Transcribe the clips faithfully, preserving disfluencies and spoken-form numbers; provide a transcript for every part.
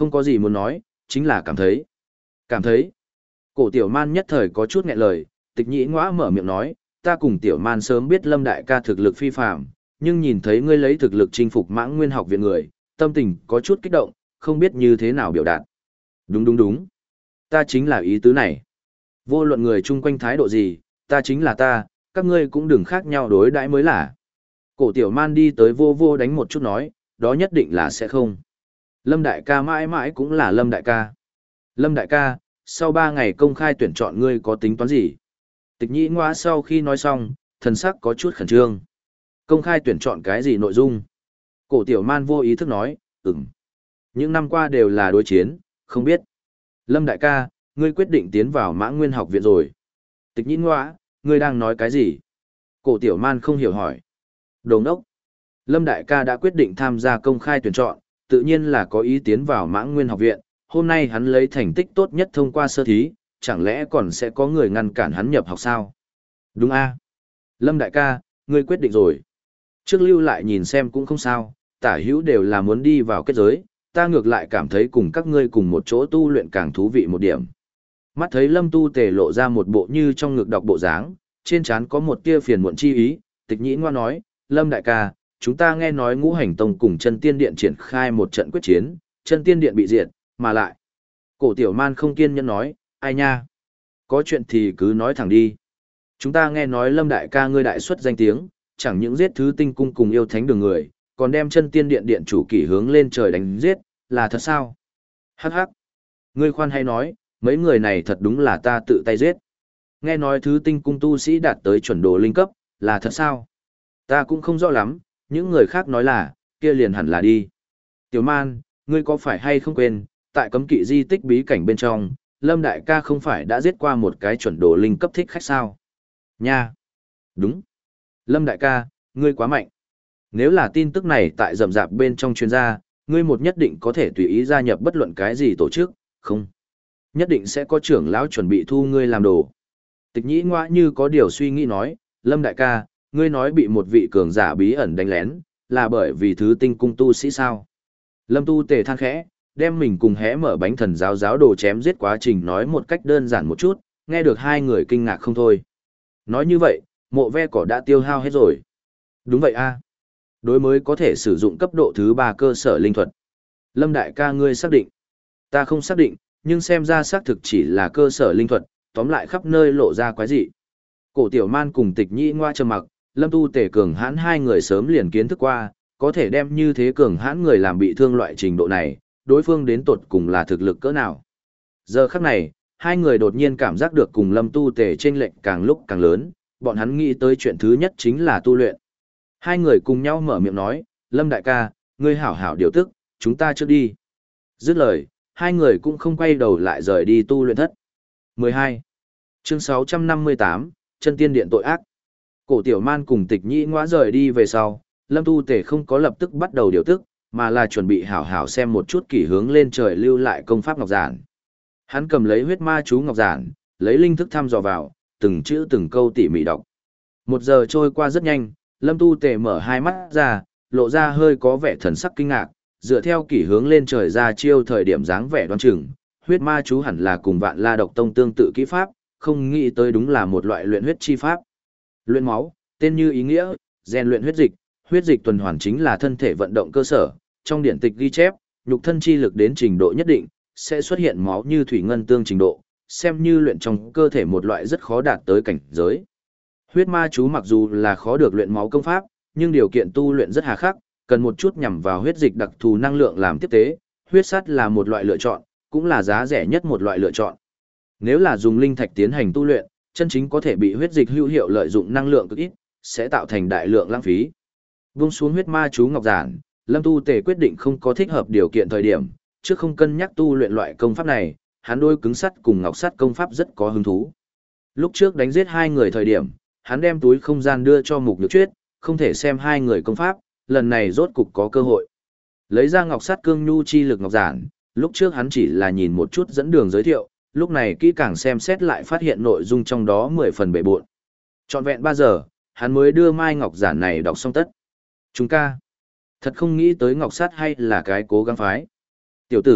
Không có gì muốn nói, chính là cảm thấy. Cảm thấy. Cổ tiểu man nhất thời có chút nghẹn lời, tịch nhĩ ngõa mở miệng nói, ta cùng tiểu man sớm biết Lâm đại ca thực lực phi phàm, nhưng nhìn thấy ngươi lấy thực lực chinh phục Mãng Nguyên học viện người, tâm tình có chút kích động, không biết như thế nào biểu đạt. Đúng đúng đúng. Ta chính là ý tứ này. Vô luận người chung quanh thái độ gì, ta chính là ta, các ngươi cũng đừng khác nhau đối đãi mới là. Cổ tiểu man đi tới vô vô đánh một chút nói, đó nhất định là sẽ không. Lâm đại ca mãi mãi cũng là Lâm đại ca. Lâm đại ca, sau ba ngày công khai tuyển chọn ngươi có tính toán gì? Tịch nhĩ ngoa sau khi nói xong, thần sắc có chút khẩn trương. Công khai tuyển chọn cái gì nội dung? Cổ tiểu man vô ý thức nói, ừm. Những năm qua đều là đối chiến, không biết. Lâm đại ca, ngươi quyết định tiến vào Mãng Nguyên học viện rồi. Tịch nhĩ ngoa, ngươi đang nói cái gì? Cổ tiểu man không hiểu hỏi. Đồ ngốc. Lâm đại ca đã quyết định tham gia công khai tuyển chọn, tự nhiên là có ý tiến vào Mãng Nguyên học viện. Hôm nay hắn lấy thành tích tốt nhất thông qua sơ thí, chẳng lẽ còn sẽ có người ngăn cản hắn nhập học sao? Đúng a. Lâm đại ca, ngươi quyết định rồi. Trước lưu lại nhìn xem cũng không sao, tả hữu đều là muốn đi vào kết giới, ta ngược lại cảm thấy cùng các ngươi cùng một chỗ tu luyện càng thú vị một điểm. Mắt thấy Lâm Tu Tề lộ ra một bộ như trong ngực đọc bộ dáng, trên trán có một tia phiền muộn chi ý, tịch nhĩ ngoa nói, Lâm đại ca, chúng ta nghe nói Ngũ Hành Tông cùng Chân Tiên Điện triển khai một trận quyết chiến, Chân Tiên Điện bị diệt, mà lại. Cổ tiểu man không kiên nhẫn nói, ai nha? Có chuyện thì cứ nói thẳng đi. Chúng ta nghe nói Lâm đại ca ngươi đại xuất danh tiếng, chẳng những giết thứ tinh cung cùng yêu thánh đường người, còn đem Chân Tiên Điện điện chủ kỷ hướng lên trời đánh giết, là thật sao? Hắc hắc. Ngươi khoan hay nói, mấy người này thật đúng là ta tự tay giết. Nghe nói thứ tinh cung tu sĩ đạt tới chuẩn đồ linh cấp, là thật sao? Ta cũng không rõ lắm, những người khác nói là, kia liền hẳn là đi. Tiểu man, ngươi có phải hay không quên, tại cấm kỵ di tích bí cảnh bên trong, Lâm đại ca không phải đã giết qua một cái chuẩn đồ linh cấp thích khách sao? Nha! Đúng! Lâm đại ca, ngươi quá mạnh. Nếu là tin tức này tại rầm rạp bên trong chuyên gia, ngươi một nhất định có thể tùy ý gia nhập bất luận cái gì tổ chức, không? Nhất định sẽ có trưởng lão chuẩn bị thu ngươi làm đồ. Tịch nhĩ ngoa như có điều suy nghĩ nói, Lâm đại ca, ngươi nói bị một vị cường giả bí ẩn đánh lén, là bởi vì thứ tinh cung tu sĩ sao? Lâm Tu Tề than khẽ, đem mình cùng hé mở bánh thần giáo giáo đồ chém giết quá trình nói một cách đơn giản một chút, nghe được hai người kinh ngạc không thôi. Nói như vậy, mộ ve cỏ đã tiêu hao hết rồi. Đúng vậy a. Đối mới có thể sử dụng cấp độ thứ ba cơ sở linh thuật. Lâm đại ca ngươi xác định. Ta không xác định, nhưng xem ra xác thực chỉ là cơ sở linh thuật, tóm lại khắp nơi lộ ra quái dị. Cổ tiểu man cùng tịch nhĩ ngoa trầm mặc, Lâm Tu Tề cường hãn hai người sớm liền kiến thức qua, có thể đem như thế cường hãn người làm bị thương loại trình độ này, đối phương đến tột cùng là thực lực cỡ nào. Giờ khắc này, hai người đột nhiên cảm giác được cùng Lâm Tu Tề chênh lệch càng lúc càng lớn, bọn hắn nghĩ tới chuyện thứ nhất chính là tu luyện. Hai người cùng nhau mở miệng nói, Lâm đại ca, ngươi hảo hảo điều tức, chúng ta trước đi. Dứt lời, hai người cũng không quay đầu lại rời đi tu luyện thất. mười hai. Chương sáu trăm năm mươi tám, Chân Tiên Điện tội ác. Cổ tiểu man cùng tịch nhĩ ngoa rời đi về sau, Lâm Tu Tề không có lập tức bắt đầu điều tức, mà là chuẩn bị hảo hảo xem một chút kỷ hướng lên trời lưu lại công pháp ngọc giản. Hắn cầm lấy huyết ma chú ngọc giản, lấy linh thức thăm dò vào, từng chữ từng câu tỉ mỉ đọc. Một giờ trôi qua rất nhanh, Lâm Tu Tề mở hai mắt ra, lộ ra hơi có vẻ thần sắc kinh ngạc, dựa theo kỷ hướng lên trời ra chiêu thời điểm dáng vẻ đoán chừng, huyết ma chú hẳn là cùng Vạn La Độc Tông tương tự kỹ pháp, không nghĩ tới đúng là một loại luyện huyết chi pháp. Luyện máu, tên như ý nghĩa, rèn luyện huyết dịch, huyết dịch tuần hoàn chính là thân thể vận động cơ sở, trong điển tịch ghi chép, nhục thân chi lực đến trình độ nhất định, sẽ xuất hiện máu như thủy ngân tương trình độ, xem như luyện trong cơ thể một loại rất khó đạt tới cảnh giới. Huyết ma chú mặc dù là khó được luyện máu công pháp, nhưng điều kiện tu luyện rất hà khắc, cần một chút nhằm vào huyết dịch đặc thù năng lượng làm tiếp tế, huyết sắt là một loại lựa chọn, cũng là giá rẻ nhất một loại lựa chọn. Nếu là dùng linh thạch tiến hành tu luyện, chân chính có thể bị huyết dịch hữu hiệu lợi dụng năng lượng cực ít, sẽ tạo thành đại lượng lãng phí. Vung xuống huyết ma chú ngọc giản, Lâm Tu Tề quyết định không có thích hợp điều kiện thời điểm, trước không cân nhắc tu luyện loại công pháp này, hắn đôi cứng sắt cùng ngọc sắt công pháp rất có hứng thú. Lúc trước đánh giết hai người thời điểm, hắn đem túi không gian đưa cho Mục Nhược Chuyết, không thể xem hai người công pháp, lần này rốt cục có cơ hội. Lấy ra ngọc sắt cương nhu chi lực ngọc giản, lúc trước hắn chỉ là nhìn một chút dẫn đường giới thiệu, lúc này kỹ càng xem xét lại phát hiện nội dung trong đó mười phần bể bộn. Trọn vẹn ba giờ, hắn mới đưa mai ngọc giản này đọc xong tất. Chúng ca, thật không nghĩ tới ngọc sắt hay là cái cố gắng phái. Tiểu tử,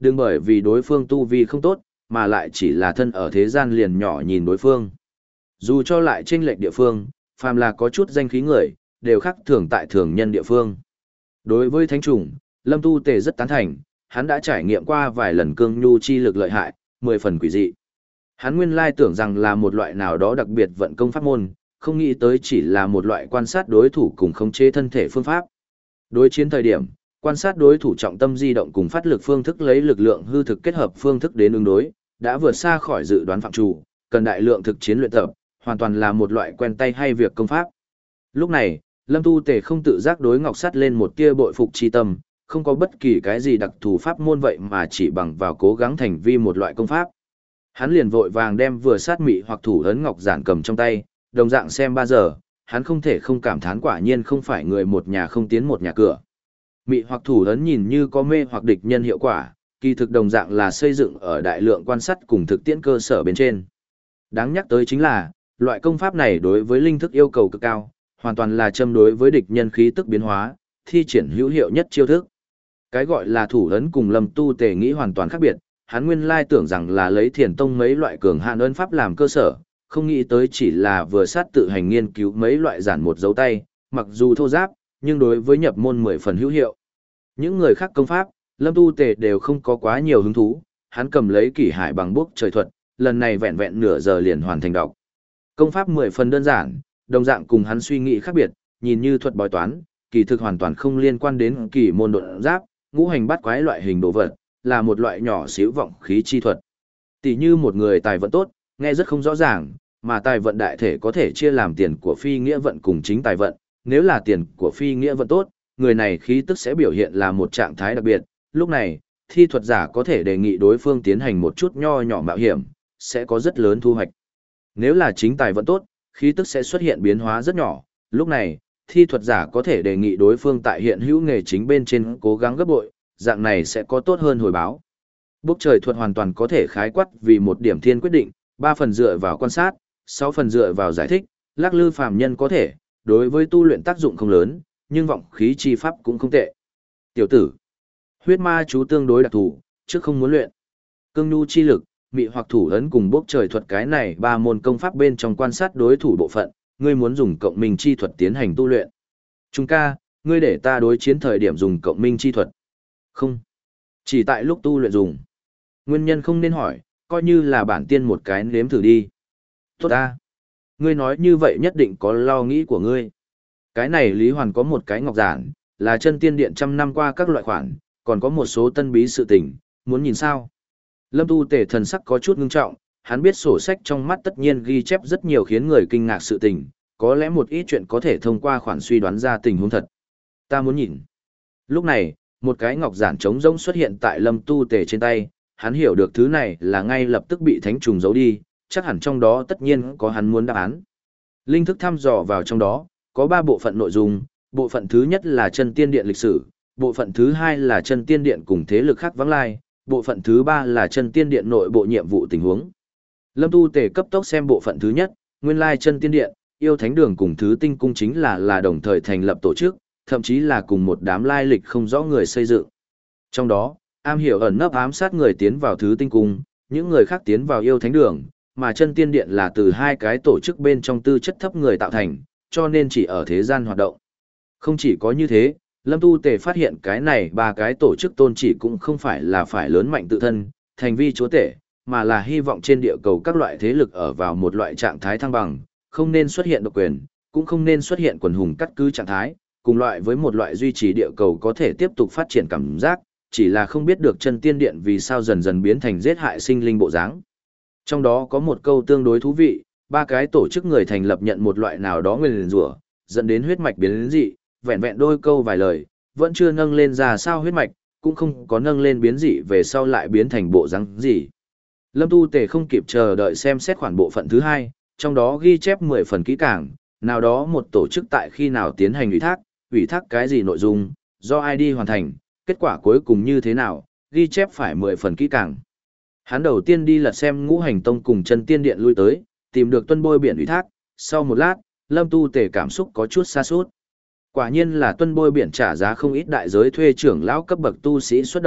đừng bởi vì đối phương tu vi không tốt, mà lại chỉ là thân ở thế gian liền nhỏ nhìn đối phương. Dù cho lại chênh lệch địa phương, phàm là có chút danh khí người, đều khác thường tại thường nhân địa phương. Đối với thánh trùng, Lâm Tu Tề rất tán thành, hắn đã trải nghiệm qua vài lần cương nhu chi lực lợi hại, mười phần quỷ dị. Hắn nguyên lai tưởng rằng là một loại nào đó đặc biệt vận công pháp môn, không nghĩ tới chỉ là một loại quan sát đối thủ cùng khống chế thân thể phương pháp. Đối chiến thời điểm, quan sát đối thủ trọng tâm di động cùng phát lực phương thức lấy lực lượng hư thực kết hợp phương thức đến ứng đối, đã vượt xa khỏi dự đoán phạm trù, cần đại lượng thực chiến luyện tập, hoàn toàn là một loại quen tay hay việc công pháp. Lúc này, Lâm Tu Tề không tự giác đối Ngọc Sắt lên một tia bội phục chi tâm, không có bất kỳ cái gì đặc thù pháp môn vậy mà chỉ bằng vào cố gắng thành vi một loại công pháp. Hắn liền vội vàng đem vừa sát mị hoặc thủ ấn ngọc giản cầm trong tay, đồng dạng xem ba giờ, hắn không thể không cảm thán quả nhiên không phải người một nhà không tiến một nhà cửa. Mị hoặc thủ ấn nhìn như có mê hoặc địch nhân hiệu quả, kỳ thực đồng dạng là xây dựng ở đại lượng quan sát cùng thực tiễn cơ sở bên trên. Đáng nhắc tới chính là, loại công pháp này đối với linh thức yêu cầu cực cao, hoàn toàn là châm đối với địch nhân khí tức biến hóa, thi triển hữu hiệu nhất chiêu thức. Cái gọi là thủ ấn cùng Lâm Tu Tề nghĩ hoàn toàn khác biệt, hắn nguyên lai tưởng rằng là lấy thiền tông mấy loại cường hạn ấn pháp làm cơ sở, không nghĩ tới chỉ là vừa sát tự hành nghiên cứu mấy loại giản một dấu tay, mặc dù thô giáp, nhưng đối với nhập môn mười phần hữu hiệu. Những người khác công pháp, Lâm Tu Tề đều không có quá nhiều hứng thú, hắn cầm lấy kỷ hải bằng bốc trời thuật, lần này vẹn vẹn nửa giờ liền hoàn thành đọc. Công pháp mười phần đơn giản, đồng dạng cùng hắn suy nghĩ khác biệt, nhìn như thuật bói toán, kỳ thực hoàn toàn không liên quan đến kỳ môn độn giáp, ngũ hành bắt quái loại hình đồ vật, là một loại nhỏ xíu vọng khí chi thuật. Tỷ như một người tài vận tốt, nghe rất không rõ ràng, mà tài vận đại thể có thể chia làm tiền của phi nghĩa vận cùng chính tài vận, nếu là tiền của phi nghĩa vận tốt, người này khí tức sẽ biểu hiện là một trạng thái đặc biệt, lúc này, thi thuật giả có thể đề nghị đối phương tiến hành một chút nho nhỏ mạo hiểm, sẽ có rất lớn thu hoạch. Nếu là chính tài vận tốt, khí tức sẽ xuất hiện biến hóa rất nhỏ, lúc này, thi thuật giả có thể đề nghị đối phương tại hiện hữu nghề chính bên trên cố gắng gấp bội, dạng này sẽ có tốt hơn hồi báo. Bốc trời thuật hoàn toàn có thể khái quát vì một điểm thiên quyết định, ba phần dựa vào quan sát, sáu phần dựa vào giải thích, lắc lư phàm nhân có thể, đối với tu luyện tác dụng không lớn, nhưng vọng khí chi pháp cũng không tệ. Tiểu tử, huyết ma chú tương đối đặc thù, trước không muốn luyện. Cương nhu chi lực, mị hoặc thủ ấn cùng bốc trời thuật cái này ba môn công pháp bên trong quan sát đối thủ bộ phận, ngươi muốn dùng cộng minh chi thuật tiến hành tu luyện. Trung ca, ngươi để ta đối chiến thời điểm dùng cộng minh chi thuật. Không. Chỉ tại lúc tu luyện dùng. Nguyên nhân không nên hỏi, coi như là bản tiên một cái nếm thử đi. Tốt ta. Ngươi nói như vậy nhất định có lo nghĩ của ngươi. Cái này Lý Hoàn có một cái ngọc giản, là chân tiên điện trăm năm qua các loại khoản, còn có một số tân bí sự tình, muốn nhìn sao? Lâm Tu Tề thần sắc có chút ngưng trọng, hắn biết sổ sách trong mắt tất nhiên ghi chép rất nhiều khiến người kinh ngạc sự tình, có lẽ một ít chuyện có thể thông qua khoản suy đoán ra tình huống thật. Ta muốn nhìn. Lúc này, một cái ngọc giản trống rỗng xuất hiện tại Lâm Tu Tề trên tay, hắn hiểu được thứ này là ngay lập tức bị thánh trùng giấu đi, chắc hẳn trong đó tất nhiên có hắn muốn đáp án. Linh thức thăm dò vào trong đó, có ba bộ phận nội dung, bộ phận thứ nhất là chân tiên điện lịch sử, bộ phận thứ hai là chân tiên điện cùng thế lực khác vắng lai, bộ phận thứ ba là chân tiên điện nội bộ nhiệm vụ tình huống. Lâm Tu Tề cấp tốc xem bộ phận thứ nhất, nguyên lai chân tiên điện, yêu thánh đường cùng thứ tinh cung chính là là đồng thời thành lập tổ chức, thậm chí là cùng một đám lai lịch không rõ người xây dựng. Trong đó, am hiểu ẩn nấp ám sát người tiến vào thứ tinh cung, những người khác tiến vào yêu thánh đường, mà chân tiên điện là từ hai cái tổ chức bên trong tư chất thấp người tạo thành, cho nên chỉ ở thế gian hoạt động. Không chỉ có như thế, Lâm Tu Tề phát hiện cái này ba cái tổ chức tôn chỉ cũng không phải là phải lớn mạnh tự thân, thành vi chúa tể, mà là hy vọng trên địa cầu các loại thế lực ở vào một loại trạng thái thăng bằng, không nên xuất hiện độc quyền, cũng không nên xuất hiện quần hùng cắt cứ trạng thái, cùng loại với một loại duy trì địa cầu có thể tiếp tục phát triển cảm giác, chỉ là không biết được chân tiên điện vì sao dần dần biến thành giết hại sinh linh bộ dáng. Trong đó có một câu tương đối thú vị, ba cái tổ chức người thành lập nhận một loại nào đó nguyền rủa, dẫn đến huyết mạch biến dị, vẹn vẹn đôi câu vài lời, vẫn chưa nâng lên ra sao huyết mạch, cũng không có nâng lên biến dị về sau lại biến thành bộ dáng gì. Lâm Tu Tề không kịp chờ đợi xem xét khoản bộ phận thứ hai, trong đó ghi chép mười phần kỹ càng, nào đó một tổ chức tại khi nào tiến hành ủy thác, ủy thác cái gì nội dung, do ai đi hoàn thành, kết quả cuối cùng như thế nào, ghi chép phải mười phần kỹ càng. Hắn đầu tiên đi lật xem ngũ hành tông cùng chân tiên điện lui tới, tìm được tuân bôi biển ủy thác, sau một lát, Lâm Tu Tề cảm xúc có chút xa sút. Quả nhiên là tuân bôi biển trả giá không ít đại giới thuê trưởng lão cấp bậc tu sĩ xuất động,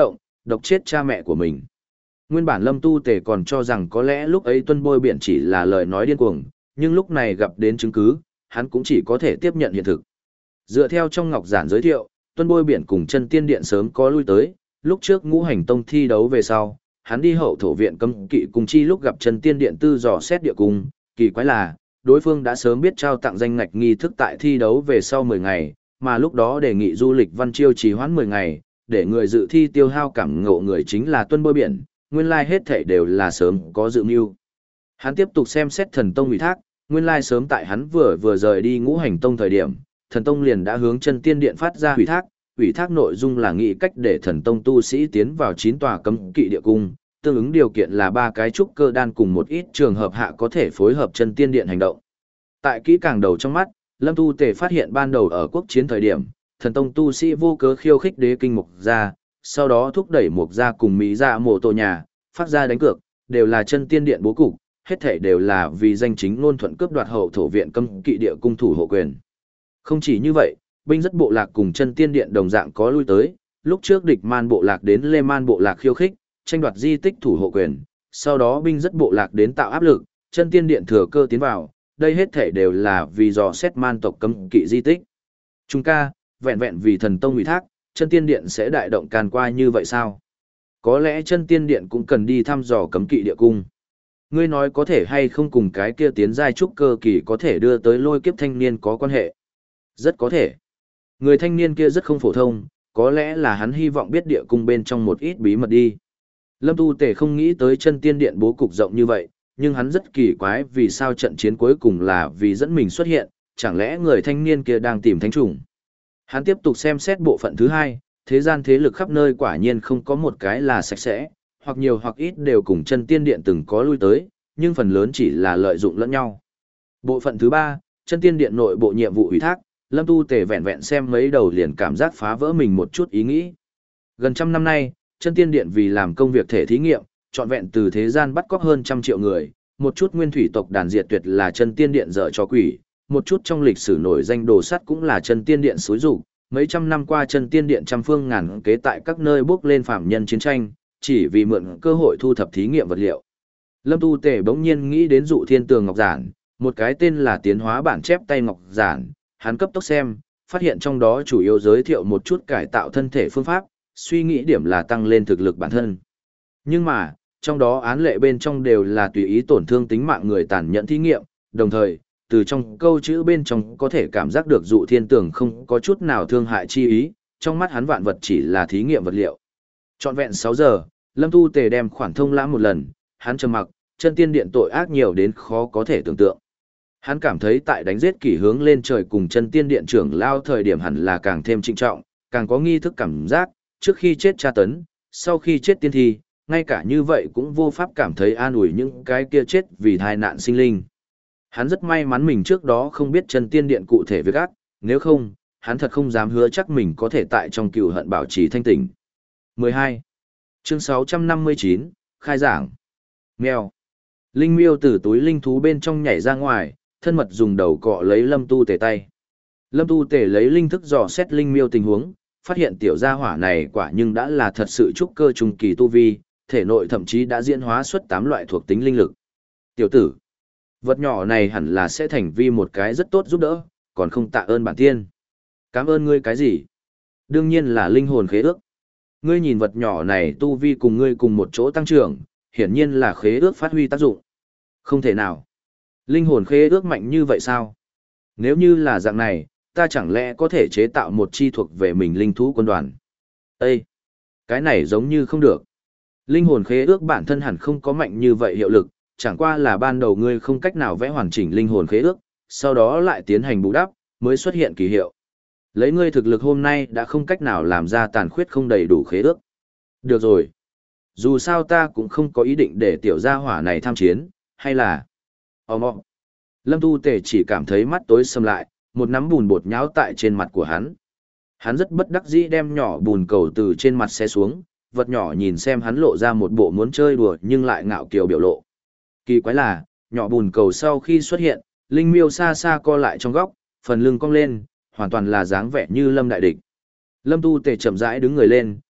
độc chết cha mẹ của mình. Nguyên bản Lâm Tu Tề còn cho rằng có lẽ lúc ấy tuân bôi biển chỉ là lời nói điên cuồng, nhưng lúc này gặp đến chứng cứ, hắn cũng chỉ có thể tiếp nhận hiện thực. Dựa theo trong ngọc giản giới thiệu, tuân bôi biển cùng chân tiên điện sớm có lui tới, lúc trước ngũ hành tông thi đấu về sau, hắn đi hậu thổ viện cấm kỵ cùng chi lúc gặp chân tiên điện tư dò xét địa cung, kỳ quái là, đối phương đã sớm biết trao tặng danh ngạch nghi thức tại thi đấu về sau mười ngày, mà lúc đó đề nghị du lịch văn chiêu trì hoãn mười ngày, để người dự thi tiêu hao cảm ngộ người chính là tuân bôi biển, nguyên lai hết thảy đều là sớm có dự mưu. Hắn tiếp tục xem xét thần tông ủy thác, nguyên lai sớm tại hắn vừa vừa rời đi ngũ hành tông thời điểm, thần tông liền đã hướng chân tiên điện phát ra ủy thác, ủy thác nội dung là nghị cách để thần tông tu sĩ tiến vào chín tòa cấm kỵ địa cung, tương ứng điều kiện là ba cái trúc cơ đan cùng một ít trường hợp hạ có thể phối hợp chân tiên điện hành động. Tại kỹ càng đầu trong mắt, Lâm Tu Tề phát hiện ban đầu ở quốc chiến thời điểm, thần tông tu sĩ vô cớ khiêu khích đế kinh mục gia, sau đó thúc đẩy mục gia cùng mỹ gia mộ tổ nhà, phát ra đánh cược, đều là chân tiên điện bố cục, hết thể đều là vì danh chính ngôn thuận cướp đoạt hậu thổ viện cấm kỵ địa cung thủ hộ quyền. Không chỉ như vậy, binh rất bộ lạc cùng chân tiên điện đồng dạng có lui tới, lúc trước địch man bộ lạc đến lê man bộ lạc khiêu khích, tranh đoạt di tích thủ hộ quyền, sau đó binh rất bộ lạc đến tạo áp lực, chân tiên điện thừa cơ tiến vào, đây hết thể đều là vì dò xét man tộc cấm kỵ di tích. Chúng ca, vẹn vẹn vì thần tông ủy thác, chân tiên điện sẽ đại động can qua như vậy sao? Có lẽ chân tiên điện cũng cần đi thăm dò cấm kỵ địa cung. Ngươi nói có thể hay không cùng cái kia tiến giai trúc cơ kỳ có thể đưa tới lôi kiếp thanh niên có quan hệ? Rất có thể. Người thanh niên kia rất không phổ thông, có lẽ là hắn hy vọng biết địa cung bên trong một ít bí mật đi. Lâm Tu Tề không nghĩ tới chân tiên điện bố cục rộng như vậy, nhưng hắn rất kỳ quái vì sao trận chiến cuối cùng là vì dẫn mình xuất hiện, chẳng lẽ người thanh niên kia đang tìm thánh trùng. Hắn tiếp tục xem xét bộ phận thứ hai, thế gian thế lực khắp nơi quả nhiên không có một cái là sạch sẽ, hoặc nhiều hoặc ít đều cùng chân tiên điện từng có lui tới, nhưng phần lớn chỉ là lợi dụng lẫn nhau. Bộ phận thứ ba, chân tiên điện nội bộ nhiệm vụ ủy thác, Lâm Tu Tề vẹn vẹn xem mấy đầu liền cảm giác phá vỡ mình một chút ý nghĩ. Gần trăm năm nay, chân tiên điện vì làm công việc thể thí nghiệm, trọn vẹn từ thế gian bắt cóc hơn trăm triệu người, một chút nguyên thủy tộc đàn diệt tuyệt là chân tiên điện dở cho quỷ, một chút trong lịch sử nổi danh đồ sắt cũng là chân tiên điện xúi rụng. Mấy trăm năm qua chân tiên điện trăm phương ngàn kế tại các nơi bước lên phạm nhân chiến tranh, chỉ vì mượn cơ hội thu thập thí nghiệm vật liệu. Lâm Tu Tề bỗng nhiên nghĩ đến dụ thiên tường ngọc giản, một cái tên là tiến hóa bản chép tay ngọc giản, hắn cấp tốc xem, phát hiện trong đó chủ yếu giới thiệu một chút cải tạo thân thể phương pháp, suy nghĩ điểm là tăng lên thực lực bản thân. Nhưng mà, trong đó án lệ bên trong đều là tùy ý tổn thương tính mạng người tàn nhẫn thí nghiệm, đồng thời, từ trong câu chữ bên trong có thể cảm giác được dụ thiên tường không có chút nào thương hại chi ý, trong mắt hắn vạn vật chỉ là thí nghiệm vật liệu. Trọn vẹn sáu giờ, Lâm Tu Tề đem khoản thông lãm một lần, hắn trầm mặc, chân tiên điện tội ác nhiều đến khó có thể tưởng tượng. Hắn cảm thấy tại đánh giết kỷ hướng lên trời cùng chân tiên điện trưởng lao thời điểm hẳn là càng thêm trịnh trọng, càng có nghi thức cảm giác, trước khi chết tra tấn, sau khi chết tiên thi, ngay cả như vậy cũng vô pháp cảm thấy an ủi những cái kia chết vì tai nạn sinh linh. Hắn rất may mắn mình trước đó không biết chân tiên điện cụ thể việc ác, nếu không, hắn thật không dám hứa chắc mình có thể tại trong cựu hận bảo trì thanh tỉnh. mười hai. Chương sáu trăm năm mươi chín, khai giảng. Mèo. Linh miêu từ túi linh thú bên trong nhảy ra ngoài, thân mật dùng đầu cọ lấy Lâm Tu Tề tay. Lâm Tu Tề lấy linh thức dò xét linh miêu tình huống, phát hiện tiểu gia hỏa này quả nhưng đã là thật sự trúc cơ trung kỳ tu vi, thể nội thậm chí đã diễn hóa xuất tám loại thuộc tính linh lực. Tiểu tử, vật nhỏ này hẳn là sẽ thành vi một cái rất tốt giúp đỡ, còn không tạ ơn bản tiên. Cảm ơn ngươi cái gì? Đương nhiên là linh hồn khế ước. Ngươi nhìn vật nhỏ này tu vi cùng ngươi cùng một chỗ tăng trưởng, hiển nhiên là khế ước phát huy tác dụng. Không thể nào. Linh hồn khế ước mạnh như vậy sao? Nếu như là dạng này, ta chẳng lẽ có thể chế tạo một chi thuộc về mình linh thú quân đoàn? Ê! Cái này giống như không được. Linh hồn khế ước bản thân hẳn không có mạnh như vậy hiệu lực, chẳng qua là ban đầu ngươi không cách nào vẽ hoàn chỉnh linh hồn khế ước, sau đó lại tiến hành bù đắp, mới xuất hiện kỳ hiệu. Lấy ngươi thực lực hôm nay đã không cách nào làm ra tàn khuyết không đầy đủ khế ước. Được rồi. Dù sao ta cũng không có ý định để tiểu gia hỏa này tham chiến, hay là... Ồ mọ. Lâm Tu Tề chỉ cảm thấy mắt tối sầm lại, một nắm bùn bột nháo tại trên mặt của hắn. Hắn rất bất đắc dĩ đem nhỏ bùn cầu từ trên mặt xe xuống, vật nhỏ nhìn xem hắn lộ ra một bộ muốn chơi đùa nhưng lại ngạo kiều biểu lộ. Kỳ quái là, nhỏ bùn cầu sau khi xuất hiện, linh miêu xa xa co lại trong góc, phần lưng cong lên, hoàn toàn là dáng vẻ như Lâm đại địch. Lâm Tu Tề chậm rãi đứng người lên,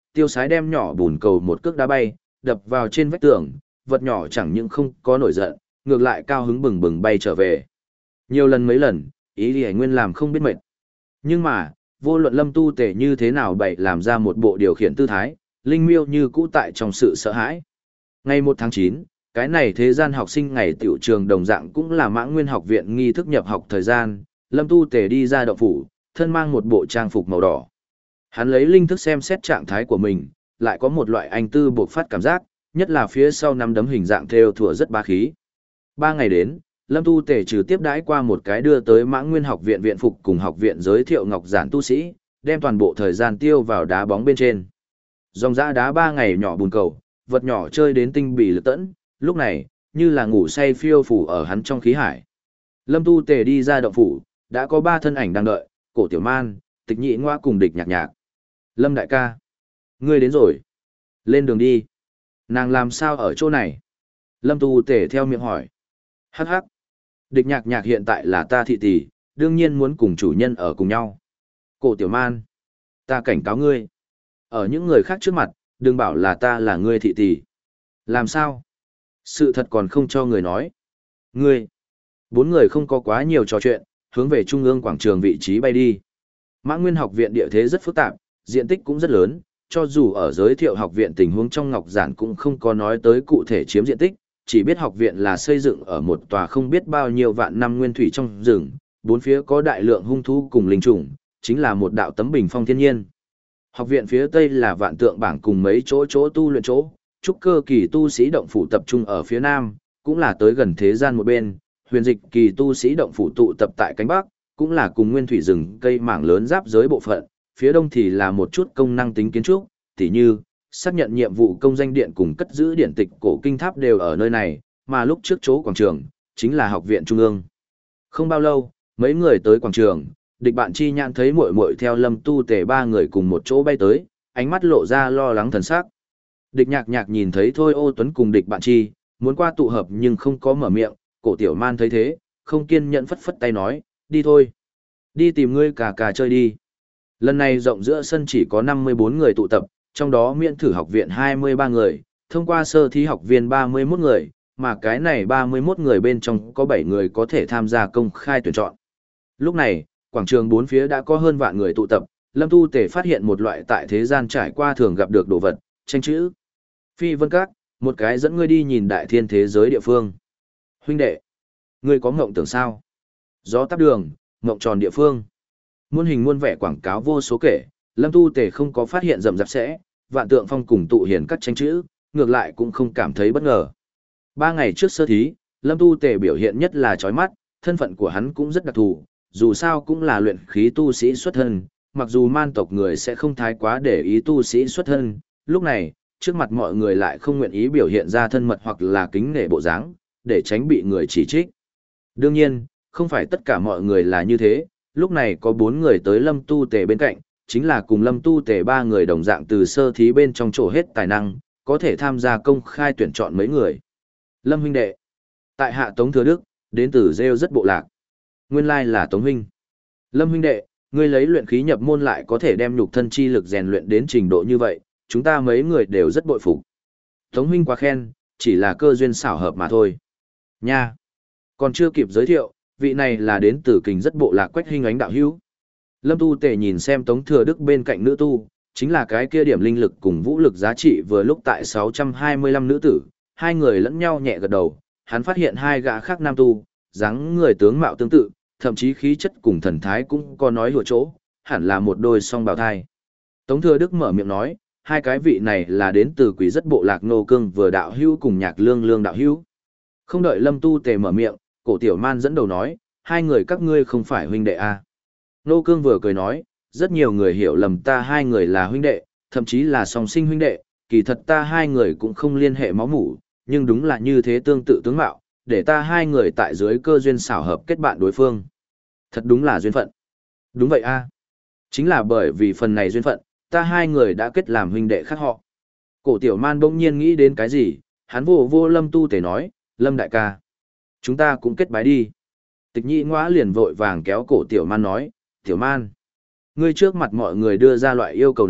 tiêu sái đem nhỏ bùn cầu một cước đá bay, đập vào trên vách tường, vật nhỏ chẳng những không có nổi giận, ngược lại cao hứng bừng bừng bay trở về. Nhiều lần mấy lần, ý thì nguyên làm không biết mệt. Nhưng mà, vô luận Lâm Tu Tề như thế nào bậy làm ra một bộ điều khiển tư thái, Linh Miêu như cũ tại trong sự sợ hãi. Ngày một tháng chín, cái này thế gian học sinh ngày tiểu trường đồng dạng cũng là Mã Nguyên học viện nghi thức nhập học thời gian, Lâm Tu Tề đi ra động phủ, thân mang một bộ trang phục màu đỏ. Hắn lấy linh thức xem xét trạng thái của mình, lại có một loại anh tư bộc phát cảm giác, nhất là phía sau nắm đấm hình dạng theo thủa rất bá khí. Ba ngày đến, Lâm Tu Tề trừ tiếp đãi qua một cái đưa tới Mã Nguyên học viện viện phục cùng học viện giới thiệu ngọc giản tu sĩ, đem toàn bộ thời gian tiêu vào đá bóng bên trên. Dòng dã đá ba ngày nhỏ bùn cầu, vật nhỏ chơi đến tinh bì lực tẫn, lúc này, như là ngủ say phiêu phủ ở hắn trong khí hải. Lâm Tu Tề đi ra động phủ, đã có ba thân ảnh đang đợi, Cổ Tiểu Man, Tịch Nhị Ngoa cùng Địch Nhạc Nhạc. Lâm đại ca, ngươi đến rồi. Lên đường đi. Nàng làm sao ở chỗ này? Lâm Tu Tề theo miệng hỏi. Hắc hắc. Địch Nhạc Nhạc hiện tại là ta thị tỷ, đương nhiên muốn cùng chủ nhân ở cùng nhau. Cổ Tiểu Man, ta cảnh cáo ngươi. Ở những người khác trước mặt, đừng bảo là ta là ngươi thị tỷ. Làm sao? Sự thật còn không cho người nói. Ngươi. Bốn người không có quá nhiều trò chuyện, hướng về trung ương quảng trường vị trí bay đi. Mã Nguyên học viện địa thế rất phức tạp, diện tích cũng rất lớn, cho dù ở giới thiệu học viện tình huống trong ngọc giản cũng không có nói tới cụ thể chiếm diện tích, chỉ biết học viện là xây dựng ở một tòa không biết bao nhiêu vạn năm nguyên thủy trong rừng, bốn phía có đại lượng hung thú cùng linh trùng, chính là một đạo tấm bình phong thiên nhiên. Học viện phía tây là vạn tượng bảng cùng mấy chỗ chỗ tu luyện chỗ, trúc cơ kỳ tu sĩ động phủ tập trung ở phía nam, cũng là tới gần thế gian một bên, huyền dịch kỳ tu sĩ động phủ tụ tập tại cánh bắc, cũng là cùng nguyên thủy rừng cây mảng lớn giáp giới bộ phận, phía đông thì là một chút công năng tính kiến trúc, tỉ như xác nhận nhiệm vụ công danh điện cùng cất giữ điển tịch cổ kinh tháp đều ở nơi này, mà lúc trước chỗ quảng trường chính là học viện trung ương. Không bao lâu, mấy người tới quảng trường, Địch Bạn Chi nhãn thấy muội muội theo Lâm Tu Tề ba người cùng một chỗ bay tới, ánh mắt lộ ra lo lắng thần sắc. Địch Nhạc Nhạc nhìn thấy Thôi Ô Tuấn cùng Địch Bạn Chi, muốn qua tụ hợp nhưng không có mở miệng, Cổ Tiểu Man thấy thế, không kiên nhẫn phất phất tay nói, đi thôi. Đi tìm ngươi cà cà chơi đi. Lần này rộng giữa sân chỉ có năm mươi bốn người tụ tập, trong đó miễn thử học viện hai mươi ba người, thông qua sơ thí học viên ba mươi mốt người, mà cái này ba mươi mốt người bên trong có bảy người có thể tham gia công khai tuyển chọn. Lúc này, quảng trường bốn phía đã có hơn vạn người tụ tập, Lâm Tu Tề phát hiện một loại tại thế gian trải qua thường gặp được đồ vật, tranh chữ. Phi Vân Các, một cái dẫn ngươi đi nhìn đại thiên thế giới địa phương. Huynh đệ, ngươi có ngộng tưởng sao? Gió tắp đường, ngộng tròn địa phương. Muôn hình muôn vẻ quảng cáo vô số kể, Lâm Tu Tề không có phát hiện rầm rạp sẽ, vạn tượng phong cùng tụ hiển các tranh chữ, ngược lại cũng không cảm thấy bất ngờ. Ba ngày trước sơ thí, Lâm Tu Tề biểu hiện nhất là chói mắt, thân phận của hắn cũng rất đặc thù, dù sao cũng là luyện khí tu sĩ xuất thân, mặc dù man tộc người sẽ không thái quá để ý tu sĩ xuất thân, lúc này, trước mặt mọi người lại không nguyện ý biểu hiện ra thân mật hoặc là kính nể bộ dáng, để tránh bị người chỉ trích. Đương nhiên, không phải tất cả mọi người là như thế, lúc này có bốn người tới Lâm Tu Tề bên cạnh, chính là cùng Lâm Tu Tề ba người đồng dạng từ sơ thí bên trong chỗ hết tài năng, có thể tham gia công khai tuyển chọn mấy người. Lâm huynh đệ, tại hạ Tống Thừa Đức, đến từ Rêu rất bộ lạc. Nguyên lai là Tống huynh. Lâm huynh đệ, ngươi lấy luyện khí nhập môn lại có thể đem nhục thân chi lực rèn luyện đến trình độ như vậy, chúng ta mấy người đều rất bội phục. Tống huynh quá khen, chỉ là cơ duyên xảo hợp mà thôi. Nha. Còn chưa kịp giới thiệu, vị này là đến từ Kình rất bộ lạc Quách Hinh Ánh đạo hữu. Lâm Tu Tề nhìn xem Tống Thừa Đức bên cạnh nữ tu, chính là cái kia điểm linh lực cùng vũ lực giá trị vừa lúc tại sáu trăm hai mươi lăm nữ tử, hai người lẫn nhau nhẹ gật đầu, hắn phát hiện hai gã khác nam tu, dáng người tướng mạo tương tự, thậm chí khí chất cùng thần thái cũng có nói lùa chỗ, hẳn là một đôi song bào thai. Tống Thừa Đức mở miệng nói, hai cái vị này là đến từ Quỷ rất bộ lạc Nô Cương vừa đạo hữu cùng Nhạc Lương Lương đạo hữu. Không đợi Lâm Tu Tề mở miệng, Cổ Tiểu Man dẫn đầu nói, hai người các ngươi không phải huynh đệ à. Nô Cương vừa cười nói, rất nhiều người hiểu lầm ta hai người là huynh đệ, thậm chí là song sinh huynh đệ, kỳ thật ta hai người cũng không liên hệ máu mủ, nhưng đúng là như thế tương tự tướng mạo, để ta hai người tại dưới cơ duyên xảo hợp kết bạn đối phương. Thật đúng là duyên phận. Đúng vậy a. Chính là bởi vì phần này duyên phận, ta hai người đã kết làm huynh đệ khác họ. Cổ Tiểu Man bỗng nhiên nghĩ đến cái gì, hắn vô vô Lâm Tu Tề nói, Lâm đại ca, chúng ta cũng kết bái đi. Tịch Nhĩ Ngoã liền vội vàng kéo Cổ Tiểu Man nói, Tiểu Man, ngươi trước mặt mọi người đưa ra loại yêu cầu này,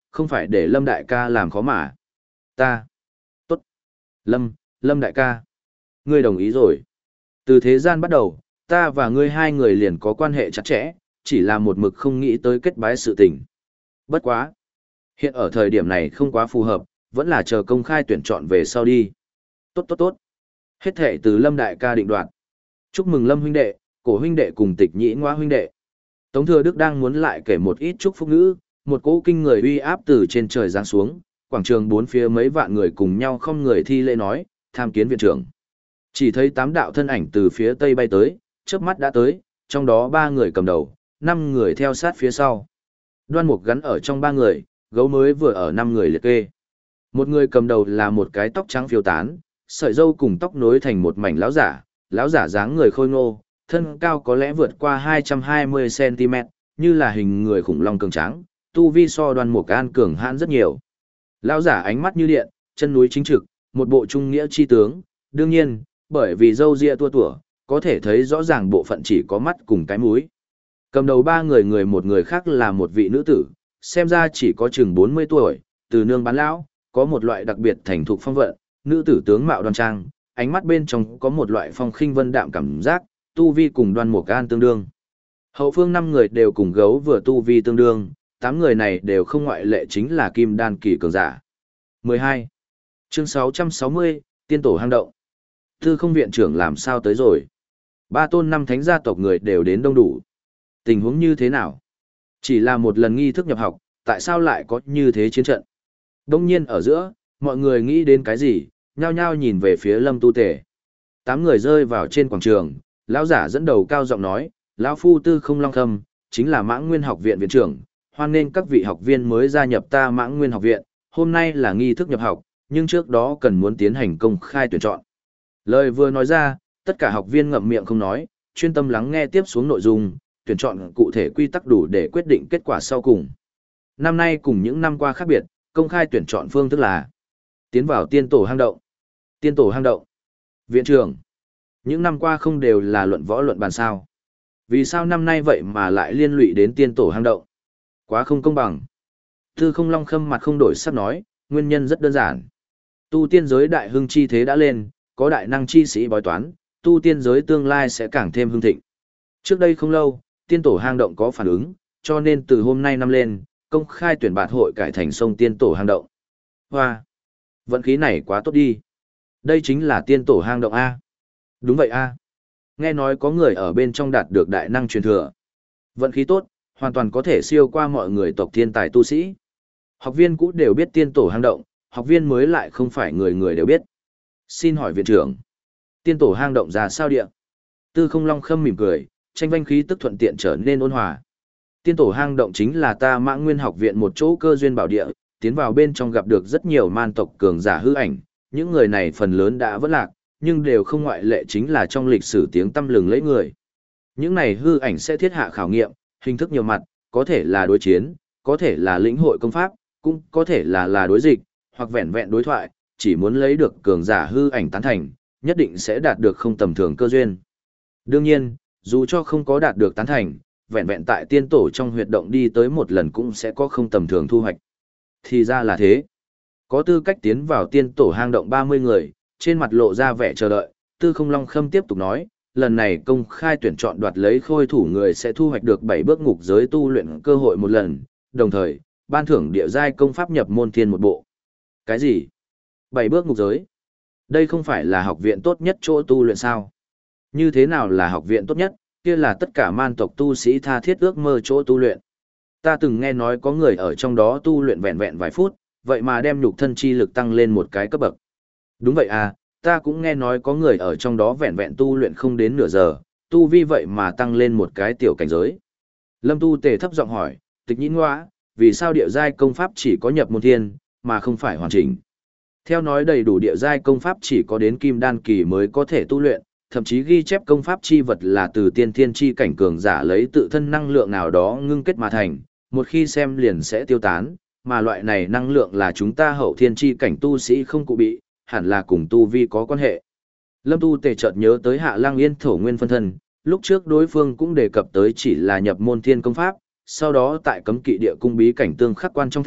không phải để Lâm đại ca làm khó mà. Ta. Tốt. Lâm, Lâm đại ca. Ngươi đồng ý rồi. Từ thế gian bắt đầu, ta và ngươi hai người liền có quan hệ chặt chẽ, chỉ là một mực không nghĩ tới kết bái sự tình. Bất quá. Hiện ở thời điểm này không quá phù hợp, vẫn là chờ công khai tuyển chọn về sau đi. Tốt tốt tốt. Hết thệ từ Lâm đại ca định đoạt. Chúc mừng Lâm huynh đệ, Cổ huynh đệ cùng Tịch Nhĩ Ngoa huynh đệ. Tống Thừa Đức đang muốn lại kể một ít chúc phúc ngữ, một cỗ kinh người uy áp từ trên trời giáng xuống, quảng trường bốn phía mấy vạn người cùng nhau không người thi lễ nói, tham kiến viện trưởng. Chỉ thấy tám đạo thân ảnh từ phía tây bay tới, chớp mắt đã tới, trong đó ba người cầm đầu, năm người theo sát phía sau. Đoan Mục gắn ở trong ba người, gấu mới vừa ở năm người liệt kê. Một người cầm đầu là một cái tóc trắng phiêu tán, sợi râu cùng tóc nối thành một mảnh lão giả, lão giả dáng người khôi ngô, thân cao có lẽ vượt qua hai trăm hai mươi xăng-ti mét, như là hình người khủng long cường tráng, tu vi so Đoan Mục An cường hãn rất nhiều. Lão giả ánh mắt như điện, chân núi chính trực, một bộ trung nghĩa chi tướng, đương nhiên, bởi vì râu ria tua tủa, có thể thấy rõ ràng bộ phận chỉ có mắt cùng cái mũi. Cầm đầu ba người người một người khác là một vị nữ tử, xem ra chỉ có chừng bốn mươi tuổi, từ nương bán lão, có một loại đặc biệt thành thục phong vận, nữ tử tướng mạo đoan trang, ánh mắt bên trong có một loại phong khinh vân đạm cảm giác, tu vi cùng Đoan Mục An tương đương. Hậu phương năm người đều cùng gấu vừa tu vi tương đương, tám người này đều không ngoại lệ chính là kim đan kỳ cường giả. mười hai. Chương sáu trăm sáu mươi, Tiên tổ hang động. Tư không viện trưởng làm sao tới rồi? Ba tôn năm thánh gia tộc người đều đến đông đủ. Tình huống như thế nào? Chỉ là một lần nghi thức nhập học, tại sao lại có như thế chiến trận? Đông nhiên ở giữa, mọi người nghĩ đến cái gì, nhao nhao nhìn về phía Lâm Tu Tề. Tám người rơi vào trên quảng trường, lão giả dẫn đầu cao giọng nói, lão phu Tư Không Long Khâm, chính là Mãng Nguyên học viện viện trưởng, hoan nghênh các vị học viên mới gia nhập ta Mãng Nguyên học viện, hôm nay là nghi thức nhập học, nhưng trước đó cần muốn tiến hành công khai tuyển chọn. Lời vừa nói ra, tất cả học viên ngậm miệng không nói, chuyên tâm lắng nghe tiếp xuống nội dung, tuyển chọn cụ thể quy tắc đủ để quyết định kết quả sau cùng. Năm nay cùng những năm qua khác biệt, công khai tuyển chọn phương thức là tiến vào tiên tổ hang động. Tiên tổ hang động. Viện trưởng, những năm qua không đều là luận võ luận bàn sao? Vì sao năm nay vậy mà lại liên lụy đến tiên tổ hang động? Quá không công bằng. Tư Không Long Khâm mặt không đổi sắc nói, nguyên nhân rất đơn giản. Tu tiên giới đại hưng chi thế đã lên, có đại năng chi sĩ bói toán, tu tiên giới tương lai sẽ càng thêm hưng thịnh. Trước đây không lâu, tiên tổ hang động có phản ứng, cho nên từ hôm nay năm lên, công khai tuyển bạt hội cải thành sông tiên tổ hang động. Hoa! Vận khí này quá tốt đi. Đây chính là tiên tổ hang động A. Đúng vậy A. Nghe nói có người ở bên trong đạt được đại năng truyền thừa. Vận khí tốt, hoàn toàn có thể siêu qua mọi người tộc thiên tài tu sĩ. Học viên cũ đều biết tiên tổ hang động, học viên mới lại không phải người người đều biết. Xin hỏi viện trưởng, tiên tổ hang động ra sao địa? Tư Không Long Khâm mỉm cười, tranh vanh khí tức thuận tiện trở nên ôn hòa. Tiên tổ hang động chính là ta Mãng Nguyên học viện một chỗ cơ duyên bảo địa, tiến vào bên trong gặp được rất nhiều man tộc cường giả hư ảnh, những người này phần lớn đã vỡ lạc, nhưng đều không ngoại lệ chính là trong lịch sử tiếng tăm lừng lẫy người. Những này hư ảnh sẽ thiết hạ khảo nghiệm, hình thức nhiều mặt, có thể là đối chiến, có thể là lĩnh hội công pháp, cũng có thể là là đối dịch, hoặc vẹn vẹn đối thoại, chỉ muốn lấy được cường giả hư ảnh tán thành, nhất định sẽ đạt được không tầm thường cơ duyên. Đương nhiên, dù cho không có đạt được tán thành, vẹn vẹn tại tiên tổ trong huyệt động đi tới một lần cũng sẽ có không tầm thường thu hoạch. Thì ra là thế. Có tư cách tiến vào tiên tổ hang động ba mươi người, trên mặt lộ ra vẻ chờ đợi, Tư Không Long Khâm tiếp tục nói, lần này công khai tuyển chọn đoạt lấy khôi thủ người sẽ thu hoạch được bảy bước ngục giới tu luyện cơ hội một lần, đồng thời, ban thưởng địa giai công pháp nhập môn thiên một bộ. Cái gì? Bảy bước ngục giới? Đây không phải là học viện tốt nhất chỗ tu luyện sao? Như thế nào là học viện tốt nhất, kia là tất cả man tộc tu sĩ tha thiết ước mơ chỗ tu luyện. Ta từng nghe nói có người ở trong đó tu luyện vẹn vẹn vài phút, vậy mà đem nhục thân chi lực tăng lên một cái cấp bậc. Đúng vậy à, ta cũng nghe nói có người ở trong đó vẹn vẹn tu luyện không đến nửa giờ, tu vi vậy mà tăng lên một cái tiểu cảnh giới. Lâm Tu Tề thấp giọng hỏi, Tịch Nhĩ Ngoa, vì sao địa giai công pháp chỉ có nhập môn thiên, mà không phải hoàn chỉnh? Theo nói đầy đủ địa giai công pháp chỉ có đến kim đan kỳ mới có thể tu luyện, thậm chí ghi chép công pháp chi vật là từ tiên thiên chi cảnh cường giả lấy tự thân năng lượng nào đó ngưng kết mà thành, một khi xem liền sẽ tiêu tán, mà loại này năng lượng là chúng ta hậu thiên chi cảnh tu sĩ không cụ bị, hẳn là cùng tu vi có quan hệ. Lâm Tu Tề chợt nhớ tới Hạ Lăng Yên thổ nguyên phân thân, lúc trước đối phương cũng đề cập tới chỉ là nhập môn thiên công pháp, sau đó tại cấm kỵ địa cung bí cảnh tương khắc quan trong thẻ,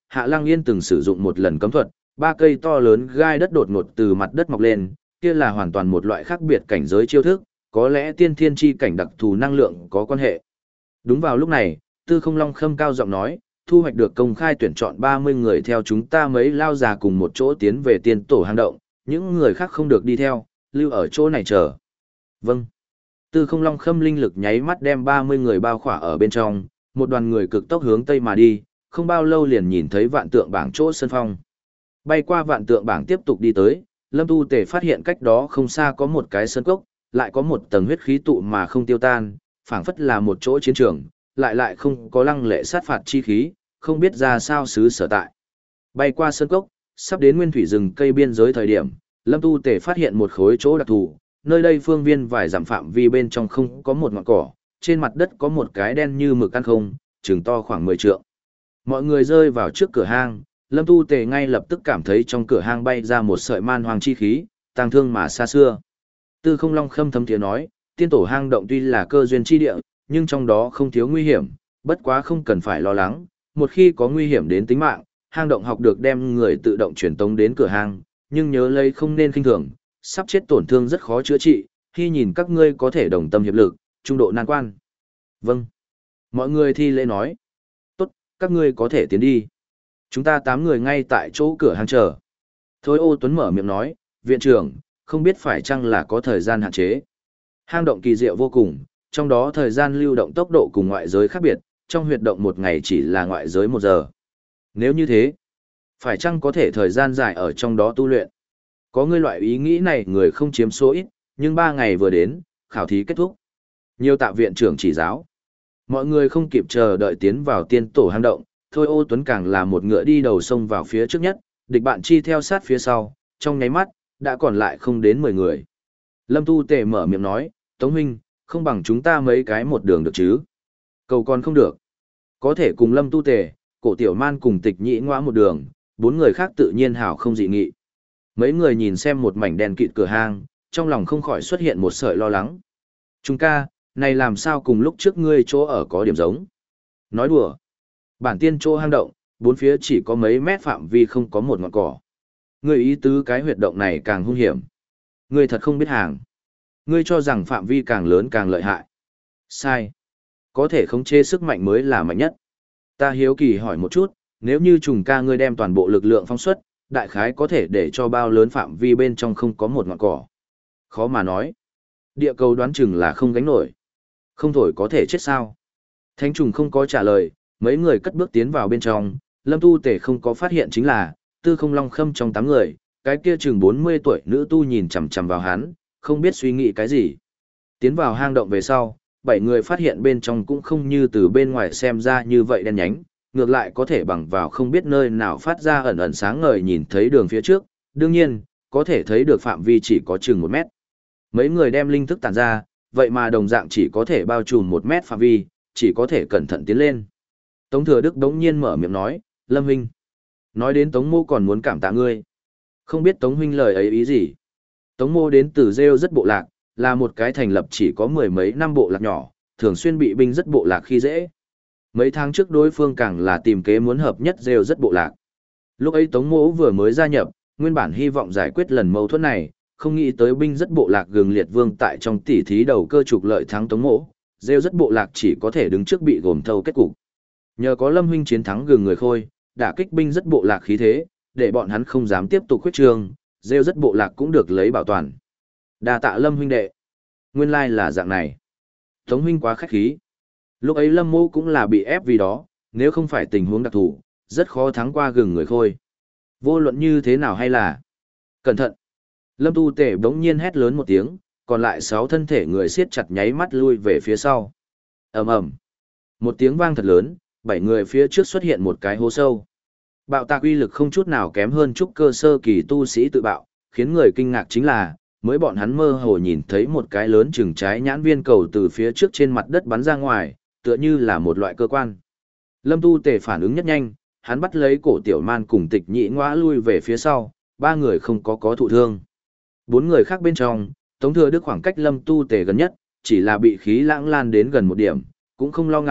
Hạ Lăng Yên từng sử dụng một lần cấm thuật, ba cây to lớn gai đất đột ngột từ mặt đất mọc lên, kia là hoàn toàn một loại khác biệt cảnh giới chiêu thức, có lẽ tiên thiên chi cảnh đặc thù năng lượng có quan hệ. Đúng vào lúc này, Tư Không Long khâm cao giọng nói, thu hoạch được công khai tuyển chọn ba mươi người theo chúng ta mấy lao già cùng một chỗ tiến về tiên tổ hang động, những người khác không được đi theo, lưu ở chỗ này chờ. Vâng. Tư Không Long khâm linh lực nháy mắt đem ba mươi người bao khỏa ở bên trong, một đoàn người cực tốc hướng tây mà đi, không bao lâu liền nhìn thấy vạn tượng bảng chỗ sân phong. Bay qua vạn tượng bảng tiếp tục đi tới, Lâm Tu Tề phát hiện cách đó không xa có một cái sân cốc, lại có một tầng huyết khí tụ mà không tiêu tan, phảng phất là một chỗ chiến trường, lại lại không có lăng lệ sát phạt chi khí, không biết ra sao xứ sở tại. Bay qua sân cốc, sắp đến nguyên thủy rừng cây biên giới thời điểm, Lâm Tu Tề phát hiện một khối chỗ đặc thù, nơi đây phương viên vài dặm phạm vi bên trong không có một ngọn cỏ, trên mặt đất có một cái đen như mực căn không, chừng to khoảng mười trượng. Mọi người rơi vào trước cửa hang, Lâm Tu Tề ngay lập tức cảm thấy trong cửa hang bay ra một sợi man hoàng chi khí, tang thương mà xa xưa. Tư Không Long khâm thấm tiếng nói, tiên tổ hang động tuy là cơ duyên chi địa, nhưng trong đó không thiếu nguy hiểm, bất quá không cần phải lo lắng, một khi có nguy hiểm đến tính mạng, hang động học được đem người tự động truyền tống đến cửa hang, nhưng nhớ lấy không nên khinh thường, sắp chết tổn thương rất khó chữa trị, khi nhìn các ngươi có thể đồng tâm hiệp lực, trung độ nan quan. Vâng. Mọi người thi lễ nói. Tốt, các ngươi có thể tiến đi. Chúng ta tám người ngay tại chỗ cửa hang chờ. Thôi Ô Tuấn mở miệng nói, viện trưởng, không biết phải chăng là có thời gian hạn chế. Hang động kỳ diệu vô cùng, trong đó thời gian lưu động tốc độ cùng ngoại giới khác biệt, trong huyệt động một ngày chỉ là ngoại giới một giờ. Nếu như thế, phải chăng có thể thời gian dài ở trong đó tu luyện? Có người loại ý nghĩ này người không chiếm số ít, nhưng ba ngày vừa đến, khảo thí kết thúc. Nhiều tạ viện trưởng chỉ giáo. Mọi người không kịp chờ đợi tiến vào tiên tổ hang động, Thôi Ô Tuấn càng là một ngựa đi đầu sông vào phía trước nhất, địch bạn chi theo sát phía sau, trong nháy mắt, đã còn lại không đến mười người. Lâm Tu Tề mở miệng nói, Tống huynh, không bằng chúng ta mấy cái một đường được chứ? Cầu còn không được. Có thể cùng Lâm Tu Tề, Cổ Tiểu Man cùng Tịch Nhĩ Ngoã một đường, bốn người khác tự nhiên hảo không dị nghị. Mấy người nhìn xem một mảnh đèn kịt cửa hang, trong lòng không khỏi xuất hiện một sợi lo lắng. Trung ca, này làm sao cùng lúc trước ngươi chỗ ở có điểm giống? Nói đùa. Bản tiên chỗ hang động, bốn phía chỉ có mấy mét phạm vi không có một ngọn cỏ. Ngươi ý tứ cái huyệt động này càng hung hiểm. Ngươi thật không biết hàng. Ngươi cho rằng phạm vi càng lớn càng lợi hại. Sai. Có thể khống chế sức mạnh mới là mạnh nhất. Ta hiếu kỳ hỏi một chút, nếu như trùng ca ngươi đem toàn bộ lực lượng phóng xuất, đại khái có thể để cho bao lớn phạm vi bên trong không có một ngọn cỏ. Khó mà nói. Địa cầu đoán chừng là không gánh nổi. Không thổi có thể chết sao. Thánh trùng không có trả lời, mấy người cất bước tiến vào bên trong, Lâm Tu Tề không có phát hiện chính là, Tư Không Long khâm trong tám người, cái kia chừng bốn mươi tuổi nữ tu nhìn chằm chằm vào hắn, không biết suy nghĩ cái gì. Tiến vào hang động về sau, bảy người phát hiện bên trong cũng không như từ bên ngoài xem ra như vậy đen nhánh, ngược lại có thể bằng vào không biết nơi nào phát ra ẩn ẩn sáng ngời nhìn thấy đường phía trước, đương nhiên, có thể thấy được phạm vi chỉ có chừng một mét. Mấy người đem linh thức tản ra, vậy mà đồng dạng chỉ có thể bao trùm một mét phạm vi, chỉ có thể cẩn thận tiến lên. Tống Thừa Đức đống nhiên mở miệng nói, Lâm huynh. Nói đến Tống Mô còn muốn cảm tạ ngươi. Không biết Tống huynh lời ấy ý gì. Tống Mô đến từ Rêu rất bộ lạc, là một cái thành lập chỉ có mười mấy năm bộ lạc nhỏ, thường xuyên bị binh rất bộ lạc khi dễ. Mấy tháng trước đối phương càng là tìm kế muốn hợp nhất Rêu rất bộ lạc. Lúc ấy Tống Mô vừa mới gia nhập, nguyên bản hy vọng giải quyết lần mâu thuẫn này, không nghĩ tới binh rất bộ lạc gừng liệt vương tại trong tỉ thí đầu cơ trục lợi thắng Tống Mô, Rêu rất bộ lạc chỉ có thể đứng trước bị gồm thâu kết cục. Nhờ có Lâm huynh chiến thắng gừng người khôi, đả kích binh rất bộ lạc khí thế, để bọn hắn không dám tiếp tục khuyết trương, Rêu rất bộ lạc cũng được lấy bảo toàn. Đa tạ Lâm huynh đệ. Nguyên lai là dạng này. Tống huynh quá khách khí. Lúc ấy Lâm Mô cũng là bị ép vì đó, nếu không phải tình huống đặc thù, rất khó thắng qua gừng người khôi. Vô luận như thế nào hay là... Cẩn thận. Lâm Tu Tể bỗng nhiên hét lớn một tiếng, còn lại sáu thân thể người siết chặt nháy mắt lui về phía sau. Ầm ầm. Một tiếng vang thật lớn, bảy người phía trước xuất hiện một cái hố sâu. Bạo tạc uy lực không chút nào kém hơn trúc cơ sơ kỳ tu sĩ tự bạo, khiến người kinh ngạc chính là, mới bọn hắn mơ hồ nhìn thấy một cái lớn chừng trái nhãn viên cầu từ phía trước trên mặt đất bắn ra ngoài, tựa như là một loại cơ quan. Lâm Tu Tề phản ứng nhất nhanh, hắn bắt lấy Cổ Tiểu Man cùng Tịch Nhĩ Ngoã lui về phía sau, ba người không có có thụ thương. Bốn người khác bên trong, Tống Thừa Đức khoảng cách Lâm Tu Tề gần nhất, chỉ là bị khí lãng lan đến gần một điểm, cũng không lo ngại,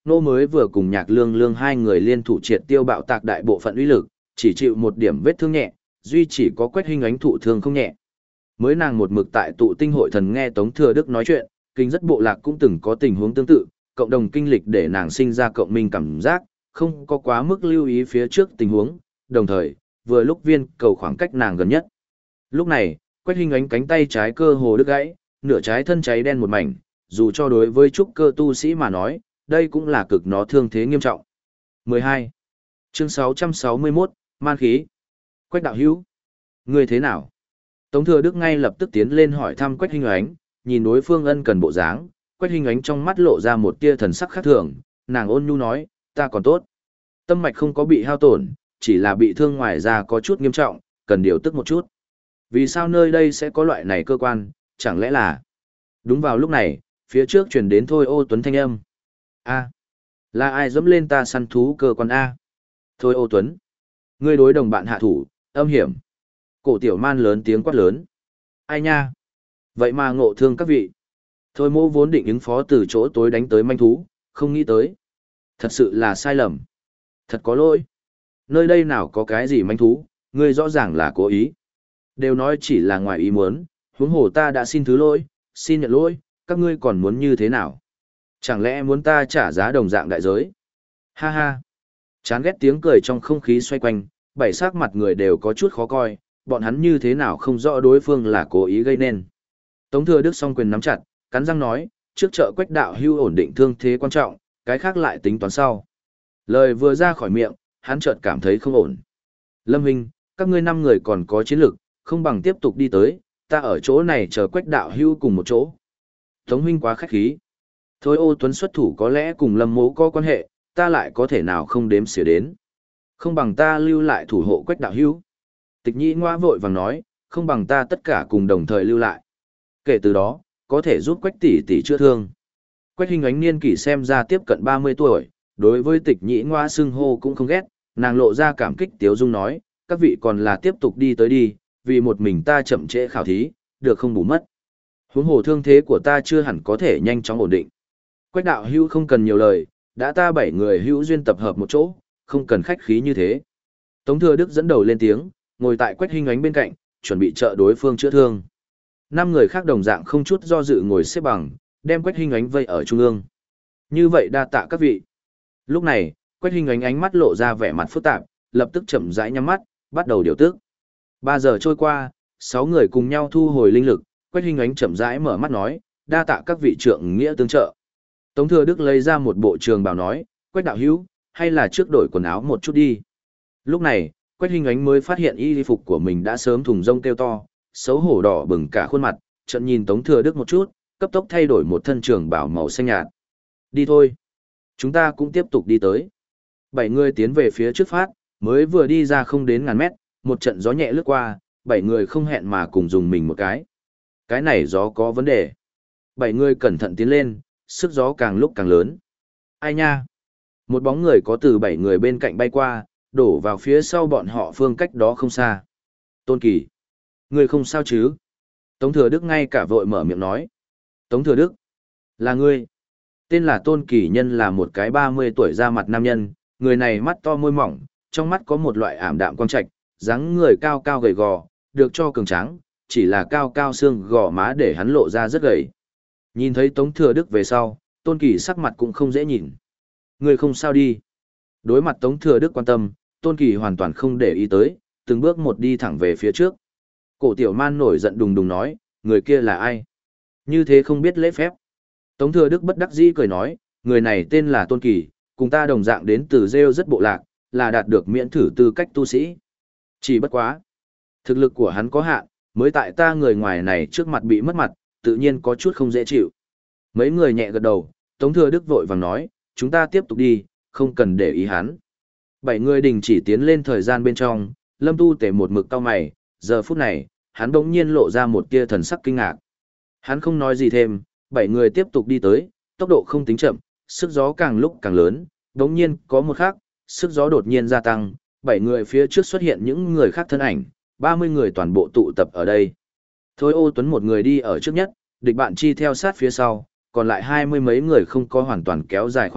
nô mới vừa cùng nhạc lương lương hai người liên thủ triệt tiêu bạo tạc đại bộ phận uy lực, chỉ chịu một điểm vết thương nhẹ, duy chỉ có Quách Hinh Ánh thụ thương không nhẹ. Mới nàng một mực tại tụ tinh hội thần nghe Tống Thừa Đức nói chuyện, kinh rất bộ lạc cũng từng có tình huống tương tự, cộng đồng kinh lịch để nàng sinh ra cộng minh cảm giác, không có quá mức lưu ý phía trước tình huống, đồng thời, vừa lúc viên cầu khoảng cách nàng gần nhất. Lúc này, Quách Hinh Ánh cánh tay trái cơ hồ đứt gãy, nửa trái thân cháy đen một mảnh, dù cho đối với trúc cơ tu sĩ mà nói, đây cũng là cực nó thương thế nghiêm trọng. mười hai. Chương sáu trăm sáu mươi mốt, Man khí. Quách đạo hữu, ngươi thế nào? Tống Thừa Đức ngay lập tức tiến lên hỏi thăm Quách Hinh Ánh, nhìn đối phương ân cần bộ dáng, Quách Hinh Ánh trong mắt lộ ra một tia thần sắc khác thường, nàng ôn nhu nói, ta còn tốt. Tâm mạch không có bị hao tổn, chỉ là bị thương ngoài da có chút nghiêm trọng, cần điều tức một chút. Vì sao nơi đây sẽ có loại này cơ quan, chẳng lẽ là... Đúng vào lúc này, phía trước truyền đến Thôi Ô Tuấn thanh âm. A, là ai dẫm lên ta săn thú cơ quan A? Thôi Ô Tuấn, ngươi đối đồng bạn hạ thủ, âm hiểm. Cổ tiểu man lớn tiếng quát lớn. Ai nha? Vậy mà ngộ thương các vị. Thôi mô vốn định ứng phó từ chỗ tối đánh tới manh thú, không nghĩ tới. Thật sự là sai lầm. Thật có lỗi. Nơi đây nào có cái gì manh thú, ngươi rõ ràng là cố ý. Đều nói chỉ là ngoài ý muốn, huống hồ ta đã xin thứ lỗi, xin nhận lỗi, các ngươi còn muốn như thế nào? Chẳng lẽ muốn ta trả giá đồng dạng đại giới? Ha ha. Chán ghét tiếng cười trong không khí xoay quanh, bảy sắc mặt người đều có chút khó coi, bọn hắn như thế nào không rõ đối phương là cố ý gây nên. Tống Thừa Đức song quyền nắm chặt, cắn răng nói, trước chợ Quách đạo hưu ổn định thương thế quan trọng, cái khác lại tính toán sau. Lời vừa ra khỏi miệng, hắn chợt cảm thấy không ổn. Lâm Hinh, các ngươi năm người còn có chiến lực, không bằng tiếp tục đi tới, ta ở chỗ này chờ Quách đạo hưu cùng một chỗ. Tống huynh quá khách khí. Thôi Ô Tuấn xuất thủ có lẽ cùng Lâm Mỗ có quan hệ, ta lại có thể nào không đếm xỉa đến. Không bằng ta lưu lại thủ hộ Quách đạo hưu. Tịch Nhĩ Ngoa vội vàng nói, không bằng ta tất cả cùng đồng thời lưu lại. Kể từ đó, có thể giúp Quách tỷ tỷ chữa thương. Quách Hinh Ánh niên kỷ xem ra tiếp cận ba mươi tuổi, đối với Tịch Nhĩ Ngoa xưng hô cũng không ghét, nàng lộ ra cảm kích tiếu dung nói, các vị còn là tiếp tục đi tới đi, vì một mình ta chậm trễ khảo thí, được không bù mất. Huống hồ thương thế của ta chưa hẳn có thể nhanh chóng ổn định. Quách đạo hữu không cần nhiều lời, đã ta bảy người hữu duyên tập hợp một chỗ, không cần khách khí như thế. Tống Thừa Đức dẫn đầu lên tiếng, ngồi tại Quách Hinh Ánh bên cạnh, chuẩn bị trợ đối phương chữa thương. Năm người khác đồng dạng không chút do dự ngồi xếp bằng, đem Quách Hinh Ánh vây ở trung ương. Như vậy đa tạ các vị. Lúc này, Quách Hinh Ánh ánh mắt lộ ra vẻ mặt phức tạp, lập tức chậm rãi nhắm mắt, bắt đầu điều tức. Ba giờ trôi qua, sáu người cùng nhau thu hồi linh lực, Quách Hinh Ánh chậm rãi mở mắt nói, đa tạ các vị trượng nghĩa tương trợ. Tống Thừa Đức lấy ra một bộ trường bào nói, Quách đạo hữu, hay là trước đổi quần áo một chút đi. Lúc này, Quách Hinh Ánh mới phát hiện y phục của mình đã sớm thùng rông kêu to, xấu hổ đỏ bừng cả khuôn mặt, trận nhìn Tống Thừa Đức một chút, cấp tốc thay đổi một thân trường bào màu xanh nhạt. Đi thôi. Chúng ta cũng tiếp tục đi tới. Bảy người tiến về phía trước phát, mới vừa đi ra không đến ngàn mét, một trận gió nhẹ lướt qua, bảy người không hẹn mà cùng dùng mình một cái. Cái này gió có vấn đề. Bảy người cẩn thận tiến lên, sức gió càng lúc càng lớn. Ai nha? Một bóng người có từ bảy người bên cạnh bay qua, đổ vào phía sau bọn họ phương cách đó không xa. Tôn Kỳ. Ngươi không sao chứ? Tống Thừa Đức ngay cả vội mở miệng nói. Tống Thừa Đức. Là ngươi. Tên là Tôn Kỳ Nhân là một cái ba mươi tuổi ra mặt nam nhân, người này mắt to môi mỏng, trong mắt có một loại ảm đạm quang trạch, dáng người cao cao gầy gò, được cho cường tráng, chỉ là cao cao xương gò má để hắn lộ ra rất gầy. Nhìn thấy Tống Thừa Đức về sau, Tôn Kỳ sắc mặt cũng không dễ nhìn. Ngươi không sao đi. Đối mặt Tống Thừa Đức quan tâm, Tôn Kỳ hoàn toàn không để ý tới, từng bước một đi thẳng về phía trước. Cổ Tiểu Man nổi giận đùng đùng nói, người kia là ai? Như thế không biết lễ phép. Tống Thừa Đức bất đắc dĩ cười nói, người này tên là Tôn Kỳ, cùng ta đồng dạng đến từ rêu rất bộ lạc, là đạt được miễn thử tư cách tu sĩ. Chỉ bất quá. Thực lực của hắn có hạn, mới tại ta người ngoài này trước mặt bị mất mặt, tự nhiên có chút không dễ chịu. Mấy người nhẹ gật đầu, Tống Thừa Đức vội vàng nói, chúng ta tiếp tục đi, không cần để ý hắn. Bảy người đình chỉ tiến lên thời gian bên trong, Lâm Tu Tể một mực cau mày, giờ phút này, hắn bỗng nhiên lộ ra một tia thần sắc kinh ngạc. Hắn không nói gì thêm, bảy người tiếp tục đi tới, tốc độ không tính chậm, sức gió càng lúc càng lớn, bỗng nhiên có một khắc, sức gió đột nhiên gia tăng, bảy người phía trước xuất hiện những người khác thân ảnh, ba mươi người toàn bộ tụ tập ở đây. Thôi Ô Tuấn một người đi ở trước nhất, địch bạn chi theo sát phía sau, còn lại hai mươi mấy người không có hoàn toàn kéo dài khoảng cách,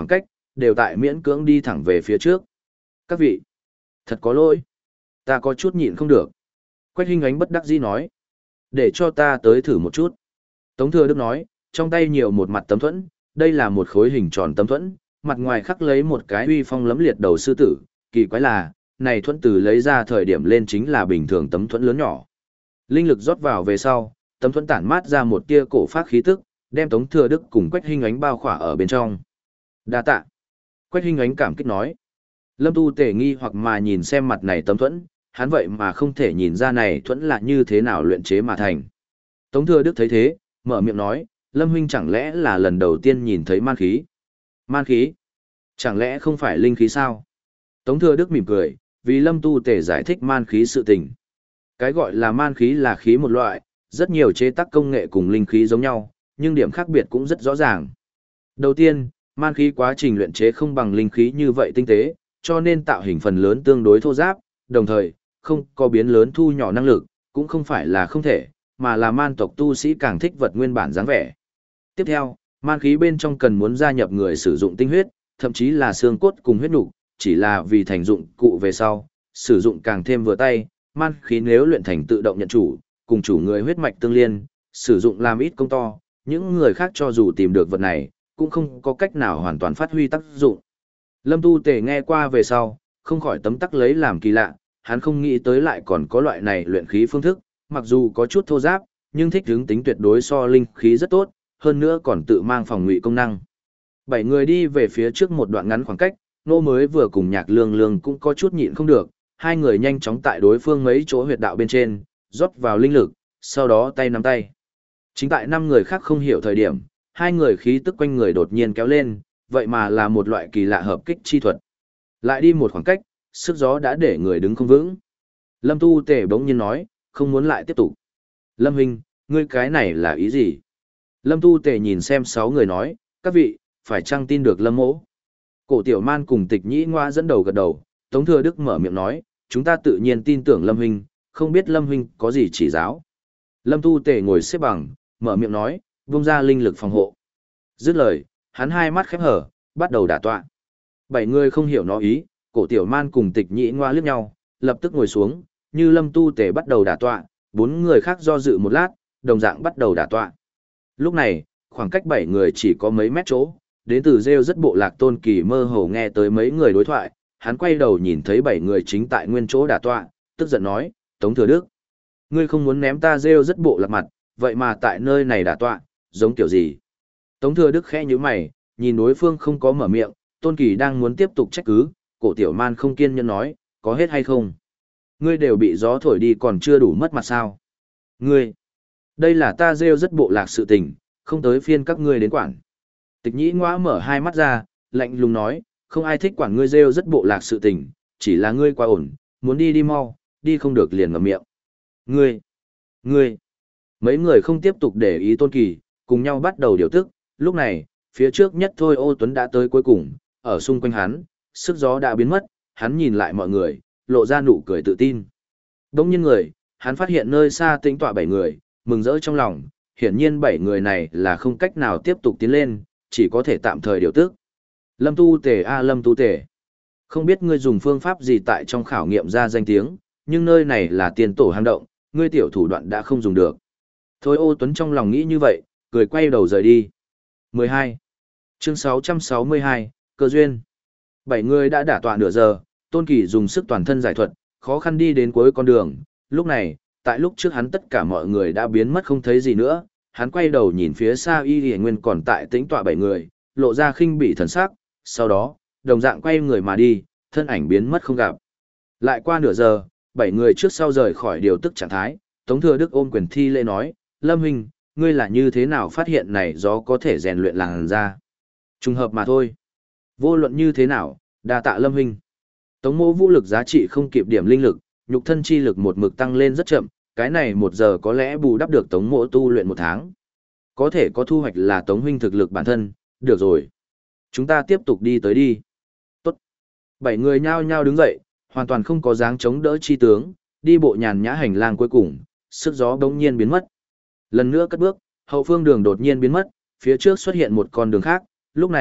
đều tại miễn cưỡng đi thẳng về phía trước. Các vị, thật có lỗi. Ta có chút nhịn không được. Quách Hinh Ánh bất đắc dĩ nói. Để cho ta tới thử một chút. Tống Thừa Đức nói, trong tay nhiều một mặt tấm thuẫn, đây là một khối hình tròn tấm thuẫn, mặt ngoài khắc lấy một cái uy phong lẫm liệt đầu sư tử, kỳ quái là, này thuẫn từ lấy ra thời điểm lên chính là bình thường tấm thuẫn lớn nhỏ. Linh lực rót vào về sau, tấm thuẫn tản mát ra một tia cổ phát khí tức, đem Tống Thừa Đức cùng Quách Hinh Ánh bao khỏa ở bên trong. Đa tạ. Quách Hinh Ánh cảm kích nói. Lâm Tu Tề nghi hoặc mà nhìn xem mặt này tấm thuẫn, hắn vậy mà không thể nhìn ra này thuẫn là như thế nào luyện chế mà thành. Tống Thừa Đức thấy thế, mở miệng nói, Lâm huynh chẳng lẽ là lần đầu tiên nhìn thấy man khí? Man khí? Chẳng lẽ không phải linh khí sao? Tống Thừa Đức mỉm cười, vì Lâm Tu Tề giải thích man khí sự tình. Cái gọi là man khí là khí một loại, rất nhiều chế tác công nghệ cùng linh khí giống nhau, nhưng điểm khác biệt cũng rất rõ ràng. Đầu tiên, man khí quá trình luyện chế không bằng linh khí như vậy tinh tế, cho nên tạo hình phần lớn tương đối thô ráp, đồng thời, không có biến lớn thu nhỏ năng lực, cũng không phải là không thể, mà là man tộc tu sĩ càng thích vật nguyên bản dáng vẻ. Tiếp theo, man khí bên trong cần muốn gia nhập người sử dụng tinh huyết, thậm chí là xương cốt cùng huyết nục, chỉ là vì thành dụng cụ về sau, sử dụng càng thêm vừa tay, man khí nếu luyện thành tự động nhận chủ, cùng chủ người huyết mạch tương liên, sử dụng làm ít công to, những người khác cho dù tìm được vật này, cũng không có cách nào hoàn toàn phát huy tác dụng. Lâm Tu Tề nghe qua về sau, không khỏi tấm tắc lấy làm kỳ lạ, hắn không nghĩ tới lại còn có loại này luyện khí phương thức, mặc dù có chút thô giáp, nhưng thích hướng tính tuyệt đối so linh khí rất tốt, hơn nữa còn tự mang phòng ngụy công năng. Bảy người đi về phía trước một đoạn ngắn khoảng cách, nô mới vừa cùng Nhạc Lương Lương cũng có chút nhịn không được, hai người nhanh chóng tại đối phương mấy chỗ huyệt đạo bên trên, rót vào linh lực, sau đó tay nắm tay. Chính tại năm người khác không hiểu thời điểm, hai người khí tức quanh người đột nhiên kéo lên, vậy mà là một loại kỳ lạ hợp kích chi thuật. Lại đi một khoảng cách, sức gió đã để người đứng không vững. Lâm Tu Tề bỗng nhiên nói, không muốn lại tiếp tục. Lâm huynh, ngươi cái này là ý gì? Lâm Tu Tề nhìn xem sáu người nói, các vị, phải chăng tin được Lâm mỗ? Cổ Tiểu Man cùng Tịch Nhĩ Ngoa dẫn đầu gật đầu, Tống Thừa Đức mở miệng nói, chúng ta tự nhiên tin tưởng Lâm huynh, không biết Lâm huynh có gì chỉ giáo. Lâm Tu Tề ngồi xếp bằng, mở miệng nói, vung ra linh lực phòng hộ. Dứt lời, hắn hai mắt khép hở, bắt đầu đả tọa. Bảy người không hiểu nó ý, Cổ Tiểu Man cùng Tịch Nhĩ Ngoa liếc nhau, lập tức ngồi xuống, như Lâm Tu Tề bắt đầu đả tọa, bốn người khác do dự một lát, đồng dạng bắt đầu đả tọa. Lúc này, khoảng cách bảy người chỉ có mấy mét chỗ, đến từ rêu rất bộ lạc Tôn Kỳ mơ hồ nghe tới mấy người đối thoại, hắn quay đầu nhìn thấy bảy người chính tại nguyên chỗ đả tọa, tức giận nói, Tống Thừa Đức, ngươi không muốn ném ta rêu rất bộ lạc mặt, vậy mà tại nơi này đả tọa, giống kiểu gì? Tống Thừa Đức khẽ nhíu mày, nhìn đối phương không có mở miệng, Tôn Kỳ đang muốn tiếp tục trách cứ, Cổ Tiểu Man không kiên nhẫn nói, có hết hay không? Ngươi đều bị gió thổi đi còn chưa đủ mất mặt sao? Ngươi, đây là ta rêu rất bộ lạc sự tình, không tới phiên các ngươi đến quản. Tịch Nhĩ Ngoa mở hai mắt ra, lạnh lùng nói, không ai thích quản ngươi rêu rất bộ lạc sự tình, chỉ là ngươi quá ổn, muốn đi đi mau, đi không được liền ngậm miệng. Ngươi, ngươi, mấy người không tiếp tục để ý Tôn Kỳ, cùng nhau bắt đầu điều tức, lúc này, phía trước nhất thôi Ô Tuấn đã tới cuối cùng, ở xung quanh hắn, sức gió đã biến mất, hắn nhìn lại mọi người, lộ ra nụ cười tự tin. Đông nhiên người, hắn phát hiện nơi xa tĩnh tọa bảy người, mừng rỡ trong lòng, hiển nhiên bảy người này là không cách nào tiếp tục tiến lên, chỉ có thể tạm thời điều tức. Lâm Tu Tề a Lâm Tu Tề, không biết ngươi dùng phương pháp gì tại trong khảo nghiệm ra danh tiếng, nhưng nơi này là tiền tổ hang động, ngươi tiểu thủ đoạn đã không dùng được. Thôi Ô Tuấn trong lòng nghĩ như vậy, cười quay đầu rời đi. mười hai. Chương sáu trăm sáu mươi hai, Cơ duyên. Bảy người đã đả tọa nửa giờ, Tôn Kỳ dùng sức toàn thân giải thuật, khó khăn đi đến cuối con đường. Lúc này, tại lúc trước hắn tất cả mọi người đã biến mất không thấy gì nữa, hắn quay đầu nhìn phía xa Y Lệ Nguyên còn tại tĩnh tọa bảy người, lộ ra khinh bỉ thần sắc, sau đó, đồng dạng quay người mà đi, thân ảnh biến mất không gặp. Lại qua nửa giờ, bảy người trước sau rời khỏi điều tức trạng thái, Tống Thừa Đức ôm quyền thi lễ nói, Lâm huynh, ngươi là như thế nào phát hiện này gió có thể rèn luyện làn da? Trùng hợp mà thôi. Vô luận như thế nào, đa tạ Lâm huynh. Tống Mỗ vũ lực giá trị không kịp điểm linh lực, nhục thân chi lực một mực tăng lên rất chậm, cái này một giờ có lẽ bù đắp được Tống Mỗ tu luyện một tháng. Có thể có thu hoạch là Tống huynh thực lực bản thân, được rồi. Chúng ta tiếp tục đi tới đi. Tốt. Bảy người nhao nhao đứng dậy, hoàn toàn không có dáng chống đỡ chi tướng, đi bộ nhàn nhã hành lang cuối cùng, sức gió bỗng nhiên biến mất. Lần nữa cất bước, hậu phương đường đột nhiên biến mất, phía trước xuất hiện một con đường khác, lúc này,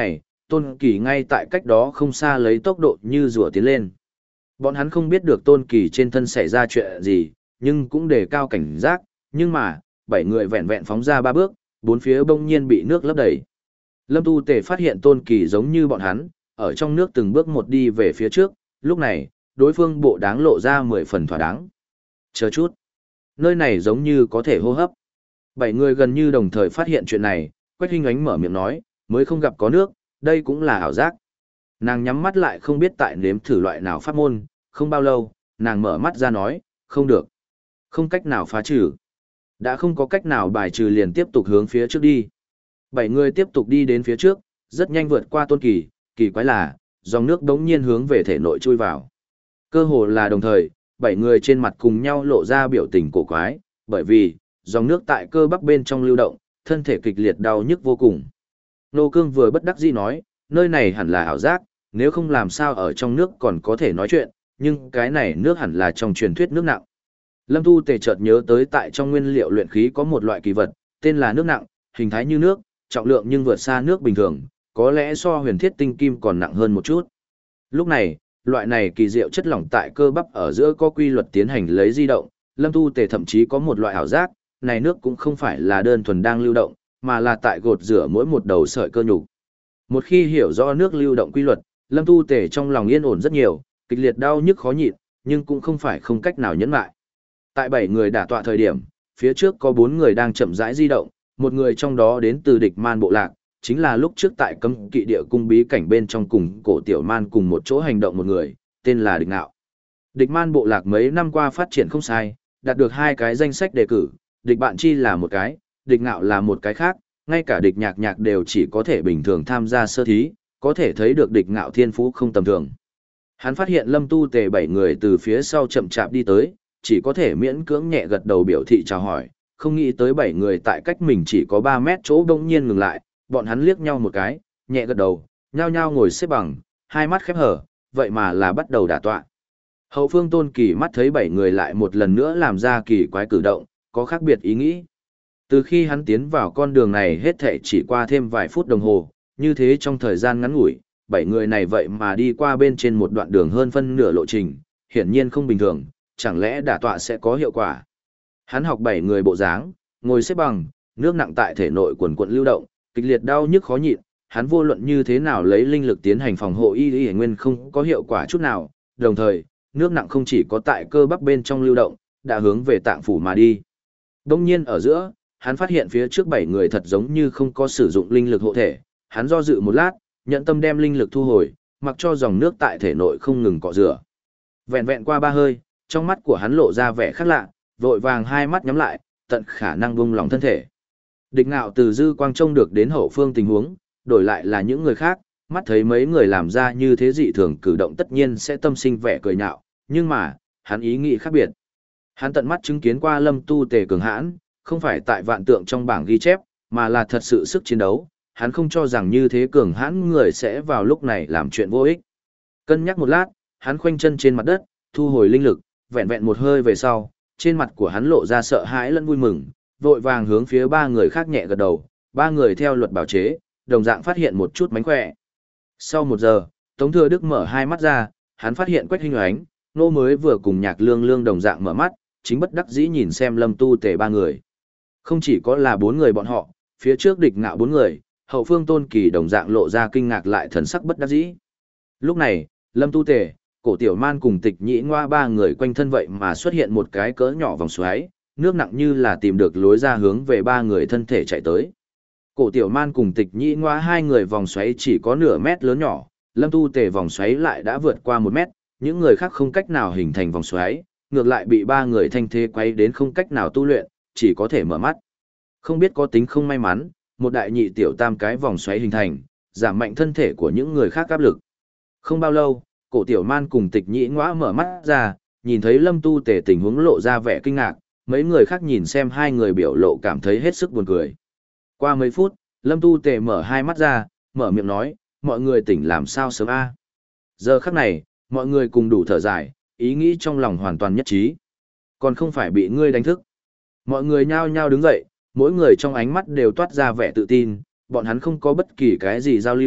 Tôn Kỳ ngay tại cách đó không xa lấy tốc độ như rùa tiến lên. Bọn hắn không biết được Tôn Kỳ trên thân xảy ra chuyện gì, nhưng cũng đề cao cảnh giác, nhưng mà, bảy người vẹn vẹn phóng ra ba bước, bốn phía bỗng nhiên bị nước lấp đầy. Lâm Tu Tề phát hiện Tôn Kỳ giống như bọn hắn, ở trong nước từng bước một đi về phía trước, lúc này, đối phương bộ đáng lộ ra mười phần thỏa đáng. Chờ chút, nơi này giống như có thể hô hấp. Bảy người gần như đồng thời phát hiện chuyện này, Quách Hinh Ánh mở miệng nói, mới không gặp có nước, đây cũng là ảo giác. Nàng nhắm mắt lại không biết tại nếm thử loại nào pháp môn, không bao lâu, nàng mở mắt ra nói, không được. Không cách nào phá trừ. Đã không có cách nào bài trừ liền tiếp tục hướng phía trước đi. Bảy người tiếp tục đi đến phía trước, rất nhanh vượt qua Tôn Kỳ, kỳ quái là, dòng nước đống nhiên hướng về thể nội chui vào. Cơ hồ là đồng thời, bảy người trên mặt cùng nhau lộ ra biểu tình cổ quái, bởi vì, dòng nước tại cơ bắp bên trong lưu động, thân thể kịch liệt đau nhức vô cùng. Nô Cương vừa bất đắc dĩ nói, nơi này hẳn là ảo giác, nếu không làm sao ở trong nước còn có thể nói chuyện, nhưng cái này nước hẳn là trong truyền thuyết nước nặng. Lâm Tu Tề chợt nhớ tới tại trong nguyên liệu luyện khí có một loại kỳ vật, tên là nước nặng, hình thái như nước, trọng lượng nhưng vượt xa nước bình thường, có lẽ so huyền thiết tinh kim còn nặng hơn một chút. Lúc này, loại này kỳ diệu chất lỏng tại cơ bắp ở giữa có quy luật tiến hành lấy di động, Lâm Tu Tề thậm chí có một loại ảo giác, này nước cũng không phải là đơn thuần đang lưu động, mà là tại gột rửa mỗi một đầu sợi cơ nhục. Một khi hiểu rõ nước lưu động quy luật, Lâm Tu Tề trong lòng yên ổn rất nhiều, kịch liệt đau nhức khó nhịn, nhưng cũng không phải không cách nào nhẫn lại. Tại bảy người đả tọa thời điểm, phía trước có bốn người đang chậm rãi di động, một người trong đó đến từ địch man bộ lạc, chính là lúc trước tại cấm kỵ địa cung bí cảnh bên trong cùng cổ tiểu man cùng một chỗ hành động một người, tên là địch nạo. Địch man bộ lạc mấy năm qua phát triển không sai, đạt được hai cái danh sách đề cử, địch bạn chi là một cái, địch nạo là một cái khác, ngay cả địch nhạc nhạc đều chỉ có thể bình thường tham gia sơ thí, có thể thấy được địch ngạo thiên phú không tầm thường. Hắn phát hiện Lâm Tu Tề bảy người từ phía sau chậm chạp đi tới, chỉ có thể miễn cưỡng nhẹ gật đầu biểu thị chào hỏi, không nghĩ tới bảy người tại cách mình chỉ có ba mét chỗ đông nhiên ngừng lại, bọn hắn liếc nhau một cái, nhẹ gật đầu, nhao nhao ngồi xếp bằng, hai mắt khép hở, vậy mà là bắt đầu đả tọa. Hậu phương Tôn Kỳ mắt thấy bảy người lại một lần nữa làm ra kỳ quái cử động, có khác biệt ý nghĩ. Từ khi hắn tiến vào con đường này hết thệ chỉ qua thêm vài phút đồng hồ, như thế trong thời gian ngắn ngủi, bảy người này vậy mà đi qua bên trên một đoạn đường hơn phân nửa lộ trình, hiển nhiên không bình thường, chẳng lẽ đả tọa sẽ có hiệu quả. Hắn học bảy người bộ dáng, ngồi xếp bằng, nước nặng tại thể nội quần quận lưu động, kịch liệt đau nhức khó nhịn, hắn vô luận như thế nào lấy linh lực tiến hành phòng hộ y y nguyên không có hiệu quả chút nào, đồng thời, nước nặng không chỉ có tại cơ bắp bên trong lưu động, đã hướng về tạng phủ mà đi. Đông nhiên ở giữa, hắn phát hiện phía trước bảy người thật giống như không có sử dụng linh lực hộ thể, hắn do dự một lát, nhận tâm đem linh lực thu hồi, mặc cho dòng nước tại thể nội không ngừng cọ rửa. Vẹn vẹn qua ba hơi, trong mắt của hắn lộ ra vẻ khác lạ, vội vàng hai mắt nhắm lại, tận khả năng buông lỏng thân thể. Địch Ngạo từ dư quang trông được đến hậu phương tình huống, đổi lại là những người khác, mắt thấy mấy người làm ra như thế dị thường cử động tất nhiên sẽ tâm sinh vẻ cười nhạo, nhưng mà, hắn ý nghĩ khác biệt. Hắn tận mắt chứng kiến qua Lâm Tu Tề cường hãn, không phải tại vạn tượng trong bảng ghi chép, mà là thật sự sức chiến đấu, hắn không cho rằng như thế cường hãn người sẽ vào lúc này làm chuyện vô ích. Cân nhắc một lát, hắn khoanh chân trên mặt đất, thu hồi linh lực, vẹn vẹn một hơi về sau, trên mặt của hắn lộ ra sợ hãi lẫn vui mừng, vội vàng hướng phía ba người khác nhẹ gật đầu, ba người theo luật bảo chế, đồng dạng phát hiện một chút mánh khỏe. Sau một giờ, Tống Thừa Đức mở hai mắt ra, hắn phát hiện Quách Hinh Ánh, Nô mới vừa cùng Nhạc Lương Lương đồng dạng mở mắt, chính bất đắc dĩ nhìn xem Lâm Tu Tề ba người. Không chỉ có là bốn người bọn họ, phía trước Địch Ngạo bốn người, hậu phương Tôn Kỳ đồng dạng lộ ra kinh ngạc lại thần sắc bất đắc dĩ. Lúc này, Lâm Tu Tề, Cổ Tiểu Man cùng Tịch Nhĩ Ngoa ba người quanh thân vậy mà xuất hiện một cái cỡ nhỏ vòng xoáy, nước nặng như là tìm được lối ra hướng về ba người thân thể chạy tới. Cổ Tiểu Man cùng Tịch Nhĩ Ngoa hai người vòng xoáy chỉ có nửa mét lớn nhỏ, Lâm Tu Tề vòng xoáy lại đã vượt qua một mét, những người khác không cách nào hình thành vòng xoáy, ngược lại bị ba người thanh thế quay đến không cách nào tu luyện, chỉ có thể mở mắt. Không biết có tính không may mắn, một đại nhị tiểu tam cái vòng xoáy hình thành, giảm mạnh thân thể của những người khác áp lực. Không bao lâu, Cổ Tiểu Man cùng Tịch Nhĩ Ngoa mở mắt ra, nhìn thấy Lâm Tu Tề tình huống lộ ra vẻ kinh ngạc, mấy người khác nhìn xem hai người biểu lộ cảm thấy hết sức buồn cười. Qua mấy phút, Lâm Tu Tề mở hai mắt ra, mở miệng nói, mọi người tỉnh làm sao sớm a? Giờ khắc này, mọi người cùng đủ thở dài, ý nghĩ trong lòng hoàn toàn nhất trí. Còn không phải bị ngươi đánh thức. Mọi người nhao nhao đứng dậy, mỗi người trong ánh mắt đều toát ra vẻ tự tin, bọn hắn không có bất kỳ cái gì giao lưu,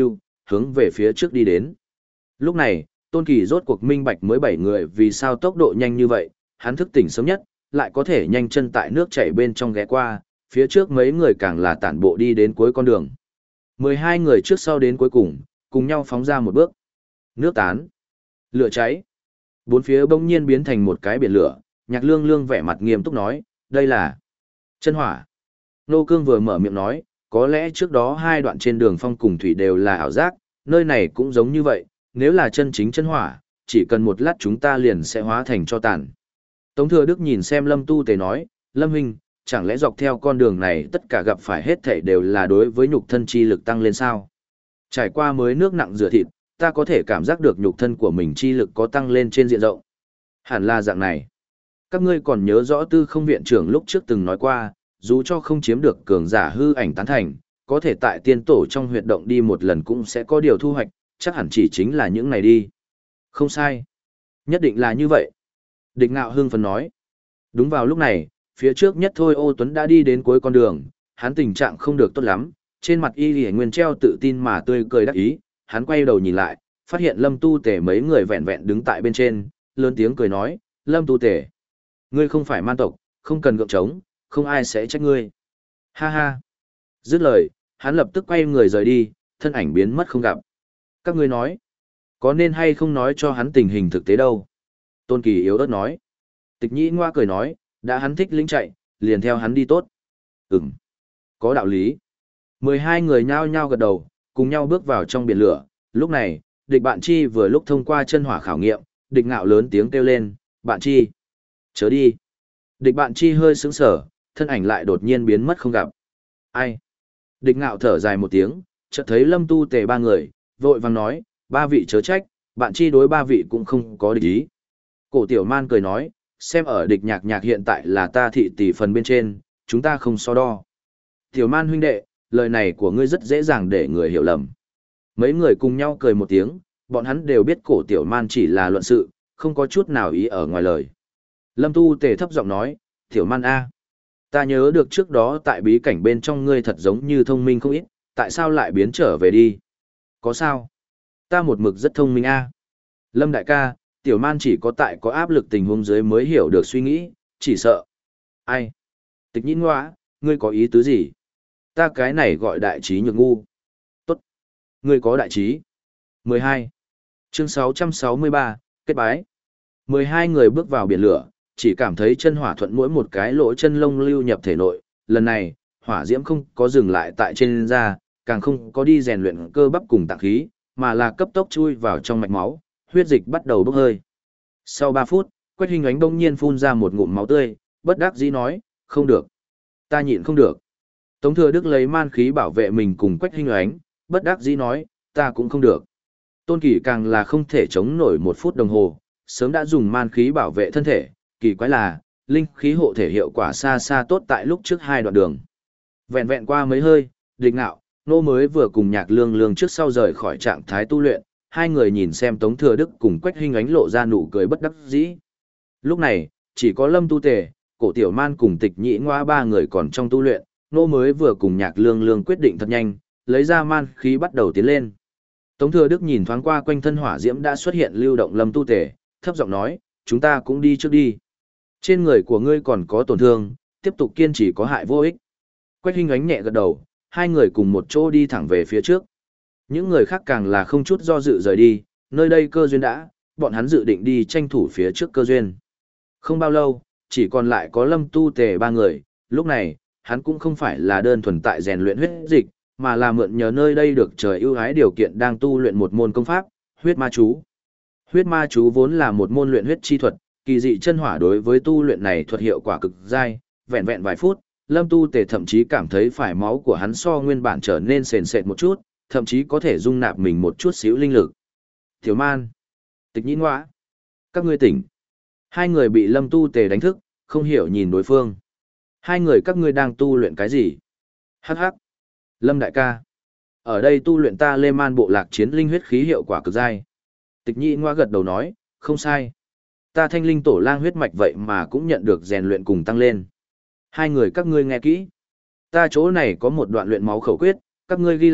hướng về phía trước đi đến. Lúc này, Tôn Kỳ rốt cuộc minh bạch mới bảy người vì sao tốc độ nhanh như vậy, hắn thức tỉnh sớm nhất, lại có thể nhanh chân tại nước chảy bên trong ghé qua, phía trước mấy người càng là tản bộ đi đến cuối con đường. mười hai người trước sau đến cuối cùng, cùng nhau phóng ra một bước. Nước tán, lửa cháy. Bốn phía bỗng nhiên biến thành một cái biển lửa, Nhạc Lương Lương vẻ mặt nghiêm túc nói, đây là chân hỏa. Nô Cương vừa mở miệng nói, có lẽ trước đó hai đoạn trên đường phong cùng thủy đều là ảo giác, nơi này cũng giống như vậy, nếu là chân chính chân hỏa, chỉ cần một lát chúng ta liền sẽ hóa thành cho tàn. Tống Thừa Đức nhìn xem Lâm Tu Tề nói, Lâm Huynh, chẳng lẽ dọc theo con đường này tất cả gặp phải hết thảy đều là đối với nhục thân chi lực tăng lên sao? Trải qua mới nước nặng rửa thịt, ta có thể cảm giác được nhục thân của mình chi lực có tăng lên trên diện rộng. Hẳn là dạng này. Các ngươi còn nhớ rõ Tư Không viện trưởng lúc trước từng nói qua, dù cho không chiếm được cường giả hư ảnh tán thành, có thể tại tiên tổ trong huyệt động đi một lần cũng sẽ có điều thu hoạch, chắc hẳn chỉ chính là những này đi. Không sai. Nhất định là như vậy. Địch Ngạo hưng phấn nói. Đúng vào lúc này, phía trước nhất thôi Ô Tuấn đã đi đến cuối con đường, hắn tình trạng không được tốt lắm, trên mặt y lìa nguyên treo tự tin mà tươi cười đắc ý, hắn quay đầu nhìn lại, phát hiện Lâm Tu Tề mấy người vẹn vẹn đứng tại bên trên, lớn tiếng cười nói, Lâm Tu Tề, ngươi không phải man tộc, không cần gượng trống, không ai sẽ trách ngươi. Ha ha. Dứt lời, hắn lập tức quay người rời đi, thân ảnh biến mất không gặp. Các ngươi nói, có nên hay không nói cho hắn tình hình thực tế đâu? Tôn Kỳ yếu ớt nói. Tịch Nhĩ Ngoa cười nói, đã hắn thích lính chạy, liền theo hắn đi tốt. Ừm, có đạo lý. Mười hai người nhao nhao gật đầu, cùng nhau bước vào trong biển lửa. Lúc này, địch bạn chi vừa lúc thông qua chân hỏa khảo nghiệm, địch ngạo lớn tiếng kêu lên, bạn chi, chớ đi. Địch bạn chi hơi sững sờ, thân ảnh lại đột nhiên biến mất không gặp. Ai? Địch ngạo thở dài một tiếng, chợt thấy Lâm Tu Tề ba người, vội vàng nói, ba vị chớ trách, bạn chi đối ba vị cũng không có địch ý. Cổ Tiểu Man cười nói, xem ở địch nhạc nhạc hiện tại là ta thị tỷ phần bên trên, chúng ta không so đo. Tiểu Man huynh đệ, lời này của ngươi rất dễ dàng để người hiểu lầm. Mấy người cùng nhau cười một tiếng, bọn hắn đều biết Cổ Tiểu Man chỉ là luận sự, không có chút nào ý ở ngoài lời. Lâm Tu Tề thấp giọng nói, Tiểu Man A. Ta nhớ được trước đó tại bí cảnh bên trong ngươi thật giống như thông minh không ít, tại sao lại biến trở về đi? Có sao? Ta một mực rất thông minh A. Lâm đại ca, Tiểu Man chỉ có tại có áp lực tình huống dưới mới hiểu được suy nghĩ, chỉ sợ. Ai? Tịch Nhĩ Ngoa, ngươi có ý tứ gì? Ta cái này gọi đại trí nhược ngu. Tốt. Ngươi có đại trí. mười hai. Chương sáu trăm sáu mươi ba, kết bái. mười hai người bước vào biển lửa, chỉ cảm thấy chân hỏa thuận mỗi một cái lỗ chân lông lưu nhập thể nội. Lần này, hỏa diễm không có dừng lại tại trên da, càng không có đi rèn luyện cơ bắp cùng tạng khí, mà là cấp tốc chui vào trong mạch máu, huyết dịch bắt đầu bốc hơi. Sau ba phút, Quách Hinh Ánh đông nhiên phun ra một ngụm máu tươi, bất đắc dĩ nói, không được. Ta nhịn không được. Tống Thừa Đức lấy man khí bảo vệ mình cùng Quách Hinh Ánh, bất đắc dĩ nói, ta cũng không được. Tôn Kỳ càng là không thể chống nổi một phút đồng hồ, sớm đã dùng man khí bảo vệ thân thể, kỳ quái là, linh khí hộ thể hiệu quả xa xa tốt tại lúc trước hai đoạn đường. Vẹn vẹn qua mấy hơi, Địch Ngạo, Nô mới vừa cùng Nhạc Lương Lương trước sau rời khỏi trạng thái tu luyện, hai người nhìn xem Tống Thừa Đức cùng Quách Hinh Ánh lộ ra nụ cười bất đắc dĩ. Lúc này, chỉ có Lâm Tu Tề, Cổ Tiểu Man cùng Tịch Nhĩ Ngoa ba người còn trong tu luyện, Nô mới vừa cùng Nhạc Lương Lương quyết định thật nhanh, lấy ra man khí bắt đầu tiến lên. Tống Thừa Đức nhìn thoáng qua quanh thân hỏa diễm đã xuất hiện lưu động Lâm Tu Tề, thấp giọng nói, chúng ta cũng đi trước đi. Trên người của ngươi còn có tổn thương, tiếp tục kiên trì có hại vô ích. Quách Hinh Ánh nhẹ gật đầu, hai người cùng một chỗ đi thẳng về phía trước. Những người khác càng là không chút do dự rời đi, nơi đây cơ duyên đã, bọn hắn dự định đi tranh thủ phía trước cơ duyên. Không bao lâu, chỉ còn lại có Lâm Tu Tề ba người, lúc này, hắn cũng không phải là đơn thuần tại rèn luyện huyết dịch, mà là mượn nhờ nơi đây được trời ưu ái điều kiện đang tu luyện một môn công pháp, huyết ma chú. Huyết ma chú vốn là một môn luyện huyết chi thuật, kỳ dị chân hỏa đối với tu luyện này thuật hiệu quả cực dai, vẹn vẹn vài phút, Lâm Tu Tề thậm chí cảm thấy phải máu của hắn so nguyên bản trở nên sền sệt một chút, thậm chí có thể dung nạp mình một chút xíu linh lực. Tiểu Man, Tịch Nhĩ Ngoa, các ngươi tỉnh. Hai người bị Lâm Tu Tề đánh thức, không hiểu nhìn đối phương. Hai người các ngươi đang tu luyện cái gì? Hắc hắc. Lâm đại ca, ở đây tu luyện ta Lê Man bộ lạc chiến linh huyết khí hiệu quả cực dai. Tịch Nhĩ Ngoa gật đầu nói, không sai. Ta thanh linh tổ lang huyết mạch vậy mà cũng nhận được rèn luyện cùng tăng lên. Hai người các ngươi nghe kỹ. Ta chỗ này có một đoạn luyện máu khẩu quyết, các ngươi ghi lại,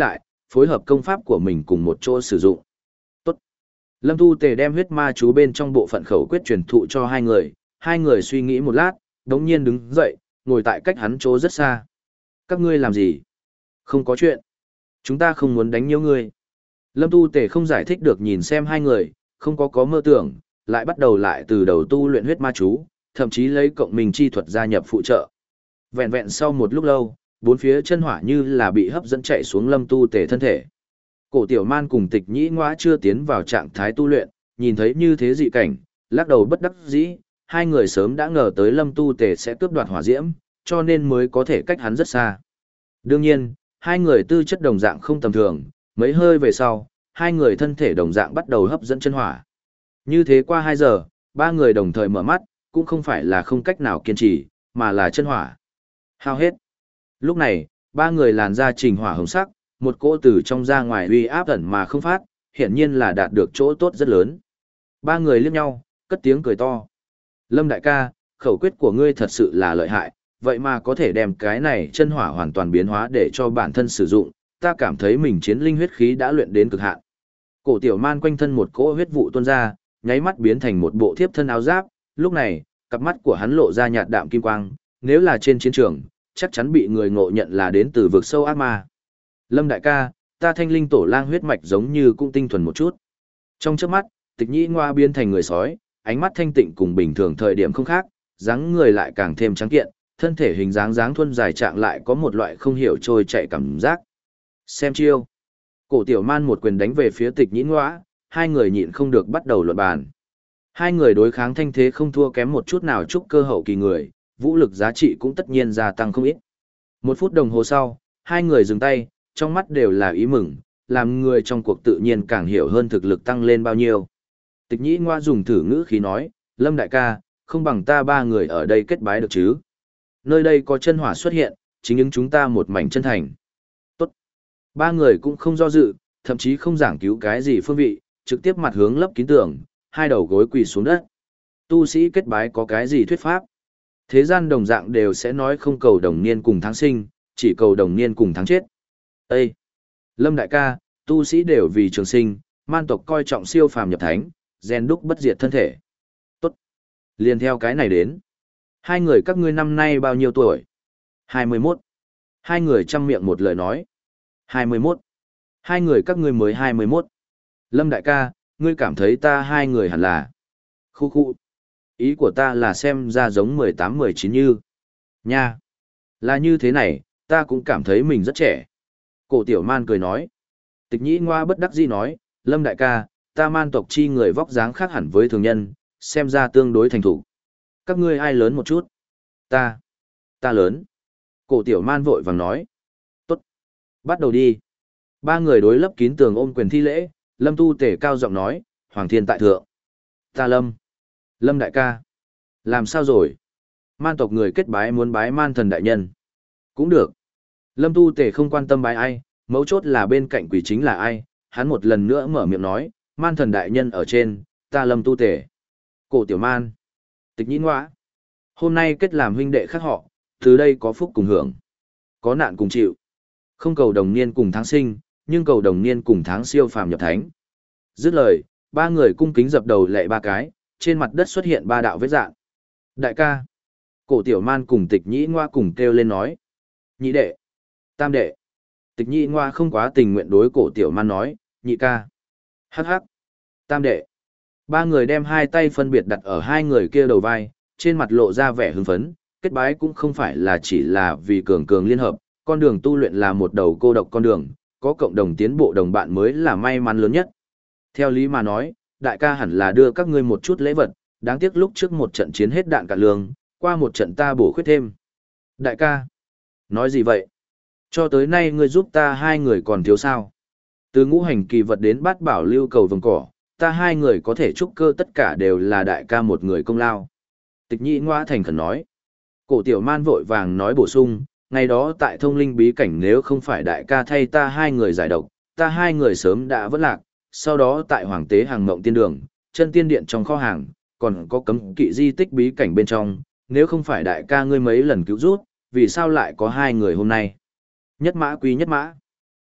phối hợp công pháp của mình cùng một chỗ sử dụng. Tốt. Lâm Tu Tề đem huyết ma chú bên trong bộ phận khẩu quyết truyền thụ cho hai người, hai người suy nghĩ một lát, đống nhiên đứng dậy, ngồi tại cách hắn chỗ rất xa. Các ngươi làm gì? Không có chuyện. Chúng ta không muốn đánh nhiễu ngươi. Lâm Tu Tề không giải thích được nhìn xem hai người, không có có mơ tưởng, lại bắt đầu lại từ đầu tu luyện huyết ma chú, thậm chí lấy cộng mình chi thuật gia nhập phụ trợ. Vẹn vẹn sau một lúc lâu, bốn phía chân hỏa như là bị hấp dẫn chạy xuống Lâm Tu Tề thân thể. Cổ Tiểu Man cùng Tịch Nhĩ Ngoa chưa tiến vào trạng thái tu luyện, nhìn thấy như thế dị cảnh, lắc đầu bất đắc dĩ, hai người sớm đã ngờ tới Lâm Tu Tề sẽ cướp đoạt hỏa diễm, cho nên mới có thể cách hắn rất xa. Đương nhiên, hai người tư chất đồng dạng không tầm thường, mấy hơi về sau, hai người thân thể đồng dạng bắt đầu hấp dẫn chân hỏa. Như thế qua hai giờ, ba người đồng thời mở mắt, cũng không phải là không cách nào kiên trì, mà là chân hỏa hao hết. Lúc này, ba người làn da trình hỏa hồng sắc, một cỗ từ trong ra ngoài uy áp ẩn mà không phát, hiển nhiên là đạt được chỗ tốt rất lớn. Ba người liếc nhau, cất tiếng cười to. Lâm đại ca, khẩu quyết của ngươi thật sự là lợi hại, vậy mà có thể đem cái này chân hỏa hoàn toàn biến hóa để cho bản thân sử dụng, ta cảm thấy mình chiến linh huyết khí đã luyện đến cực hạn. Cổ Tiểu Man quanh thân một cỗ huyết vụ tuôn ra, nháy mắt biến thành một bộ thiếp thân áo giáp, lúc này, cặp mắt của hắn lộ ra nhạt đạm kim quang, nếu là trên chiến trường, chắc chắn bị người ngộ nhận là đến từ vực sâu ác ma. Lâm đại ca, ta thanh linh tổ lang huyết mạch giống như cũng tinh thuần một chút. Trong chớp mắt, Tịch Nhĩ Ngoa biến thành người sói, ánh mắt thanh tịnh cùng bình thường thời điểm không khác, dáng người lại càng thêm trắng kiện, thân thể hình dáng dáng thuần dài trạng lại có một loại không hiểu trôi chạy cảm giác. Xem chiêu. Cổ Tiểu Man một quyền đánh về phía Tịch Nhĩ Ngoa, hai người nhịn không được bắt đầu luận bàn. Hai người đối kháng thanh thế không thua kém một chút nào trúc cơ hậu kỳ người, vũ lực giá trị cũng tất nhiên gia tăng không ít. Một phút đồng hồ sau, hai người dừng tay, trong mắt đều là ý mừng, làm người trong cuộc tự nhiên càng hiểu hơn thực lực tăng lên bao nhiêu. Tịch Nhĩ Ngoa dùng thử ngữ khí nói, Lâm đại ca, không bằng ta ba người ở đây kết bái được chứ. Nơi đây có chân hỏa xuất hiện, chính những chúng ta một mảnh chân thành. Tốt. Ba người cũng không do dự, thậm chí không giảng cứu cái gì phương vị, trực tiếp mặt hướng lấp kín tường, hai đầu gối quỳ xuống đất. Tu sĩ kết bái có cái gì thuyết pháp? Thế gian đồng dạng đều sẽ nói không cầu đồng niên cùng tháng sinh, chỉ cầu đồng niên cùng tháng chết. Ê! Lâm đại ca, tu sĩ đều vì trường sinh, man tộc coi trọng siêu phàm nhập thánh, gen đúc bất diệt thân thể. Tốt! Liền theo cái này đến. Hai người các ngươi năm nay bao nhiêu tuổi? hai mươi mốt. Hai người chăm miệng một lời nói. hai mươi mốt. Hai người các ngươi mới hai mươi mốt. Lâm đại ca, ngươi cảm thấy ta hai người hẳn là... Khu khu. Ý của ta là xem ra giống mười tám mười chín như. Nha. Là như thế này, ta cũng cảm thấy mình rất trẻ. Cổ Tiểu Man cười nói. Tịch Nhĩ Ngoa bất đắc dĩ nói, Lâm đại ca, ta man tộc chi người vóc dáng khác hẳn với thường nhân, xem ra tương đối thành thủ. Các ngươi ai lớn một chút? Ta. Ta lớn. Cổ Tiểu Man vội vàng nói. Tốt. Bắt đầu đi. Ba người đối lấp kín tường ôm quyền thi lễ, Lâm Tu Tể cao giọng nói, Hoàng Thiên tại thượng. Ta Lâm. Lâm đại ca. Làm sao rồi? Man tộc người kết bái muốn bái man thần đại nhân. Cũng được. Lâm Tu Tể không quan tâm bái ai, mấu chốt là bên cạnh quỷ chính là ai, hắn một lần nữa mở miệng nói, man thần đại nhân ở trên, ta Lâm Tu Tể. Cổ Tiểu Man. Tịch Nhĩ Ngoa. Hôm nay kết làm huynh đệ khác họ, từ đây có phúc cùng hưởng. Có nạn cùng chịu. Không cầu đồng niên cùng tháng sinh, nhưng cầu đồng niên cùng tháng siêu phàm nhập thánh. Dứt lời, ba người cung kính dập đầu lệ ba cái, trên mặt đất xuất hiện ba đạo vết dạn. Đại ca. Cổ Tiểu Man cùng Tịch Nhĩ Ngoa cùng kêu lên nói. Nhị đệ. Tam đệ. Tịch Nhĩ Ngoa không quá tình nguyện đối Cổ Tiểu Man nói, nhị ca. Hắc hắc. Tam đệ. Ba người đem hai tay phân biệt đặt ở hai người kia đầu vai, trên mặt lộ ra vẻ hưng phấn, kết bái cũng không phải là chỉ là vì cường cường liên hợp, con đường tu luyện là một đầu cô độc con đường, có cộng đồng tiến bộ đồng bạn mới là may mắn lớn nhất. Theo lý mà nói, đại ca hẳn là đưa các ngươi một chút lễ vật, đáng tiếc lúc trước một trận chiến hết đạn cả lương, qua một trận ta bổ khuyết thêm. Đại ca, nói gì vậy? Cho tới nay ngươi giúp ta hai người còn thiếu sao? Từ ngũ hành kỳ vật đến bát bảo lưu cầu vồng cỏ, ta hai người có thể trúc cơ tất cả đều là đại ca một người công lao. Tịch Nhĩ Ngoa thành khẩn nói. Cổ Tiểu Man vội vàng nói bổ sung, ngày đó tại thông linh bí cảnh nếu không phải đại ca thay ta hai người giải độc, ta hai người sớm đã vỡ lạc, sau đó tại Hoàng tế hàng mộng tiên đường, chân tiên điện trong kho hàng, còn có cấm kỵ di tích bí cảnh bên trong, nếu không phải đại ca ngươi mấy lần cứu rút, vì sao lại có hai người hôm nay? Nhất mã quý nhất mã.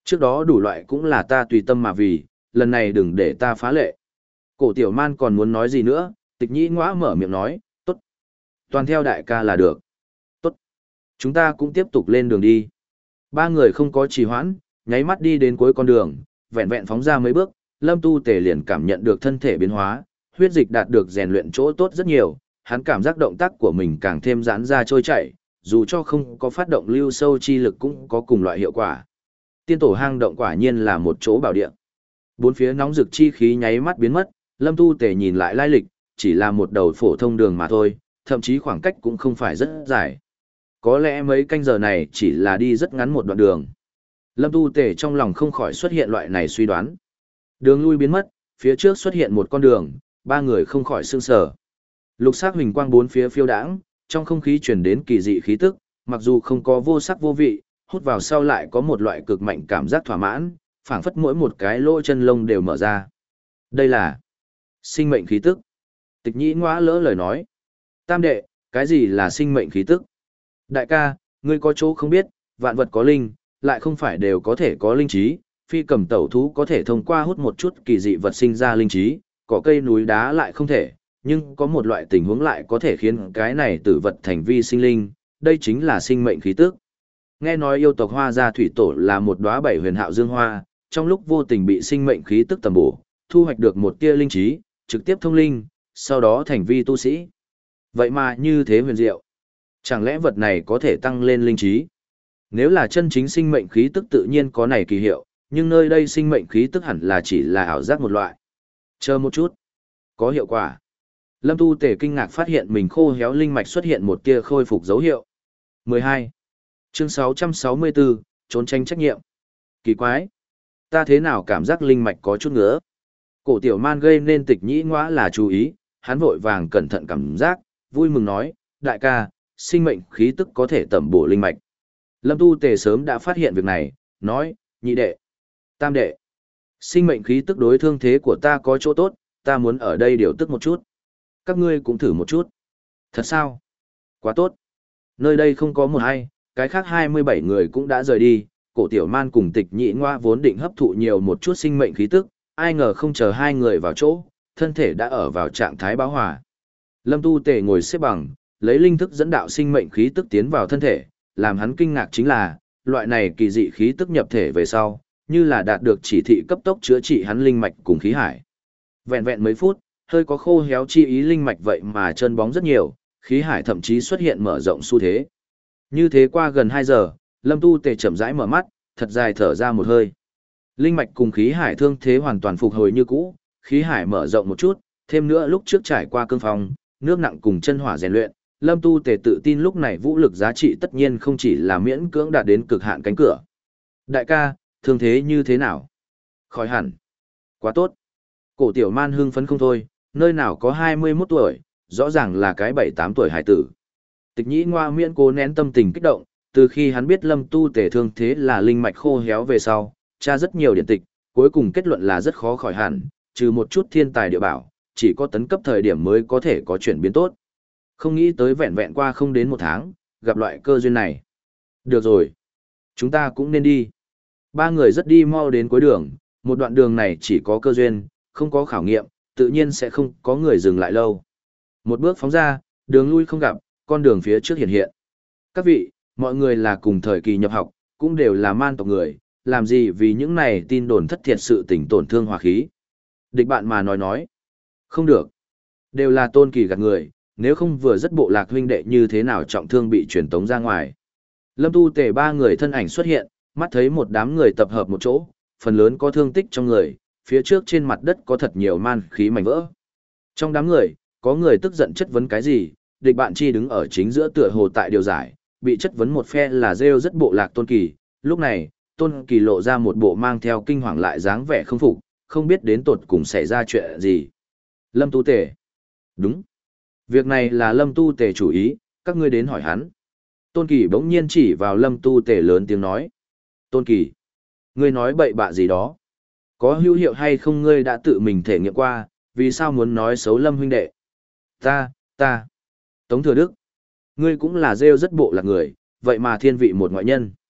Trước đó đủ loại cũng là ta tùy tâm mà vì, lần này đừng để ta phá lệ. Cổ tiểu man còn muốn nói gì nữa, tịch nhĩ ngõa mở miệng nói, tốt. Toàn theo đại ca là được. Tốt. Chúng ta cũng tiếp tục lên đường đi. Ba người không có trì hoãn, nháy mắt đi đến cuối con đường, vẹn vẹn phóng ra mấy bước, Lâm Tu Tề liền cảm nhận được thân thể biến hóa, huyết dịch đạt được rèn luyện chỗ tốt rất nhiều, hắn cảm giác động tác của mình càng thêm giãn ra trôi chảy, dù cho không có phát động lưu sâu chi lực cũng có cùng loại hiệu quả. Tiên tổ hang động quả nhiên là một chỗ bảo địa. Bốn phía nóng rực chi khí nháy mắt biến mất, Lâm Tu Tề nhìn lại lai lịch, chỉ là một đầu phổ thông đường mà thôi, thậm chí khoảng cách cũng không phải rất dài. Có lẽ mấy canh giờ này chỉ là đi rất ngắn một đoạn đường. Lâm Tu Tề trong lòng không khỏi xuất hiện loại này suy đoán. Đường lui biến mất, phía trước xuất hiện một con đường, ba người không khỏi sương sờ. Lục sắc huỳnh quang bốn phía phiêu đãng, trong không khí truyền đến kỳ dị khí tức, mặc dù không có vô sắc vô vị, hút vào sau lại có một loại cực mạnh cảm giác thỏa mãn, phảng phất mỗi một cái lỗ chân lông đều mở ra. Đây là sinh mệnh khí tức. Tịch nhĩ ngõa lỡ lời nói. Tam đệ, cái gì là sinh mệnh khí tức? Đại ca, ngươi có chỗ không biết, vạn vật có linh, lại không phải đều có thể có linh trí, phi cầm tẩu thú có thể thông qua hút một chút kỳ dị vật sinh ra linh trí, cỏ cây núi đá lại không thể, nhưng có một loại tình huống lại có thể khiến cái này tử vật thành vi sinh linh, đây chính là sinh mệnh khí tức. Nghe nói yêu tộc Hoa Gia thủy tổ là một đóa bảy huyền hạo dương hoa, trong lúc vô tình bị sinh mệnh khí tức tầm bổ, thu hoạch được một tia linh trí, trực tiếp thông linh, sau đó thành vi tu sĩ. Vậy mà như thế huyền diệu. Chẳng lẽ vật này có thể tăng lên linh trí? Nếu là chân chính sinh mệnh khí tức tự nhiên có này kỳ hiệu, nhưng nơi đây sinh mệnh khí tức hẳn là chỉ là ảo giác một loại. Chờ một chút. Có hiệu quả. Lâm Tu Tề kinh ngạc phát hiện mình khô héo linh mạch xuất hiện một tia khôi phục dấu hiệu. mười hai. Chương sáu trăm sáu mươi bốn, trốn tránh trách nhiệm. Kỳ quái. Ta thế nào cảm giác linh mạch có chút ngứa? Cổ tiểu man gây nên tịch nhĩ ngõa là chú ý, hắn vội vàng cẩn thận cảm giác, vui mừng nói, đại ca, sinh mệnh khí tức có thể tẩm bổ linh mạch. Lâm Tu Tề sớm đã phát hiện việc này, nói, nhị đệ, tam đệ, sinh mệnh khí tức đối thương thế của ta có chỗ tốt, ta muốn ở đây điều tức một chút. Các ngươi cũng thử một chút. Thật sao? Quá tốt. Nơi đây không có một ai, cái khác hai mươi bảy người cũng đã rời đi, cổ tiểu man cùng tịch nhị ngoa vốn định hấp thụ nhiều một chút sinh mệnh khí tức, ai ngờ không chờ hai người vào chỗ, thân thể đã ở vào trạng thái bão hòa. Lâm Tu Tề ngồi xếp bằng, lấy linh thức dẫn đạo sinh mệnh khí tức tiến vào thân thể, làm hắn kinh ngạc chính là, loại này kỳ dị khí tức nhập thể về sau, như là đạt được chỉ thị cấp tốc chữa trị hắn linh mạch cùng khí hải. Vẹn vẹn mấy phút, hơi có khô héo chi ý linh mạch vậy mà chân bóng rất nhiều, khí hải thậm chí xuất hiện mở rộng xu thế. Như thế qua gần hai giờ, Lâm Tu Tề chậm rãi mở mắt, thật dài thở ra một hơi. Linh mạch cùng khí hải thương thế hoàn toàn phục hồi như cũ, khí hải mở rộng một chút, thêm nữa lúc trước trải qua cương phong, nước nặng cùng chân hỏa rèn luyện, Lâm Tu Tề tự tin lúc này vũ lực giá trị tất nhiên không chỉ là miễn cưỡng đạt đến cực hạn cánh cửa. Đại ca, thương thế như thế nào? Khỏi hẳn. Quá tốt. Cổ tiểu man hưng phấn không thôi, nơi nào có hai mươi mốt tuổi, rõ ràng là cái bảy tám tuổi hải tử. Tịch nhĩ ngoa miễn cố nén tâm tình kích động, từ khi hắn biết Lâm Tu Tề thương thế là linh mạch khô héo về sau, tra rất nhiều điện tịch, cuối cùng kết luận là rất khó khỏi hẳn, trừ một chút thiên tài địa bảo, chỉ có tấn cấp thời điểm mới có thể có chuyển biến tốt. Không nghĩ tới vẹn vẹn qua không đến một tháng, gặp loại cơ duyên này. Được rồi. Chúng ta cũng nên đi. Ba người rất đi mau đến cuối đường, một đoạn đường này chỉ có cơ duyên, không có khảo nghiệm, tự nhiên sẽ không có người dừng lại lâu. Một bước phóng ra, đường lui không gặp, con đường phía trước hiện hiện. Các vị, mọi người là cùng thời kỳ nhập học, cũng đều là man tộc người, làm gì vì những này tin đồn thất thiệt sự tình tổn thương hòa khí. Địch bạn mà nói nói. Không được. Đều là tôn kỳ gạt người, nếu không vừa rất bộ lạc huynh đệ như thế nào trọng thương bị truyền tống ra ngoài. Lâm Tu Tề ba người thân ảnh xuất hiện, mắt thấy một đám người tập hợp một chỗ, phần lớn có thương tích trong người, phía trước trên mặt đất có thật nhiều man khí mảnh vỡ. Trong đám người, có người tức giận chất vấn cái gì, địch bạn chi đứng ở chính giữa tựa hồ tại điều giải, bị chất vấn một phe là rêu rất bộ lạc tôn kỳ, lúc này, tôn kỳ lộ ra một bộ mang theo kinh hoàng lại dáng vẻ không phục, không biết đến tột cùng xảy ra chuyện gì. Lâm Tu Tề. Đúng. Việc này là Lâm Tu Tề chủ ý, các ngươi đến hỏi hắn. Tôn Kỳ bỗng nhiên chỉ vào Lâm Tu Tề lớn tiếng nói. Tôn Kỳ, ngươi nói bậy bạ gì đó? Có hữu hiệu hay không ngươi đã tự mình thể nghiệm qua, vì sao muốn nói xấu Lâm huynh đệ? Ta, ta. Tống Thừa Đức, ngươi cũng là rêu rất bộ lạc người, vậy mà thiên vị một ngoại nhân.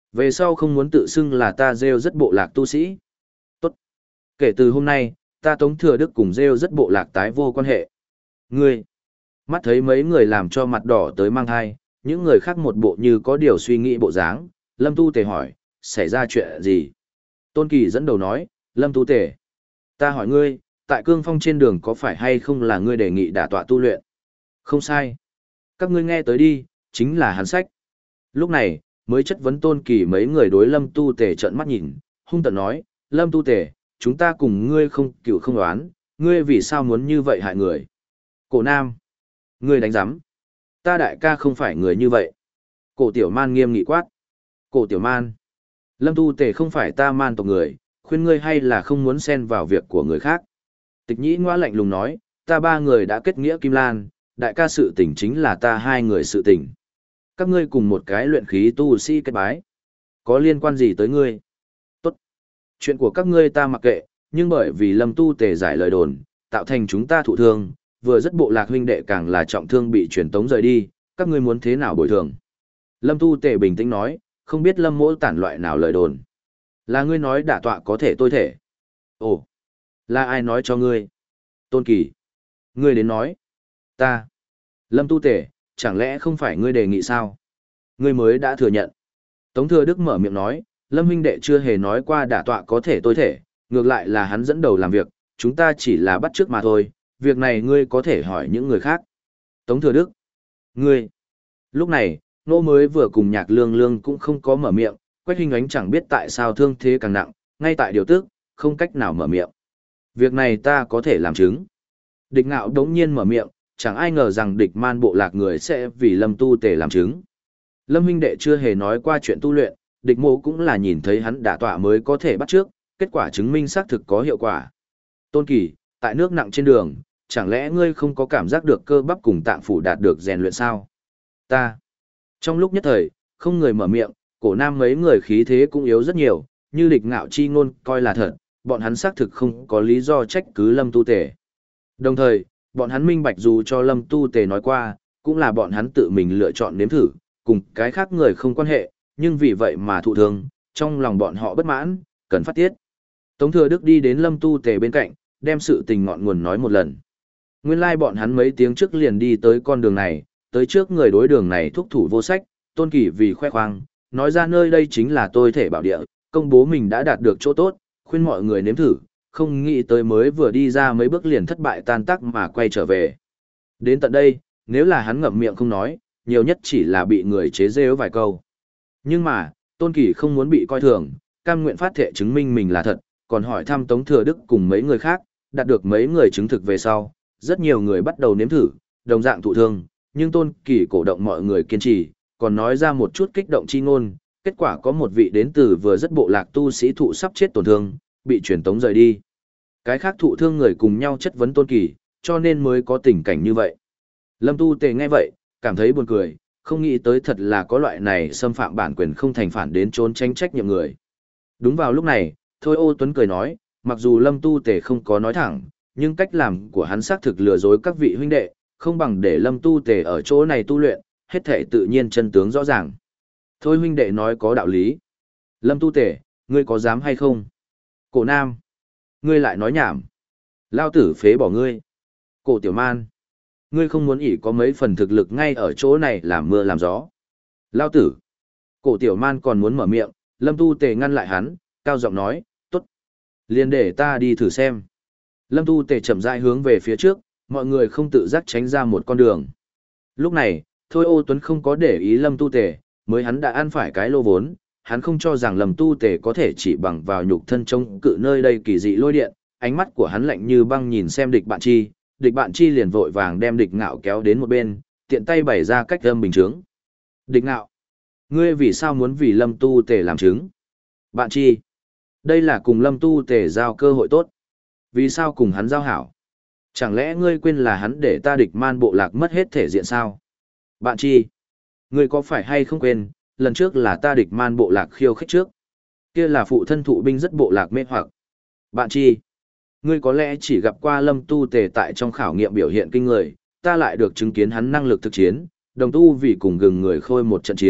Về sau không muốn tự xưng là ta rêu rất bộ lạc tu sĩ. Tốt. Kể từ hôm nay, ta Tống Thừa Đức cùng rêu rất bộ lạc tái vô quan hệ. Ngươi. Mắt thấy mấy người làm cho mặt đỏ tới mang thai, những người khác một bộ như có điều suy nghĩ bộ dáng, Lâm Tu Tề hỏi, xảy ra chuyện gì? Tôn Kỳ dẫn đầu nói, Lâm Tu Tề. Ta hỏi ngươi, tại cương phong trên đường có phải hay không là ngươi đề nghị đả tọa tu luyện? Không sai. Các ngươi nghe tới đi, chính là hắn sách. Lúc này, mới chất vấn Tôn Kỳ mấy người đối Lâm Tu Tề trợn mắt nhìn, hung tợn nói, Lâm Tu Tề, chúng ta cùng ngươi không cựu không đoán, ngươi vì sao muốn như vậy hại người? Cổ Nam, ngươi đánh giám. Ta đại ca không phải người như vậy. Cổ Tiểu Man nghiêm nghị quát. Cổ Tiểu Man, Lâm Tu Tề không phải ta man tộc người, khuyên ngươi hay là không muốn xen vào việc của người khác. Tịch Nhĩ Ngoa lạnh lùng nói, ta ba người đã kết nghĩa Kim Lan, đại ca sự tình chính là ta hai người sự tình. Các ngươi cùng một cái luyện khí tu sĩ kết bái. Có liên quan gì tới ngươi? Tốt. Chuyện của các ngươi ta mặc kệ, nhưng bởi vì Lâm Tu Tề giải lời đồn, tạo thành chúng ta thụ thương, vừa rất bộ lạc huynh đệ càng là trọng thương bị truyền tống rời đi, các ngươi muốn thế nào bồi thường? Lâm Tu Tề bình tĩnh nói, không biết Lâm Mỗ tản loại nào lời đồn. Là ngươi nói đả tọa có thể tôi thể. Ồ, là ai nói cho ngươi? Tôn Kỳ. Ngươi đến nói. Ta. Lâm Tu Tề, chẳng lẽ không phải ngươi đề nghị sao? Ngươi mới đã thừa nhận. Tống Thừa Đức mở miệng nói, Lâm huynh đệ chưa hề nói qua đả tọa có thể tôi thể, ngược lại là hắn dẫn đầu làm việc, chúng ta chỉ là bắt chước mà thôi, việc này ngươi có thể hỏi những người khác. Tống Thừa Đức. Ngươi. Lúc này, Nô mới vừa cùng Nhạc Lương Lương cũng không có mở miệng, Quách Hinh Ánh chẳng biết tại sao thương thế càng nặng, ngay tại điều tức, không cách nào mở miệng. Việc này ta có thể làm chứng. Địch Ngạo đống nhiên mở miệng, chẳng ai ngờ rằng địch man bộ lạc người sẽ vì Lâm Tu Tề làm chứng. Lâm huynh đệ chưa hề nói qua chuyện tu luyện, địch mộ cũng là nhìn thấy hắn đả tọa mới có thể bắt trước, kết quả chứng minh xác thực có hiệu quả. Tôn Kỳ, tại nước nặng trên đường, chẳng lẽ ngươi không có cảm giác được cơ bắp cùng tạng phủ đạt được rèn luyện sao? Ta. Trong lúc nhất thời, không người mở miệng, Cổ Nam mấy người khí thế cũng yếu rất nhiều, như địch ngạo chi ngôn coi là thật, bọn hắn xác thực không có lý do trách cứ Lâm Tu Tề. Đồng thời, bọn hắn minh bạch dù cho Lâm Tu Tề nói qua, cũng là bọn hắn tự mình lựa chọn nếm thử, cùng cái khác người không quan hệ, nhưng vì vậy mà thụ thương, trong lòng bọn họ bất mãn, cần phát tiết. Tống Thừa Đức đi đến Lâm Tu Tề bên cạnh, đem sự tình ngọn nguồn nói một lần. Nguyên lai like bọn hắn mấy tiếng trước liền đi tới con đường này, tới trước người đối đường này thúc thủ vô sách, Tôn Kỳ vì khoe khoang, nói ra nơi đây chính là tôi thể bảo địa, công bố mình đã đạt được chỗ tốt, khuyên mọi người nếm thử, không nghĩ tới mới vừa đi ra mấy bước liền thất bại tan tác mà quay trở về. Đến tận đây, nếu là hắn ngậm miệng không nói, nhiều nhất chỉ là bị người chế giễu vài câu. Nhưng mà, Tôn Kỳ không muốn bị coi thường, cam nguyện phát thệ chứng minh mình là thật, còn hỏi thăm Tống Thừa Đức cùng mấy người khác, đạt được mấy người chứng thực về sau, rất nhiều người bắt đầu nếm thử, đồng dạng thụ thương, nhưng Tôn Kỳ cổ động mọi người kiên trì, còn nói ra một chút kích động chi ngôn, kết quả có một vị đến từ vừa rất bộ lạc tu sĩ thụ sắp chết tổn thương, bị truyền tống rời đi. Cái khác thụ thương người cùng nhau chất vấn Tôn Kỳ, cho nên mới có tình cảnh như vậy. Lâm Tu Tề nghe vậy, cảm thấy buồn cười, không nghĩ tới thật là có loại này xâm phạm bản quyền không thành phản đến trốn tranh trách nhiệm người. Đúng vào lúc này, Thôi Ô Tuấn cười nói, mặc dù Lâm Tu Tề không có nói thẳng, nhưng cách làm của hắn xác thực lừa dối các vị huynh đệ, không bằng để Lâm Tu Tề ở chỗ này tu luyện, hết thể tự nhiên chân tướng rõ ràng. Thôi huynh đệ nói có đạo lý. Lâm Tu Tề, ngươi có dám hay không? Cổ Nam, ngươi lại nói nhảm. Lao tử phế bỏ ngươi. Cổ Tiểu Man, ngươi không muốn ỷ có mấy phần thực lực ngay ở chỗ này làm mưa làm gió. Lao tử. Cổ Tiểu Man còn muốn mở miệng, Lâm Tu Tề ngăn lại hắn, cao giọng nói, tốt. Liền để ta đi thử xem. Lâm Tu Tề chậm rãi hướng về phía trước, mọi người không tự giác tránh ra một con đường. Lúc này, Thôi Ô Tuấn không có để ý Lâm Tu Tề, mới hắn đã ăn phải cái lô vốn, hắn không cho rằng Lâm Tu Tề có thể chỉ bằng vào nhục thân chống cự nơi đây kỳ dị lôi điện, ánh mắt của hắn lạnh như băng nhìn xem địch bạn chi, địch bạn chi liền vội vàng đem địch ngạo kéo đến một bên, tiện tay bày ra cách âm bình chứng. Địch ngạo, ngươi vì sao muốn vì Lâm Tu Tề làm chứng? Bạn chi, đây là cùng Lâm Tu Tề giao cơ hội tốt. Vì sao cùng hắn giao hảo? Chẳng lẽ ngươi quên là hắn để ta địch man bộ lạc mất hết thể diện sao? Bạn chi, ngươi có phải hay không quên, lần trước là ta địch man bộ lạc khiêu khích trước. Kia là phụ thân thụ binh rất bộ lạc mê hoặc. Bạn chi, ngươi có lẽ chỉ gặp qua Lâm Tu Tề tại trong khảo nghiệm biểu hiện kinh người, ta lại được chứng kiến hắn năng lực thực chiến, đồng tu vì cùng gừng người khôi một trận chiến,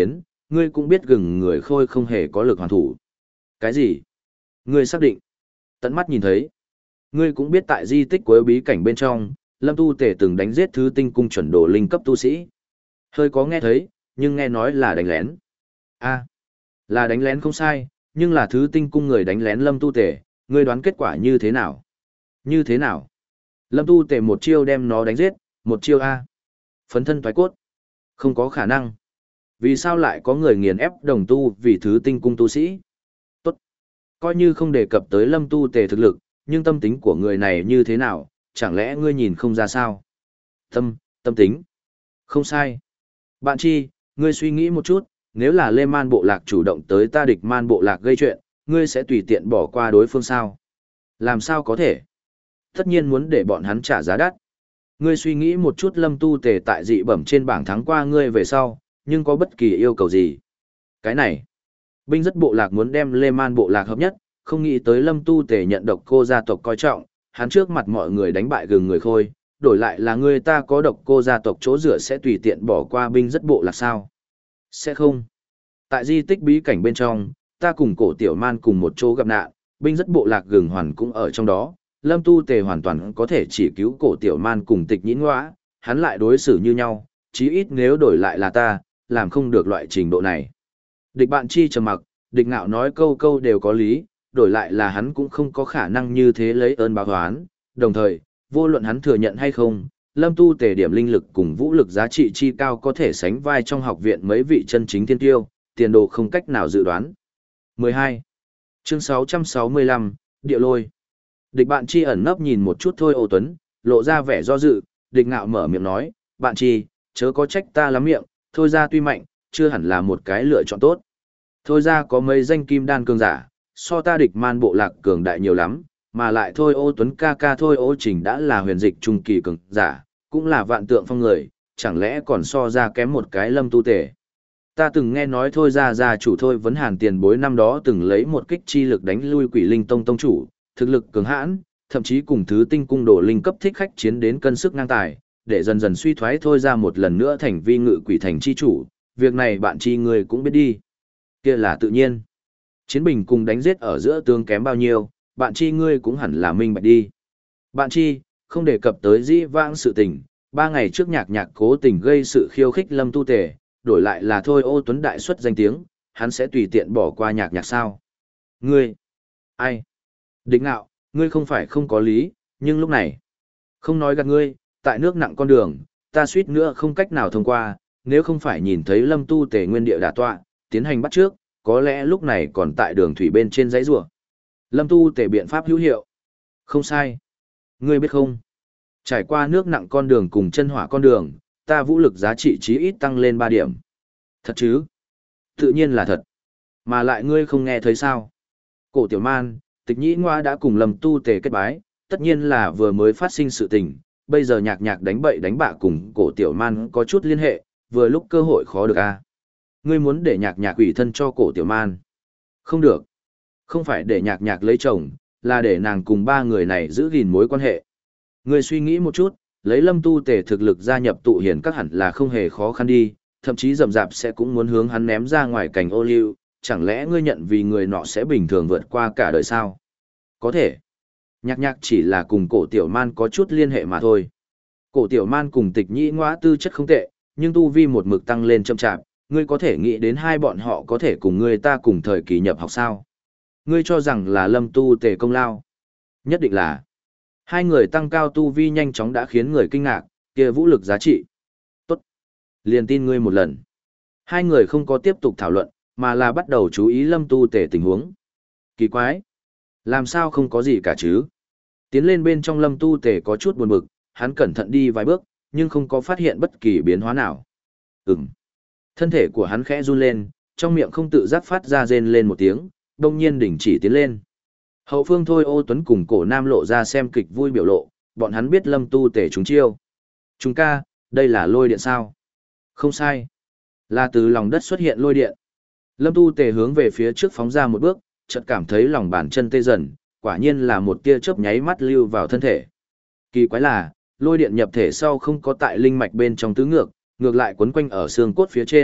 ngươi cũng biết gừng người khôi không hề có lực hoàn thủ. Cái gì? Ngươi xác định? Tận mắt nhìn thấy. Ngươi cũng biết tại di tích cuối bí cảnh bên trong, Lâm Tu Tề từng đánh giết thứ tinh cung chuẩn đồ linh cấp tu sĩ. Hơi có nghe thấy, nhưng nghe nói là đánh lén. A, là đánh lén không sai, nhưng là thứ tinh cung người đánh lén Lâm Tu Tề, ngươi đoán kết quả như thế nào? Như thế nào? Lâm Tu Tề một chiêu đem nó đánh giết, một chiêu A. Phấn thân thoái cốt. Không có khả năng. Vì sao lại có người nghiền ép đồng tu vì thứ tinh cung tu sĩ? Tốt. Coi như không đề cập tới Lâm Tu Tề thực lực, nhưng tâm tính của người này như thế nào, chẳng lẽ ngươi nhìn không ra sao? Tâm, tâm tính. Không sai. Bạn chi, ngươi suy nghĩ một chút, nếu là Lê Man Bộ Lạc chủ động tới ta địch Man Bộ Lạc gây chuyện, ngươi sẽ tùy tiện bỏ qua đối phương sao? Làm sao có thể? Tất nhiên muốn để bọn hắn trả giá đắt. Ngươi suy nghĩ một chút Lâm Tu Tề tại dị bẩm trên bảng thắng qua ngươi về sau, nhưng có bất kỳ yêu cầu gì? Cái này, binh rất bộ lạc muốn đem Lê Man Bộ Lạc hợp nhất, không nghĩ tới Lâm Tu Tề nhận độc cô gia tộc coi trọng, hắn trước mặt mọi người đánh bại gừng người khôi, đổi lại là người ta có độc cô gia tộc chỗ dựa sẽ tùy tiện bỏ qua binh rất bộ lạc sao? Sẽ không. Tại di tích bí cảnh bên trong, ta cùng cổ tiểu man cùng một chỗ gặp nạn, binh rất bộ lạc gừng hoàn cũng ở trong đó, Lâm Tu Tề hoàn toàn có thể chỉ cứu cổ tiểu man cùng tịch nhĩn ngõa, hắn lại đối xử như nhau, chí ít nếu đổi lại là ta, làm không được loại trình độ này. Địch bạn chi trầm mặc, địch ngạo nói câu câu đều có lý, đổi lại là hắn cũng không có khả năng như thế lấy ơn báo oán, đồng thời, vô luận hắn thừa nhận hay không, Lâm Tu Tề điểm linh lực cùng vũ lực giá trị chi cao có thể sánh vai trong học viện mấy vị chân chính thiên tiêu, tiền đồ không cách nào dự đoán. mười hai. Chương sáu trăm sáu mươi lăm, Địa Lôi. Địch bạn chi ẩn nấp nhìn một chút thôi Ô Tuấn, lộ ra vẻ do dự, địch ngạo mở miệng nói, bạn chi, chớ có trách ta lắm miệng, thôi ra tuy mạnh, chưa hẳn là một cái lựa chọn tốt. Thôi ra có mấy danh kim đan cường giả, so ta địch man bộ lạc cường đại nhiều lắm, mà lại thôi Ô Tuấn ca ca thôi Ô Trình đã là huyền dịch trung kỳ cường giả, cũng là vạn tượng phong người, chẳng lẽ còn so ra kém một cái Lâm Tu Tề. Ta từng nghe nói thôi ra gia chủ thôi vấn hàn tiền bối năm đó từng lấy một kích chi lực đánh lui quỷ linh tông tông chủ, thực lực cường hãn, thậm chí cùng thứ tinh cung đổ linh cấp thích khách chiến đến cân sức ngang tài, để dần dần suy thoái thôi ra một lần nữa thành vi ngự quỷ thành chi chủ, việc này bạn chi người cũng biết đi. Kia là tự nhiên. Chiến bình cùng đánh giết ở giữa tương kém bao nhiêu, bạn chi ngươi cũng hẳn là minh bạch đi. Bạn chi, không đề cập tới dĩ vãng sự tình, ba ngày trước nhạc nhạc cố tình gây sự khiêu khích Lâm Tu Tề, đổi lại là thôi Ô Tuấn đại xuất danh tiếng, hắn sẽ tùy tiện bỏ qua nhạc nhạc sao? Ngươi? Ai? Địch ngạo, ngươi không phải không có lý, nhưng lúc này, không nói gạt ngươi, tại nước nặng con đường, ta suýt nữa không cách nào thông qua, nếu không phải nhìn thấy Lâm Tu Tề nguyên địa đả tọa, tiến hành bắt trước, có lẽ lúc này còn tại đường thủy bên trên dãy rùa. Lâm Tu Tề biện pháp hữu hiệu. Không sai. Ngươi biết không? Trải qua nước nặng con đường cùng chân hỏa con đường, ta vũ lực giá trị chí ít tăng lên ba điểm. Thật chứ? Tự nhiên là thật. Mà lại ngươi không nghe thấy sao? Cổ Tiểu Man, Tịch Nhĩ Ngoa đã cùng Lâm Tu Tề kết bái, tất nhiên là vừa mới phát sinh sự tình, bây giờ nhạc nhạc đánh bậy đánh bạ cùng Cổ Tiểu Man có chút liên hệ, vừa lúc cơ hội khó được a. À? Ngươi muốn để nhạc nhạc ủy thân cho Cổ Tiểu Man? Không được. Không phải để nhạc nhạc lấy chồng, là để nàng cùng ba người này giữ gìn mối quan hệ. Ngươi suy nghĩ một chút, lấy Lâm Tu Tề thực lực gia nhập tụ hiền các hẳn là không hề khó khăn đi, thậm chí rầm rạp sẽ cũng muốn hướng hắn ném ra ngoài cảnh ô liu, chẳng lẽ ngươi nhận vì người nọ sẽ bình thường vượt qua cả đời sao? Có thể. Nhạc nhạc chỉ là cùng Cổ Tiểu Man có chút liên hệ mà thôi. Cổ Tiểu Man cùng Tịch Nhĩ Ngoa tư chất không tệ, nhưng tu vi một mực tăng lên chậm chạp, ngươi có thể nghĩ đến hai bọn họ có thể cùng ngươi ta cùng thời kỳ nhập học sao? Ngươi cho rằng là Lâm Tu Tề công lao? Nhất định là. Hai người tăng cao tu vi nhanh chóng đã khiến người kinh ngạc, kia vũ lực giá trị. Tốt. Liền tin ngươi một lần. Hai người không có tiếp tục thảo luận, mà là bắt đầu chú ý Lâm Tu Tề tình huống. Kỳ quái. Làm sao không có gì cả chứ? Tiến lên bên trong Lâm Tu Tề có chút buồn bực, hắn cẩn thận đi vài bước, nhưng không có phát hiện bất kỳ biến hóa nào. Ừm. Thân thể của hắn khẽ run lên, trong miệng không tự giác phát ra rên lên một tiếng, đông nhiên đình chỉ tiến lên. Hậu phương thôi Ô Tuấn cùng Cổ Nam lộ ra xem kịch vui biểu lộ, bọn hắn biết Lâm Tu Tề trúng chiêu. Chúng ca, đây là lôi điện sao? Không sai. Là từ lòng đất xuất hiện lôi điện. Lâm Tu Tề hướng về phía trước phóng ra một bước, chợt cảm thấy lòng bàn chân tê dần, quả nhiên là một tia chớp nháy mắt lưu vào thân thể. Kỳ quái là, lôi điện nhập thể sau không có tại linh mạch bên trong tứ ngược, ngược lại quấn quanh ở xương cốt phía trên,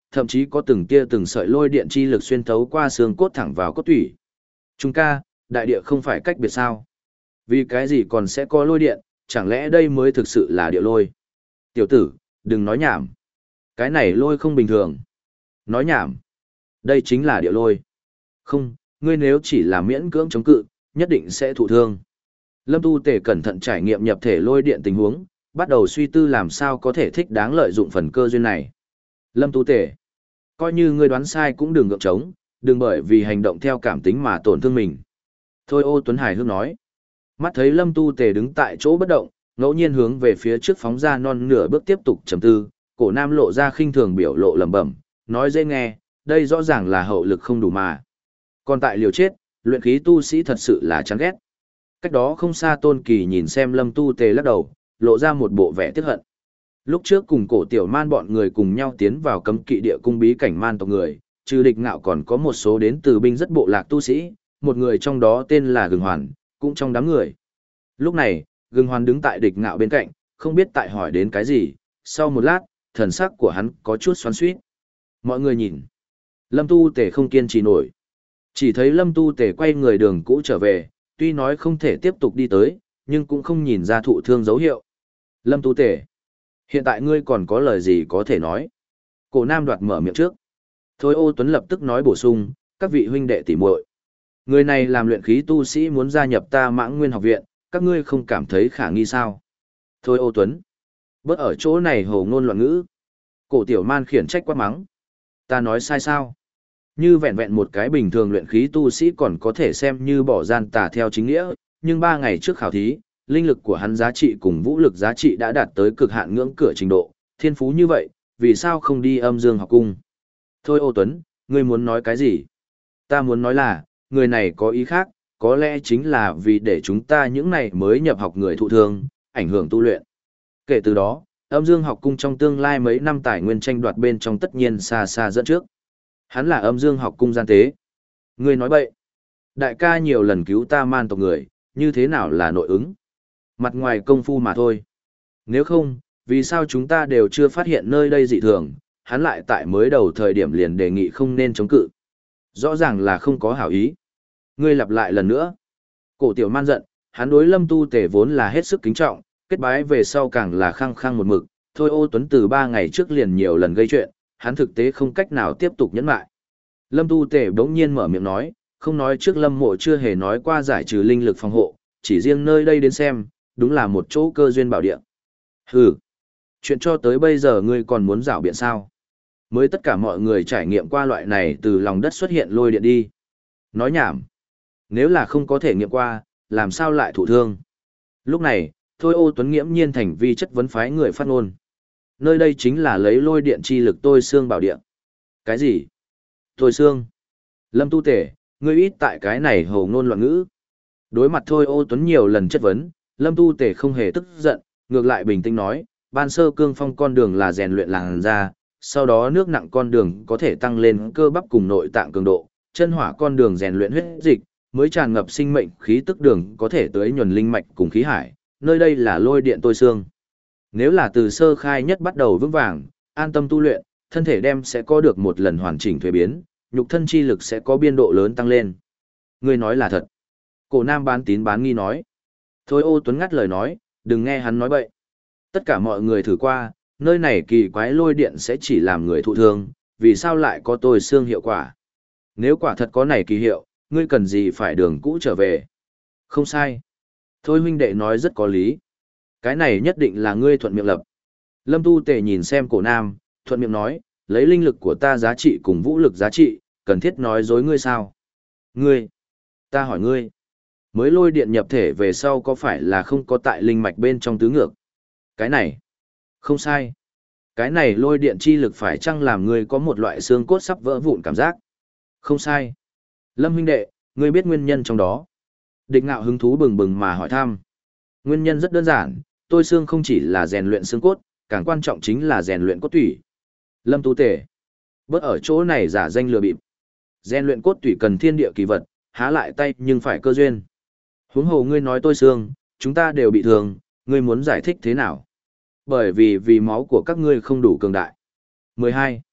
thậm chí có từng tia từng sợi lôi điện chi lực xuyên thấu qua xương cốt thẳng vào cốt tủy. Trung ca, đại địa không phải cách biệt sao? Vì cái gì còn sẽ có lôi điện, chẳng lẽ đây mới thực sự là địa lôi? Tiểu tử, đừng nói nhảm. Cái này lôi không bình thường. Nói nhảm. Đây chính là địa lôi. Không, ngươi nếu chỉ là miễn cưỡng chống cự, nhất định sẽ thụ thương. Lâm Tu Tề cẩn thận trải nghiệm nhập thể lôi điện tình huống, bắt đầu suy tư làm sao có thể thích đáng lợi dụng phần cơ duyên này. Lâm Tu Tề, coi như ngươi đoán sai cũng đừng gượng trống, đừng bởi vì hành động theo cảm tính mà tổn thương mình. Thôi Ô Tuấn Hải hước nói. Mắt thấy Lâm Tu Tề đứng tại chỗ bất động, ngẫu nhiên hướng về phía trước phóng ra non nửa bước tiếp tục trầm tư, cổ nam lộ ra khinh thường biểu lộ lẩm bẩm, nói dễ nghe, đây rõ ràng là hậu lực không đủ mà. Còn tại liều chết, luyện khí tu sĩ thật sự là chán ghét. Cách đó không xa Tôn Kỳ nhìn xem Lâm Tu Tề lắc đầu, lộ ra một bộ vẻ tiếc hận. Lúc trước cùng cổ tiểu man bọn người cùng nhau tiến vào cấm kỵ địa cung bí cảnh man tộc người, trừ địch ngạo còn có một số đến từ binh rất bộ lạc tu sĩ, một người trong đó tên là Gừng Hoàn, cũng trong đám người. Lúc này, Gừng Hoàn đứng tại địch ngạo bên cạnh, không biết tại hỏi đến cái gì, sau một lát, thần sắc của hắn có chút xoắn xuýt. Mọi người nhìn. Lâm Tu Tề không kiên trì nổi. Chỉ thấy Lâm Tu Tề quay người đường cũ trở về, tuy nói không thể tiếp tục đi tới, nhưng cũng không nhìn ra thụ thương dấu hiệu. Lâm Tu Tề, hiện tại ngươi còn có lời gì có thể nói? Cổ Nam đoạt mở miệng trước. Thôi Ô Tuấn lập tức nói bổ sung, các vị huynh đệ tỉ muội, người này làm luyện khí tu sĩ muốn gia nhập ta Mãng Nguyên học viện, các ngươi không cảm thấy khả nghi sao? Thôi Ô Tuấn, bớt ở chỗ này hồ ngôn loạn ngữ. Cổ Tiểu Man khiển trách quát mắng. Ta nói sai sao? Như vẹn vẹn một cái bình thường luyện khí tu sĩ còn có thể xem như bỏ gian tà theo chính nghĩa, nhưng ba ngày trước khảo thí, linh lực của hắn giá trị cùng vũ lực giá trị đã đạt tới cực hạn ngưỡng cửa trình độ, thiên phú như vậy, vì sao không đi âm dương học cung? Thôi Ô Tuấn, ngươi muốn nói cái gì? Ta muốn nói là, người này có ý khác, có lẽ chính là vì để chúng ta những này mới nhập học người thụ thương, ảnh hưởng tu luyện. Kể từ đó, âm dương học cung trong tương lai mấy năm tài nguyên tranh đoạt bên trong tất nhiên xa xa dẫn trước. Hắn là âm dương học cung gian tế. Ngươi nói bậy. Đại ca nhiều lần cứu ta man tộc người, như thế nào là nội ứng? Mặt ngoài công phu mà thôi. Nếu không, vì sao chúng ta đều chưa phát hiện nơi đây dị thường, hắn lại tại mới đầu thời điểm liền đề nghị không nên chống cự. Rõ ràng là không có hảo ý. Ngươi lặp lại lần nữa. Cổ Tiểu Man giận, hắn đối Lâm Tu Tề vốn là hết sức kính trọng, kết bái về sau càng là khăng khăng một mực. Thôi Ô Tuấn từ ba ngày trước liền nhiều lần gây chuyện, hắn thực tế không cách nào tiếp tục nhẫn lại. Lâm Tu Tề bỗng nhiên mở miệng nói, không nói trước Lâm Mộ chưa hề nói qua giải trừ linh lực phòng hộ, chỉ riêng nơi đây đến xem, đúng là một chỗ cơ duyên bảo địa. Hừ, chuyện cho tới bây giờ ngươi còn muốn rảo biện sao? Mới tất cả mọi người trải nghiệm qua loại này từ lòng đất xuất hiện lôi điện đi. Nói nhảm. Nếu là không có thể nghiệm qua, làm sao lại thụ thương? Lúc này, Thôi Ô Tuấn nghiễm nhiên thành vi chất vấn phái người phát ngôn. Nơi đây chính là lấy lôi điện chi lực tôi xương bảo địa. Cái gì? Tôi xương? Lâm Tu Tề, ngươi ít tại cái này hồ ngôn loạn ngữ. Đối mặt Thôi Ô Tuấn nhiều lần chất vấn, Lâm Tu Tề không hề tức giận, ngược lại bình tĩnh nói, ban sơ cương phong con đường là rèn luyện làn da, sau đó nước nặng con đường có thể tăng lên cơ bắp cùng nội tạng cường độ, chân hỏa con đường rèn luyện huyết dịch, mới tràn ngập sinh mệnh khí tức đường có thể tới nhuần linh mạch cùng khí hải, nơi đây là lôi điện tôi xương. Nếu là từ sơ khai nhất bắt đầu vững vàng, an tâm tu luyện, thân thể đem sẽ có được một lần hoàn chỉnh thuế biến, nhục thân chi lực sẽ có biên độ lớn tăng lên. Ngươi nói là thật. Cổ Nam bán tín bán nghi nói. Thôi Ô Tuấn ngắt lời nói, đừng nghe hắn nói bậy. Tất cả mọi người thử qua, nơi này kỳ quái lôi điện sẽ chỉ làm người thụ thương, vì sao lại có tôi xương hiệu quả? Nếu quả thật có này kỳ hiệu, ngươi cần gì phải đường cũ trở về? Không sai. Thôi huynh đệ nói rất có lý. Cái này nhất định là ngươi thuận miệng lập. Lâm Tu Tề nhìn xem Cổ Nam, thuận miệng nói, lấy linh lực của ta giá trị cùng vũ lực giá trị, cần thiết nói dối ngươi sao? Ngươi? Ta hỏi ngươi. Mới lôi điện nhập thể về sau có phải là không có tại linh mạch bên trong tứ ngược? Cái này? Không sai. Cái này lôi điện chi lực phải chăng làm ngươi có một loại xương cốt sắp vỡ vụn cảm giác? Không sai. Lâm huynh đệ, ngươi biết nguyên nhân trong đó. Địch Ngạo hứng thú bừng bừng mà hỏi thăm. Nguyên nhân rất đơn giản, tôi xương không chỉ là rèn luyện xương cốt, càng quan trọng chính là rèn luyện cốt tủy. Lâm Tu Tề, bớt ở chỗ này giả danh lừa bịp. Rèn luyện cốt tủy cần thiên địa kỳ vật, há lại tay nhưng phải cơ duyên. Huống hồ ngươi nói tôi xương, chúng ta đều bị thương, ngươi muốn giải thích thế nào? Bởi vì vì máu của các ngươi không đủ cường đại. mười hai.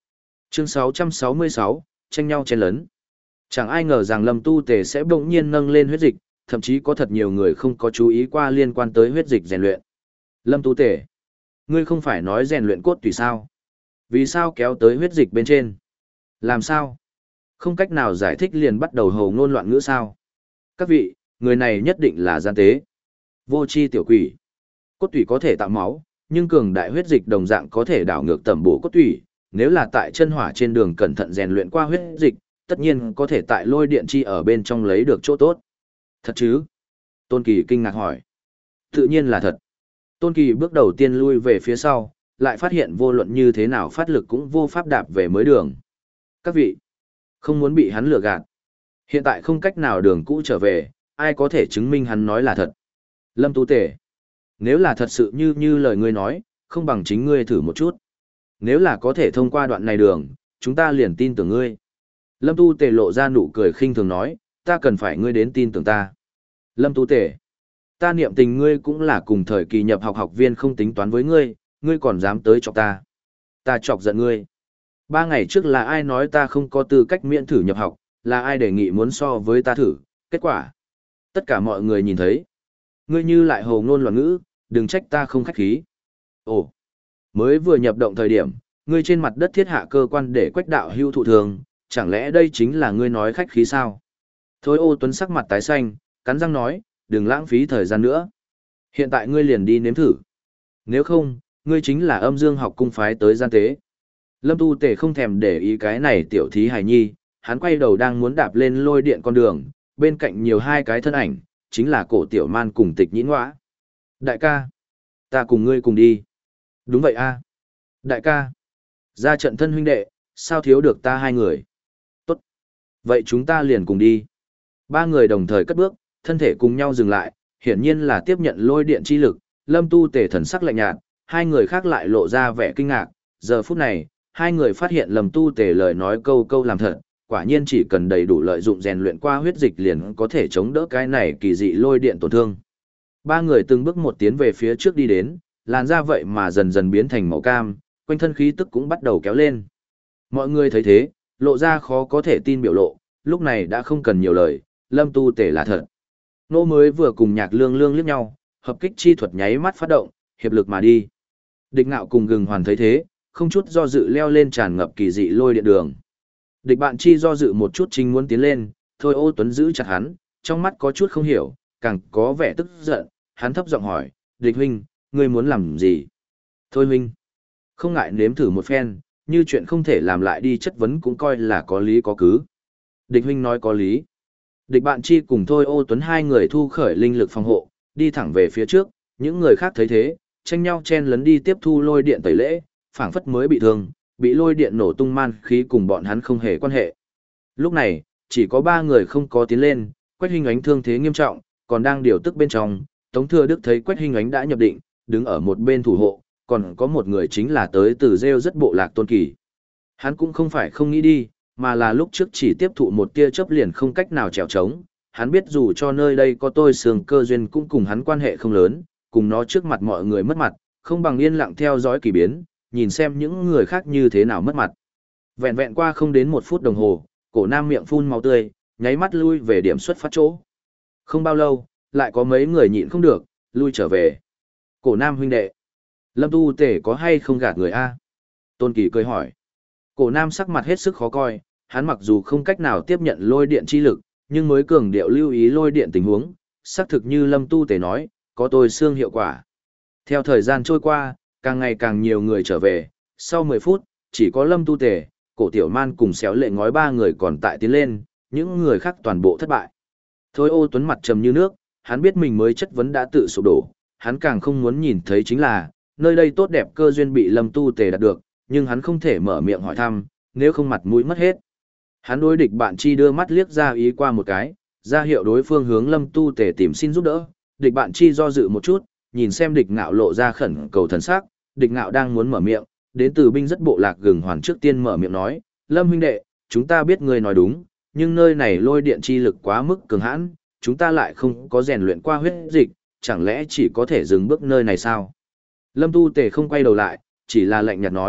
Chương sáu trăm sáu mươi sáu, tranh nhau chen lấn. Chẳng ai ngờ rằng Lâm Tu Tề sẽ bỗng nhiên nâng lên huyết dịch, thậm chí có thật nhiều người không có chú ý qua liên quan tới huyết dịch rèn luyện. Lâm Tu Tề, ngươi không phải nói rèn luyện cốt tùy sao? Vì sao kéo tới huyết dịch bên trên? Làm sao? Không cách nào giải thích liền bắt đầu hồ ngôn loạn ngữ sao? Các vị, người này nhất định là gian tế. Vô chi tiểu quỷ. Cốt tủy có thể tạo máu, nhưng cường đại huyết dịch đồng dạng có thể đảo ngược tẩm bổ cốt tủy. Nếu là tại chân hỏa trên đường cẩn thận rèn luyện qua huyết dịch, tất nhiên có thể tại lôi điện chi ở bên trong lấy được chỗ tốt. Thật chứ? Tôn Kỳ kinh ngạc hỏi. Tự nhiên là thật. Tôn Kỳ bước đầu tiên lui về phía sau, lại phát hiện vô luận như thế nào phát lực cũng vô pháp đạp về mới đường. Các vị, không muốn bị hắn lừa gạt. Hiện tại không cách nào đường cũ trở về, ai có thể chứng minh hắn nói là thật. Lâm Tu Tề, nếu là thật sự như như lời ngươi nói, không bằng chính ngươi thử một chút. Nếu là có thể thông qua đoạn này đường, chúng ta liền tin tưởng ngươi. Lâm Tu Tề lộ ra nụ cười khinh thường nói, ta cần phải ngươi đến tin tưởng ta. Lâm Tu Tề, ta niệm tình ngươi cũng là cùng thời kỳ nhập học học viên không tính toán với ngươi, ngươi còn dám tới chọc ta. Ta chọc giận ngươi. Ba ngày trước là ai nói ta không có tư cách miễn thử nhập học, là ai đề nghị muốn so với ta thử, kết quả. Tất cả mọi người nhìn thấy. Ngươi như lại hồ ngôn loạn ngữ, đừng trách ta không khách khí. Ồ, mới vừa nhập động thời điểm, ngươi trên mặt đất thiết hạ cơ quan để quách đạo hưu thụ thường, chẳng lẽ đây chính là ngươi nói khách khí sao? Thôi Ô Tuấn sắc mặt tái xanh, cắn răng nói, đừng lãng phí thời gian nữa. Hiện tại ngươi liền đi nếm thử. Nếu không, ngươi chính là âm dương học cung phái tới gian tế. Lâm Tu Tề không thèm để ý cái này tiểu thí hài nhi, hắn quay đầu đang muốn đạp lên lôi điện con đường, bên cạnh nhiều hai cái thân ảnh, chính là cổ tiểu man cùng tịch nhĩ ngõa. Đại ca, ta cùng ngươi cùng đi. Đúng vậy a. Đại ca, ra trận thân huynh đệ, sao thiếu được ta hai người? Tốt. Vậy chúng ta liền cùng đi. Ba người đồng thời cất bước, thân thể cùng nhau dừng lại, hiển nhiên là tiếp nhận lôi điện chi lực. Lâm Tu Tề thần sắc lạnh nhạt, hai người khác lại lộ ra vẻ kinh ngạc. Giờ phút này, hai người phát hiện Lâm Tu Tề lời nói câu câu làm thật, quả nhiên chỉ cần đầy đủ lợi dụng rèn luyện qua huyết dịch liền có thể chống đỡ cái này kỳ dị lôi điện tổn thương. Ba người từng bước một tiến về phía trước đi đến, làn da vậy mà dần dần biến thành màu cam, quanh thân khí tức cũng bắt đầu kéo lên. Mọi người thấy thế, lộ ra khó có thể tin biểu lộ, lúc này đã không cần nhiều lời, Lâm Tu Tề là thật. Nô mới vừa cùng Nhạc Lương Lương liếc nhau, hợp kích chi thuật nháy mắt phát động, hiệp lực mà đi. Địch Ngạo cùng Gừng Hoàn thấy thế, không chút do dự leo lên tràn ngập kỳ dị lôi điện đường. Địch Bạn Chi do dự một chút chính muốn tiến lên, Thôi Ô Tuấn giữ chặt hắn, trong mắt có chút không hiểu, càng có vẻ tức giận, hắn thấp giọng hỏi, "Địch huynh, ngươi muốn làm gì?" "Thôi huynh, không ngại nếm thử một phen, như chuyện không thể làm lại đi chất vấn cũng coi là có lý có cứ." Địch huynh nói có lý. Địch Bạn Chi cùng Thôi Ô Tuấn hai người thu khởi linh lực phòng hộ, đi thẳng về phía trước, những người khác thấy thế, tranh nhau chen lấn đi tiếp thu lôi điện tẩy lễ, phảng phất mới bị thương, bị lôi điện nổ tung man khí cùng bọn hắn không hề quan hệ. Lúc này, chỉ có ba người không có tiến lên, Quách Hinh Ánh thương thế nghiêm trọng, còn đang điều tức bên trong, Tống Thừa Đức thấy Quách Hinh Ánh đã nhập định, đứng ở một bên thủ hộ, còn có một người chính là tới từ rêu rất bộ lạc Tôn Kỳ. Hắn cũng không phải không nghĩ đi, mà là lúc trước chỉ tiếp thụ một tia chớp liền không cách nào trèo trống, hắn biết dù cho nơi đây có tôi sương cơ duyên cũng cùng hắn quan hệ không lớn, cùng nó trước mặt mọi người mất mặt, không bằng yên lặng theo dõi kỳ biến, nhìn xem những người khác như thế nào mất mặt. Vẹn vẹn qua không đến một phút đồng hồ, cổ nam miệng phun máu tươi, nháy mắt lui về điểm xuất phát chỗ. Không bao lâu, lại có mấy người nhịn không được, lui trở về. Cổ nam huynh đệ, Lâm Tu Tề có hay không gạt người a? Tôn Kỳ cười hỏi. Cổ nam sắc mặt hết sức khó coi, hắn mặc dù không cách nào tiếp nhận lôi điện chi lực, nhưng mới cường điệu lưu ý lôi điện tình huống, xác thực như Lâm Tu Tề nói, có tôi xương hiệu quả. Theo thời gian trôi qua, càng ngày càng nhiều người trở về, sau mười phút, chỉ có Lâm Tu Tề, Cổ Tiểu Man cùng Xéo Lệ Ngói ba người còn tại tiến lên, những người khác toàn bộ thất bại. Thôi Ô Tuấn mặt trầm như nước, hắn biết mình mới chất vấn đã tự sụp đổ, hắn càng không muốn nhìn thấy chính là, nơi đây tốt đẹp cơ duyên bị Lâm Tu Tề đạt được, nhưng hắn không thể mở miệng hỏi thăm, nếu không mặt mũi mất hết. Hắn đối Địch Bạn Chi đưa mắt liếc ra ý qua một cái, ra hiệu đối phương hướng Lâm Tu Tề tìm xin giúp đỡ. Địch Bạn Chi do dự một chút, nhìn xem Địch Ngạo lộ ra khẩn cầu thần sắc, Địch Ngạo đang muốn mở miệng, đến từ binh rất bộ lạc Gừng Hoàn trước tiên mở miệng nói, "Lâm huynh đệ, chúng ta biết ngươi nói đúng, nhưng nơi này lôi điện chi lực quá mức cường hãn, chúng ta lại không có rèn luyện qua huyết dịch, chẳng lẽ chỉ có thể dừng bước nơi này sao?" Lâm Tu Tề không quay đầu lại, chỉ là lạnh nhạt nói,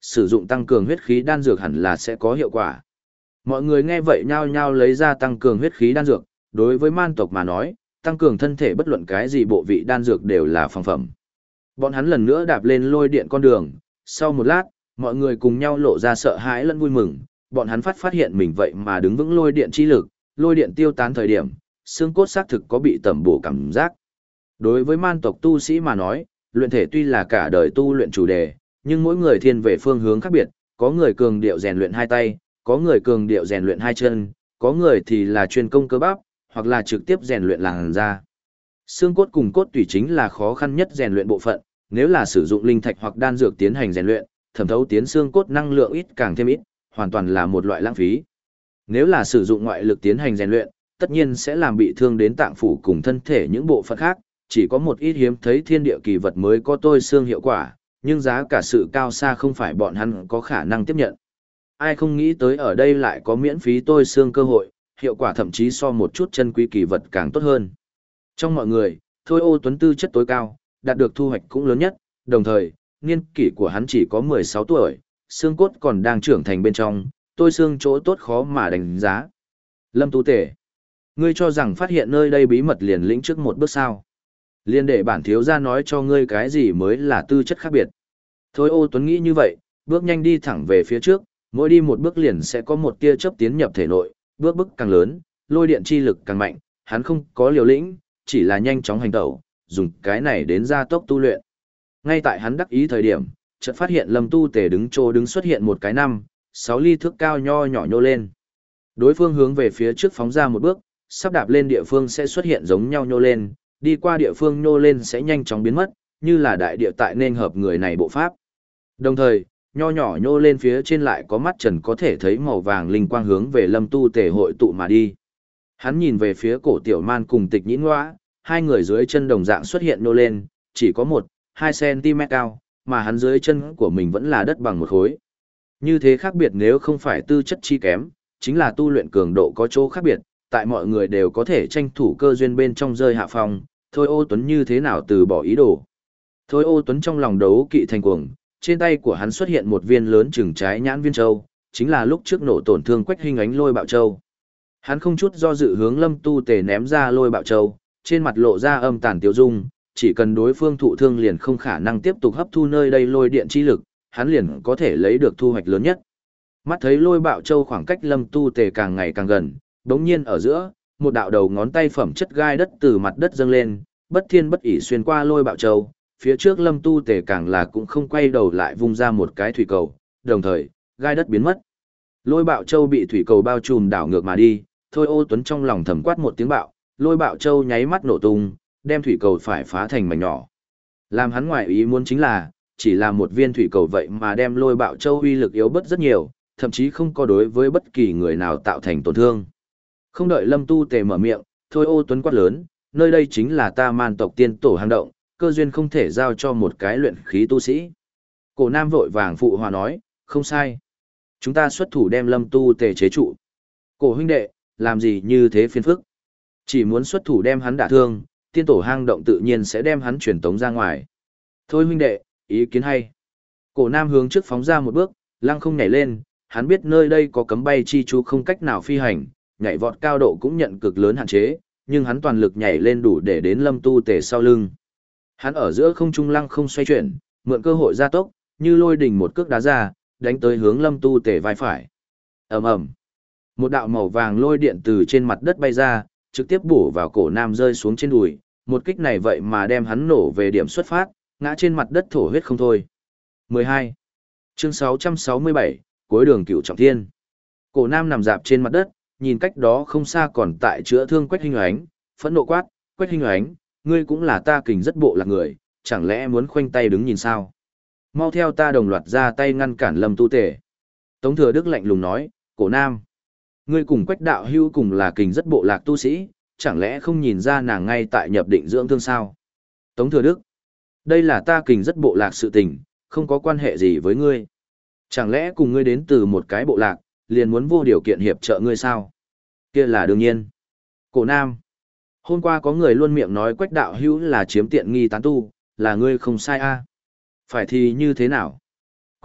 sử dụng tăng cường huyết khí đan dược hẳn là sẽ có hiệu quả. Mọi người nghe vậy nhao nhao lấy ra tăng cường huyết khí đan dược, đối với man tộc mà nói, tăng cường thân thể bất luận cái gì bộ vị đan dược đều là phong phẩm. Bọn hắn lần nữa đạp lên lôi điện con đường, sau một lát, mọi người cùng nhau lộ ra sợ hãi lẫn vui mừng, bọn hắn phát phát hiện mình vậy mà đứng vững lôi điện chi lực, lôi điện tiêu tán thời điểm, xương cốt xác thực có bị tẩm bổ cảm giác. Đối với man tộc tu sĩ mà nói, luyện thể tuy là cả đời tu luyện chủ đề, nhưng mỗi người thiên về phương hướng khác biệt, có người cường điệu rèn luyện hai tay, có người cường điệu rèn luyện hai chân, có người thì là chuyên công cơ bắp, hoặc là trực tiếp rèn luyện làn da. Xương cốt cùng cốt tủy chính là khó khăn nhất rèn luyện bộ phận, nếu là sử dụng linh thạch hoặc đan dược tiến hành rèn luyện, thẩm thấu tiến xương cốt năng lượng ít càng thêm ít, hoàn toàn là một loại lãng phí. Nếu là sử dụng ngoại lực tiến hành rèn luyện, tất nhiên sẽ làm bị thương đến tạng phủ cùng thân thể những bộ phận khác, chỉ có một ít hiếm thấy thiên địa kỳ vật mới có tôi xương hiệu quả, nhưng giá cả sự cao xa không phải bọn hắn có khả năng tiếp nhận. Ai không nghĩ tới ở đây lại có miễn phí tôi xương cơ hội, hiệu quả thậm chí so một chút chân quý kỳ vật càng tốt hơn. Trong mọi người, Thôi Ô Tuấn tư chất tối cao, đạt được thu hoạch cũng lớn nhất, đồng thời, niên kỷ của hắn chỉ có mười sáu tuổi, xương cốt còn đang trưởng thành bên trong, tôi xương chỗ tốt khó mà đánh giá. Lâm Tu Tể, ngươi cho rằng phát hiện nơi đây bí mật liền lĩnh trước một bước sao? Liên để bản thiếu gia nói cho ngươi cái gì mới là tư chất khác biệt. Thôi Ô Tuấn nghĩ như vậy, bước nhanh đi thẳng về phía trước, mỗi đi một bước liền sẽ có một tia chớp tiến nhập thể nội, bước bước càng lớn, lôi điện chi lực càng mạnh, hắn không có liều lĩnh, chỉ là nhanh chóng hành tẩu, dùng cái này đến gia tốc tu luyện. Ngay tại hắn đắc ý thời điểm, chợt phát hiện Lâm Tu Tể đứng chỗ đứng xuất hiện một cái năm, sáu ly thước cao nho nhỏ nhô lên. Đối phương hướng về phía trước phóng ra một bước, sắp đạp lên địa phương sẽ xuất hiện giống nhau nhô lên, đi qua địa phương nhô lên sẽ nhanh chóng biến mất, như là đại địa tại nên hợp người này bộ pháp. Đồng thời, nho nhỏ nhô lên phía trên lại có mắt trần có thể thấy màu vàng linh quang hướng về Lâm Tu Tể hội tụ mà đi. Hắn nhìn về phía cổ tiểu man cùng tịch nhĩ ngoã, hai người dưới chân đồng dạng xuất hiện nhô lên, chỉ có một, hai cm cao, mà hắn dưới chân của mình vẫn là đất bằng một khối. Như thế khác biệt nếu không phải tư chất chi kém, chính là tu luyện cường độ có chỗ khác biệt, tại mọi người đều có thể tranh thủ cơ duyên bên trong rơi hạ phong, Thôi Ô Tuấn như thế nào từ bỏ ý đồ. Thôi Ô Tuấn trong lòng đấu kỵ thành cuồng, trên tay của hắn xuất hiện một viên lớn chừng trái nhãn viên châu, chính là lúc trước nổ tổn thương Quách Hinh Ánh lôi bạo châu. Hắn không chút do dự hướng Lâm Tu Tể ném ra lôi bạo châu, trên mặt lộ ra âm tàn tiêu dung, chỉ cần đối phương thụ thương liền không khả năng tiếp tục hấp thu nơi đây lôi điện chi lực, hắn liền có thể lấy được thu hoạch lớn nhất. Mắt thấy lôi bạo châu khoảng cách Lâm Tu Tể càng ngày càng gần, đống nhiên ở giữa, một đạo đầu ngón tay phẩm chất gai đất từ mặt đất dâng lên, bất thiên bất ỷ xuyên qua lôi bạo châu, phía trước Lâm Tu Tể càng là cũng không quay đầu lại vung ra một cái thủy cầu, đồng thời, gai đất biến mất. Lôi bạo châu bị thủy cầu bao trùm đảo ngược mà đi, Thôi Ô Tuấn trong lòng thầm quát một tiếng bạo, lôi bạo châu nháy mắt nổ tung, đem thủy cầu phải phá thành mảnh nhỏ. Làm hắn ngoại ý muốn chính là, chỉ là một viên thủy cầu vậy mà đem lôi bạo châu uy lực yếu bớt rất nhiều, thậm chí không có đối với bất kỳ người nào tạo thành tổn thương. Không đợi Lâm Tu Tể mở miệng, Thôi Ô Tuấn quát lớn, nơi đây chính là ta man tộc tiên tổ hang động, cơ duyên không thể giao cho một cái luyện khí tu sĩ. Cổ Nam vội vàng phụ hòa nói, không sai. Chúng ta xuất thủ đem Lâm Tu Tể chế trụ. Cổ huynh đệ, làm gì như thế phiền phức? Chỉ muốn xuất thủ đem hắn đả thương, tiên tổ hang động tự nhiên sẽ đem hắn truyền tống ra ngoài. Thôi huynh đệ, ý kiến hay. Cổ Nam hướng trước phóng ra một bước, lăng không nhảy lên, hắn biết nơi đây có cấm bay chi chú không cách nào phi hành, nhảy vọt cao độ cũng nhận cực lớn hạn chế, nhưng hắn toàn lực nhảy lên đủ để đến Lâm Tu Tể sau lưng. Hắn ở giữa không trung lăng không xoay chuyển, mượn cơ hội gia tốc, như lôi đỉnh một cước đá ra, đánh tới hướng Lâm Tu Tể vai phải. Ầm ầm. Một đạo màu vàng lôi điện từ trên mặt đất bay ra, trực tiếp bổ vào cổ Nam rơi xuống trên đùi, một kích này vậy mà đem hắn nổ về điểm xuất phát, ngã trên mặt đất thổ huyết không thôi. mười hai. Chương sáu trăm sáu mươi bảy, cuối đường Cửu Trọng Thiên. Cổ Nam nằm dạp trên mặt đất, nhìn cách đó không xa còn tại chữa thương Quách Hinh Ánh, phẫn nộ quát, Quách Hinh Ánh, ngươi cũng là ta kình rất bộ là người, chẳng lẽ muốn khoanh tay đứng nhìn sao? Mau theo ta đồng loạt ra tay ngăn cản Lâm Tu Tể. Tống Thừa Đức lạnh lùng nói, Cổ Nam, ngươi cùng Quách đạo hữu cùng là kình rất bộ lạc tu sĩ, chẳng lẽ không nhìn ra nàng ngay tại nhập định dưỡng thương sao? Tống Thừa Đức, đây là ta kình rất bộ lạc sự tình, không có quan hệ gì với ngươi. Chẳng lẽ cùng ngươi đến từ một cái bộ lạc, liền muốn vô điều kiện hiệp trợ ngươi sao? Kia là đương nhiên. Cổ Nam, hôm qua có người luôn miệng nói Quách đạo hữu là chiếm tiện nghi tán tu, là ngươi không sai a. Phải thì như thế nào?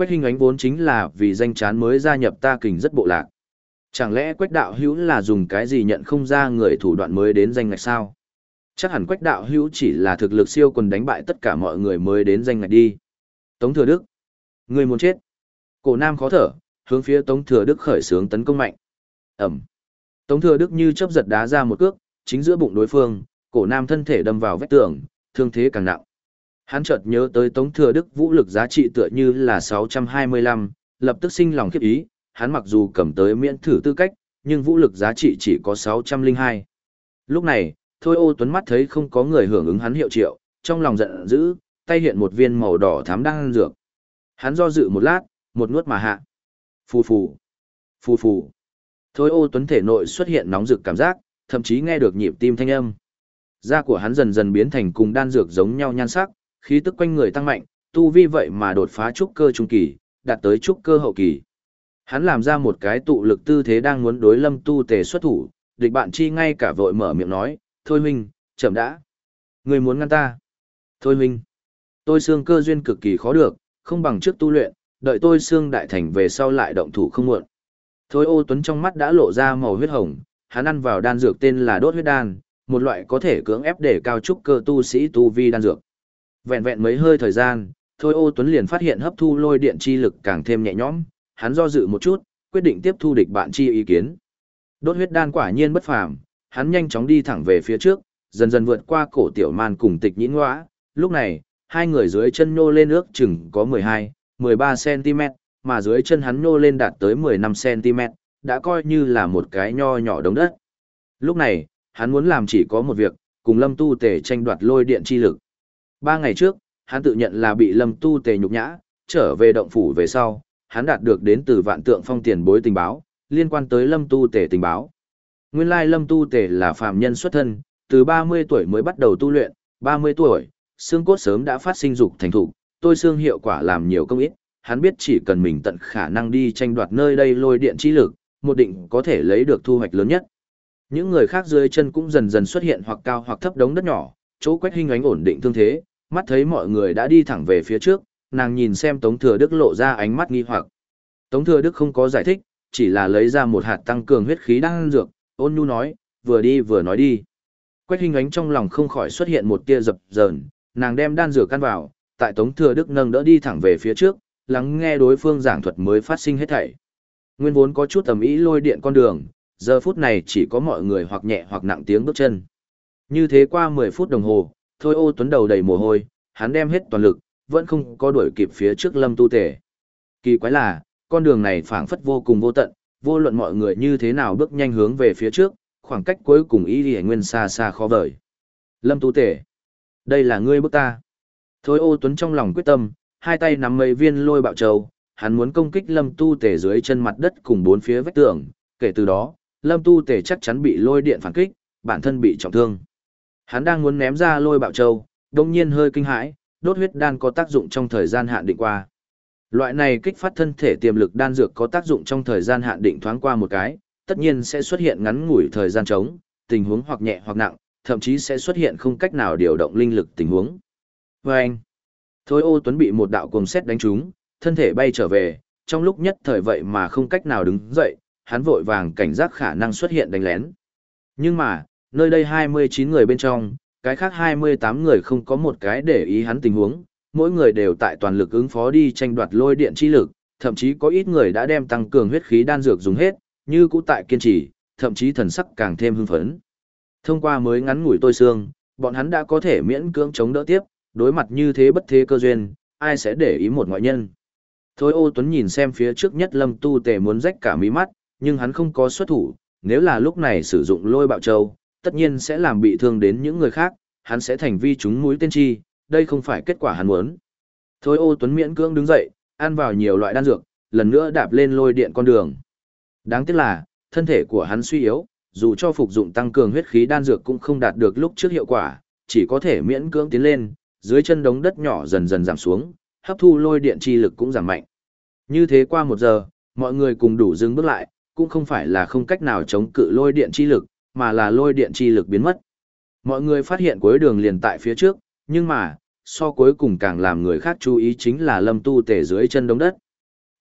Quách Hinh Ánh vốn chính là vì danh chán mới gia nhập ta Kình Rất bộ lạc. Chẳng lẽ Quách đạo hữu là dùng cái gì nhận không ra người thủ đoạn mới đến danh ngạch sao? Chắc hẳn Quách đạo hữu chỉ là thực lực siêu quần đánh bại tất cả mọi người mới đến danh ngạch đi. Tống Thừa Đức, người muốn chết. Cổ Nam khó thở, hướng phía Tống Thừa Đức khởi xướng tấn công mạnh. Ẩm. Tống Thừa Đức như chớp giật đá ra một cước, chính giữa bụng đối phương, Cổ Nam thân thể đâm vào vách tường, thương thế càng nặng. Hắn chợt nhớ tới Tống Thừa Đức vũ lực giá trị tựa như là sáu trăm hai mươi lăm, lập tức sinh lòng khiếp ý, hắn mặc dù cầm tới miễn thử tư cách, nhưng vũ lực giá trị chỉ có sáu trăm lẻ hai. Lúc này, Thôi Ô Tuấn mắt thấy không có người hưởng ứng hắn hiệu triệu, trong lòng giận dữ, tay hiện một viên màu đỏ thắm đang ăn dược. Hắn do dự một lát, một nuốt mà hạ. Phù phù, phù phù. Thôi Ô Tuấn thể nội xuất hiện nóng rực cảm giác, thậm chí nghe được nhịp tim thanh âm. Da của hắn dần dần biến thành cùng đan dược giống nhau nhan sắc, khí tức quanh người tăng mạnh, tu vi vậy mà đột phá trúc cơ trung kỳ, đạt tới trúc cơ hậu kỳ. Hắn làm ra một cái tụ lực tư thế đang muốn đối Lâm Tu Tề xuất thủ, địch bạn chi ngay cả vội mở miệng nói, "Thôi huynh, chậm đã. Người muốn ngăn ta?" "Thôi huynh, tôi xương cơ duyên cực kỳ khó được, không bằng trước tu luyện, đợi tôi xương đại thành về sau lại động thủ không muộn." Thôi Ô Tuấn trong mắt đã lộ ra màu huyết hồng, hắn ăn vào đan dược tên là Đốt huyết đan, một loại có thể cưỡng ép để cao trúc cơ tu sĩ tu vi đan dược. Vẹn vẹn mấy hơi thời gian, Thôi Ô Tuấn liền phát hiện hấp thu lôi điện chi lực càng thêm nhẹ nhõm, hắn do dự một chút, quyết định tiếp thu địch bạn chi ý kiến. Đốt huyết đan quả nhiên bất phàm, hắn nhanh chóng đi thẳng về phía trước, dần dần vượt qua Cổ Tiểu Man cùng Tịch Nhĩ Ngõa. Lúc này, hai người dưới chân nhô lên ước chừng có mười hai, mười ba xăng-ti-mét, mà dưới chân hắn nhô lên đạt tới mười lăm xăng-ti-mét, đã coi như là một cái nho nhỏ đống đất. Lúc này, hắn muốn làm chỉ có một việc, cùng Lâm Tu Tề tranh đoạt lôi điện chi lực. Ba ngày trước, hắn tự nhận là bị Lâm Tu Tề nhục nhã, trở về động phủ về sau, hắn đạt được đến từ Vạn Tượng Phong tiền bối tình báo, liên quan tới Lâm Tu Tề tình báo. Nguyên lai Lâm Tu Tề là phàm nhân xuất thân, từ ba mươi tuổi mới bắt đầu tu luyện, ba mươi tuổi, xương cốt sớm đã phát sinh dục thành thục, tôi xương hiệu quả làm nhiều công ít, hắn biết chỉ cần mình tận khả năng đi tranh đoạt nơi đây lôi điện chi lực, một định có thể lấy được thu hoạch lớn nhất. Những người khác dưới chân cũng dần dần xuất hiện hoặc cao hoặc thấp đống đất nhỏ, chỗ Quách Hinh Ánh ổn định thương thế, mắt thấy mọi người đã đi thẳng về phía trước, nàng nhìn xem Tống Thừa Đức lộ ra ánh mắt nghi hoặc. Tống Thừa Đức không có giải thích, chỉ là lấy ra một hạt tăng cường huyết khí đang dược, ôn nhu nói, vừa đi vừa nói đi. Quách Hinh Ánh trong lòng không khỏi xuất hiện một tia dập dờn, nàng đem đan dược căn vào, tại Tống Thừa Đức nâng đỡ đi thẳng về phía trước, lắng nghe đối phương giảng thuật mới phát sinh hết thảy. Nguyên vốn có chút tầm ý lôi điện con đường, giờ phút này chỉ có mọi người hoặc nhẹ hoặc nặng tiếng bước chân. Như thế qua mười phút đồng hồ, Thôi Ô Tuấn đầu đầy mồ hôi, hắn đem hết toàn lực, vẫn không có đuổi kịp phía trước Lâm Tu Tề. Kỳ quái là, con đường này phảng phất vô cùng vô tận, vô luận mọi người như thế nào bước nhanh hướng về phía trước, khoảng cách cuối cùng Y Lì Nguyên xa xa khó vời. Lâm Tu Tề, đây là ngươi bước ta. Thôi Ô Tuấn trong lòng quyết tâm, hai tay nắm mấy viên lôi bạo châu, hắn muốn công kích Lâm Tu Tề dưới chân mặt đất cùng bốn phía vách tường, kể từ đó, Lâm Tu Tề chắc chắn bị lôi điện phản kích, bản thân bị trọng thương. Hắn đang muốn ném ra lôi bạo châu, đồng nhiên hơi kinh hãi, đốt huyết đan có tác dụng trong thời gian hạn định qua. Loại này kích phát thân thể tiềm lực đan dược có tác dụng trong thời gian hạn định thoáng qua một cái, tất nhiên sẽ xuất hiện ngắn ngủi thời gian trống, tình huống hoặc nhẹ hoặc nặng, thậm chí sẽ xuất hiện không cách nào điều động linh lực tình huống. Và anh, Thôi Ô Tuấn bị một đạo cuồng sét đánh trúng, thân thể bay trở về, trong lúc nhất thời vậy mà không cách nào đứng dậy, hắn vội vàng cảnh giác khả năng xuất hiện đánh lén. Nhưng mà, nơi đây hai mươi chín người bên trong, cái khác hai mươi tám người không có một cái để ý hắn tình huống, mỗi người đều tại toàn lực ứng phó đi tranh đoạt lôi điện chi lực, thậm chí có ít người đã đem tăng cường huyết khí đan dược dùng hết, như cũ tại kiên trì, thậm chí thần sắc càng thêm hưng phấn. Thông qua mới ngắn ngủi tôi xương, bọn hắn đã có thể miễn cưỡng chống đỡ tiếp, đối mặt như thế bất thế cơ duyên, ai sẽ để ý một ngoại nhân. Thôi Ô Tuấn nhìn xem phía trước nhất Lâm Tu Tề muốn rách cả mí mắt, nhưng hắn không có xuất thủ, nếu là lúc này sử dụng lôi bạo châu, tất nhiên sẽ làm bị thương đến những người khác, hắn sẽ thành vi chúng mũi tên chi, đây không phải kết quả hắn muốn. Thôi Ô Tuấn miễn cưỡng đứng dậy, ăn vào nhiều loại đan dược, lần nữa đạp lên lôi điện con đường. Đáng tiếc là, thân thể của hắn suy yếu, dù cho phục dụng tăng cường huyết khí đan dược cũng không đạt được lúc trước hiệu quả, chỉ có thể miễn cưỡng tiến lên, dưới chân đống đất nhỏ dần dần giảm xuống, hấp thu lôi điện chi lực cũng giảm mạnh. Như thế qua một giờ, mọi người cùng đủ dừng bước lại, cũng không phải là không cách nào chống cự lôi điện chi lực, mà là lôi điện chi lực biến mất. Mọi người phát hiện cuối đường liền tại phía trước, nhưng mà, so cuối cùng càng làm người khác chú ý chính là Lâm Tu Tề dưới chân đống đất,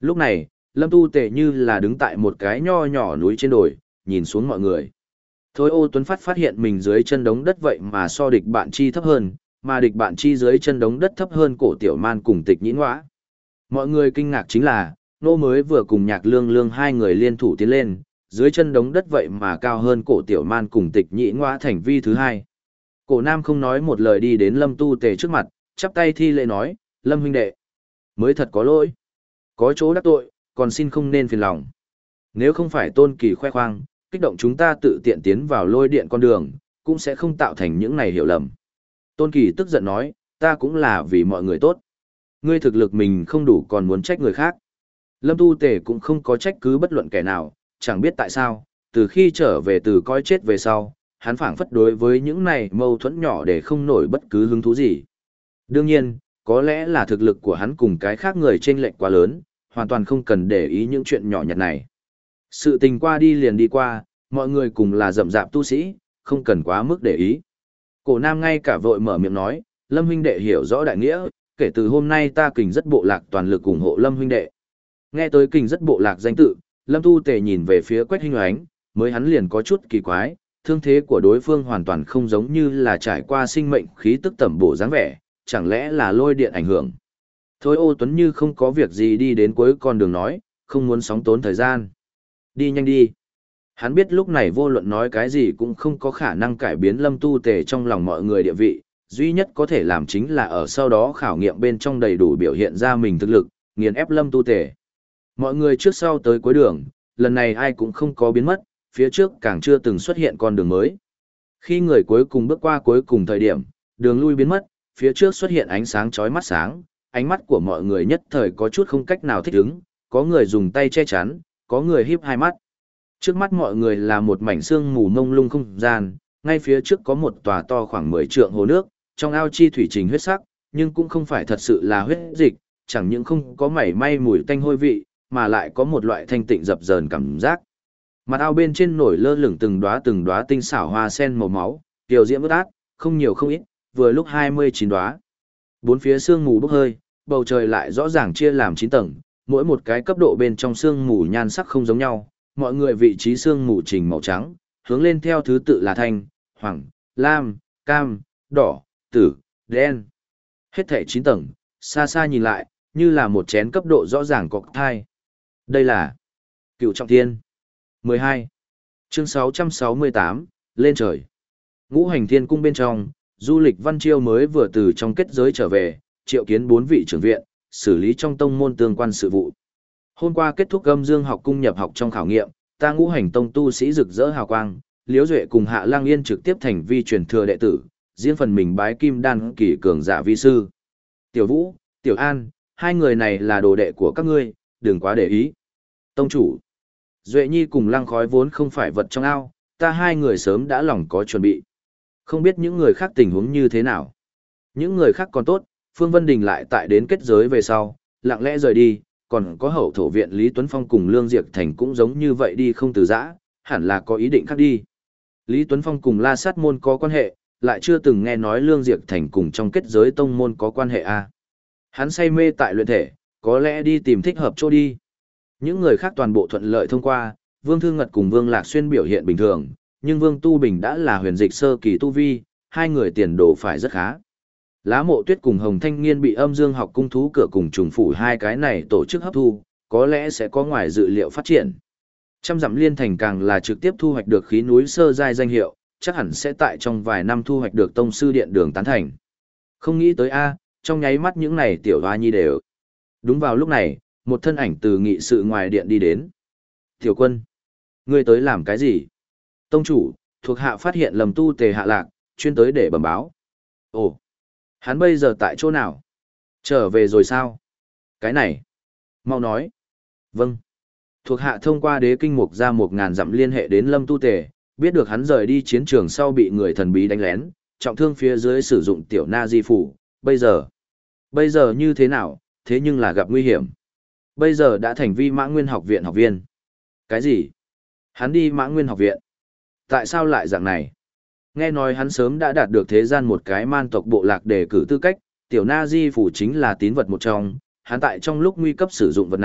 Lúc này, Lâm Tu Tề như là đứng tại một cái nho nhỏ núi trên đồi, nhìn xuống mọi người. Thôi Ô Tuấn Phát phát hiện mình dưới chân đống đất vậy mà so địch bạn chi thấp hơn, mà địch bạn chi dưới chân đống đất thấp hơn cổ tiểu man cùng tịch nhĩ ngõa. Mọi người kinh ngạc chính là, nô mới vừa cùng nhạc lương lương hai người liên thủ tiến lên, dưới chân đống đất vậy mà cao hơn cổ tiểu man cùng tịch nhĩ ngõa thành vi thứ hai. Cổ nam không nói một lời đi đến Lâm Tu Tề trước mặt, chắp tay thi lễ nói, Lâm huynh đệ, mới thật có lỗi. Có chỗ đắc tội, còn xin không nên phiền lòng. Nếu không phải Tôn Kỳ khoe khoang, kích động chúng ta tự tiện tiến vào lôi điện con đường, cũng sẽ không tạo thành những này hiểu lầm. Tôn Kỳ tức giận nói, ta cũng là vì mọi người tốt. Ngươi thực lực mình không đủ còn muốn trách người khác. Lâm Tu Tề cũng không có trách cứ bất luận kẻ nào, chẳng biết tại sao, từ khi trở về từ coi chết về sau, hắn phảng phất đối với những này mâu thuẫn nhỏ để không nổi bất cứ hứng thú gì. Đương nhiên, có lẽ là thực lực của hắn cùng cái khác người chênh lệch quá lớn, hoàn toàn không cần để ý những chuyện nhỏ nhặt này. Sự tình qua đi liền đi qua, mọi người cùng là rậm rạp tu sĩ, không cần quá mức để ý. Cổ nam ngay cả vội mở miệng nói, Lâm huynh đệ hiểu rõ đại nghĩa, kể từ hôm nay ta Kình Rất Bộ Lạc toàn lực ủng hộ Lâm huynh đệ. Nghe tới Kình Rất Bộ Lạc danh tự, Lâm Tu Tề nhìn về phía Quách Hinh Oánh, mới hắn liền có chút kỳ quái, thương thế của đối phương hoàn toàn không giống như là trải qua sinh mệnh khí tức tẩm bổ dáng vẻ, chẳng lẽ là lôi điện ảnh hưởng. Thôi Ô Tuấn như không có việc gì đi đến cuối con đường nói, không muốn sóng tốn thời gian. Đi nhanh đi. Hắn biết lúc này vô luận nói cái gì cũng không có khả năng cải biến Lâm Tu Tề trong lòng mọi người địa vị, duy nhất có thể làm chính là ở sau đó khảo nghiệm bên trong đầy đủ biểu hiện ra mình thực lực, nghiền ép Lâm Tu Tề. Mọi người trước sau tới cuối đường, lần này ai cũng không có biến mất, phía trước càng chưa từng xuất hiện con đường mới. Khi người cuối cùng bước qua cuối cùng thời điểm, đường lui biến mất, phía trước xuất hiện ánh sáng chói mắt sáng, ánh mắt của mọi người nhất thời có chút không cách nào thích ứng, có người dùng tay che chắn, có người híp hai mắt. Trước mắt mọi người là một mảnh sương mù mông lung không gian, ngay phía trước có một tòa to khoảng mười trượng hồ nước, trong ao chi thủy trình huyết sắc, nhưng cũng không phải thật sự là huyết dịch, chẳng những không có mảy may mùi tanh hôi vị, mà lại có một loại thanh tịnh dập dờn cảm giác. Mặt ao bên trên nổi lơ lửng từng đóa từng đóa tinh xảo hoa sen màu máu, kiều diễm ướt át, không nhiều không ít, vừa lúc hai mươi chín đóa. Bốn phía sương mù bốc hơi, bầu trời lại rõ ràng chia làm chín tầng, mỗi một cái cấp độ bên trong sương mù nhan sắc không giống nhau, mọi người vị trí sương mù trình màu trắng, hướng lên theo thứ tự là thanh, hoàng, lam, cam, đỏ, tử, đen. Hết thảy chín tầng, xa xa nhìn lại, như là một chén cấp độ rõ ràng có thai. Đây là Cựu Trọng Thiên. mười hai. Chương sáu trăm sáu mươi tám, lên trời. Ngũ Hành Thiên Cung bên trong, du lịch Văn Chiêu mới vừa từ trong kết giới trở về, triệu kiến bốn vị trưởng viện, xử lý trong tông môn tương quan sự vụ. Hôm qua kết thúc Âm Dương học cung nhập học trong khảo nghiệm, ta Ngũ Hành tông tu sĩ rực rỡ hào quang, Liễu Duệ cùng Hạ Lang Yên trực tiếp thành vi truyền thừa đệ tử, riêng phần mình bái kim đan kỳ cường giả vi sư. Tiểu Vũ, Tiểu An, hai người này là đồ đệ của các ngươi, đừng quá để ý. Tông chủ, Duệ Nhi cùng Lăng Khói vốn không phải vật trong ao, ta hai người sớm đã lòng có chuẩn bị. Không biết những người khác tình huống như thế nào. Những người khác còn tốt, Phương Vân Đình lại tại đến kết giới về sau, lặng lẽ rời đi, còn có hậu thổ viện Lý Tuấn Phong cùng Lương Diệp Thành cũng giống như vậy đi không từ giã, hẳn là có ý định khác đi. Lý Tuấn Phong cùng La Sát môn có quan hệ, lại chưa từng nghe nói Lương Diệp Thành cùng trong kết giới tông môn có quan hệ a. À. Hắn say mê tại luyện thể, có lẽ đi tìm thích hợp chỗ đi. Những người khác toàn bộ thuận lợi thông qua, Vương Thương Ngật cùng Vương Lạc Xuyên biểu hiện bình thường, nhưng Vương Tu Bình đã là huyền dịch sơ kỳ tu vi, hai người tiền đồ phải rất khá. Lá Mộ Tuyết cùng Hồng Thanh Nghiên bị Âm Dương học cung thú cửa cùng trùng phủ hai cái này tổ chức hấp thu, có lẽ sẽ có ngoài dự liệu phát triển. Trăm dặm liên thành càng là trực tiếp thu hoạch được khí núi sơ giai danh hiệu, chắc hẳn sẽ tại trong vài năm thu hoạch được tông sư điện đường tán thành. Không nghĩ tới a, trong nháy mắt những này tiểu hoa nhi đều. Đúng vào lúc này, một thân ảnh từ nghị sự ngoài điện đi đến. Tiểu Quân, ngươi tới làm cái gì? Tông chủ, thuộc hạ phát hiện lầm tu tề hạ lạc, chuyên tới để bẩm báo. Ồ, hắn bây giờ tại chỗ nào? Trở về rồi sao? Cái này, mau nói. Vâng. Thuộc hạ thông qua đế kinh mục ra một ngàn dặm liên hệ đến Lâm Tu Tề, biết được hắn rời đi chiến trường sau bị người thần bí đánh lén, trọng thương phía dưới sử dụng tiểu na di phủ, bây giờ. Bây giờ như thế nào, thế nhưng là gặp nguy hiểm. Bây giờ đã thành vi Mã Nguyên học viện học viên. Cái gì? Hắn đi Mã Nguyên học viện. Tại sao lại dạng này? Nghe nói hắn sớm đã đạt được thế gian một cái man tộc bộ lạc đề cử tư cách, tiểu na di phủ chính là tín vật một trong, hắn tại trong lúc nguy cấp sử dụng vật này,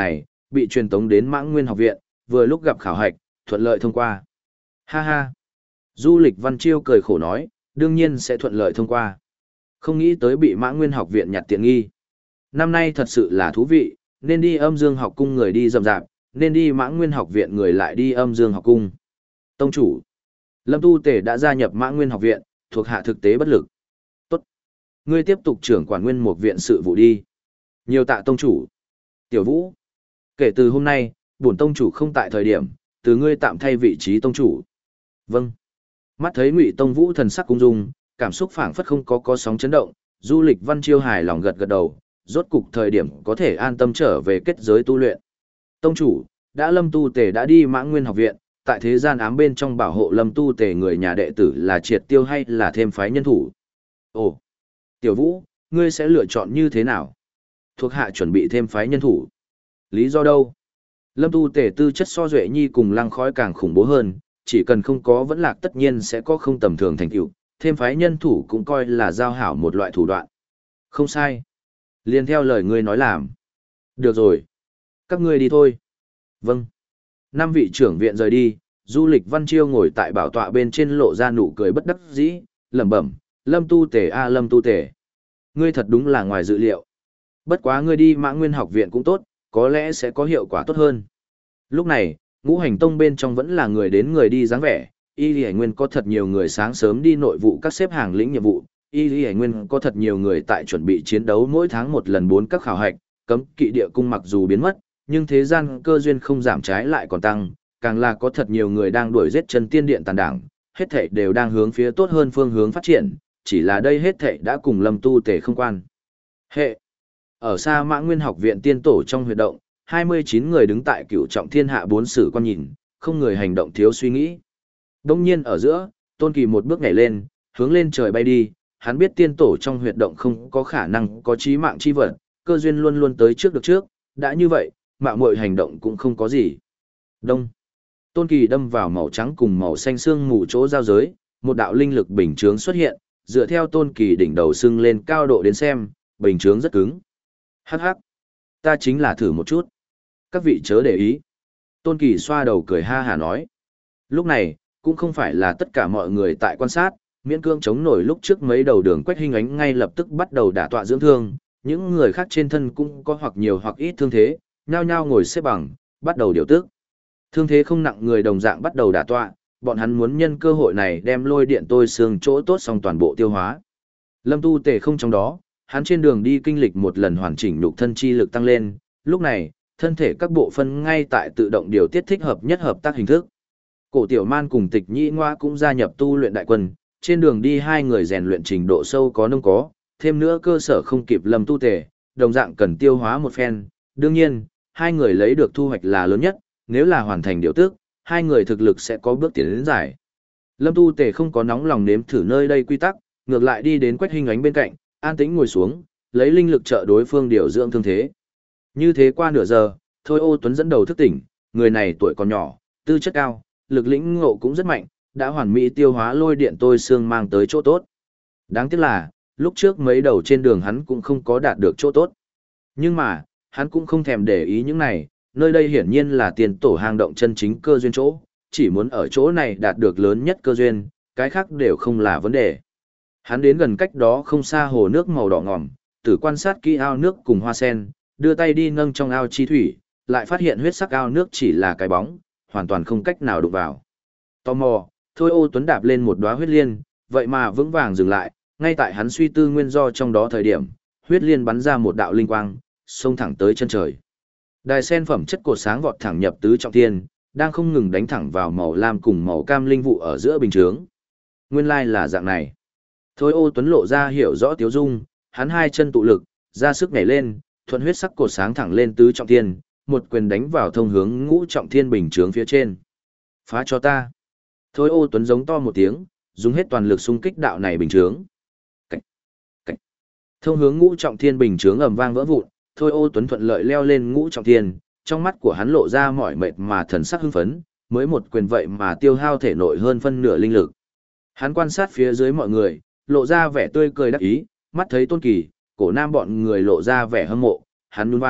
bị truyền tống đến Mãng Nguyên học viện, vừa lúc gặp khảo hạch, thuận lợi thông qua. Ha ha. Du Lịch Văn Chiêu cười khổ nói, đương nhiên sẽ thuận lợi thông qua. Không nghĩ tới bị Mãng Nguyên học viện nhặt tiện nghi. Năm nay thật sự là thú vị, nên đi Âm Dương học cung người đi rầm rạp, nên đi Mãng Nguyên học viện người lại đi Âm Dương học cung. Tông chủ, Lâm Tu Tề đã gia nhập Mãng Nguyên học viện, thuộc hạ thực tế bất lực. Tốt. Ngươi tiếp tục trưởng quản Nguyên một viện sự vụ đi. Nhiều tạ tông chủ. Tiểu Vũ, kể từ hôm nay, bổn tông chủ không tại thời điểm, từ ngươi tạm thay vị trí tông chủ. Vâng. Mắt thấy Ngụy Tông Vũ thần sắc cung dung, cảm xúc phảng phất không có có sóng chấn động, Du Lịch Văn Chiêu hài lòng gật gật đầu, rốt cục thời điểm có thể an tâm trở về kết giới tu luyện. Tông chủ, đã Lâm Tu Tề đã đi Mãng Nguyên học viện, tại thế gian ám bên trong bảo hộ Lâm Tu Tề người nhà đệ tử là triệt tiêu hay là thêm phái nhân thủ? Ồ, Tiểu Vũ, ngươi sẽ lựa chọn như thế nào? Thuộc hạ chuẩn bị thêm phái nhân thủ. Lý do đâu? Lâm Tu Tề tư chất so Duệ Nhi cùng Lăng Khói càng khủng bố hơn, chỉ cần không có vẫn lạc tất nhiên sẽ có không tầm thường thành tựu, thêm phái nhân thủ cũng coi là giao hảo một loại thủ đoạn. Không sai. Liên theo lời ngươi nói làm. Được rồi. Các ngươi đi thôi. Vâng. Năm vị trưởng viện rời đi, Du Lịch Văn Chiêu ngồi tại bảo tọa bên trên lộ ra nụ cười bất đắc dĩ, lẩm bẩm, Lâm Tu Tề a Lâm Tu Tề. Ngươi thật đúng là ngoài dự liệu. Bất quá ngươi đi Mãng Nguyên học viện cũng tốt, có lẽ sẽ có hiệu quả tốt hơn. Lúc này, Ngũ Hành Tông bên trong vẫn là người đến người đi dáng vẻ, Y Lý Nguyên có thật nhiều người sáng sớm đi nội vụ các xếp hàng lĩnh nhiệm vụ, Y Lý Nguyên có thật nhiều người tại chuẩn bị chiến đấu mỗi tháng một lần bốn các khảo hạch, cấm kỵ địa cung mặc dù biến mất, nhưng thế gian cơ duyên không giảm trái lại còn tăng, càng là có thật nhiều người đang đuổi giết chân tiên điện tàn đảng, hết thảy đều đang hướng phía tốt hơn phương hướng phát triển, chỉ là đây hết thảy đã cùng Lâm Tu Tề không quan hệ. Ở xa Mãng Nguyên học viện tiên tổ trong huyệt động, hai mươi chín người đứng tại cửu trọng thiên hạ bốn sử quan nhìn, không người hành động thiếu suy nghĩ. Đông nhiên ở giữa, Tôn Kỳ một bước nhảy lên, hướng lên trời bay đi, hắn biết tiên tổ trong huyệt động không có khả năng có chí mạng chi vật, cơ duyên luôn luôn tới trước được trước, đã như vậy, mạo muội hành động cũng không có gì. Đông. Tôn Kỳ đâm vào màu trắng cùng màu xanh xương mù chỗ giao giới, một đạo linh lực bình chướng xuất hiện, dựa theo Tôn Kỳ đỉnh đầu sưng lên cao độ đến xem, bình chướng rất cứng. Hắc hắc, ta chính là thử một chút. Các vị chớ để ý. Tôn Kỳ xoa đầu cười ha hả nói. Lúc này, cũng không phải là tất cả mọi người tại quan sát, miễn cương chống nổi lúc trước mấy đầu đường Quách Hinh Ánh ngay lập tức bắt đầu đả tọa dưỡng thương, những người khác trên thân cũng có hoặc nhiều hoặc ít thương thế, nhao nhao ngồi xếp bằng, bắt đầu điều tức. Thương thế không nặng người đồng dạng bắt đầu đả tọa, bọn hắn muốn nhân cơ hội này đem lôi điện tôi xương chỗ tốt xong toàn bộ tiêu hóa. Lâm Tu Tề không trong đó, hắn trên đường đi kinh lịch một lần hoàn chỉnh nhục thân chi lực tăng lên, lúc này, thân thể các bộ phận ngay tại tự động điều tiết thích hợp nhất hợp tác hình thức. Cổ Tiểu Man cùng Tịch Nhĩ Ngoa cũng gia nhập tu luyện đại quân, trên đường đi hai người rèn luyện trình độ sâu có nông có, thêm nữa cơ sở không kịp Lâm Tu Tề, đồng dạng cần tiêu hóa một phen. Đương nhiên, hai người lấy được thu hoạch là lớn nhất, nếu là hoàn thành điều tước, hai người thực lực sẽ có bước tiến đến giải. Lâm Tu Tề không có nóng lòng nếm thử nơi đây quy tắc, ngược lại đi đến Quách Hinh Ánh bên cạnh, an tĩnh ngồi xuống, lấy linh lực trợ đối phương điều dưỡng thương thế. Như thế qua nửa giờ, Thôi Ô Tuấn dẫn đầu thức tỉnh, người này tuổi còn nhỏ, tư chất cao, lực lĩnh ngộ cũng rất mạnh, đã hoàn mỹ tiêu hóa lôi điện tôi xương mang tới chỗ tốt. Đáng tiếc là, lúc trước mấy đầu trên đường hắn cũng không có đạt được chỗ tốt. Nhưng mà, hắn cũng không thèm để ý những này, nơi đây hiển nhiên là tiền tổ hang động chân chính cơ duyên chỗ, chỉ muốn ở chỗ này đạt được lớn nhất cơ duyên, cái khác đều không là vấn đề. Hắn đến gần cách đó không xa hồ nước màu đỏ ngòm, tử quan sát kỹ ao nước cùng hoa sen, đưa tay đi nâng trong ao chi thủy, lại phát hiện huyết sắc ao nước chỉ là cái bóng, hoàn toàn không cách nào đụng vào. Tò mò, Thôi Ô Tuấn đạp lên một đóa huyết liên, vậy mà vững vàng dừng lại, ngay tại hắn suy tư nguyên do trong đó thời điểm, huyết liên bắn ra một đạo linh quang, xông thẳng tới chân trời. Đài sen phẩm chất cột sáng vọt thẳng nhập tứ trọng thiên, đang không ngừng đánh thẳng vào màu lam cùng màu cam linh vụ ở giữa bình chướng. Nguyên lai là dạng này. Thôi Ô Tuấn lộ ra hiểu rõ tiếu dung, hắn hai chân tụ lực, ra sức nhảy lên, thuận huyết sắc cột sáng thẳng lên tứ trọng thiên, một quyền đánh vào thông hướng ngũ trọng thiên bình chướng phía trên. Phá cho ta. Thôi Ô Tuấn giống to một tiếng, dùng hết toàn lực xung kích đạo này bình chướng. Cảnh, cảnh. Thông hướng ngũ trọng thiên bình chướng ầm vang vỡ vụn, Thôi Ô Tuấn thuận lợi leo lên ngũ trọng thiên, trong mắt của hắn lộ ra mỏi mệt mà thần sắc hưng phấn, mới một quyền vậy mà tiêu hao thể nội hơn phân nửa linh lực. Hắn quan sát phía dưới mọi người, lộ ra vẻ tươi cười đắc ý, mắt thấy Tôn Kỳ, Cổ Nam bọn người lộ ra vẻ hâm mộ, hắn nhún vai,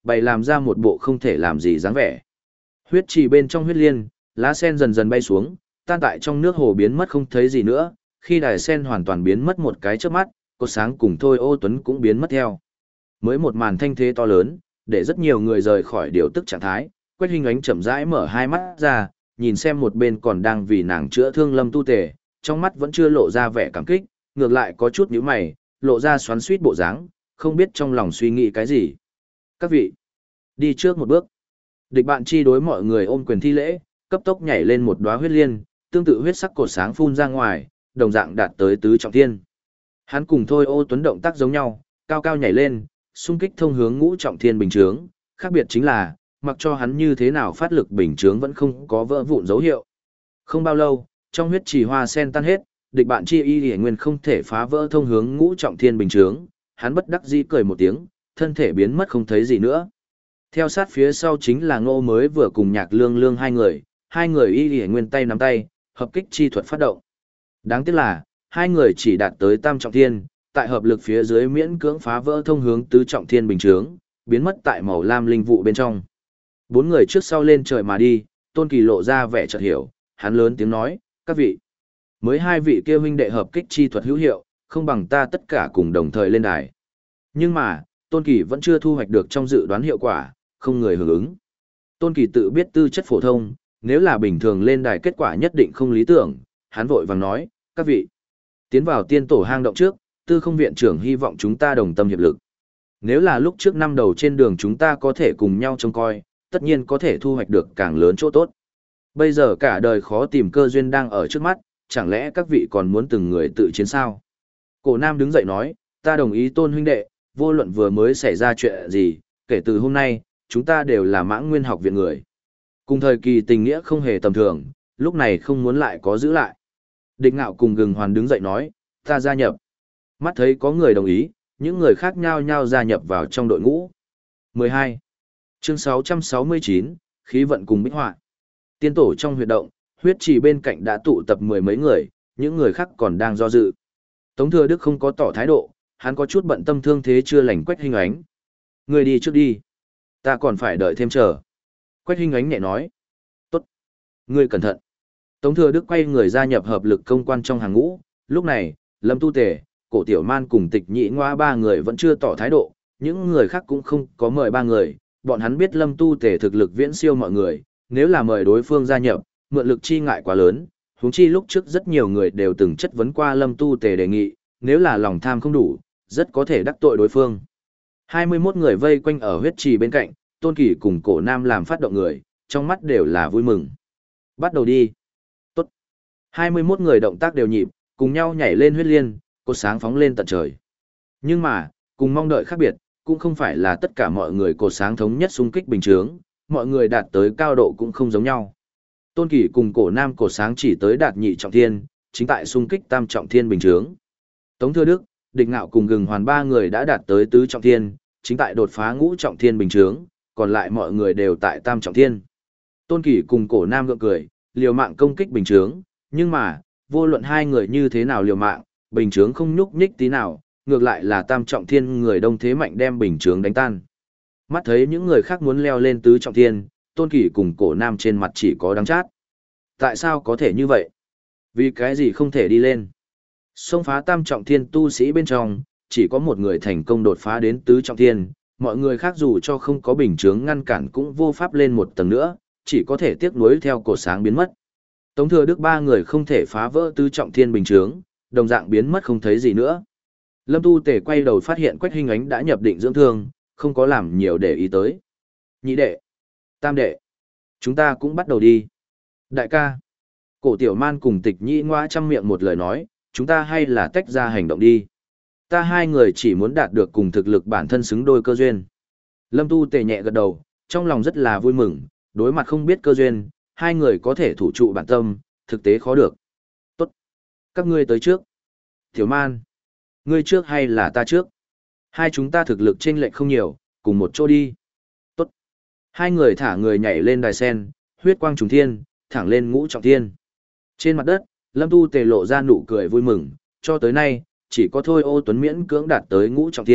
bày làm ra một bộ không thể làm gì dáng vẻ. Huyết trì bên trong huyết liên, lá sen dần dần bay xuống, tan tại trong nước hồ biến mất không thấy gì nữa, khi đài sen hoàn toàn biến mất một cái chớp mắt, cột sáng cùng Thôi Ô Tuấn cũng biến mất theo. Mới một màn thanh thế to lớn, để rất nhiều người rời khỏi điều tức trạng thái, Quách Hinh Ánh chậm rãi mở hai mắt ra, nhìn xem một bên còn đang vì nàng chữa thương Lâm Tu Tề, trong mắt vẫn chưa lộ ra vẻ cảm kích, ngược lại có chút nhíu mày, lộ ra xoắn xuýt bộ dáng, không biết trong lòng suy nghĩ cái gì. Các vị, đi trước một bước. Địch Bạn Chi đối mọi người ôm quyền thi lễ, cấp tốc nhảy lên một đóa huyết liên, tương tự huyết sắc cột sáng phun ra ngoài, đồng dạng đạt tới tứ trọng thiên. Hắn cùng Thôi Ô Tuấn động tác giống nhau, cao cao nhảy lên, xung kích thông hướng ngũ trọng thiên bình chướng, khác biệt chính là, mặc cho hắn như thế nào phát lực bình chướng vẫn không có vỡ vụn dấu hiệu. Không bao lâu, trong huyết trì hoa sen tan hết, Địch Bạn Chi y liễu nguyên không thể phá vỡ thông hướng ngũ trọng thiên bình chướng, hắn bất đắc dĩ cười một tiếng, thân thể biến mất không thấy gì nữa. Theo sát phía sau chính là Ngô mới vừa cùng Nhạc Lương Lương hai người, hai người y liễu nguyên tay nắm tay, hợp kích chi thuật phát động. Đáng tiếc là, hai người chỉ đạt tới tam trọng thiên, tại hợp lực phía dưới miễn cưỡng phá vỡ thông hướng tứ trọng thiên bình chướng, biến mất tại màu lam linh vụ bên trong. Bốn người trước sau lên trời mà đi, Tôn Kỳ lộ ra vẻ chợt hiểu, hắn lớn tiếng nói, các vị, mới hai vị kia huynh đệ hợp kích chi thuật hữu hiệu, không bằng ta tất cả cùng đồng thời lên đài. Nhưng mà, Tôn Kỳ vẫn chưa thu hoạch được trong dự đoán hiệu quả, không người hưởng ứng. Tôn Kỳ tự biết tư chất phổ thông, nếu là bình thường lên đài kết quả nhất định không lý tưởng, hắn vội vàng nói, các vị, tiến vào tiên tổ hang động trước, Tư Không viện trưởng hy vọng chúng ta đồng tâm hiệp lực. Nếu là lúc trước năm đầu trên đường chúng ta có thể cùng nhau trông coi, tất nhiên có thể thu hoạch được càng lớn chỗ tốt. Bây giờ cả đời khó tìm cơ duyên đang ở trước mắt, chẳng lẽ các vị còn muốn từng người tự chiến sao? Cổ Nam đứng dậy nói, ta đồng ý Tôn huynh đệ, vô luận vừa mới xảy ra chuyện gì, kể từ hôm nay, chúng ta đều là Mãng Nguyên học viện người. Cùng thời kỳ tình nghĩa không hề tầm thường, lúc này không muốn lại có giữ lại. Địch Ngạo cùng Gừng Hoàn đứng dậy nói, ta gia nhập. Mắt thấy có người đồng ý, những người khác nhao nhao gia nhập vào trong đội ngũ. mười hai. Chương sáu trăm sáu mươi chín, khí vận cùng bích họa. Tiên tổ trong huyệt động, huyết trì bên cạnh đã tụ tập mười mấy người, những người khác còn đang do dự. Tống Thừa Đức không có tỏ thái độ, hắn có chút bận tâm thương thế chưa lành Quách Hinh Ánh. Người đi trước đi, ta còn phải đợi thêm chờ. Quách Hinh Ánh nhẹ nói. Tốt. Ngươi cẩn thận. Tống Thừa Đức quay người gia nhập hợp lực công quan trong hàng ngũ, lúc này, Lâm Tu Tề, Cổ Tiểu Man cùng Tịch Nhĩ Ngoa ba người vẫn chưa tỏ thái độ, những người khác cũng không có mời ba người, bọn hắn biết Lâm Tu Tề thực lực viễn siêu mọi người, nếu là mời đối phương gia nhập, mượn lực chi ngại quá lớn, huống chi lúc trước rất nhiều người đều từng chất vấn qua Lâm Tu Tề đề nghị, nếu là lòng tham không đủ, rất có thể đắc tội đối phương. hai mươi mốt người vây quanh ở huyết trì bên cạnh, Tôn Kỳ cùng Cổ Nam làm phát động người, trong mắt đều là vui mừng. Bắt đầu đi. Tốt. hai mươi mốt người động tác đều nhịp, cùng nhau nhảy lên huyết liên, cột sáng phóng lên tận trời. Nhưng mà, cùng mong đợi khác biệt, cũng không phải là tất cả mọi người cột sáng thống nhất xung kích bình chướng, mọi người đạt tới cao độ cũng không giống nhau. Tôn Kỳ cùng Cổ Nam cột sáng chỉ tới đạt nhị trọng thiên, chính tại xung kích tam trọng thiên bình chướng. Tống Thừa Đức, Địch Ngạo cùng Gừng Hoàn ba người đã đạt tới tứ trọng thiên, chính tại đột phá ngũ trọng thiên bình chướng, còn lại mọi người đều tại tam trọng thiên. Tôn Kỳ cùng Cổ Nam gượng cười, liều mạng công kích bình chướng, nhưng mà, vô luận hai người như thế nào liều mạng, bình chướng không nhúc nhích tí nào, ngược lại là tam trọng thiên người đông thế mạnh đem bình chướng đánh tan. Mắt thấy những người khác muốn leo lên tứ trọng thiên, Tôn Kỳ cùng Cổ Nam trên mặt chỉ có đắng chát. Tại sao có thể như vậy? Vì cái gì không thể đi lên? Xông phá tam trọng thiên tu sĩ bên trong, chỉ có một người thành công đột phá đến tứ trọng thiên, mọi người khác dù cho không có bình chướng ngăn cản cũng vô pháp lên một tầng nữa, chỉ có thể tiếc nuối theo cột sáng biến mất. Tống Thừa Đức ba người không thể phá vỡ tứ trọng thiên bình chướng, đồng dạng biến mất không thấy gì nữa. Lâm Tu Tề quay đầu phát hiện Quách Hinh Ánh đã nhập định dưỡng thương, không có làm nhiều để ý tới. Nhị đệ, tam đệ, chúng ta cũng bắt đầu đi. Đại ca, Cổ Tiểu Man cùng Tịch Nhĩ Ngoa trăm miệng một lời nói, chúng ta hay là tách ra hành động đi. Ta hai người chỉ muốn đạt được cùng thực lực bản thân xứng đôi cơ duyên. Lâm Tu Tề nhẹ gật đầu, trong lòng rất là vui mừng, đối mặt không biết cơ duyên, hai người có thể thủ trụ bản tâm, thực tế khó được. Tốt, các ngươi tới trước. Tiểu Man, ngươi trước hay là ta trước? Hai chúng ta thực lực chênh lệch không nhiều, cùng một chỗ đi. Tốt. Hai người thả người nhảy lên đài sen, huyết quang trùng thiên, thẳng lên ngũ trọng thiên. Trên mặt đất, Lâm Tu Tề lộ ra nụ cười vui mừng, cho tới nay, chỉ có Thôi Ô Tuấn miễn cưỡng đạt tới ngũ trọng thiên,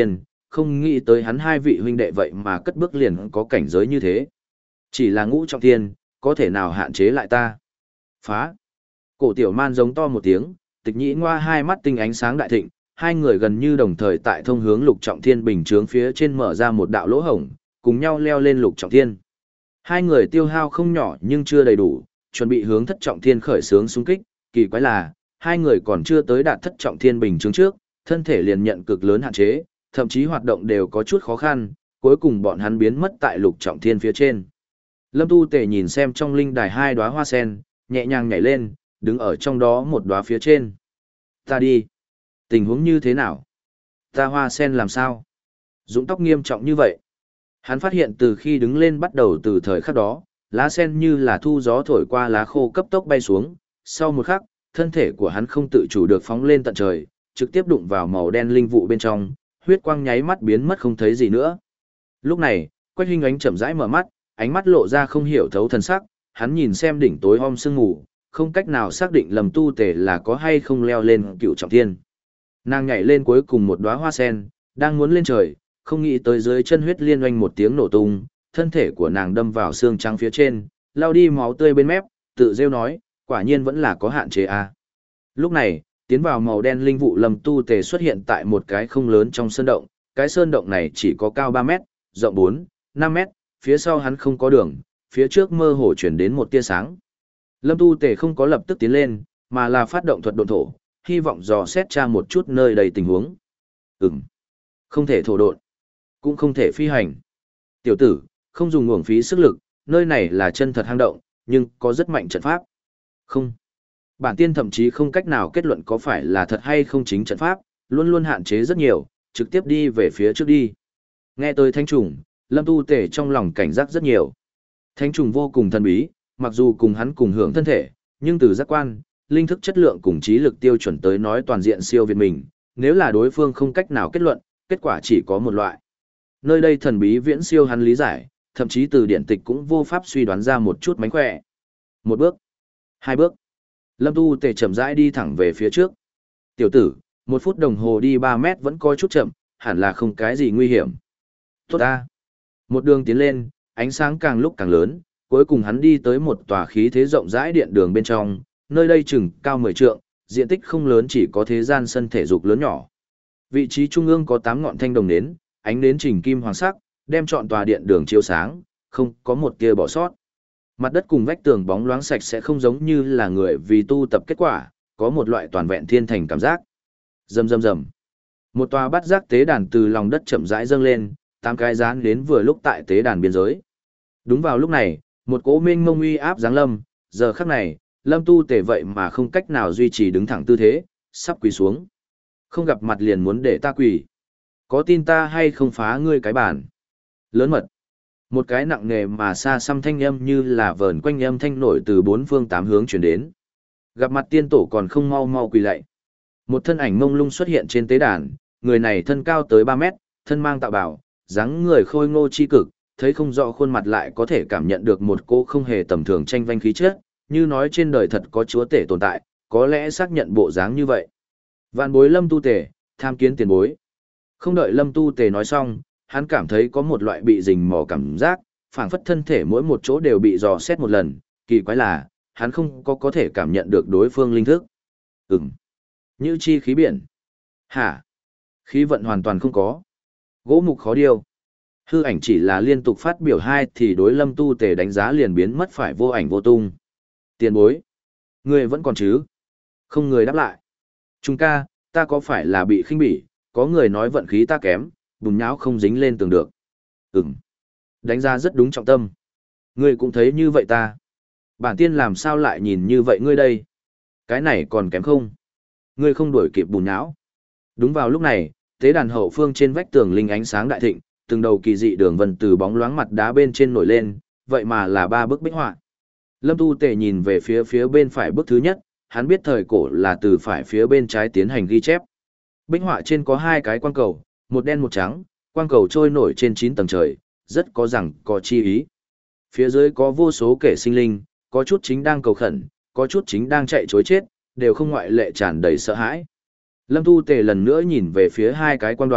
không nghĩ tới hắn hai vị huynh đệ vậy mà cất bước liền có cảnh giới như thế. Chỉ là ngũ trọng thiên, có thể nào hạn chế lại ta? Phá! Cổ tiểu man giống to một tiếng, tịch nhĩ ngoa hai mắt tinh ánh sáng đại thịnh, hai người gần như đồng thời tại thông hướng lục trọng thiên bình chướng phía trên mở ra một đạo lỗ hổng, cùng nhau leo lên lục trọng thiên. Hai người tiêu hao không nhỏ nhưng chưa đầy đủ, chuẩn bị hướng thất trọng thiên khởi xướng xung kích, kỳ quái là, hai người còn chưa tới đạt thất trọng thiên bình chướng trước, thân thể liền nhận cực lớn hạn chế, thậm chí hoạt động đều có chút khó khăn, cuối cùng bọn hắn biến mất tại lục trọng thiên phía trên. Lâm Tu Tề nhìn xem trong linh đài hai đóa hoa sen, nhẹ nhàng nhảy lên, đứng ở trong đó một đóa phía trên. Ta đi. Tình huống như thế nào? Ta hoa sen làm sao? Dũng tóc nghiêm trọng như vậy. Hắn phát hiện từ khi đứng lên bắt đầu từ thời khắc đó, lá sen như là thu gió thổi qua lá khô cấp tốc bay xuống. Sau một khắc, thân thể của hắn không tự chủ được phóng lên tận trời, trực tiếp đụng vào màu đen linh vụ bên trong, huyết quang nháy mắt biến mất không thấy gì nữa. Lúc này, Quách Hinh Ánh chậm rãi mở mắt, ánh mắt lộ ra không hiểu thấu thần sắc, hắn nhìn xem đỉnh tối om sương mù, không cách nào xác định Lâm Tu Tề là có hay không leo lên cựu trọng thiên. Nàng nhảy lên cuối cùng một đóa hoa sen, đang muốn lên trời, không nghĩ tới dưới chân huyết liên oanh một tiếng nổ tung, thân thể của nàng đâm vào xương trắng phía trên, lao đi máu tươi bên mép, tự rêu nói, quả nhiên vẫn là có hạn chế a. À. Lúc này, tiến vào màu đen linh vụ Lâm Tu Tề xuất hiện tại một cái không lớn trong sơn động, cái sơn động này chỉ có cao ba mét, rộng bốn, năm mét, phía sau hắn không có đường, phía trước mơ hồ chuyển đến một tia sáng. Lâm Tu Tề không có lập tức tiến lên, mà là phát động thuật độn thổ, hy vọng dò xét tra một chút nơi đầy tình huống. Ừm, không thể thổ độn, cũng không thể phi hành. Tiểu tử, không dùng uổng phí sức lực, nơi này là chân thật hang động, nhưng có rất mạnh trận pháp. Không. Bản tiên thậm chí không cách nào kết luận có phải là thật hay không chính trận pháp, luôn luôn hạn chế rất nhiều, trực tiếp đi về phía trước đi. Nghe tới Thánh Trùng, Lâm Tu Tề trong lòng cảnh giác rất nhiều. Thánh Trùng vô cùng thần bí, mặc dù cùng hắn cùng hưởng thân thể, nhưng từ giác quan, linh thức chất lượng cùng trí lực tiêu chuẩn tới nói toàn diện siêu việt mình, nếu là đối phương không cách nào kết luận, kết quả chỉ có một loại. Nơi đây thần bí viễn siêu hắn lý giải, thậm chí từ điển tịch cũng vô pháp suy đoán ra một chút mánh khỏe. Một bước, hai bước. Lâm Tu Tề chậm rãi đi thẳng về phía trước. Tiểu tử, một phút đồng hồ đi ba mét vẫn coi chút chậm, hẳn là không cái gì nguy hiểm. Tốt ta. Một đường tiến lên, ánh sáng càng lúc càng lớn, cuối cùng hắn đi tới một tòa khí thế rộng rãi điện đường bên trong, nơi đây chừng cao mười trượng, diện tích không lớn chỉ có thế gian sân thể dục lớn nhỏ. Vị trí trung ương có tám ngọn thanh đồng nến, ánh nến chỉnh kim hoàng sắc, đem trọn tòa điện đường chiếu sáng, không có một tia bỏ sót. Mặt đất cùng vách tường bóng loáng sạch sẽ không giống như là người vì tu tập kết quả, có một loại toàn vẹn thiên thành cảm giác. Rầm rầm rầm. Một tòa bát giác tế đàn từ lòng đất chậm rãi dâng lên, tám cái dán đến vừa lúc tại tế đàn biên giới. Đúng vào lúc này, một cỗ mênh mông uy áp giáng lâm, giờ khắc này, Lâm Tu Tề vậy mà không cách nào duy trì đứng thẳng tư thế, sắp quỳ xuống. Không gặp mặt liền muốn để ta quỳ. Có tin ta hay không phá ngươi cái bàn? Lớn mật. Một cái nặng nề mà xa xăm thanh âm như là vờn quanh âm thanh nổi từ bốn phương tám hướng truyền đến. Gặp mặt tiên tổ còn không mau mau quỳ lạy. Một thân ảnh mông lung xuất hiện trên tế đàn, người này thân cao tới ba mét, thân mang tạo bảo, dáng người khôi ngô chi cực, thấy không rõ khuôn mặt lại có thể cảm nhận được một cô không hề tầm thường tranh vanh khí chất, như nói trên đời thật có chúa tể tồn tại, có lẽ xác nhận bộ dáng như vậy. Vạn bối Lâm Tu Tề, tham kiến tiền bối. Không đợi Lâm Tu Tề nói xong, hắn cảm thấy có một loại bị rình mò cảm giác, phảng phất thân thể mỗi một chỗ đều bị dò xét một lần, kỳ quái là, hắn không có có thể cảm nhận được đối phương linh thức. Ừm. Như chi khí biển. Hả? Khí vận hoàn toàn không có. Gỗ mục khó điêu. Hư ảnh chỉ là liên tục phát biểu hai thì đối Lâm Tu Tề đánh giá liền biến mất phải vô ảnh vô tung. Tiền bối. Người vẫn còn chứ? Không người đáp lại. Trung ca, ta có phải là bị khinh bỉ, có người nói vận khí ta kém, bùn nhão không dính lên tường được. Ừm. Đánh giá rất đúng trọng tâm. Ngươi cũng thấy như vậy ta. Bản tiên làm sao lại nhìn như vậy ngươi đây? Cái này còn kém không? Ngươi không đuổi kịp bùn nhão. Đúng vào lúc này, tế đàn hậu phương trên vách tường linh ánh sáng đại thịnh, từng đầu kỳ dị đường vân từ bóng loáng mặt đá bên trên nổi lên, vậy mà là ba bức bích họa. Lâm Tu Tề nhìn về phía phía bên phải bức thứ nhất, hắn biết thời cổ là từ phải phía bên trái tiến hành ghi chép. Bích họa trên có hai cái quang cầu, một đen một trắng, quang cầu trôi nổi trên chín tầng trời, rất có rằng có chi ý. Phía dưới có vô số kẻ sinh linh, có chút chính đang cầu khẩn, có chút chính đang chạy chối chết, đều không ngoại lệ tràn đầy sợ hãi. Lâm Tu Tề lần nữa nhìn về phía hai cái quan đoàn,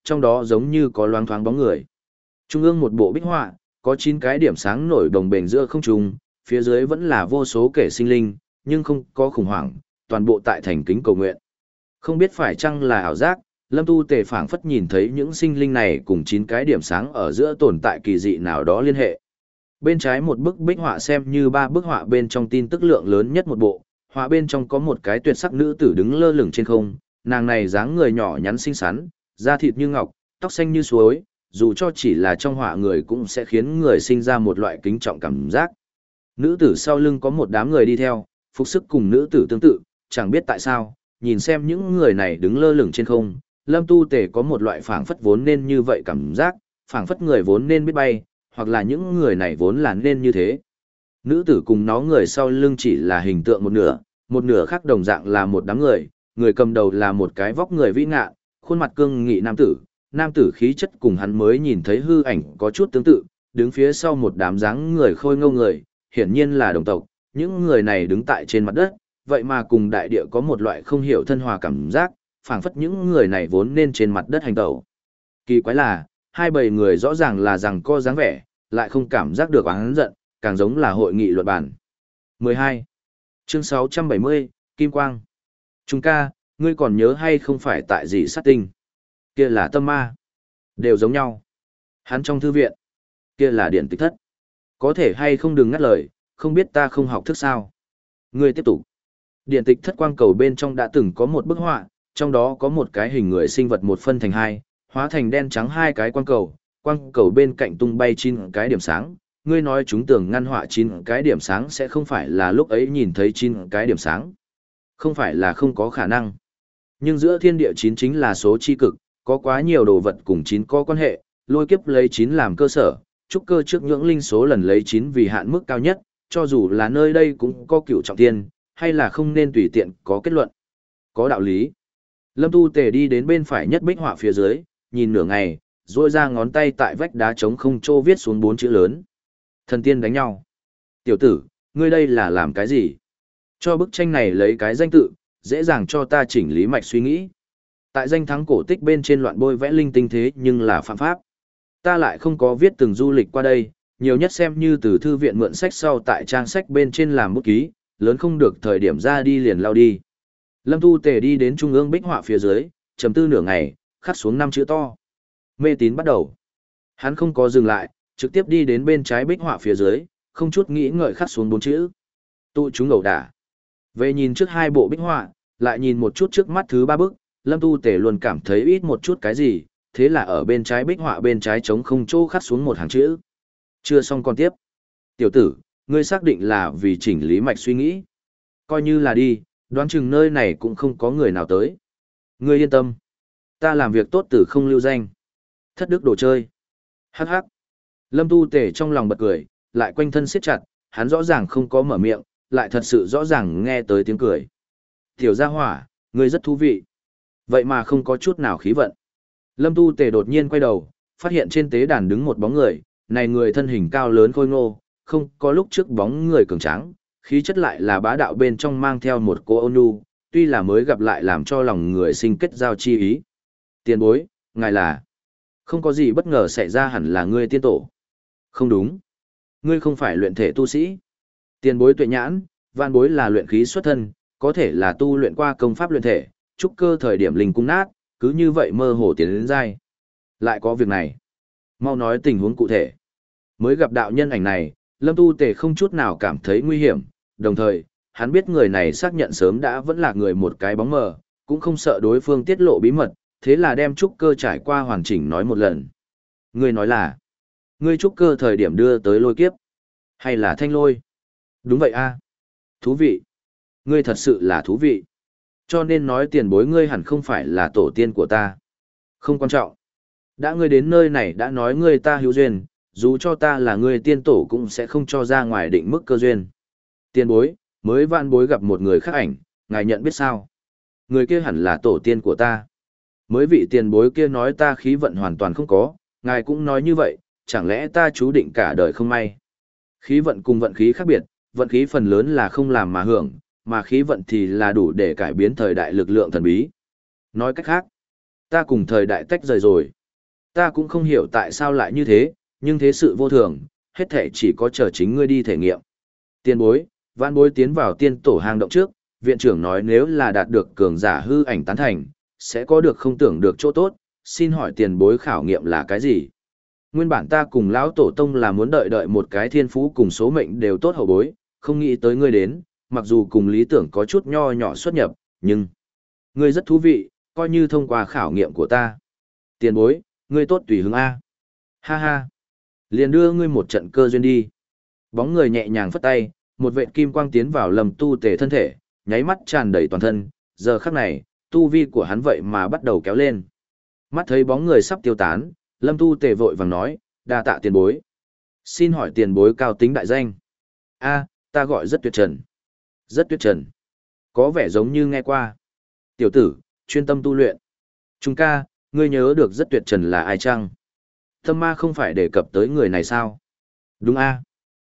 trong đó giống như có loáng thoáng bóng người. Trung ương một bộ bích họa, có chín cái điểm sáng nổi đồng bền giữa không trung, phía dưới vẫn là vô số kẻ sinh linh, nhưng không có khủng hoảng, toàn bộ tại thành kính cầu nguyện. Không biết phải chăng là ảo giác, Lâm Tu Tề phảng phất nhìn thấy những sinh linh này cùng chín cái điểm sáng ở giữa tồn tại kỳ dị nào đó liên hệ. Bên trái một bức bích họa xem như ba bức họa bên trong tin tức lượng lớn nhất một bộ, họa bên trong có một cái tuyệt sắc nữ tử đứng lơ lửng trên không, nàng này dáng người nhỏ nhắn xinh xắn, da thịt như ngọc, tóc xanh như suối, dù cho chỉ là trong họa người cũng sẽ khiến người sinh ra một loại kính trọng cảm giác. Nữ tử sau lưng có một đám người đi theo, phục sức cùng nữ tử tương tự, chẳng biết tại sao, nhìn xem những người này đứng lơ lửng trên không, Lâm Tu Tề có một loại phảng phất vốn nên như vậy cảm giác, phảng phất người vốn nên biết bay, hoặc là những người này vốn là nên như thế. Nữ tử cùng nó người sau lưng chỉ là hình tượng một nửa, một nửa khác đồng dạng là một đám người, người cầm đầu là một cái vóc người vĩ ngạn, khuôn mặt cương nghị nam tử, nam tử khí chất cùng hắn mới nhìn thấy hư ảnh có chút tương tự, đứng phía sau một đám dáng người khôi ngâu người, hiển nhiên là đồng tộc, những người này đứng tại trên mặt đất, vậy mà cùng đại địa có một loại không hiểu thân hòa cảm giác, phảng phất những người này vốn nên trên mặt đất hành tẩu. Kỳ quái là, hai bầy người rõ ràng là rằng co dáng vẻ, lại không cảm giác được oán giận, càng giống là hội nghị luận bàn. mười hai. Chương sáu trăm bảy mươi, Kim Quang. Trung ca, ngươi còn nhớ hay không phải tại gì sát tinh? Kia là tâm ma. Đều giống nhau. Hắn trong thư viện. Kia là điện tịch thất. Có thể hay không đừng ngắt lời, không biết ta không học thức sao. Ngươi tiếp tục. Điện tịch thất quang cầu bên trong đã từng có một bức họa, trong đó có một cái hình người sinh vật một phân thành hai, hóa thành đen trắng hai cái quang cầu, quang cầu bên cạnh tung bay chín cái điểm sáng. Ngươi nói chúng tưởng ngăn họa chín cái điểm sáng sẽ không phải là lúc ấy nhìn thấy chín cái điểm sáng. Không phải là không có khả năng. Nhưng giữa thiên địa chín chính là số chi cực, có quá nhiều đồ vật cùng chín có quan hệ, lôi kiếp lấy chín làm cơ sở, trúc cơ trước nhưỡng linh số lần lấy chín vì hạn mức cao nhất, cho dù là nơi đây cũng có cửu trọng thiên, hay là không nên tùy tiện có kết luận. Có đạo lý. Lâm Tu Tề đi đến bên phải nhất bích họa phía dưới, nhìn nửa ngày, duỗi ra ngón tay tại vách đá trống không trô viết xuống bốn chữ lớn. Thần tiên đánh nhau. Tiểu tử, ngươi đây là làm cái gì? Cho bức tranh này lấy cái danh tự, dễ dàng cho ta chỉnh lý mạch suy nghĩ. Tại danh thắng cổ tích bên trên loạn bôi vẽ linh tinh thế nhưng là phạm pháp. Ta lại không có viết từng du lịch qua đây, nhiều nhất xem như từ thư viện mượn sách sau tại trang sách bên trên làm bút ký, lớn không được thời điểm ra đi liền lao đi. Lâm Tu Tề đi đến trung ương bích họa phía dưới, trầm tư nửa ngày, khắc xuống năm chữ to. Mê tín bắt đầu. Hắn không có dừng lại, trực tiếp đi đến bên trái bích họa phía dưới, không chút nghĩ ngợi khắc xuống bốn chữ. Tụ chúng ẩu đả. Về nhìn trước hai bộ bích họa, lại nhìn một chút trước mắt thứ ba bức, Lâm Tu Tề luôn cảm thấy ít một chút cái gì, thế là ở bên trái bích họa bên trái trống không chỗ khắc xuống một hàng chữ. Chưa xong còn tiếp. Tiểu tử, ngươi xác định là vì chỉnh lý mạch suy nghĩ. Coi như là đi, đoán chừng nơi này cũng không có người nào tới. Ngươi yên tâm. Ta làm việc tốt tử không lưu danh. Thất đức đồ chơi. Hắc hắc. Lâm Tu Tề trong lòng bật cười, lại quanh thân siết chặt, hắn rõ ràng không có mở miệng, lại thật sự rõ ràng nghe tới tiếng cười. Tiểu gia hỏa, ngươi rất thú vị. Vậy mà không có chút nào khí vận. Lâm Tu Tề đột nhiên quay đầu, phát hiện trên tế đàn đứng một bóng người, này người thân hình cao lớn khôi ngô, không có lúc trước bóng người cường tráng, khí chất lại là bá đạo bên trong mang theo một cô ôn nhu, tuy là mới gặp lại làm cho lòng người sinh kết giao chi ý. Tiền bối, ngài là... Không có gì bất ngờ xảy ra hẳn là ngươi tiên tổ. Không đúng. Ngươi không phải luyện thể tu sĩ. Tiền bối tuệ nhãn, vạn bối là luyện khí xuất thân, có thể là tu luyện qua công pháp luyện thể, trúc cơ thời điểm linh cung nát, cứ như vậy mơ hồ tiến đến dai. Lại có việc này. Mau nói tình huống cụ thể. Mới gặp đạo nhân ảnh này, Lâm Tu Tề không chút nào cảm thấy nguy hiểm, đồng thời, hắn biết người này xác nhận sớm đã vẫn là người một cái bóng mờ, cũng không sợ đối phương tiết lộ bí mật, thế là đem trúc cơ trải qua hoàn chỉnh nói một lần. Ngươi nói là, ngươi trúc cơ thời điểm đưa tới lôi kiếp, hay là thanh lôi? Đúng vậy a. Thú vị. Ngươi thật sự là thú vị. Cho nên nói tiền bối ngươi hẳn không phải là tổ tiên của ta. Không quan trọng. Đã ngươi đến nơi này đã nói ngươi ta hữu duyên, dù cho ta là ngươi tiên tổ cũng sẽ không cho ra ngoài định mức cơ duyên. Tiền bối, mới vạn bối gặp một người khác ảnh, ngài nhận biết sao? Người kia hẳn là tổ tiên của ta. Mới vị tiền bối kia nói ta khí vận hoàn toàn không có, ngài cũng nói như vậy, chẳng lẽ ta chú định cả đời không may? Khí vận cùng vận khí khác biệt, vận khí phần lớn là không làm mà hưởng, mà khí vận thì là đủ để cải biến thời đại lực lượng thần bí. Nói cách khác, ta cùng thời đại tách rời rồi. Ta cũng không hiểu tại sao lại như thế, nhưng thế sự vô thường, hết thể chỉ có chờ chính ngươi đi thể nghiệm. Tiền bối, vãn bối tiến vào tiên tổ hang động trước, viện trưởng nói nếu là đạt được cường giả hư ảnh tán thành, sẽ có được không tưởng được chỗ tốt, xin hỏi tiền bối khảo nghiệm là cái gì? Nguyên bản ta cùng lão tổ tông là muốn đợi đợi một cái thiên phú cùng số mệnh đều tốt hậu bối, không nghĩ tới ngươi đến, mặc dù cùng lý tưởng có chút nho nhỏ xuất nhập, nhưng ngươi rất thú vị, coi như thông qua khảo nghiệm của ta. Tiền bối, ngươi tốt tùy hứng A. Ha ha. Liền đưa ngươi một trận cơ duyên đi. Bóng người nhẹ nhàng phất tay, một vệt kim quang tiến vào Lâm Tu Tề thân thể, nháy mắt tràn đầy toàn thân, giờ khắc này, tu vi của hắn vậy mà bắt đầu kéo lên. Mắt thấy bóng người sắp tiêu tán, Lâm Tu Tề vội vàng nói, đa tạ tiền bối. Xin hỏi tiền bối cao tính đại danh. A, ta gọi rất tuyệt trần. Rất tuyệt trần. Có vẻ giống như nghe qua. Tiểu tử, chuyên tâm tu luyện. Trung ca, ngươi nhớ được rất tuyệt trần là ai chăng? Tâm ma không phải đề cập tới người này sao? Đúng a.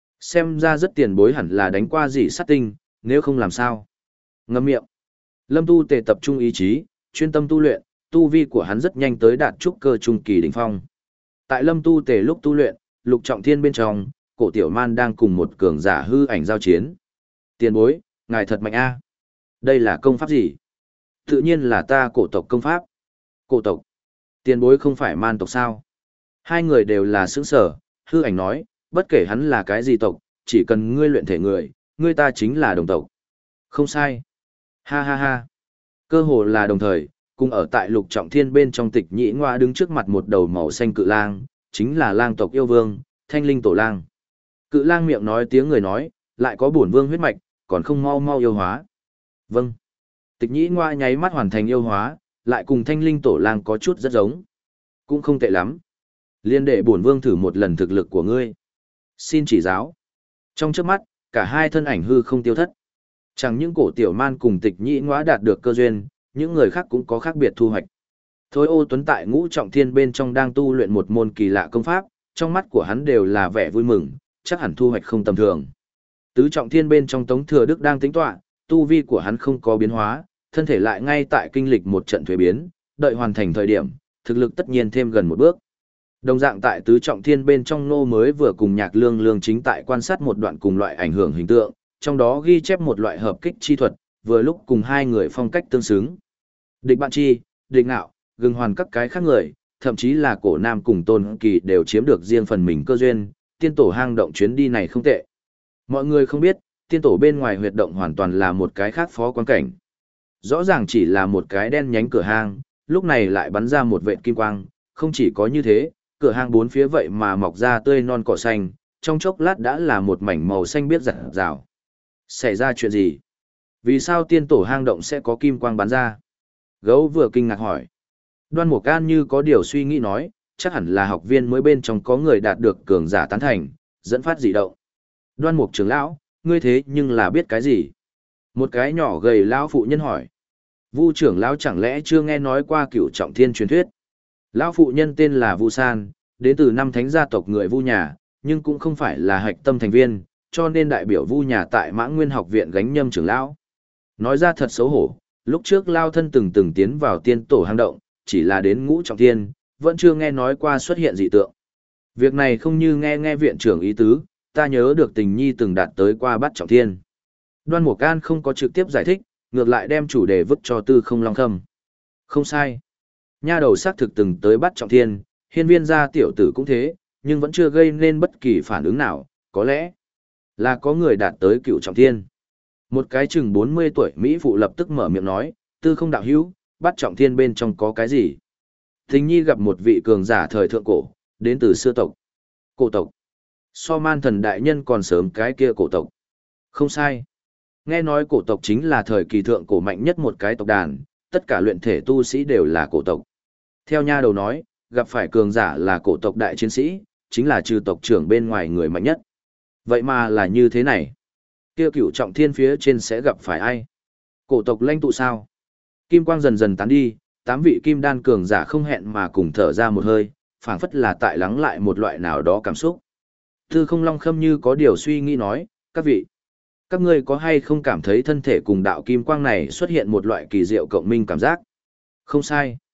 Xem ra rất tiền bối hẳn là đánh qua dị sát tinh, nếu không làm sao. Ngâm miệng. Lâm Tu Tề tập trung ý chí, chuyên tâm tu luyện, tu vi của hắn rất nhanh tới đạt trúc cơ trung kỳ đỉnh phong. Tại Lâm Tu Tề lúc tu luyện, Lục Trọng Thiên bên trong, Cổ Tiểu Man đang cùng một cường giả hư ảnh giao chiến. Tiền bối, ngài thật mạnh a. Đây là công pháp gì? Tự nhiên là ta cổ tộc công pháp. Cổ tộc? Tiền bối không phải man tộc sao? Hai người đều là sướng sở, hư ảnh nói, bất kể hắn là cái gì tộc, chỉ cần ngươi luyện thể người, ngươi ta chính là đồng tộc. Không sai. Ha ha ha. Cơ hồ là đồng thời, cùng ở tại Lục Trọng Thiên bên trong Tịch Nhĩ Ngoa đứng trước mặt một đầu màu xanh cự lang, chính là lang tộc yêu vương, Thanh Linh Tổ Lang. Cự lang miệng nói tiếng người nói, lại có bổn vương huyết mạch, còn không mau mau yêu hóa. Vâng. Tịch Nhĩ Ngoa nháy mắt hoàn thành yêu hóa, lại cùng Thanh Linh Tổ Lang có chút rất giống. Cũng không tệ lắm. Liên đệ bổn vương thử một lần thực lực của ngươi. Xin chỉ giáo. Trong chớp mắt, cả hai thân ảnh hư không tiêu thất. Chẳng những Cổ Tiểu Man cùng Tịch Nhĩ Ngoa đạt được cơ duyên, những người khác cũng có khác biệt thu hoạch. Thôi Ô Tuấn tại Ngũ Trọng Thiên bên trong đang tu luyện một môn kỳ lạ công pháp, trong mắt của hắn đều là vẻ vui mừng, chắc hẳn thu hoạch không tầm thường. Tứ Trọng Thiên bên trong Tống Thừa Đức đang tính tọa, tu vi của hắn không có biến hóa, thân thể lại ngay tại kinh lịch một trận thuế biến, đợi hoàn thành thời điểm, thực lực tất nhiên thêm gần một bước. Đồng dạng tại Tứ Trọng Thiên bên trong Nô mới vừa cùng Nhạc Lương Lương chính tại quan sát một đoạn cùng loại ảnh hưởng hình tượng, trong đó ghi chép một loại hợp kích chi thuật, vừa lúc cùng hai người phong cách tương xứng. Địch bạn chi, địch ngạo, gừng hoàn các cái khác người, thậm chí là Cổ Nam cùng Tôn Kỳ đều chiếm được riêng phần mình cơ duyên, tiên tổ hang động chuyến đi này không tệ. Mọi người không biết, tiên tổ bên ngoài huyệt động hoàn toàn là một cái khác phó quan cảnh. Rõ ràng chỉ là một cái đen nhánh cửa hang, lúc này lại bắn ra một vệt kim quang, không chỉ có như thế, cửa hang bốn phía vậy mà mọc ra tươi non cỏ xanh, trong chốc lát đã là một mảnh màu xanh biếc rạng rào. Xảy ra chuyện gì? Vì sao tiên tổ hang động sẽ có kim quang bắn ra? Gấu vừa kinh ngạc hỏi. Đoan Mục Can như có điều suy nghĩ nói, chắc hẳn là học viên mới bên trong có người đạt được cường giả tán thành, dẫn phát dị động. Đoan Mục trưởng lão, ngươi thế nhưng là biết cái gì? Một cái nhỏ gầy lão phụ nhân hỏi. Vu trưởng lão chẳng lẽ chưa nghe nói qua Cửu Trọng Thiên truyền thuyết? Lão phụ nhân tên là Vu San, đến từ năm thánh gia tộc người Vu nhà, nhưng cũng không phải là hạch tâm thành viên, cho nên đại biểu Vu nhà tại Mã Nguyên học viện gánh nhâm trưởng lão. Nói ra thật xấu hổ, lúc trước Lao thân từng từng tiến vào tiên tổ hang động, chỉ là đến Ngũ Trọng Thiên, vẫn chưa nghe nói qua xuất hiện dị tượng. Việc này không như nghe nghe viện trưởng ý tứ, ta nhớ được Tình Nhi từng đạt tới qua Bát Trọng Thiên. Đoan Mục Can không có trực tiếp giải thích, ngược lại đem chủ đề vứt cho Tư Không Long Khâm. Không sai. Nha đầu xác thực từng tới Bát Trọng Thiên, hiên viên gia tiểu tử cũng thế, nhưng vẫn chưa gây nên bất kỳ phản ứng nào, có lẽ là có người đạt tới Cửu Trọng Thiên. Một cái chừng bốn mươi tuổi Mỹ phụ lập tức mở miệng nói, Tư Không đạo hữu, Bát Trọng Thiên bên trong có cái gì? Tình Nhi gặp một vị cường giả thời thượng cổ, đến từ xưa tộc. Cổ tộc. So man thần đại nhân còn sớm cái kia cổ tộc. Không sai. Nghe nói cổ tộc chính là thời kỳ thượng cổ mạnh nhất một cái tộc đàn, tất cả luyện thể tu sĩ đều là cổ tộc. Theo nha đầu nói, gặp phải cường giả là cổ tộc đại chiến sĩ, chính là trừ tộc trưởng bên ngoài người mạnh nhất. Vậy mà là như thế này. Kia Cửu Trọng Thiên phía trên sẽ gặp phải ai? Cổ tộc lãnh tụ sao? Kim quang dần dần tán đi, tám vị kim đan cường giả không hẹn mà cùng thở ra một hơi, phảng phất là tại lắng lại một loại nào đó cảm xúc. Tư Không Long Khâm như có điều suy nghĩ nói, các vị, các ngươi có hay không cảm thấy thân thể cùng đạo kim quang này xuất hiện một loại kỳ diệu cộng minh cảm giác? Không sai.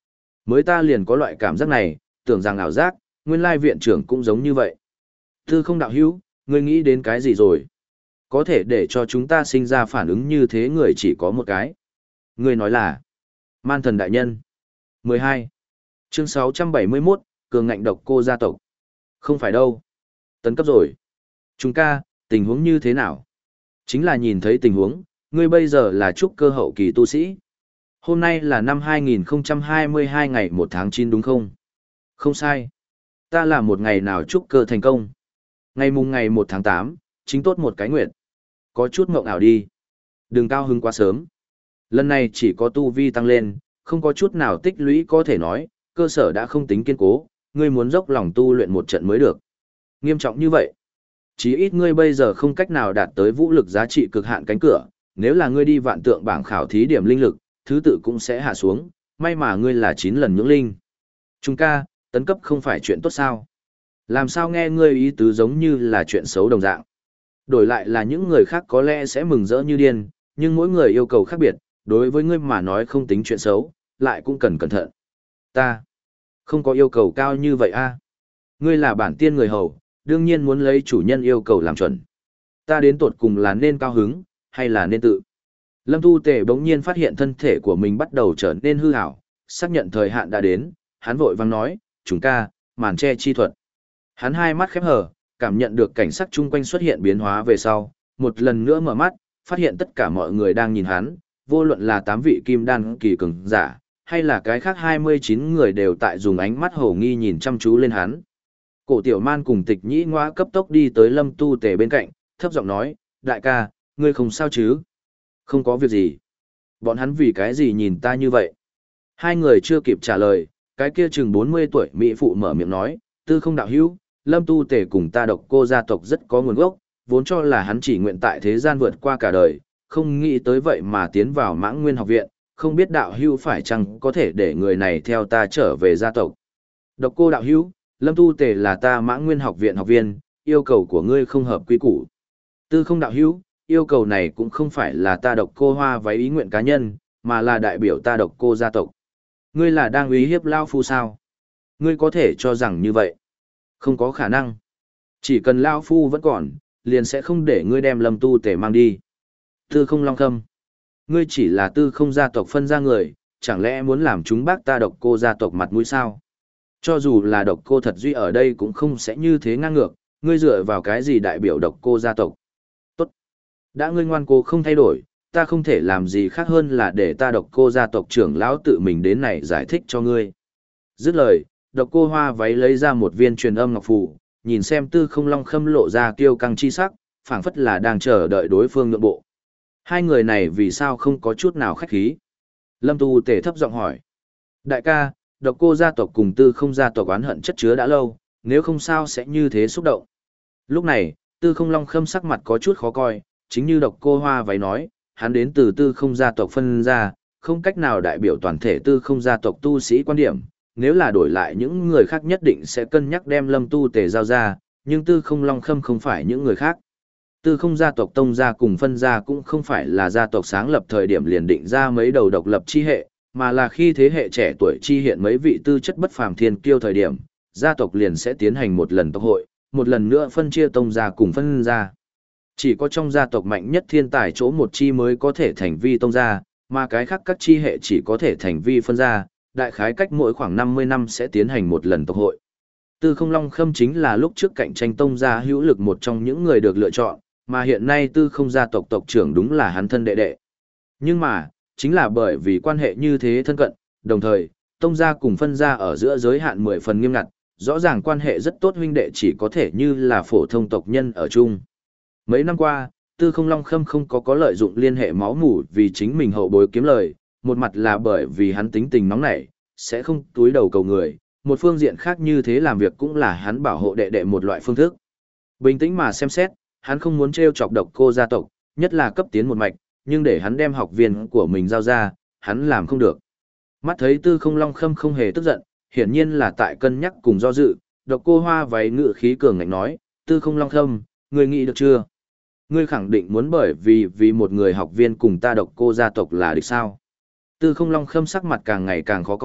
Mới ta liền có loại cảm giác này, tưởng rằng ảo giác, nguyên lai viện trưởng cũng giống như vậy. Tư không đạo hữu, ngươi nghĩ đến cái gì rồi? Có thể để cho chúng ta sinh ra phản ứng như thế người chỉ có một cái. Ngươi nói là Man thần đại nhân. mười hai. Chương sáu trăm bảy mươi mốt, cường ngạnh độc cô gia tộc. Không phải đâu. Tấn cấp rồi. Chúng ca, tình huống như thế nào? Chính là nhìn thấy tình huống, ngươi bây giờ là trúc cơ hậu kỳ tu sĩ. Hôm nay là năm hai nghìn không trăm hai mươi hai ngày một tháng chín đúng không? Không sai. Ta là một ngày nào trúc cơ thành công. Ngày mùng ngày một tháng tám, chính tốt một cái nguyệt. Có chút mộng ảo đi. Đừng cao hứng quá sớm. Lần này chỉ có tu vi tăng lên, không có chút nào tích lũy có thể nói, cơ sở đã không tính kiên cố, ngươi muốn dốc lòng tu luyện một trận mới được. Nghiêm trọng như vậy. Chí ít ngươi bây giờ không cách nào đạt tới vũ lực giá trị cực hạn cánh cửa, nếu là ngươi đi vạn tượng bảng khảo thí điểm linh lực, thứ tự cũng sẽ hạ xuống, may mà ngươi là chín lần nhưỡng linh. Trung ca, tấn cấp không phải chuyện tốt sao? Làm sao nghe ngươi ý tứ giống như là chuyện xấu đồng dạng? Đổi lại là những người khác có lẽ sẽ mừng rỡ như điên, nhưng mỗi người yêu cầu khác biệt, đối với ngươi mà nói không tính chuyện xấu, lại cũng cần cẩn thận. Ta không có yêu cầu cao như vậy a. Ngươi là bản tiên người hầu, đương nhiên muốn lấy chủ nhân yêu cầu làm chuẩn. Ta đến tột cùng là nên cao hứng, hay là nên tự? Lâm Tu Tề bỗng nhiên phát hiện thân thể của mình bắt đầu trở nên hư ảo, xác nhận thời hạn đã đến, hắn vội vang nói, chúng ca, màn che chi thuật. Hắn hai mắt khép hờ, cảm nhận được cảnh sắc chung quanh xuất hiện biến hóa về sau, một lần nữa mở mắt, phát hiện tất cả mọi người đang nhìn hắn, vô luận là tám vị kim đan kỳ cường giả, hay là cái khác hai mươi chín người đều tại dùng ánh mắt hổ nghi nhìn chăm chú lên hắn. Cổ Tiểu Man cùng Tịch Nhĩ Ngoa cấp tốc đi tới Lâm Tu Tề bên cạnh, thấp giọng nói, đại ca, ngươi không sao chứ? Không có việc gì. Bọn hắn vì cái gì nhìn ta như vậy? Hai người chưa kịp trả lời, cái kia chừng bốn mươi tuổi mỹ phụ mở miệng nói, tư không đạo hữu, Lâm Tu Tề cùng ta độc cô gia tộc rất có nguồn gốc, vốn cho là hắn chỉ nguyện tại thế gian vượt qua cả đời, không nghĩ tới vậy mà tiến vào Mãng Nguyên học viện, không biết đạo hữu phải chăng có thể để người này theo ta trở về gia tộc. Độc cô đạo hữu, Lâm Tu Tề là ta Mãng Nguyên học viện học viên, yêu cầu của ngươi không hợp quy củ. Tư không đạo hữu, yêu cầu này cũng không phải là ta độc cô hoa váy ý nguyện cá nhân, mà là đại biểu ta độc cô gia tộc. Ngươi là đang uy hiếp Lao Phu sao? Ngươi có thể cho rằng như vậy. Không có khả năng. Chỉ cần Lao Phu vẫn còn, liền sẽ không để ngươi đem Lâm Tu Tề mang đi. Tư không long khâm. Ngươi chỉ là tư không gia tộc phân ra người, chẳng lẽ muốn làm chúng bác ta độc cô gia tộc mặt mũi sao? Cho dù là độc cô thật duy ở đây cũng không sẽ như thế ngang ngược, ngươi dựa vào cái gì đại biểu độc cô gia tộc. Tốt. Đã ngươi ngoan cố không thay đổi, ta không thể làm gì khác hơn là để ta độc cô gia tộc trưởng lão tự mình đến này giải thích cho ngươi. Dứt lời, độc cô hoa váy lấy ra một viên truyền âm ngọc phù, nhìn xem tư không long khâm lộ ra kiêu căng chi sắc, phảng phất là đang chờ đợi đối phương nhượng bộ. Hai người này vì sao không có chút nào khách khí? Lâm Tu Tề thấp giọng hỏi. Đại ca, độc cô gia tộc cùng tư không gia tộc oán hận chất chứa đã lâu, nếu không sao sẽ như thế xúc động. Lúc này, tư không long khâm sắc mặt có chút khó coi, chính như độc cô hoa váy nói, hắn đến từ tư không gia tộc phân ra, không cách nào đại biểu toàn thể tư không gia tộc tu sĩ quan điểm. Nếu là đổi lại những người khác nhất định sẽ cân nhắc đem Lâm Tu Tề giao ra, nhưng tư không long khâm không phải những người khác. Tư không gia tộc tông gia cùng phân gia cũng không phải là gia tộc sáng lập thời điểm liền định ra mấy đầu độc lập chi hệ, mà là khi thế hệ trẻ tuổi chi hiện mấy vị tư chất bất phàm thiên kiêu thời điểm, gia tộc liền sẽ tiến hành một lần tộc hội, một lần nữa phân chia tông gia cùng phân gia. Chỉ có trong gia tộc mạnh nhất thiên tài chỗ một chi mới có thể thành vi tông gia, mà cái khác các chi hệ chỉ có thể thành vi phân gia, đại khái cách mỗi khoảng năm mươi năm sẽ tiến hành một lần tộc hội. Tư không long khâm chính là lúc trước cạnh tranh tông gia hữu lực một trong những người được lựa chọn, mà hiện nay tư không gia tộc tộc trưởng đúng là hắn thân đệ đệ. Nhưng mà, chính là bởi vì quan hệ như thế thân cận, đồng thời, tông gia cùng phân gia ở giữa giới hạn mười phần nghiêm ngặt, rõ ràng quan hệ rất tốt huynh đệ chỉ có thể như là phổ thông tộc nhân ở chung. Mấy năm qua, tư không long khâm không có có lợi dụng liên hệ máu mủ vì chính mình hậu bối kiếm lời, một mặt là bởi vì hắn tính tình nóng nảy, sẽ không túi đầu cầu người, một phương diện khác như thế làm việc cũng là hắn bảo hộ đệ đệ một loại phương thức. Bình tĩnh mà xem xét, hắn không muốn trêu chọc độc cô gia tộc, nhất là cấp tiến một mạch, nhưng để hắn đem học viên của mình giao ra, hắn làm không được. Mắt thấy tư không long khâm không hề tức giận, hiển nhiên là tại cân nhắc cùng do dự, độc cô hoa váy ngự khí cường ngạnh nói, tư không long khâm, ngươi nghĩ được chưa? Ngươi khẳng định muốn bởi vì vì một người học viên cùng ta độc cô gia tộc là địch sao? Tư không long khâm sắc mặt càng ngày càng khó coi,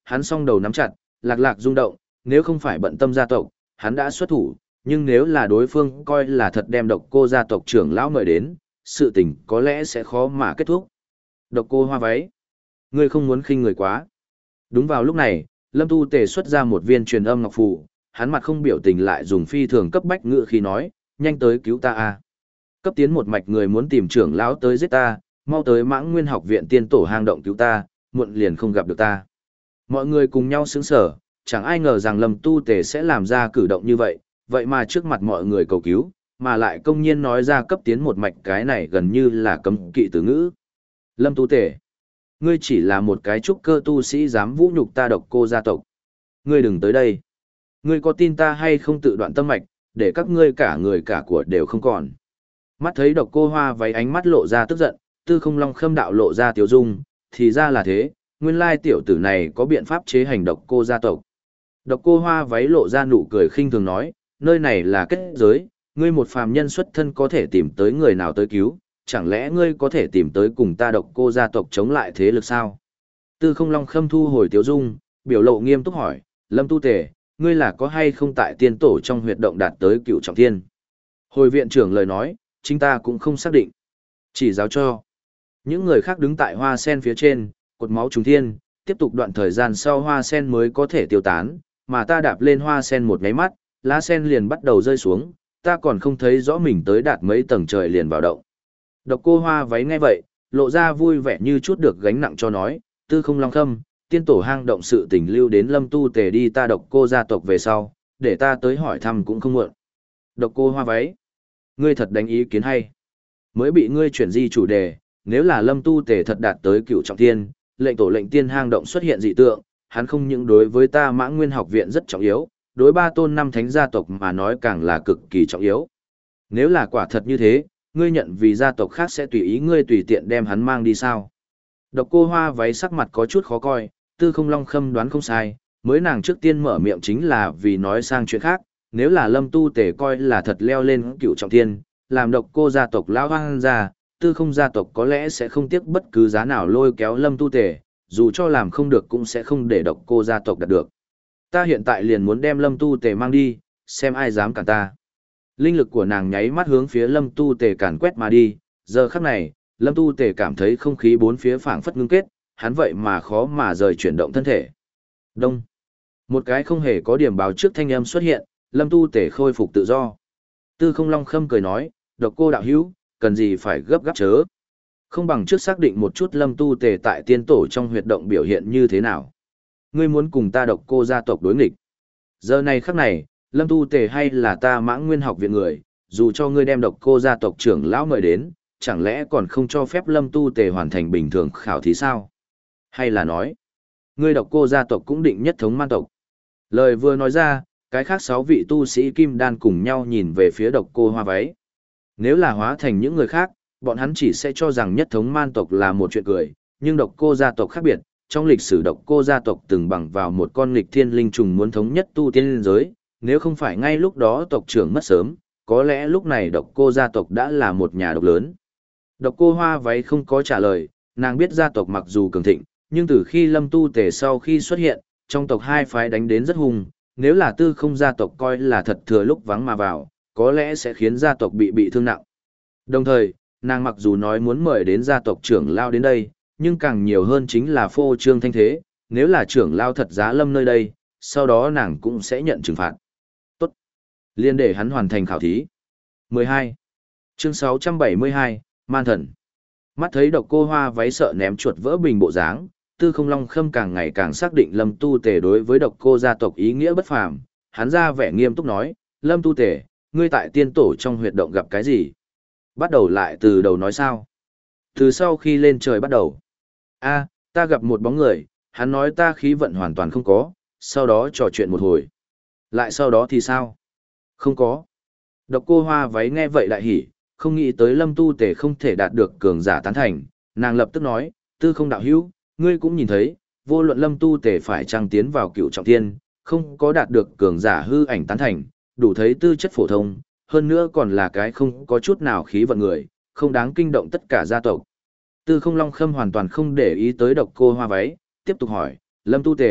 hắn song đầu nắm chặt, lạc lạc rung động, nếu không phải bận tâm gia tộc, hắn đã xuất thủ, nhưng nếu là đối phương coi là thật đem độc cô gia tộc trưởng lão mời đến, sự tình có lẽ sẽ khó mà kết thúc. Độc cô hoa váy, ngươi không muốn khinh người quá. Đúng vào lúc này, Lâm Tu Tề xuất ra một viên truyền âm ngọc phù, hắn mặt không biểu tình lại dùng phi thường cấp bách ngữ khi nói, nhanh tới cứu ta a. Cấp tiến một mạch người muốn tìm trưởng lão tới giết ta, mau tới Mãng Nguyên học viện tiên tổ hang động cứu ta, muộn liền không gặp được ta. Mọi người cùng nhau sững sờ, chẳng ai ngờ rằng Lâm Tu Tề sẽ làm ra cử động như vậy, vậy mà trước mặt mọi người cầu cứu, mà lại công nhiên nói ra cấp tiến một mạch cái này gần như là cấm kỵ từ ngữ. Lâm Tu Tề, ngươi chỉ là một cái trúc cơ tu sĩ dám vũ nhục ta độc cô gia tộc. Ngươi đừng tới đây. Ngươi có tin ta hay không tự đoạn tâm mạch, để các ngươi cả người cả của đều không còn. Mắt thấy độc cô hoa váy ánh mắt lộ ra tức giận, Tư Không Long Khâm đạo lộ ra tiểu dung, thì ra là thế, nguyên lai tiểu tử này có biện pháp chế hành độc cô gia tộc. Độc cô hoa váy lộ ra nụ cười khinh thường nói, nơi này là kết giới, ngươi một phàm nhân xuất thân có thể tìm tới người nào tới cứu, chẳng lẽ ngươi có thể tìm tới cùng ta độc cô gia tộc chống lại thế lực sao? Tư Không Long Khâm thu hồi tiểu dung, biểu lộ nghiêm túc hỏi, Lâm Tu Tề, ngươi là có hay không tại tiên tổ trong huyệt động đạt tới cựu trọng thiên? Hồi viện trưởng lời nói, chính ta cũng không xác định. Chỉ giáo cho. Những người khác đứng tại hoa sen phía trên, cột máu trùng thiên, tiếp tục đoạn thời gian sau hoa sen mới có thể tiêu tán, mà ta đạp lên hoa sen một nháy mắt, lá sen liền bắt đầu rơi xuống, ta còn không thấy rõ mình tới đạt mấy tầng trời liền vào động. Độc cô hoa váy nghe vậy, lộ ra vui vẻ như chút được gánh nặng cho nói, Tư Không Long Khâm, tiên tổ hang động sự tình lưu đến Lâm Tu Tề đi ta độc cô gia tộc về sau, để ta tới hỏi thăm cũng không muộn. Độc cô hoa váy, ngươi thật đánh ý kiến hay. Mới bị ngươi chuyển di chủ đề, nếu là Lâm Tu Tề thật đạt tới cựu trọng thiên, lệnh tổ lệnh tiên hang động xuất hiện dị tượng, hắn không những đối với ta Mãng Nguyên học viện rất trọng yếu, đối ba tôn năm thánh gia tộc mà nói càng là cực kỳ trọng yếu. Nếu là quả thật như thế, ngươi nhận vì gia tộc khác sẽ tùy ý ngươi tùy tiện đem hắn mang đi sao? Độc cô hoa váy sắc mặt có chút khó coi, Tư Không Long Khâm đoán không sai, mới nàng trước tiên mở miệng chính là vì nói sang chuyện khác, nếu là Lâm Tu Tề coi là thật leo lên cựu trọng thiên, làm độc cô gia tộc lão hoang gia, Tư Không gia tộc có lẽ sẽ không tiếc bất cứ giá nào lôi kéo Lâm Tu Tề, dù cho làm không được cũng sẽ không để độc cô gia tộc đạt được. Ta hiện tại liền muốn đem Lâm Tu Tề mang đi, xem ai dám cản ta. Linh lực của nàng nháy mắt hướng phía Lâm Tu Tề càn quét mà đi, giờ khắc này, Lâm Tu Tề cảm thấy không khí bốn phía phảng phất ngưng kết, hắn vậy mà khó mà rời chuyển động thân thể. Đông. Một cái không hề có điểm báo trước thanh âm xuất hiện, Lâm Tu Tề khôi phục tự do. Tư Không Long Khâm cười nói, độc cô đạo hữu, cần gì phải gấp gáp chớ. Không bằng trước xác định một chút Lâm Tu Tề tại tiên tổ trong huyệt động biểu hiện như thế nào. Ngươi muốn cùng ta độc cô gia tộc đối nghịch. Giờ này khắc này, Lâm Tu Tề hay là ta Mãng Nguyên học viện người, dù cho ngươi đem độc cô gia tộc trưởng lão mời đến, chẳng lẽ còn không cho phép Lâm Tu Tề hoàn thành bình thường khảo thí sao? Hay là nói, ngươi độc cô gia tộc cũng định nhất thống man tộc? Lời vừa nói ra, cái khác sáu vị tu sĩ kim đan cùng nhau nhìn về phía độc cô hoa váy. Nếu là hóa thành những người khác, bọn hắn chỉ sẽ cho rằng nhất thống man tộc là một chuyện cười, nhưng độc cô gia tộc khác biệt, trong lịch sử độc cô gia tộc từng bằng vào một con nghịch thiên linh trùng muốn thống nhất tu tiên giới, nếu không phải ngay lúc đó tộc trưởng mất sớm, có lẽ lúc này độc cô gia tộc đã là một nhà độc lớn. Độc cô hoa váy không có trả lời, nàng biết gia tộc mặc dù cường thịnh, nhưng từ khi Lâm Tu Tề sau khi xuất hiện, trong tộc hai phái đánh đến rất hung, nếu là Tư Không gia tộc coi là thật thừa lúc vắng mà vào, có lẽ sẽ khiến gia tộc bị bị thương nặng. Đồng thời, nàng mặc dù nói muốn mời đến gia tộc trưởng lao đến đây, nhưng càng nhiều hơn chính là phô trương thanh thế, nếu là trưởng lao thật giá Lâm nơi đây, sau đó nàng cũng sẽ nhận trừng phạt. Tốt. Liên để hắn hoàn thành khảo thí. mười hai. Chương sáu trăm bảy mươi hai, Man Thần. Mắt thấy độc cô hoa váy sợ ném chuột vỡ bình bộ dáng, Tư Không Long Khâm càng ngày càng xác định Lâm Tu Tề đối với độc cô gia tộc ý nghĩa bất phàm, hắn ra vẻ nghiêm túc nói, Lâm Tu Tề, ngươi tại tiên tổ trong huyệt động gặp cái gì? Bắt đầu lại từ đầu nói sao? Từ sau khi lên trời bắt đầu. A, ta gặp một bóng người, hắn nói ta khí vận hoàn toàn không có, sau đó trò chuyện một hồi. Lại sau đó thì sao? Không có. Độc cô hoa váy nghe vậy lại hỉ, không nghĩ tới Lâm Tu Tề không thể đạt được cường giả tán thành, nàng lập tức nói, Tư Không đạo hữu, ngươi cũng nhìn thấy, vô luận Lâm Tu Tề phải trăng tiến vào cựu trọng thiên, không có đạt được cường giả hư ảnh tán thành, đủ thấy tư chất phổ thông, hơn nữa còn là cái không có chút nào khí vận người, không đáng kinh động tất cả gia tộc. Tư Không Long Khâm hoàn toàn không để ý tới độc cô hoa váy, tiếp tục hỏi, Lâm Tu Tề,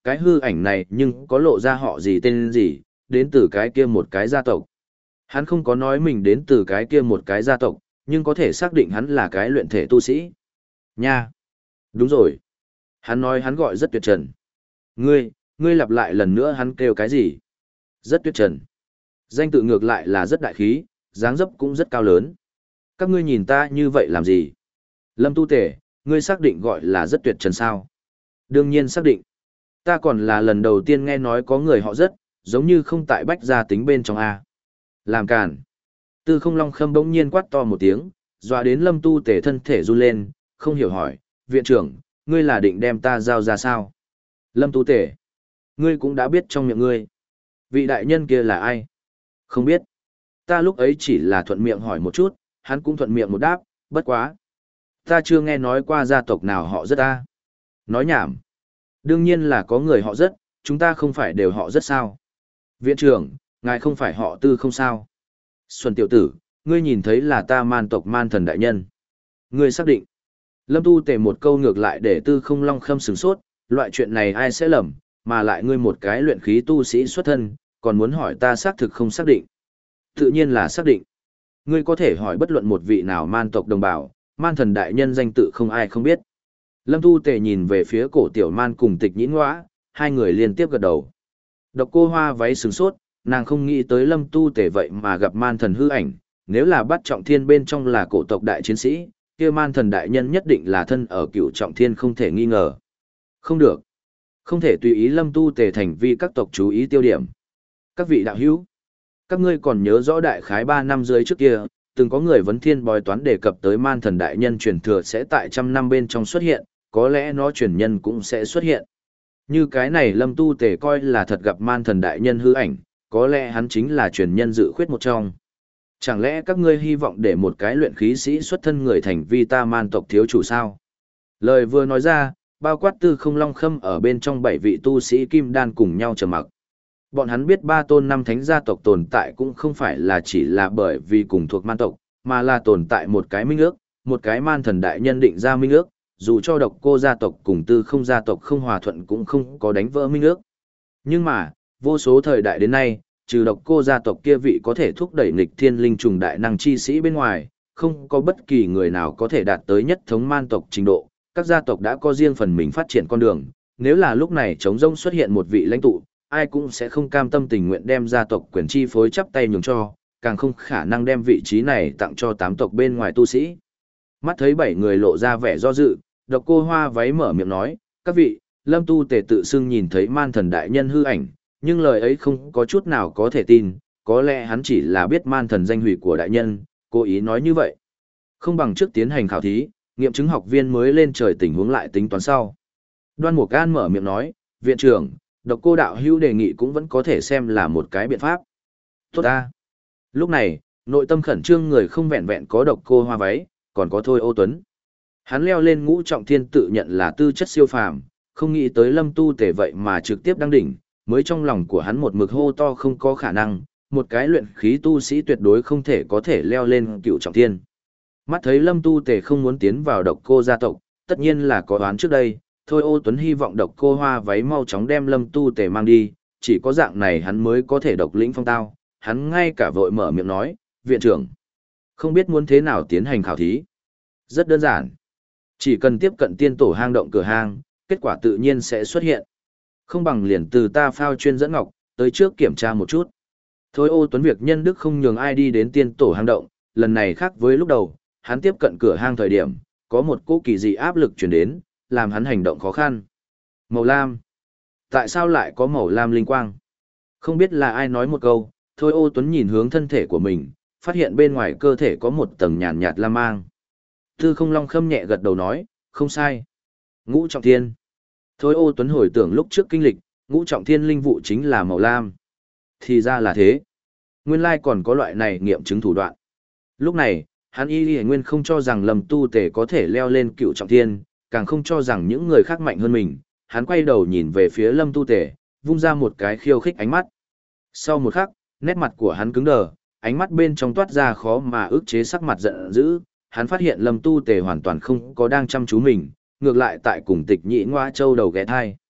cái hư ảnh này nhưng có lộ ra họ gì tên gì, đến từ cái kia một cái gia tộc. Hắn không có nói mình đến từ cái kia một cái gia tộc, nhưng có thể xác định hắn là cái luyện thể tu sĩ. Nha! Đúng rồi. Hắn nói hắn gọi rất tuyệt trần. Ngươi, ngươi lặp lại lần nữa hắn kêu cái gì? Rất tuyệt trần. Danh tự ngược lại là rất đại khí, dáng dấp cũng rất cao lớn. Các ngươi nhìn ta như vậy làm gì? Lâm Tu Tể, ngươi xác định gọi là rất tuyệt trần sao? Đương nhiên xác định. Ta còn là lần đầu tiên nghe nói có người họ rất, giống như không tại bách gia tính bên trong A. Làm cản. Tư không long khâm bỗng nhiên quát to một tiếng, dọa đến Lâm Tu Tể thân thể run lên, không hiểu hỏi, viện trưởng, ngươi là định đem ta giao ra sao? Lâm Tu Tể, ngươi cũng đã biết trong miệng ngươi. Vị đại nhân kia là ai? Không biết. Ta lúc ấy chỉ là thuận miệng hỏi một chút, hắn cũng thuận miệng một đáp, bất quá. Ta chưa nghe nói qua gia tộc nào họ rất ta. Nói nhảm. Đương nhiên là có người họ rất, chúng ta không phải đều họ rất sao. Viện trưởng, ngài không phải họ Tư không sao. Xuân tiểu tử, ngươi nhìn thấy là ta man tộc man thần đại nhân. Ngươi xác định. Lâm Tu Tể một câu ngược lại để Tư không long khâm sửng sốt, loại chuyện này ai sẽ lầm, mà lại ngươi một cái luyện khí tu sĩ xuất thân, còn muốn hỏi ta xác thực không xác định. Tự nhiên là xác định. Ngươi có thể hỏi bất luận một vị nào man tộc đồng bào, man thần đại nhân danh tự không ai không biết. Lâm Tu Tể nhìn về phía cổ tiểu man cùng tịch nhĩ ngõa, hai người liên tiếp gật đầu. Độc Cô Hoa váy sửng sốt, nàng không nghĩ tới Lâm Tu Tể vậy mà gặp man thần hư ảnh, nếu là bắt trọng thiên bên trong là cổ tộc đại chiến sĩ, kia man thần đại nhân nhất định là thân ở cựu trọng thiên không thể nghi ngờ. Không được. Không thể tùy ý Lâm Tu Tể thành vi các tộc chú ý tiêu điểm. Các vị đạo hữu, các ngươi còn nhớ rõ đại khái ba năm dưới trước kia, từng có người vấn thiên bói toán đề cập tới man thần đại nhân truyền thừa sẽ tại trăm năm bên trong xuất hiện, có lẽ nó truyền nhân cũng sẽ xuất hiện. Như cái này Lâm Tu Tể coi là thật gặp man thần đại nhân hư ảnh, có lẽ hắn chính là truyền nhân dự khuyết một trong. Chẳng lẽ các ngươi hy vọng để một cái luyện khí sĩ xuất thân người thành vi ta man tộc thiếu chủ sao? Lời vừa nói ra, bao quát Tư không long khâm ở bên trong bảy vị tu sĩ kim đan cùng nhau trầm mặc. Bọn hắn biết ba tôn năm thánh gia tộc tồn tại cũng không phải là chỉ là bởi vì cùng thuộc man tộc, mà là tồn tại một cái minh ước, một cái man thần đại nhân định ra minh ước, dù cho Độc Cô gia tộc cùng Tư không gia tộc không hòa thuận cũng không có đánh vỡ minh ước. Nhưng mà, vô số thời đại đến nay, trừ Độc Cô gia tộc kia vị có thể thúc đẩy nghịch thiên linh trùng đại năng chi sĩ bên ngoài, không có bất kỳ người nào có thể đạt tới nhất thống man tộc trình độ. Các gia tộc đã có riêng phần mình phát triển con đường, nếu là lúc này trống rỗng xuất hiện một vị lãnh tụ, ai cũng sẽ không cam tâm tình nguyện đem gia tộc quyền chi phối chắp tay nhường cho, càng không khả năng đem vị trí này tặng cho tám tộc bên ngoài tu sĩ. Mắt thấy bảy người lộ ra vẻ do dự, Độc Cô Hoa váy mở miệng nói, các vị, Lâm Tu Tể tự xưng nhìn thấy man thần đại nhân hư ảnh, nhưng lời ấy không có chút nào có thể tin, có lẽ hắn chỉ là biết man thần danh hủy của đại nhân, cố ý nói như vậy. Không bằng trước tiến hành khảo thí, nghiệm chứng học viên mới lên trời tình huống lại tính toán sau. Đoan Mục An mở miệng nói, viện trưởng, Độc Cô đạo hữu đề nghị cũng vẫn có thể xem là một cái biện pháp. Tốt ta. Lúc này, nội tâm khẩn trương người không vẹn vẹn có Độc Cô Hoa váy, còn có Thôi Ô Tuấn. Hắn leo lên ngũ trọng thiên tự nhận là tư chất siêu phàm, không nghĩ tới Lâm Tu Tể vậy mà trực tiếp đăng đỉnh, mới trong lòng của hắn một mực hô to không có khả năng, một cái luyện khí tu sĩ tuyệt đối không thể có thể leo lên cựu trọng thiên. Mắt thấy Lâm Tu Tể không muốn tiến vào Độc Cô gia tộc, tất nhiên là có đoán trước đây, Thôi Ô Tuấn hy vọng Độc Cô Hoa váy mau chóng đem Lâm Tu Tể mang đi, chỉ có dạng này hắn mới có thể độc lĩnh phong tao. Hắn ngay cả vội mở miệng nói, viện trưởng, không biết muốn thế nào tiến hành khảo thí. Rất đơn giản. Chỉ cần tiếp cận tiên tổ hang động cửa hang, kết quả tự nhiên sẽ xuất hiện. Không bằng liền từ ta phao chuyên dẫn ngọc, tới trước kiểm tra một chút. Thôi Ô Tuấn việc nhân đức không nhường ai đi đến tiên tổ hang động, lần này khác với lúc đầu, hắn tiếp cận cửa hang thời điểm, có một cỗ kỳ dị áp lực chuyển đến, làm hắn hành động khó khăn. Màu lam. Tại sao lại có màu lam linh quang? Không biết là ai nói một câu, Thôi Ô Tuấn nhìn hướng thân thể của mình, phát hiện bên ngoài cơ thể có một tầng nhàn nhạt lam mang. Tư không long khâm nhẹ gật đầu nói, không sai. Ngũ trọng thiên. Thôi Ô Tuấn hồi tưởng lúc trước kinh lịch, ngũ trọng thiên linh vụ chính là màu lam. Thì ra là thế. Nguyên lai còn có loại này nghiệm chứng thủ đoạn. Lúc này, hắn y y nguyên không cho rằng Lâm Tu Tể có thể leo lên cựu trọng thiên, càng không cho rằng những người khác mạnh hơn mình. Hắn quay đầu nhìn về phía Lâm Tu Tể, vung ra một cái khiêu khích ánh mắt. Sau một khắc, nét mặt của hắn cứng đờ, ánh mắt bên trong toát ra khó mà ức chế sắc mặt giận dữ. Hắn phát hiện Lâm Tu Tể hoàn toàn không có đang chăm chú mình, ngược lại tại cùng Tịch Nhĩ Ngoa Châu đầu ghé thai.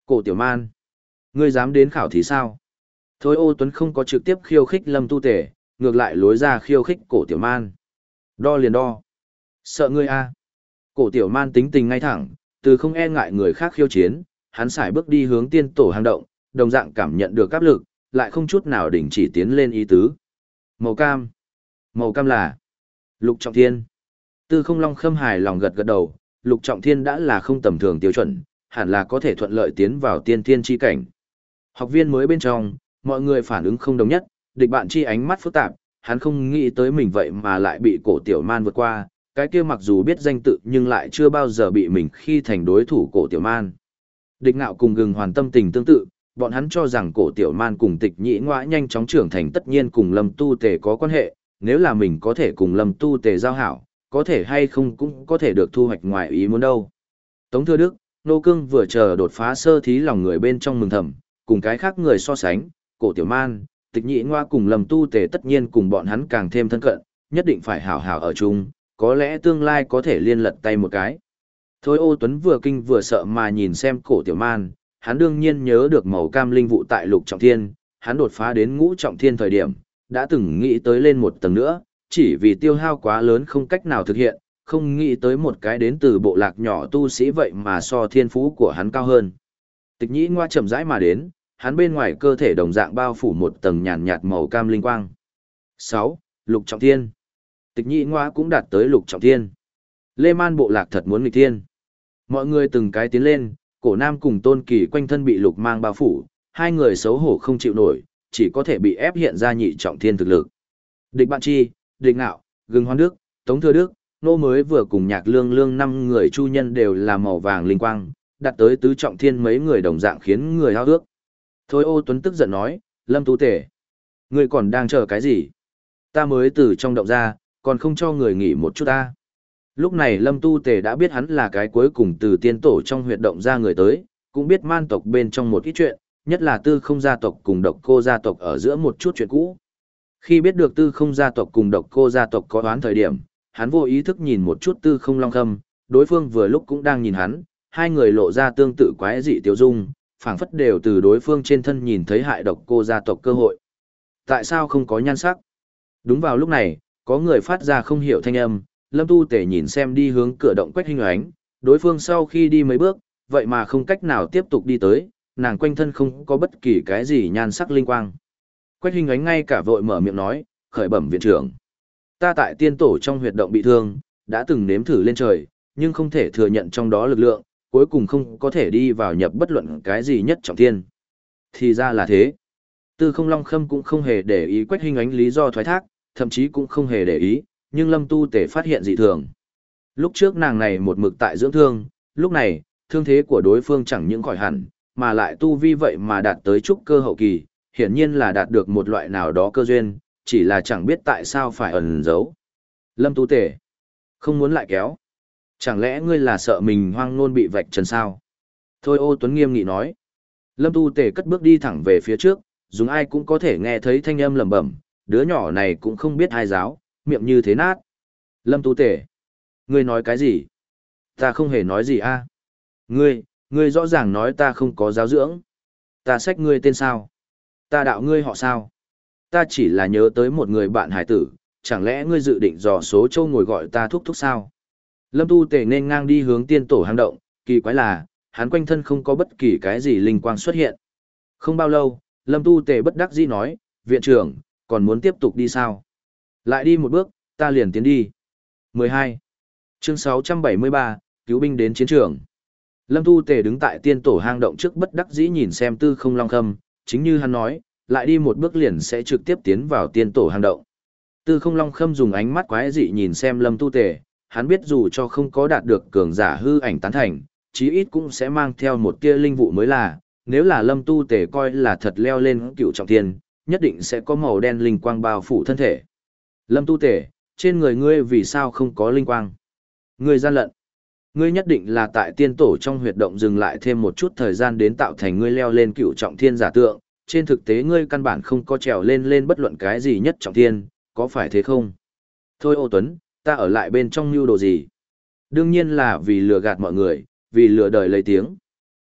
Cổ Tiểu Man, ngươi dám đến khảo thí sao? Thôi Ô Tuấn không có trực tiếp khiêu khích Lâm Tu Tề, ngược lại lối ra khiêu khích Cổ Tiểu Man. Đo liền đo. Sợ ngươi a? Cổ Tiểu Man tính tình ngay thẳng, từ không e ngại người khác khiêu chiến, hắn sải bước đi hướng tiên tổ hang động, đồng dạng cảm nhận được áp lực, lại không chút nào đình chỉ tiến lên ý tứ. Màu cam. Màu cam là Lục Trọng Thiên. Tư Không Long Khâm hài lòng gật gật đầu, Lục Trọng Thiên đã là không tầm thường tiêu chuẩn, hẳn là có thể thuận lợi tiến vào tiên thiên chi cảnh. Học viên mới bên trong, mọi người phản ứng không đồng nhất, địch bạn chi ánh mắt phức tạp, hắn không nghĩ tới mình vậy mà lại bị Cổ Tiểu Man vượt qua, cái kia mặc dù biết danh tự nhưng lại chưa bao giờ bị mình khi thành đối thủ Cổ Tiểu Man. Địch Ngạo cùng Gừng Hoàn tâm tình tương tự, bọn hắn cho rằng Cổ Tiểu Man cùng Tịch Nhĩ Ngoã nhanh chóng trưởng thành tất nhiên cùng Lâm Tu Tề có quan hệ, nếu là mình có thể cùng Lâm Tu Tề giao hảo, có thể hay không cũng có thể được thu hoạch ngoài ý muốn đâu. Tống Thừa Đức, Nô Cương vừa chờ đột phá sơ thí lòng người bên trong mừng thầm, cùng cái khác người so sánh, Cổ Tiểu Man, Tịch Nhĩ Ngoa cùng Lâm Tu Tề tất nhiên cùng bọn hắn càng thêm thân cận, nhất định phải hảo hảo ở chung, có lẽ tương lai có thể liên lật tay một cái. Thôi Ô Tuấn vừa kinh vừa sợ mà nhìn xem Cổ Tiểu Man, hắn đương nhiên nhớ được màu cam linh vụ tại Lục Trọng Thiên, hắn đột phá đến Ngũ Trọng Thiên thời điểm, đã từng nghĩ tới lên một tầng nữa, chỉ vì tiêu hao quá lớn không cách nào thực hiện, không nghĩ tới một cái đến từ bộ lạc nhỏ tu sĩ vậy mà so thiên phú của hắn cao hơn. Tịch Nhĩ Ngoa chậm rãi mà đến, hắn bên ngoài cơ thể đồng dạng bao phủ một tầng nhàn nhạt màu cam linh quang. sáu. Lục Trọng Thiên. Tịch Nhĩ Ngoa cũng đạt tới Lục Trọng Thiên. Lê Man bộ lạc thật muốn nghịch thiên. Mọi người từng cái tiến lên, Cổ Nam cùng Tôn Kỳ quanh thân bị lục mang bao phủ, hai người xấu hổ không chịu nổi, chỉ có thể bị ép hiện ra nhị trọng thiên thực lực. Địch Bạn Chi, Địch Ngạo, Gừng Hoan Đức, Tống Thừa Đức, Nô mới vừa cùng Nhạc Lương Lương năm người chu nhân đều là màu vàng linh quang, đạt tới tứ trọng thiên mấy người đồng dạng khiến người hao ước. Thôi Ô Tuấn tức giận nói, Lâm Tu Tề, ngươi còn đang chờ cái gì? Ta mới từ trong động ra, còn không cho người nghỉ một chút ta. Lúc này Lâm Tu Tề đã biết hắn là cái cuối cùng từ tiên tổ trong huyệt động ra người tới, cũng biết man tộc bên trong một ít chuyện, nhất là Tư Không gia tộc cùng Độc Cô gia tộc ở giữa một chút chuyện cũ. Khi biết được Tư Không gia tộc cùng Độc Cô gia tộc có oán thời điểm, hắn vô ý thức nhìn một chút Tư Không Long Khâm, đối phương vừa lúc cũng đang nhìn hắn, hai người lộ ra tương tự quái dị tiêu dung, phảng phất đều từ đối phương trên thân nhìn thấy hại Độc Cô gia tộc cơ hội. Tại sao không có nhan sắc? Đúng vào lúc này, có người phát ra không hiểu thanh âm, Lâm Tu Tề nhìn xem đi hướng cửa động Quách Hinh Oánh, đối phương sau khi đi mấy bước, vậy mà không cách nào tiếp tục đi tới, nàng quanh thân không có bất kỳ cái gì nhan sắc linh quang. Quách Hinh Oánh ngay cả vội mở miệng nói, khởi bẩm viện trưởng. Ta tại tiên tổ trong huyệt động bị thương, đã từng nếm thử lên trời, nhưng không thể thừa nhận trong đó lực lượng, cuối cùng không có thể đi vào nhập bất luận cái gì nhất trọng thiên. Thì ra là thế. Tư Không Long Khâm cũng không hề để ý Quách Hinh Oánh lý do thoái thác, thậm chí cũng không hề để ý, nhưng Lâm Tu Tề phát hiện dị thường. Lúc trước nàng này một mực tại dưỡng thương, lúc này, thương thế của đối phương chẳng những khỏi hẳn, mà lại tu vi vậy mà đạt tới trúc cơ hậu kỳ, hiển nhiên là đạt được một loại nào đó cơ duyên, chỉ là chẳng biết tại sao phải ẩn giấu. Lâm Tu Tề, không muốn lại kéo. Chẳng lẽ ngươi là sợ mình hoang nôn bị vạch trần sao? Thôi Ô Tuấn nghiêm nghị nói. Lâm Tu Tề cất bước đi thẳng về phía trước, dùng ai cũng có thể nghe thấy thanh âm lẩm bẩm, đứa nhỏ này cũng không biết ai giáo, miệng như thế nát. Lâm Tu Tề, ngươi nói cái gì? Ta không hề nói gì a. Ngươi, ngươi rõ ràng nói ta không có giáo dưỡng. Ta xách ngươi tên sao? Ta đạo ngươi họ sao? Ta chỉ là nhớ tới một người bạn hải tử, chẳng lẽ ngươi dự định dò số châu ngồi gọi ta thúc thúc sao? Lâm Tu Tề nên ngang đi hướng tiên tổ hang động, kỳ quái là, hắn quanh thân không có bất kỳ cái gì linh quang xuất hiện. Không bao lâu, Lâm Tu Tề bất đắc dĩ nói, viện trưởng, còn muốn tiếp tục đi sao? Lại đi một bước, ta liền tiến đi. mười hai. Chương sáu trăm bảy mươi ba, cứu binh đến chiến trường. Lâm Tu Tề đứng tại tiên tổ hang động trước bất đắc dĩ nhìn xem Tư Không Long Khâm, chính như hắn nói, lại đi một bước liền sẽ trực tiếp tiến vào tiên tổ hang động. Tư Không Long Khâm dùng ánh mắt quái dị nhìn xem Lâm Tu Tề, hắn biết dù cho không có đạt được cường giả hư ảnh tán thành, chí ít cũng sẽ mang theo một tia linh vụ mới là, nếu là Lâm Tu Tề coi là thật leo lên cựu trọng thiên, nhất định sẽ có màu đen linh quang bao phủ thân thể. Lâm Tu Tề, trên người ngươi vì sao không có linh quang? Ngươi gian lận. Ngươi nhất định là tại tiên tổ trong huyệt động dừng lại thêm một chút thời gian đến tạo thành ngươi leo lên cựu trọng thiên giả tượng, trên thực tế ngươi căn bản không có trèo lên lên bất luận cái gì nhất trọng thiên, có phải thế không? Thôi Ô Tuấn, ta ở lại bên trong mưu đồ gì? Đương nhiên là vì lừa gạt mọi người, vì lừa đời lấy tiếng.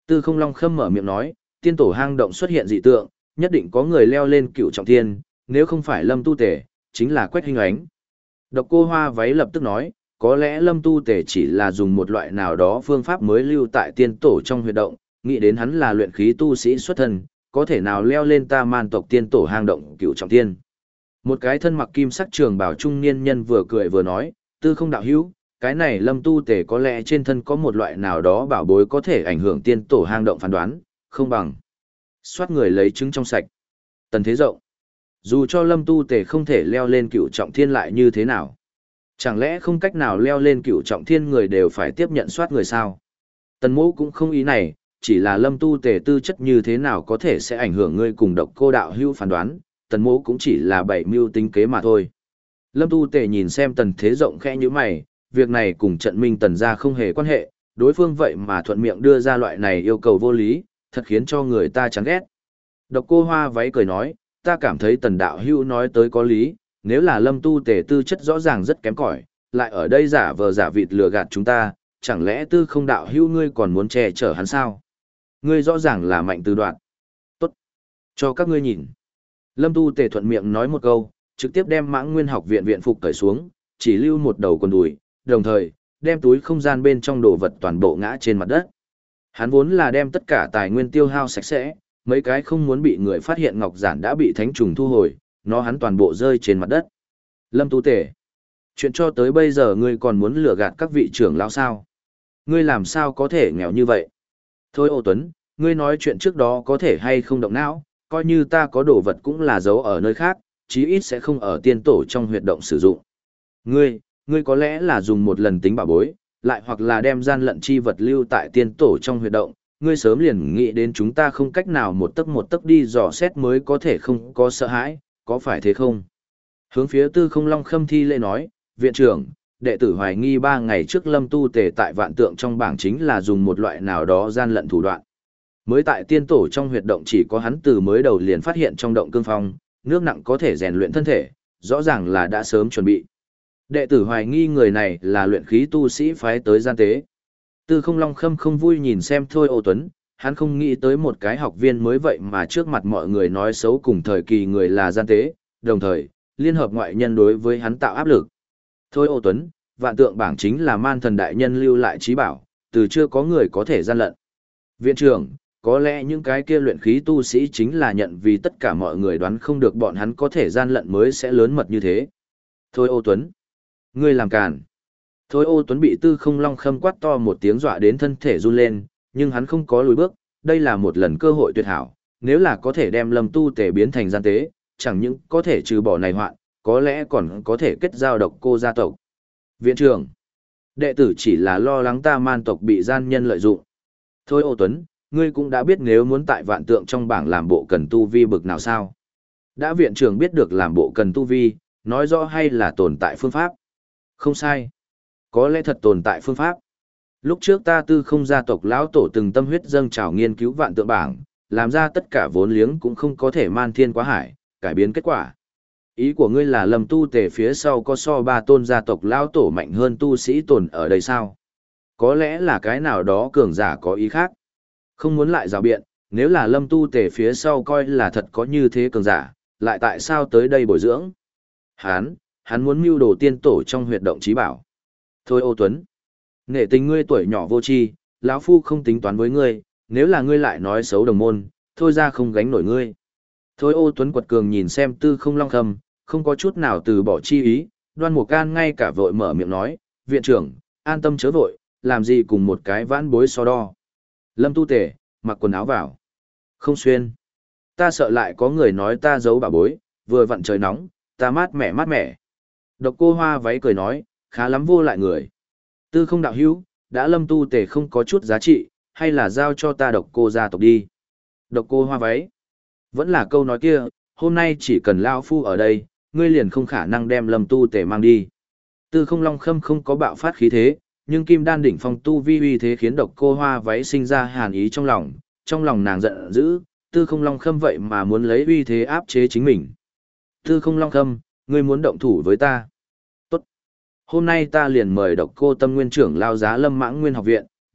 Tư Không Long Khâm mở miệng nói, tiên tổ hang động xuất hiện dị tượng, nhất định có người leo lên cựu trọng thiên, nếu không phải Lâm Tu Tể, chính là Quách Hinh Ánh. Độc Cô Hoa váy lập tức nói, có lẽ Lâm Tu Tể chỉ là dùng một loại nào đó phương pháp mới lưu tại tiên tổ trong huyệt động, nghĩ đến hắn là luyện khí tu sĩ xuất thân, có thể nào leo lên ta man tộc tiên tổ hang động cựu trọng thiên. Một cái thân mặc kim sắc trường bào trung niên nhân vừa cười vừa nói, Tư Không đạo hữu, cái này Lâm Tu Tể có lẽ trên thân có một loại nào đó bảo bối có thể ảnh hưởng tiên tổ hang động phán đoán, không bằng soát người lấy trứng trong sạch. Tần thế rộng. Dù cho Lâm Tu Tể không thể leo lên cựu trọng thiên lại như thế nào? Chẳng lẽ không cách nào leo lên cựu trọng thiên người đều phải tiếp nhận soát người sao? Tần Mỗ cũng không ý này, chỉ là Lâm Tu Tể tư chất như thế nào có thể sẽ ảnh hưởng ngươi cùng Độc Cô đạo hữu phán đoán, Tần Mỗ cũng chỉ là bảy mưu tính kế mà thôi. Lâm Tu Tể nhìn xem Tần Thế Rộng khẽ như mày, việc này cùng trận minh Tần gia không hề quan hệ, đối phương vậy mà thuận miệng đưa ra loại này yêu cầu vô lý, thật khiến cho người ta chán ghét. Độc Cô Hoa váy cười nói, ta cảm thấy Tần đạo hữu nói tới có lý, nếu là Lâm Tu Tể tư chất rõ ràng rất kém cỏi, lại ở đây giả vờ giả vịt lừa gạt chúng ta, chẳng lẽ Tư Không đạo hữu ngươi còn muốn che chở hắn sao? Ngươi rõ ràng là mạnh từ đoạn. Tốt, cho các ngươi nhìn. Lâm Tu Tể thuận miệng nói một câu, trực tiếp đem Mãng Nguyên học viện viện phục cởi xuống, chỉ lưu một đầu quần đùi, đồng thời đem túi không gian bên trong đồ vật toàn bộ ngã trên mặt đất. Hắn vốn là đem tất cả tài nguyên tiêu hao sạch sẽ, mấy cái không muốn bị người phát hiện ngọc giản đã bị thánh trùng thu hồi, nó hắn toàn bộ rơi trên mặt đất. Lâm Tu Tể, chuyện cho tới bây giờ ngươi còn muốn lừa gạt các vị trưởng lão sao? Ngươi làm sao có thể nghèo như vậy? Thôi Ô Tuấn, ngươi nói chuyện trước đó có thể hay không động não, coi như ta có đồ vật cũng là giấu ở nơi khác, chí ít sẽ không ở tiên tổ trong huyệt động sử dụng. Ngươi, ngươi có lẽ là dùng một lần tính bảo bối, lại hoặc là đem gian lận chi vật lưu tại tiên tổ trong huyệt động, ngươi sớm liền nghĩ đến chúng ta không cách nào một tấc một tấc đi dò xét mới có thể không có sợ hãi, có phải thế không? Hướng phía Tư Không Long Khâm thi lễ nói, viện trưởng, đệ tử hoài nghi ba ngày trước Lâm Tu Tể tại vạn tượng trong bảng chính là dùng một loại nào đó gian lận thủ đoạn. Mới tại tiên tổ trong huyệt động chỉ có hắn từ mới đầu liền phát hiện trong động cương phong, nước nặng có thể rèn luyện thân thể, rõ ràng là đã sớm chuẩn bị. Đệ tử hoài nghi người này là luyện khí tu sĩ phái tới gian tế. Tư Không Long Khâm không vui nhìn xem Thôi Ô Tuấn, hắn không nghĩ tới một cái học viên mới vậy mà trước mặt mọi người nói xấu cùng thời kỳ người là gian tế, đồng thời, liên hợp ngoại nhân đối với hắn tạo áp lực. Thôi Ô Tuấn, vạn tượng bảng chính là man thần đại nhân lưu lại trí bảo, từ chưa có người có thể gian lận. Viện trưởng, có lẽ những cái kia luyện khí tu sĩ chính là nhận vì tất cả mọi người đoán không được bọn hắn có thể gian lận mới sẽ lớn mật như thế. Thôi Ô Tuấn, ngươi làm càn. Thôi Ô Tuấn bị Tư Không Long Khâm quát to một tiếng dọa đến thân thể run lên, nhưng hắn không có lùi bước, đây là một lần cơ hội tuyệt hảo, nếu là có thể đem Lâm Tu Tể biến thành gian tế, chẳng những có thể trừ bỏ này hoạn, có lẽ còn có thể kết giao Độc Cô gia tộc. Viện trưởng, đệ tử chỉ là lo lắng ta man tộc bị gian nhân lợi dụng. Thôi Ô Tuấn, ngươi cũng đã biết nếu muốn tại vạn tượng trong bảng làm bộ cần tu vi bực nào sao? Đã viện trưởng biết được làm bộ cần tu vi, nói rõ hay là tồn tại phương pháp? Không sai. Có lẽ thật tồn tại phương pháp. Lúc trước ta Tư Không gia tộc lão tổ từng tâm huyết dâng trào nghiên cứu vạn tượng bảng, làm ra tất cả vốn liếng cũng không có thể man thiên quá hải, cải biến kết quả. Ý của ngươi là Lâm Tu Tể phía sau có so ba tôn gia tộc lão tổ mạnh hơn tu sĩ tồn ở đây sao? Có lẽ là cái nào đó cường giả có ý khác. Không muốn lại rào biện, nếu là Lâm Tu Tể phía sau coi là thật có như thế cường giả, lại tại sao tới đây bồi dưỡng? Hán, hắn muốn mưu đồ tiên tổ trong huyệt động trí bảo. Thôi Ô Tuấn, nghệ tình ngươi tuổi nhỏ vô tri, lão phu không tính toán với ngươi, nếu là ngươi lại nói xấu đồng môn, thôi ra không gánh nổi ngươi. Thôi Ô Tuấn quật cường nhìn xem Tư Không Long Khâm, không có chút nào từ bỏ chi ý, Đoan Mục Can ngay cả vội mở miệng nói, viện trưởng, an tâm chớ vội, làm gì cùng một cái vãn bối so đo. Lâm Tu Tể, mặc quần áo vào. Không xuyên. Ta sợ lại có người nói ta giấu bà bối, vừa vặn trời nóng, ta mát mẻ mát mẻ. Độc Cô Hoa váy cười nói, khá lắm vô lại người. Tư Không đạo hữu, đã Lâm Tu Tể không có chút giá trị, hay là giao cho ta Độc Cô gia tộc đi. Độc Cô Hoa váy. Vẫn là câu nói kia, hôm nay chỉ cần lão phu ở đây, ngươi liền không khả năng đem Lâm Tu Tể mang đi. Tư Không Long Khâm không có bạo phát khí thế, nhưng Kim Đan đỉnh phong tu vi uy thế khiến Độc Cô Hoa váy sinh ra hàn ý trong lòng, trong lòng nàng giận dữ, Tư Không Long Khâm vậy mà muốn lấy uy thế áp chế chính mình. Tư Không Long Khâm, ngươi muốn động thủ với ta? Tốt. Hôm nay ta liền mời Độc Cô Tâm Nguyên trưởng lao giá Lâm Mãng Nguyên học viện,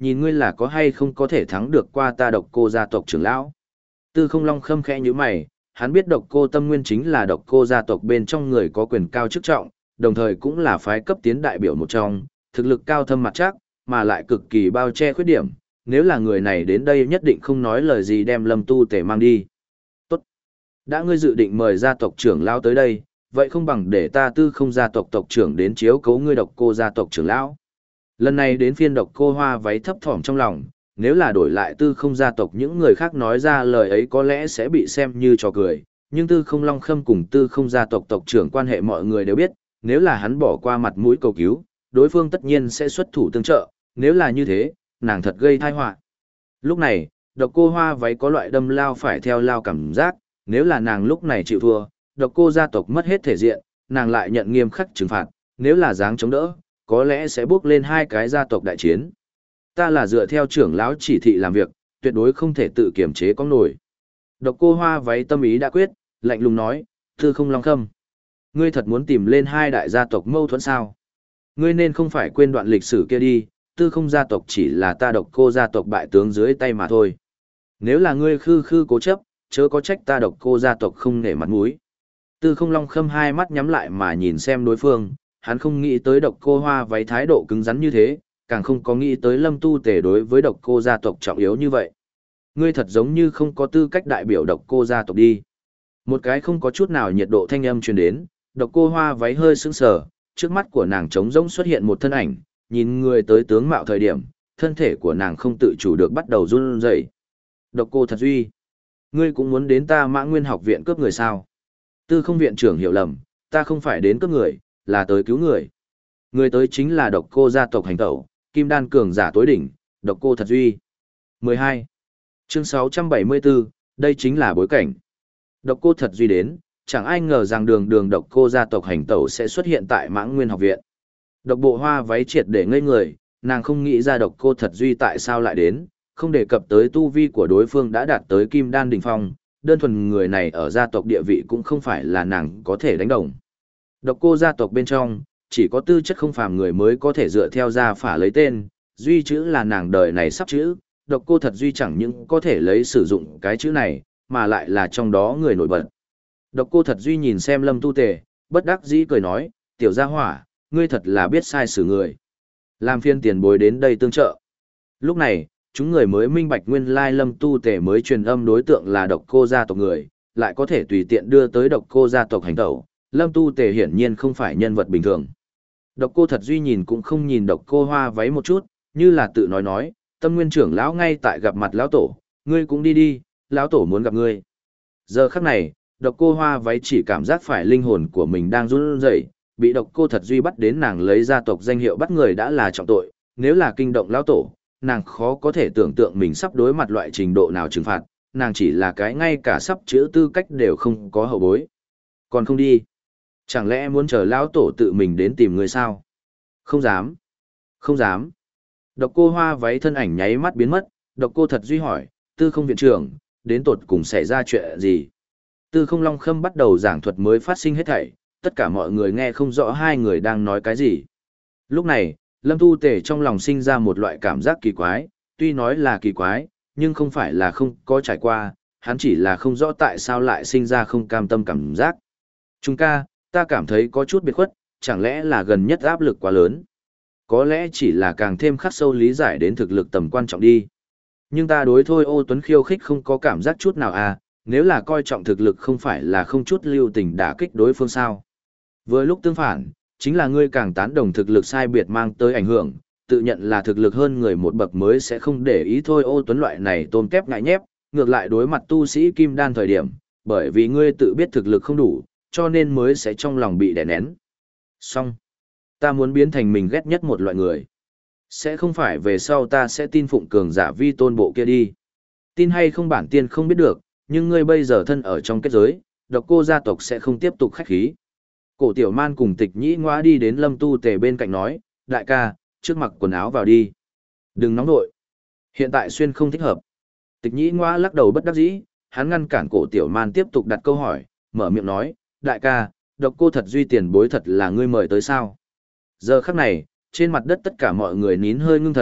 nhìn ngươi là có hay không có thể thắng được qua ta độc cô gia tộc trưởng lão. Tư không long khâm khẽ như mày, hắn biết độc cô tâm nguyên chính là độc cô gia tộc bên trong người có quyền cao chức trọng, đồng thời cũng là phái cấp tiến đại biểu một trong, thực lực cao thâm mặt chắc, mà lại cực kỳ bao che khuyết điểm, nếu là người này đến đây nhất định không nói lời gì đem Lâm Tu Tề mang đi. Tốt. Đã ngươi dự định mời gia tộc trưởng lão tới đây, vậy không bằng để ta tư không gia tộc tộc trưởng đến chiếu cố ngươi độc cô gia tộc trưởng lão. Lần này đến phiên độc cô hoa váy thấp thỏm trong lòng, nếu là đổi lại tư không gia tộc những người khác nói ra lời ấy có lẽ sẽ bị xem như trò cười, nhưng tư không long khâm cùng tư không gia tộc tộc trưởng quan hệ mọi người đều biết, nếu là hắn bỏ qua mặt mũi cầu cứu, đối phương tất nhiên sẽ xuất thủ tương trợ, nếu là như thế, nàng thật gây tai họa. Lúc này, độc cô hoa váy có loại đâm lao phải theo lao cảm giác, nếu là nàng lúc này chịu thua, độc cô gia tộc mất hết thể diện, nàng lại nhận nghiêm khắc trừng phạt, nếu là dáng chống đỡ, có lẽ sẽ bước lên hai cái gia tộc đại chiến. Ta là dựa theo trưởng lão chỉ thị làm việc, tuyệt đối không thể tự kiểm chế có nổi. Độc cô hoa váy tâm ý đã quyết, lạnh lùng nói, tư không long khâm. Ngươi thật muốn tìm lên hai đại gia tộc mâu thuẫn sao? Ngươi nên không phải quên đoạn lịch sử kia đi, tư không gia tộc chỉ là ta độc cô gia tộc bại tướng dưới tay mà thôi. Nếu là ngươi khư khư cố chấp, chớ có trách ta độc cô gia tộc không nể mặt mũi. Tư không long khâm hai mắt nhắm lại mà nhìn xem đối phương, hắn không nghĩ tới độc cô hoa váy thái độ cứng rắn như thế, càng không có nghĩ tới Lâm Tu Tề đối với độc cô gia tộc trọng yếu như vậy. Ngươi thật giống như không có tư cách đại biểu độc cô gia tộc đi. Một cái không có chút nào nhiệt độ thanh âm truyền đến, độc cô hoa váy hơi sững sờ, trước mắt của nàng trống rỗng xuất hiện một thân ảnh, nhìn người tới tướng mạo thời điểm, thân thể của nàng không tự chủ được bắt đầu run rẩy. Độc cô thật duy, ngươi cũng muốn đến ta Mã Nguyên học viện cướp người sao? Tư không viện trưởng hiểu lầm, ta không phải đến cướp người, là tới cứu người. Người tới chính là độc cô gia tộc hành tẩu, kim đan cường giả tối đỉnh, độc cô thật duy. mười hai. Chương sáu trăm bảy mươi bốn, đây chính là bối cảnh. Độc cô thật duy đến, chẳng ai ngờ rằng đường đường độc cô gia tộc hành tẩu sẽ xuất hiện tại Mãng Nguyên học viện. Độc bộ hoa váy triệt để ngây người, nàng không nghĩ ra độc cô thật duy tại sao lại đến, không đề cập tới tu vi của đối phương đã đạt tới kim đan đỉnh phong, đơn thuần người này ở gia tộc địa vị cũng không phải là nàng có thể đánh đồng. Độc cô gia tộc bên trong, chỉ có tư chất không phàm người mới có thể dựa theo gia phả lấy tên, duy chữ là nàng đời này sắp chữ, độc cô thật duy chẳng những có thể lấy sử dụng cái chữ này, mà lại là trong đó người nổi bật. Độc cô thật duy nhìn xem Lâm Tu Tề, bất đắc dĩ cười nói, tiểu gia hỏa, ngươi thật là biết sai xử người. Làm phiên tiền bối đến đây tương trợ. Lúc này, chúng người mới minh bạch nguyên lai Lâm Tu Tề mới truyền âm đối tượng là độc cô gia tộc người, lại có thể tùy tiện đưa tới độc cô gia tộc hành tẩu. Lâm Tu Tề hiển nhiên không phải nhân vật bình thường. Độc cô thật duy nhìn cũng không nhìn độc cô hoa váy một chút, như là tự nói nói, tâm nguyên trưởng lão ngay tại gặp mặt lão tổ, ngươi cũng đi đi, lão tổ muốn gặp ngươi. Giờ khắc này, độc cô hoa váy chỉ cảm giác phải linh hồn của mình đang run rẩy, bị độc cô thật duy bắt đến nàng lấy gia tộc danh hiệu bắt người đã là trọng tội, nếu là kinh động lão tổ, nàng khó có thể tưởng tượng mình sắp đối mặt loại trình độ nào trừng phạt, nàng chỉ là cái ngay cả sắp chữa tư cách đều không có hậu bối. Còn không đi. Chẳng lẽ muốn chờ lão tổ tự mình đến tìm người sao? Không dám. Không dám. Độc cô hoa váy thân ảnh nháy mắt biến mất, độc cô thật duy hỏi, tư không viện trưởng, đến tột cùng xảy ra chuyện gì? Tư không long khâm bắt đầu giảng thuật mới phát sinh hết thảy, tất cả mọi người nghe không rõ hai người đang nói cái gì. Lúc này, Lâm Tu Tề trong lòng sinh ra một loại cảm giác kỳ quái, tuy nói là kỳ quái, nhưng không phải là không có trải qua, hắn chỉ là không rõ tại sao lại sinh ra không cam tâm cảm giác. Trung ca, ta cảm thấy có chút biệt khuất, chẳng lẽ là gần nhất áp lực quá lớn? Có lẽ chỉ là càng thêm khắc sâu lý giải đến thực lực tầm quan trọng đi. Nhưng ta đối thôi Ô Tuấn khiêu khích không có cảm giác chút nào à, nếu là coi trọng thực lực không phải là không chút lưu tình đả kích đối phương sao. Vừa lúc tương phản, chính là ngươi càng tán đồng thực lực sai biệt mang tới ảnh hưởng, tự nhận là thực lực hơn người một bậc mới sẽ không để ý thôi Ô Tuấn loại này tôm kép ngại nhép, ngược lại đối mặt tu sĩ kim đan thời điểm, bởi vì ngươi tự biết thực lực không đủ, cho nên mới sẽ trong lòng bị đè nén. Xong. Ta muốn biến thành mình ghét nhất một loại người. Sẽ không phải về sau ta sẽ tin phụng cường giả vi tôn bộ kia đi. Tin hay không bản tiên không biết được, nhưng ngươi bây giờ thân ở trong kết giới, độc cô gia tộc sẽ không tiếp tục khách khí. Cổ tiểu man cùng tịch nhĩ ngoa đi đến Lâm Tu Tề bên cạnh nói, đại ca, trước mặc quần áo vào đi. Đừng nóng nội. Hiện tại xuyên không thích hợp. Tịch nhĩ ngoa lắc đầu bất đắc dĩ, hắn ngăn cản cổ tiểu man tiếp tục đặt câu hỏi, mở miệng nói, đại ca, độc cô thật duy tiền bối thật là ngươi mời tới sao? Giờ khắc này, trên mặt đất tất cả mọi người nín hơi ngưng thần,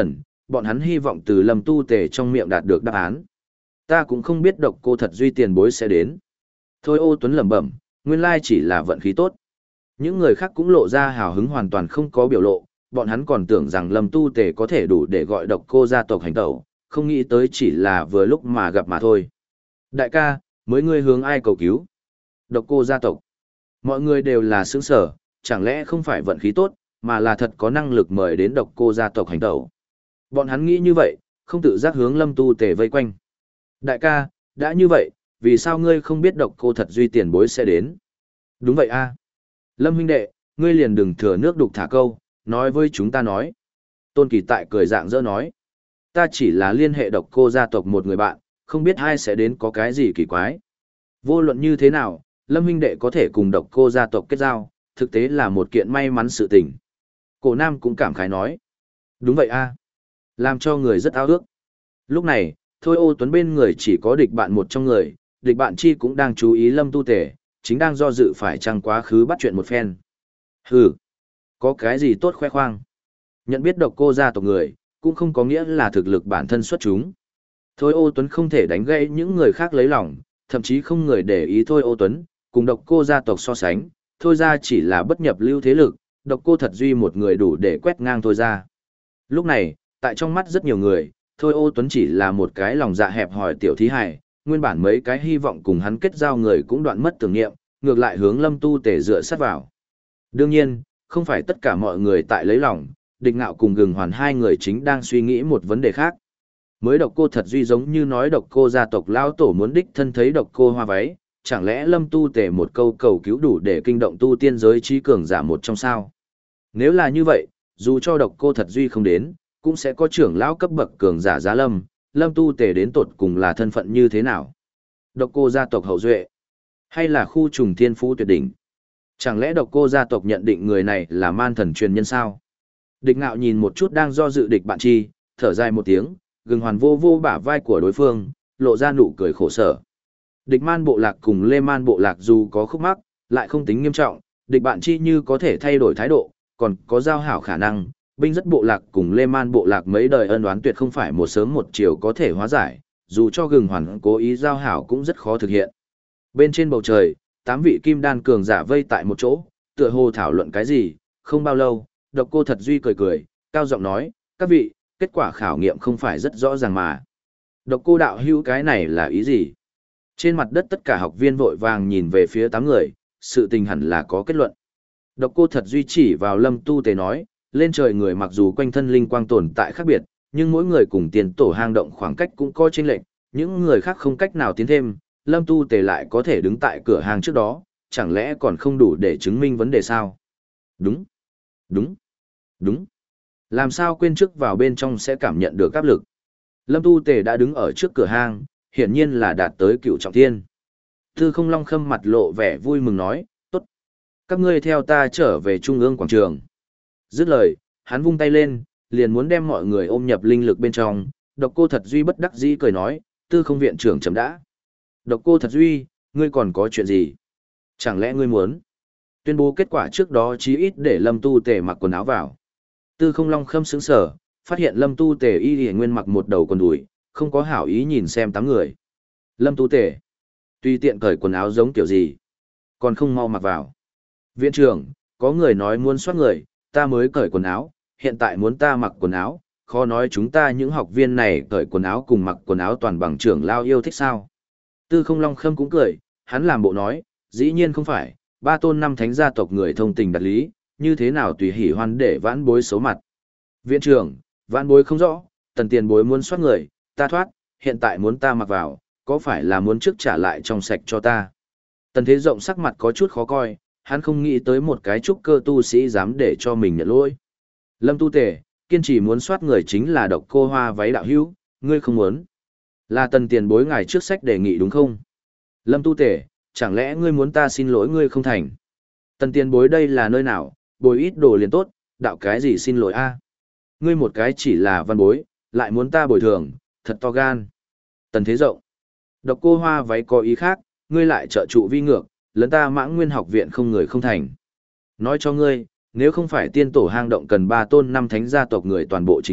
bọn hắn hy vọng từ Lâm Tu Tề trong miệng đạt được đáp án. Ta cũng không biết độc cô thật duy tiền bối sẽ đến. Thôi Ô Tuấn lẩm bẩm, nguyên lai chỉ là vận khí tốt. Những người khác cũng lộ ra hào hứng hoàn toàn không có biểu lộ, bọn hắn còn tưởng rằng Lâm Tu Tề có thể đủ để gọi độc cô gia tộc hành tẩu, không nghĩ tới chỉ là vừa lúc mà gặp mà thôi. Đại ca, mới ngươi hướng ai cầu cứu? Độc cô gia tộc. Mọi người đều là sướng sở, chẳng lẽ không phải vận khí tốt, mà là thật có năng lực mời đến độc cô gia tộc hành tẩu. Bọn hắn nghĩ như vậy, không tự giác hướng Lâm Tu Tề vây quanh. Đại ca, đã như vậy, vì sao ngươi không biết độc cô thật duy tiền bối sẽ đến? Đúng vậy a. Lâm huynh đệ, ngươi liền đừng thừa nước đục thả câu, nói với chúng ta nói. Tôn Kỳ Tại cười dạng dỡ nói. Ta chỉ là liên hệ độc cô gia tộc một người bạn, không biết ai sẽ đến có cái gì kỳ quái. Vô luận như thế nào, Lâm huynh đệ có thể cùng độc cô gia tộc kết giao, thực tế là một kiện may mắn sự tình. Cổ Nam cũng cảm khái nói. Đúng vậy a, làm cho người rất ao ước. Lúc này, Thôi Ô Tuấn bên người chỉ có địch bạn một trong người, địch bạn chi cũng đang chú ý Lâm Tu Tề, chính đang do dự phải chăng quá khứ bắt chuyện một phen. Hừ, có cái gì tốt khoe khoang. Nhận biết độc cô gia tộc người, cũng không có nghĩa là thực lực bản thân xuất chúng. Thôi Ô Tuấn không thể đánh gãy những người khác lấy lòng, thậm chí không người để ý Thôi Ô Tuấn, cùng độc cô gia tộc so sánh, Thôi ra chỉ là bất nhập lưu thế lực, độc cô thật duy một người đủ để quét ngang Thôi ra. Lúc này, tại trong mắt rất nhiều người, Thôi Ô Tuấn chỉ là một cái lòng dạ hẹp hòi tiểu thí hài, nguyên bản mấy cái hy vọng cùng hắn kết giao người cũng đoạn mất tưởng niệm, ngược lại hướng Lâm Tu Tề dựa sát vào. Đương nhiên, không phải tất cả mọi người tại lấy lòng, địch ngạo cùng gừng hoàn hai người chính đang suy nghĩ một vấn đề khác. Mới độc cô thật duy giống như nói độc cô gia tộc lao tổ muốn đích thân thấy độc cô hoa váy, chẳng lẽ Lâm Tu Tề một câu cầu cứu đủ để kinh động tu tiên giới trí cường giả một trong sao? Nếu là như vậy, dù cho độc cô thật duy không đến, cũng sẽ có trưởng lão cấp bậc cường giả giá Lâm, Lâm Tu Tề đến tột cùng là thân phận như thế nào? Độc cô gia tộc hậu duệ, hay là khu trùng thiên phú tuyệt đỉnh? Chẳng lẽ độc cô gia tộc nhận định người này là man thần truyền nhân sao? Địch ngạo nhìn một chút đang do dự địch bạn chi, thở dài một tiếng, gừng hoàn vô vô bả vai của đối phương, lộ ra nụ cười khổ sở. Địch man bộ lạc cùng lê man bộ lạc dù có khúc mắc, lại không tính nghiêm trọng, địch bạn chi như có thể thay đổi thái độ, còn có giao hảo khả năng, binh rất bộ lạc cùng lê man bộ lạc mấy đời ân oán tuyệt không phải một sớm một chiều có thể hóa giải, dù cho gừng hoàn cố ý giao hảo cũng rất khó thực hiện. Bên trên bầu trời, tám vị kim đan cường giả vây tại một chỗ, tựa hồ thảo luận cái gì, không bao lâu, độc cô thật duy cười cười, cao giọng nói, các vị, kết quả khảo nghiệm không phải rất rõ ràng mà. Độc cô đạo hữu cái này là ý gì? Trên mặt đất tất cả học viên vội vàng nhìn về phía tám người, sự tình hẳn là có kết luận. Độc cô thật duy chỉ vào Lâm Tu Tề nói, lên trời người mặc dù quanh thân linh quang tồn tại khác biệt, nhưng mỗi người cùng tiền tổ hang động khoảng cách cũng có chênh lệch, những người khác không cách nào tiến thêm, Lâm Tu Tề lại có thể đứng tại cửa hàng trước đó, chẳng lẽ còn không đủ để chứng minh vấn đề sao? Đúng, đúng, đúng. Làm sao quên trước vào bên trong sẽ cảm nhận được áp lực? Lâm Tu Tề đã đứng ở trước cửa hang, hiển nhiên là đạt tới cựu trọng thiên. Tư Không Long Khâm mặt lộ vẻ vui mừng nói, tốt. Các ngươi theo ta trở về trung ương quảng trường. Dứt lời, hắn vung tay lên, liền muốn đem mọi người ôm nhập linh lực bên trong. Độc cô thật duy bất đắc dĩ cười nói, Tư Không viện trưởng chấm đã. Độc cô thật duy, ngươi còn có chuyện gì? Chẳng lẽ ngươi muốn tuyên bố kết quả trước đó chí ít để Lâm Tu Tề mặc quần áo vào? Tư Không Long Khâm sững sờ, phát hiện Lâm Tu Tề y y nguyên mặc một đầu quần đùi, không có hảo ý nhìn xem tám người. Lâm Tu Tề, tùy tiện cởi quần áo giống kiểu gì, còn không mau mặc vào. Viện trưởng, có người nói muốn soát người, ta mới cởi quần áo, hiện tại muốn ta mặc quần áo, khó nói chúng ta những học viên này cởi quần áo cùng mặc quần áo toàn bằng trưởng lao yêu thích sao? Tư Không Long Khâm cũng cười, hắn làm bộ nói, dĩ nhiên không phải, ba tôn năm thánh gia tộc người thông tình đạt lý, như thế nào tùy hỉ hoan để vãn bối xấu mặt. Viện trưởng, vãn bối không rõ, tần tiền bối muốn soát người, ta thoát, hiện tại muốn ta mặc vào, có phải là muốn trước trả lại trong sạch cho ta? Tần Thế Rộng sắc mặt có chút khó coi, hắn không nghĩ tới một cái trúc cơ tu sĩ dám để cho mình nhận lỗi. Lâm Tu Tề, kiên trì muốn soát người chính là độc cô hoa váy đạo hữu, ngươi không muốn. Là tần tiền bối ngài trước sách đề nghị đúng không? Lâm Tu Tề, chẳng lẽ ngươi muốn ta xin lỗi ngươi không thành? Tần tiền bối đây là nơi nào, bồi ít đồ liền tốt, đạo cái gì xin lỗi a? Ngươi một cái chỉ là văn bối, lại muốn ta bồi thường, thật to gan. Tần Thế Rộng, độc cô hoa váy có ý khác, ngươi lại trợ trụ vi ngược, lấn ta Mãng Nguyên học viện không người không thành. Nói cho ngươi, nếu không phải tiên tổ hang động cần ba tôn năm thánh gia tộc người toàn bộ trình diện,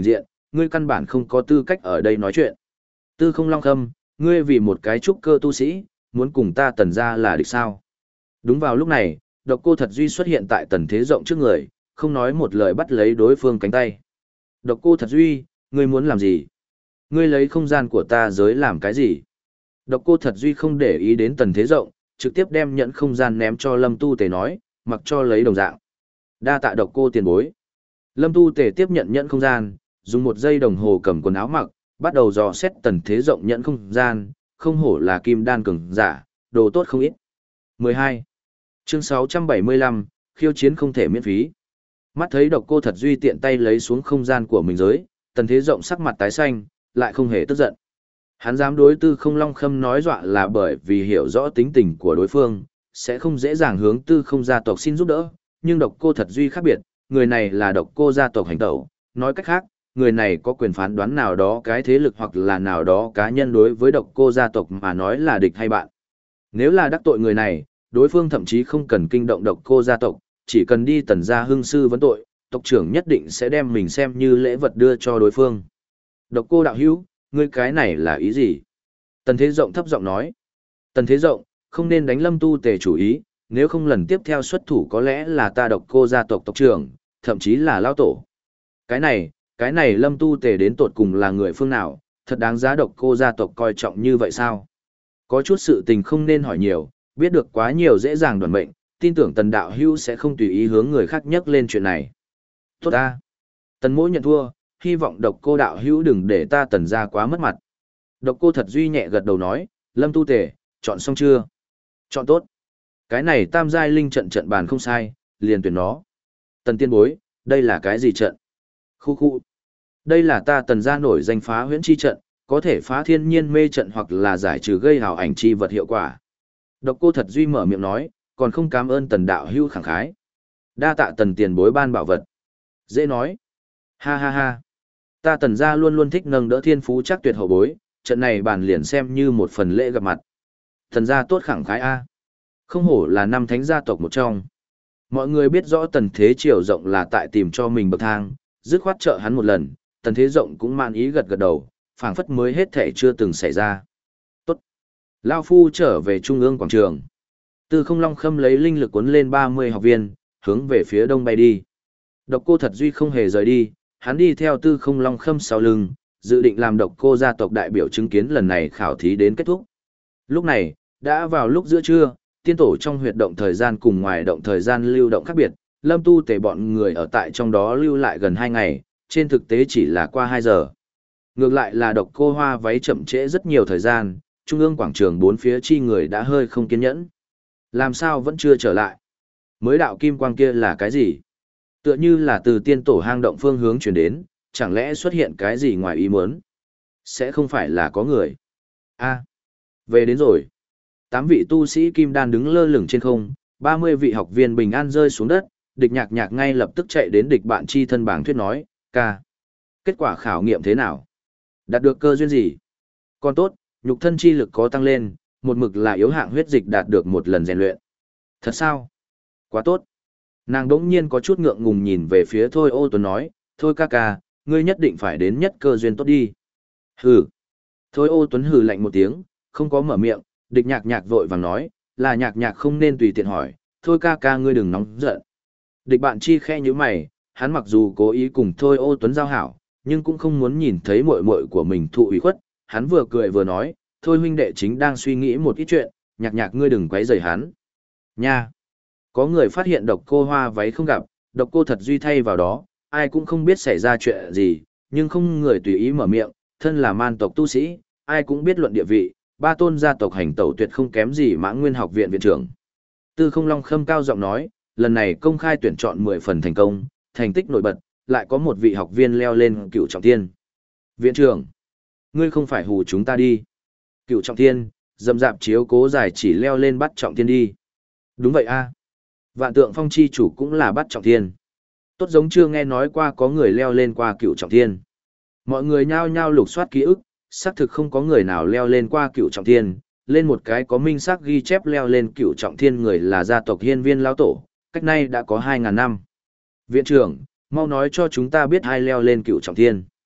ngươi căn bản không có tư cách ở đây nói chuyện. Tư không long khâm, ngươi vì một cái trúc cơ tu sĩ, muốn cùng ta tần ra là địch sao? Đúng vào lúc này, độc cô thật duy xuất hiện tại tần thế rộng trước người, không nói một lời bắt lấy đối phương cánh tay. Độc cô thật duy, ngươi muốn làm gì? Ngươi lấy không gian của ta giới làm cái gì? Độc cô thật duy không để ý đến tần thế rộng, trực tiếp đem nhẫn không gian ném cho lâm tu tề nói, mặc cho lấy đồng dạng. Đa tạ độc cô tiền bối. Lâm tu tề tiếp nhận nhẫn không gian, dùng một giây đồng hồ cầm quần áo mặc, bắt đầu dò xét tần thế rộng nhẫn không gian, không hổ là kim đan cường giả, đồ tốt không ít. mười hai. Chương sáu trăm bảy mươi lăm, khiêu chiến không thể miễn phí. Mắt thấy độc cô thật duy tiện tay lấy xuống không gian của mình giới, tần thế rộng sắc mặt tái xanh, lại không hề tức giận. Hắn dám đối tư không long khâm nói dọa là bởi vì hiểu rõ tính tình của đối phương, sẽ không dễ dàng hướng tư không gia tộc xin giúp đỡ, nhưng độc cô thật duy khác biệt, người này là độc cô gia tộc hành tẩu, nói cách khác, người này có quyền phán đoán nào đó cái thế lực hoặc là nào đó cá nhân đối với độc cô gia tộc mà nói là địch hay bạn. Nếu là đắc tội người này, đối phương thậm chí không cần kinh động độc cô gia tộc, chỉ cần đi tần gia hương sư vấn tội, tộc trưởng nhất định sẽ đem mình xem như lễ vật đưa cho đối phương. Độc cô đạo hữu, ngươi cái này là ý gì? Tần Thế Rộng thấp giọng nói. Tần Thế Rộng, không nên đánh Lâm Tu Tề chủ ý, nếu không lần tiếp theo xuất thủ có lẽ là ta độc cô gia tộc tộc trưởng, thậm chí là lao tổ. Cái này, cái này Lâm Tu Tề đến tột cùng là người phương nào, thật đáng giá độc cô gia tộc coi trọng như vậy sao? Có chút sự tình không nên hỏi nhiều, biết được quá nhiều dễ dàng đoán mệnh, tin tưởng Tần đạo hữu sẽ không tùy ý hướng người khác nhắc lên chuyện này. Tốt ta. Tần Mỗ nhận thua, hy vọng độc cô đạo hữu đừng để ta Tần gia quá mất mặt. Độc cô thật duy nhẹ gật đầu nói, Lâm Tu Tề, chọn xong chưa? Chọn tốt. Cái này tam giai linh trận trận bàn không sai, liền tuyển nó. Tần tiên bối, đây là cái gì trận? Khu khu. Đây là ta Tần gia nổi danh phá huyễn chi trận, có thể phá thiên nhiên mê trận hoặc là giải trừ gây hào ảnh chi vật hiệu quả. Độc cô thật duy mở miệng nói, còn không cảm ơn Tần đạo hữu khẳng khái. Đa tạ Tần tiền bối ban bảo vật. Dễ nói. Ha ha ha. Ta Tần gia luôn luôn thích nâng đỡ thiên phú chắc tuyệt hậu bối, trận này bàn liền xem như một phần lễ gặp mặt. Tần gia tốt khẳng khái a. Không hổ là năm thánh gia tộc một trong. Mọi người biết rõ Tần Thế Triều rộng là tại tìm cho mình bậc thang, dứt khoát trợ hắn một lần, Tần Thế rộng cũng man ý gật gật đầu, phảng phất mới hết thể chưa từng xảy ra. Tốt. Lao phu trở về trung ương quảng trường. Tư Không Long Khâm lấy linh lực cuốn lên ba mươi học viên, hướng về phía đông bay đi. Độc cô thật duy không hề rời đi, hắn đi theo Tư Không Long Khâm sau lưng, dự định làm độc cô gia tộc đại biểu chứng kiến lần này khảo thí đến kết thúc. Lúc này, đã vào lúc giữa trưa, tiên tổ trong huyệt động thời gian cùng ngoài động thời gian lưu động khác biệt, Lâm Tu Tề bọn người ở tại trong đó lưu lại gần hai ngày, trên thực tế chỉ là qua hai giờ. Ngược lại là độc cô hoa váy chậm trễ rất nhiều thời gian, trung ương quảng trường bốn phía chi người đã hơi không kiên nhẫn. Làm sao vẫn chưa trở lại? Mới đạo kim quang kia là cái gì? Tựa như là từ tiên tổ hang động phương hướng chuyển đến, chẳng lẽ xuất hiện cái gì ngoài ý muốn? Sẽ không phải là có người. A, về đến rồi. Tám vị tu sĩ kim đan đứng lơ lửng trên không, ba mươi vị học viên bình an rơi xuống đất, địch nhạc nhạc ngay lập tức chạy đến địch bạn chi thân bảng thuyết nói, ca. Kết quả khảo nghiệm thế nào? Đạt được cơ duyên gì? Còn tốt, nhục thân chi lực có tăng lên, một mực là yếu hạng huyết dịch đạt được một lần rèn luyện. Thật sao? Quá tốt. Nàng đỗng nhiên có chút ngượng ngùng nhìn về phía Thôi Ô Tuấn nói, thôi ca ca, ngươi nhất định phải đến nhất cơ duyên tốt đi. Hừ. Thôi Ô Tuấn hừ lạnh một tiếng, không có mở miệng, địch nhạc nhạc vội vàng nói, là nhạc nhạc không nên tùy tiện hỏi, thôi ca ca ngươi đừng nóng giận. Địch bạn chi khe như mày, hắn mặc dù cố ý cùng Thôi Ô Tuấn giao hảo, nhưng cũng không muốn nhìn thấy muội muội của mình thụ ủy khuất, hắn vừa cười vừa nói, thôi huynh đệ chính đang suy nghĩ một ít chuyện, nhạc nhạc ngươi đừng quấy rầy hắn. Nha. Có người phát hiện độc cô hoa váy không gặp, độc cô thật duy thay vào đó, ai cũng không biết xảy ra chuyện gì, nhưng không người tùy ý mở miệng, thân là man tộc tu sĩ, ai cũng biết luận địa vị, ba tôn gia tộc hành tẩu tuyệt không kém gì Mã Nguyên học viện viện trưởng. Tư Không Long Khâm cao giọng nói, lần này công khai tuyển chọn mười phần thành công, thành tích nổi bật, lại có một vị học viên leo lên cựu trọng thiên. Viện trưởng, ngươi không phải hù chúng ta đi. Cựu trọng thiên, dầm dạp chiếu cố giải chỉ leo lên bắt trọng thiên đi. Đúng vậy a. Vạn Tượng Phong chi chủ cũng là bắt trọng thiên. Tốt giống chưa nghe nói qua có người leo lên qua cựu trọng thiên. Mọi người nhao nhao lục soát ký ức, xác thực không có người nào leo lên qua cựu trọng thiên, lên một cái có minh xác ghi chép leo lên cựu trọng thiên người là gia tộc Hiên Viên lão tổ, cách nay đã có hai ngàn năm. Viện trưởng, mau nói cho chúng ta biết ai leo lên cựu trọng thiên.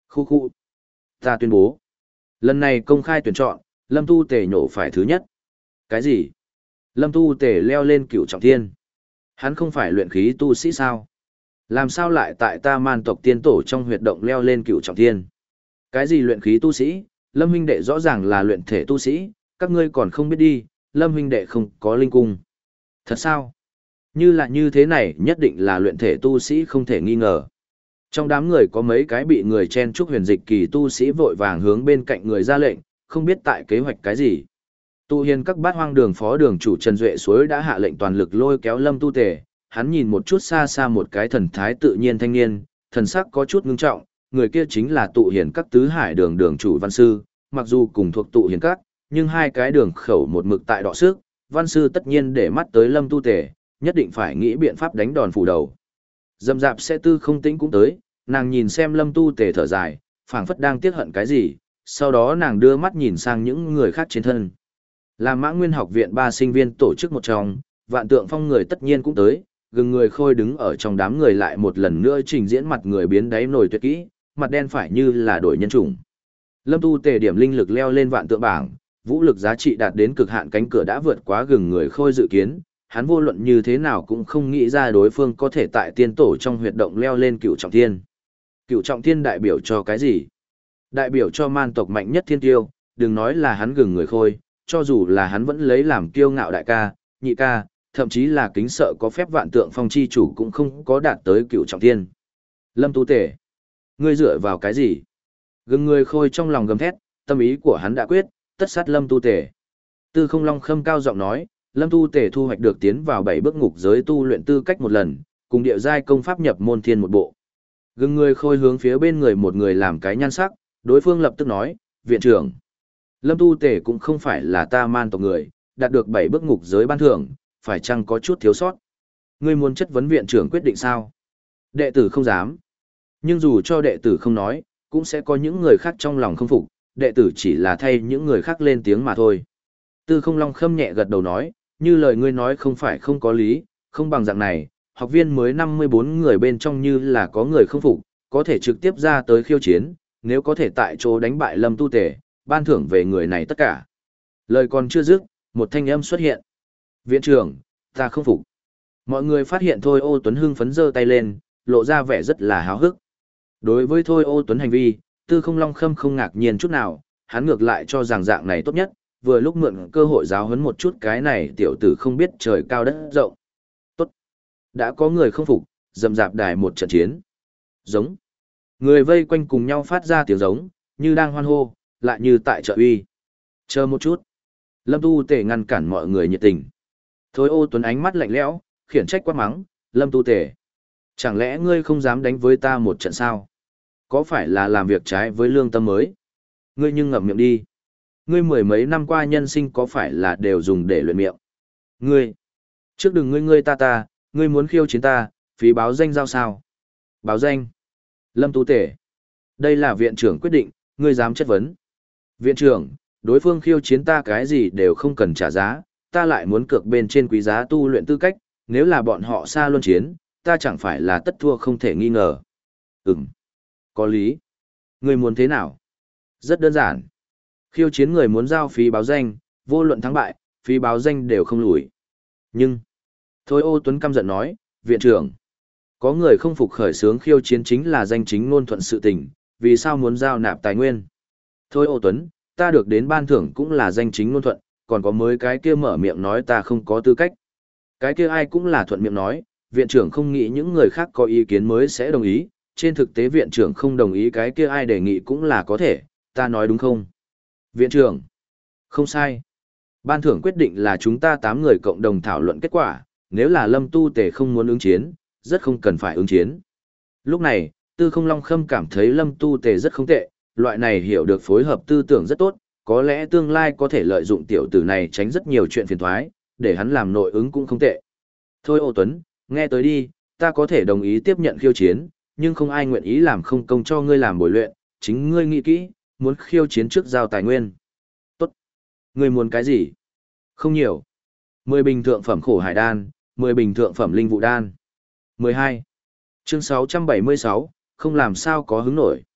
Khu khu. Ta tuyên bố. Lần này công khai tuyển chọn, Lâm Tu Tề nhổ phải thứ nhất. Cái gì? Lâm Tu Tề leo lên cửu trọng thiên. Hắn không phải luyện khí tu sĩ sao? Làm sao lại tại ta man tộc tiên tổ trong huyệt động leo lên cửu trọng thiên? Cái gì luyện khí tu sĩ? Lâm huynh đệ rõ ràng là luyện thể tu sĩ, các ngươi còn không biết đi, Lâm huynh đệ không có linh cung. Thật sao? Như là như thế này nhất định là luyện thể tu sĩ không thể nghi ngờ. Trong đám người có mấy cái bị người chen chúc huyền dịch kỳ tu sĩ vội vàng hướng bên cạnh người ra lệnh, không biết tại kế hoạch cái gì. Tu hiền các bát hoang đường phó đường chủ Trần Duệ Suối đã hạ lệnh toàn lực lôi kéo Lâm Tu Tề, hắn nhìn một chút xa xa một cái thần thái tự nhiên thanh niên, thần sắc có chút ngưng trọng, người kia chính là tụ hiền các tứ hải đường đường chủ Văn Sư, mặc dù cùng thuộc tụ hiền các, nhưng hai cái đường khẩu một mực tại đọ sức, Văn Sư tất nhiên để mắt tới Lâm Tu Tề, nhất định phải nghĩ biện pháp đánh đòn phủ đầu. Dâm dạp sẽ tư không tĩnh cũng tới, nàng nhìn xem Lâm Tu Tề thở dài, phảng phất đang tiếc hận cái gì, sau đó nàng đưa mắt nhìn sang những người khác trên thân. Là Mã Nguyên học viện ba sinh viên tổ chức một trong, Vạn Tượng Phong người tất nhiên cũng tới, gừng người khôi đứng ở trong đám người lại một lần nữa trình diễn mặt người biến đáy nổi tuyệt kỹ, mặt đen phải như là đổi nhân chủng. Lâm Tu Tề điểm linh lực leo lên vạn tượng bảng, vũ lực giá trị đạt đến cực hạn, cánh cửa đã vượt quá gừng người khôi dự kiến, hắn vô luận như thế nào cũng không nghĩ ra đối phương có thể tại tiên tổ trong huyệt động leo lên cựu trọng thiên. Cựu trọng thiên đại biểu cho cái gì? Đại biểu cho man tộc mạnh nhất thiên tiêu, đừng nói là hắn gừng người khôi, cho dù là hắn vẫn lấy làm kiêu ngạo đại ca, nhị ca, thậm chí là kính sợ có phép Vạn Tượng Phong chi chủ cũng không có đạt tới cựu trọng thiên. Lâm Tu Tề, ngươi dựa vào cái gì? Gừng người khôi trong lòng gầm thét, tâm ý của hắn đã quyết, tất sát Lâm Tu Tề. Tư Không Long khâm cao giọng nói, Lâm Tu Tề thu hoạch được tiến vào bảy bước ngục giới tu luyện tư cách một lần, cùng địa giai công pháp nhập môn thiên một bộ. Gừng người khôi hướng phía bên người một người làm cái nhan sắc, đối phương lập tức nói, viện trưởng. Lâm Tu Tề cũng không phải là ta man tộc người, đạt được bảy bước ngục giới ban thưởng, phải chăng có chút thiếu sót. Ngươi muốn chất vấn viện trưởng quyết định sao? Đệ tử không dám. Nhưng dù cho đệ tử không nói, cũng sẽ có những người khác trong lòng không phục, đệ tử chỉ là thay những người khác lên tiếng mà thôi. Tư Không Long khâm nhẹ gật đầu nói, như lời ngươi nói không phải không có lý, không bằng dạng này, học viên mới năm mươi bốn người bên trong như là có người không phục, có thể trực tiếp ra tới khiêu chiến, nếu có thể tại chỗ đánh bại Lâm Tu Tề, ban thưởng về người này tất cả. Lời còn chưa dứt, một thanh âm xuất hiện. Viện trưởng, ta không phục. Mọi người phát hiện Thôi Ô Tuấn hưng phấn giơ tay lên, lộ ra vẻ rất là háo hức. Đối với Thôi Ô Tuấn hành vi, Tư Không Long khâm không ngạc nhiên chút nào, hắn ngược lại cho rằng dạng này tốt nhất, vừa lúc mượn cơ hội giáo huấn một chút cái này tiểu tử không biết trời cao đất rộng. Tốt. Đã có người không phục, dầm dạp đài một trận chiến. Giống. Người vây quanh cùng nhau phát ra tiếng giống, như đang hoan hô, lại như tại chợ uy. Chờ một chút. Lâm Tu Tề ngăn cản mọi người nhiệt tình. Thôi Ô Tuấn ánh mắt lạnh lẽo, khiển trách quát mắng, Lâm Tu Tề. Chẳng lẽ ngươi không dám đánh với ta một trận sao? Có phải là làm việc trái với lương tâm mới? Ngươi nhưng ngậm miệng đi. Ngươi mười mấy năm qua nhân sinh có phải là đều dùng để luyện miệng? Ngươi. Trước đừng ngươi ngươi ta ta, ngươi muốn khiêu chiến ta, phí báo danh giao sao? Báo danh. Lâm Tu Tề. Đây là viện trưởng quyết định, ngươi dám chất vấn. Viện trưởng, đối phương khiêu chiến ta cái gì đều không cần trả giá, ta lại muốn cược bên trên quý giá tu luyện tư cách, nếu là bọn họ xa luân chiến, ta chẳng phải là tất thua không thể nghi ngờ. Ừm, có lý. Ngươi muốn thế nào? Rất đơn giản. Khiêu chiến người muốn giao phí báo danh, vô luận thắng bại, phí báo danh đều không lùi. Nhưng, Thôi Ô Tuấn căm giận nói, viện trưởng, có người không phục khởi sướng khiêu chiến chính là danh chính ngôn thuận sự tình, vì sao muốn giao nạp tài nguyên? Thôi Ô Tuấn, ta được đến ban thưởng cũng là danh chính ngôn thuận, còn có mới cái kia mở miệng nói ta không có tư cách. Cái kia ai cũng là thuận miệng nói, viện trưởng không nghĩ những người khác có ý kiến mới sẽ đồng ý, trên thực tế viện trưởng không đồng ý cái kia ai đề nghị cũng là có thể, ta nói đúng không? Viện trưởng, không sai. Ban thưởng quyết định là chúng ta tám người cộng đồng thảo luận kết quả, nếu là Lâm Tu Tề không muốn ứng chiến, rất không cần phải ứng chiến. Lúc này, Tư Không Long khâm cảm thấy Lâm Tu Tề rất không tệ, loại này hiểu được phối hợp tư tưởng rất tốt, có lẽ tương lai có thể lợi dụng tiểu tử này tránh rất nhiều chuyện phiền toái, để hắn làm nội ứng cũng không tệ. Thôi Ô Tuấn, nghe tới đi, ta có thể đồng ý tiếp nhận khiêu chiến, nhưng không ai nguyện ý làm không công cho ngươi làm bồi luyện, chính ngươi nghĩ kỹ, muốn khiêu chiến trước giao tài nguyên. Tốt. Ngươi muốn cái gì? Không nhiều. mười bình thượng phẩm khổ hải đan, mười bình thượng phẩm linh vụ đan. mười hai. Chương sáu trăm bảy mươi sáu, không làm sao có hứng nổi.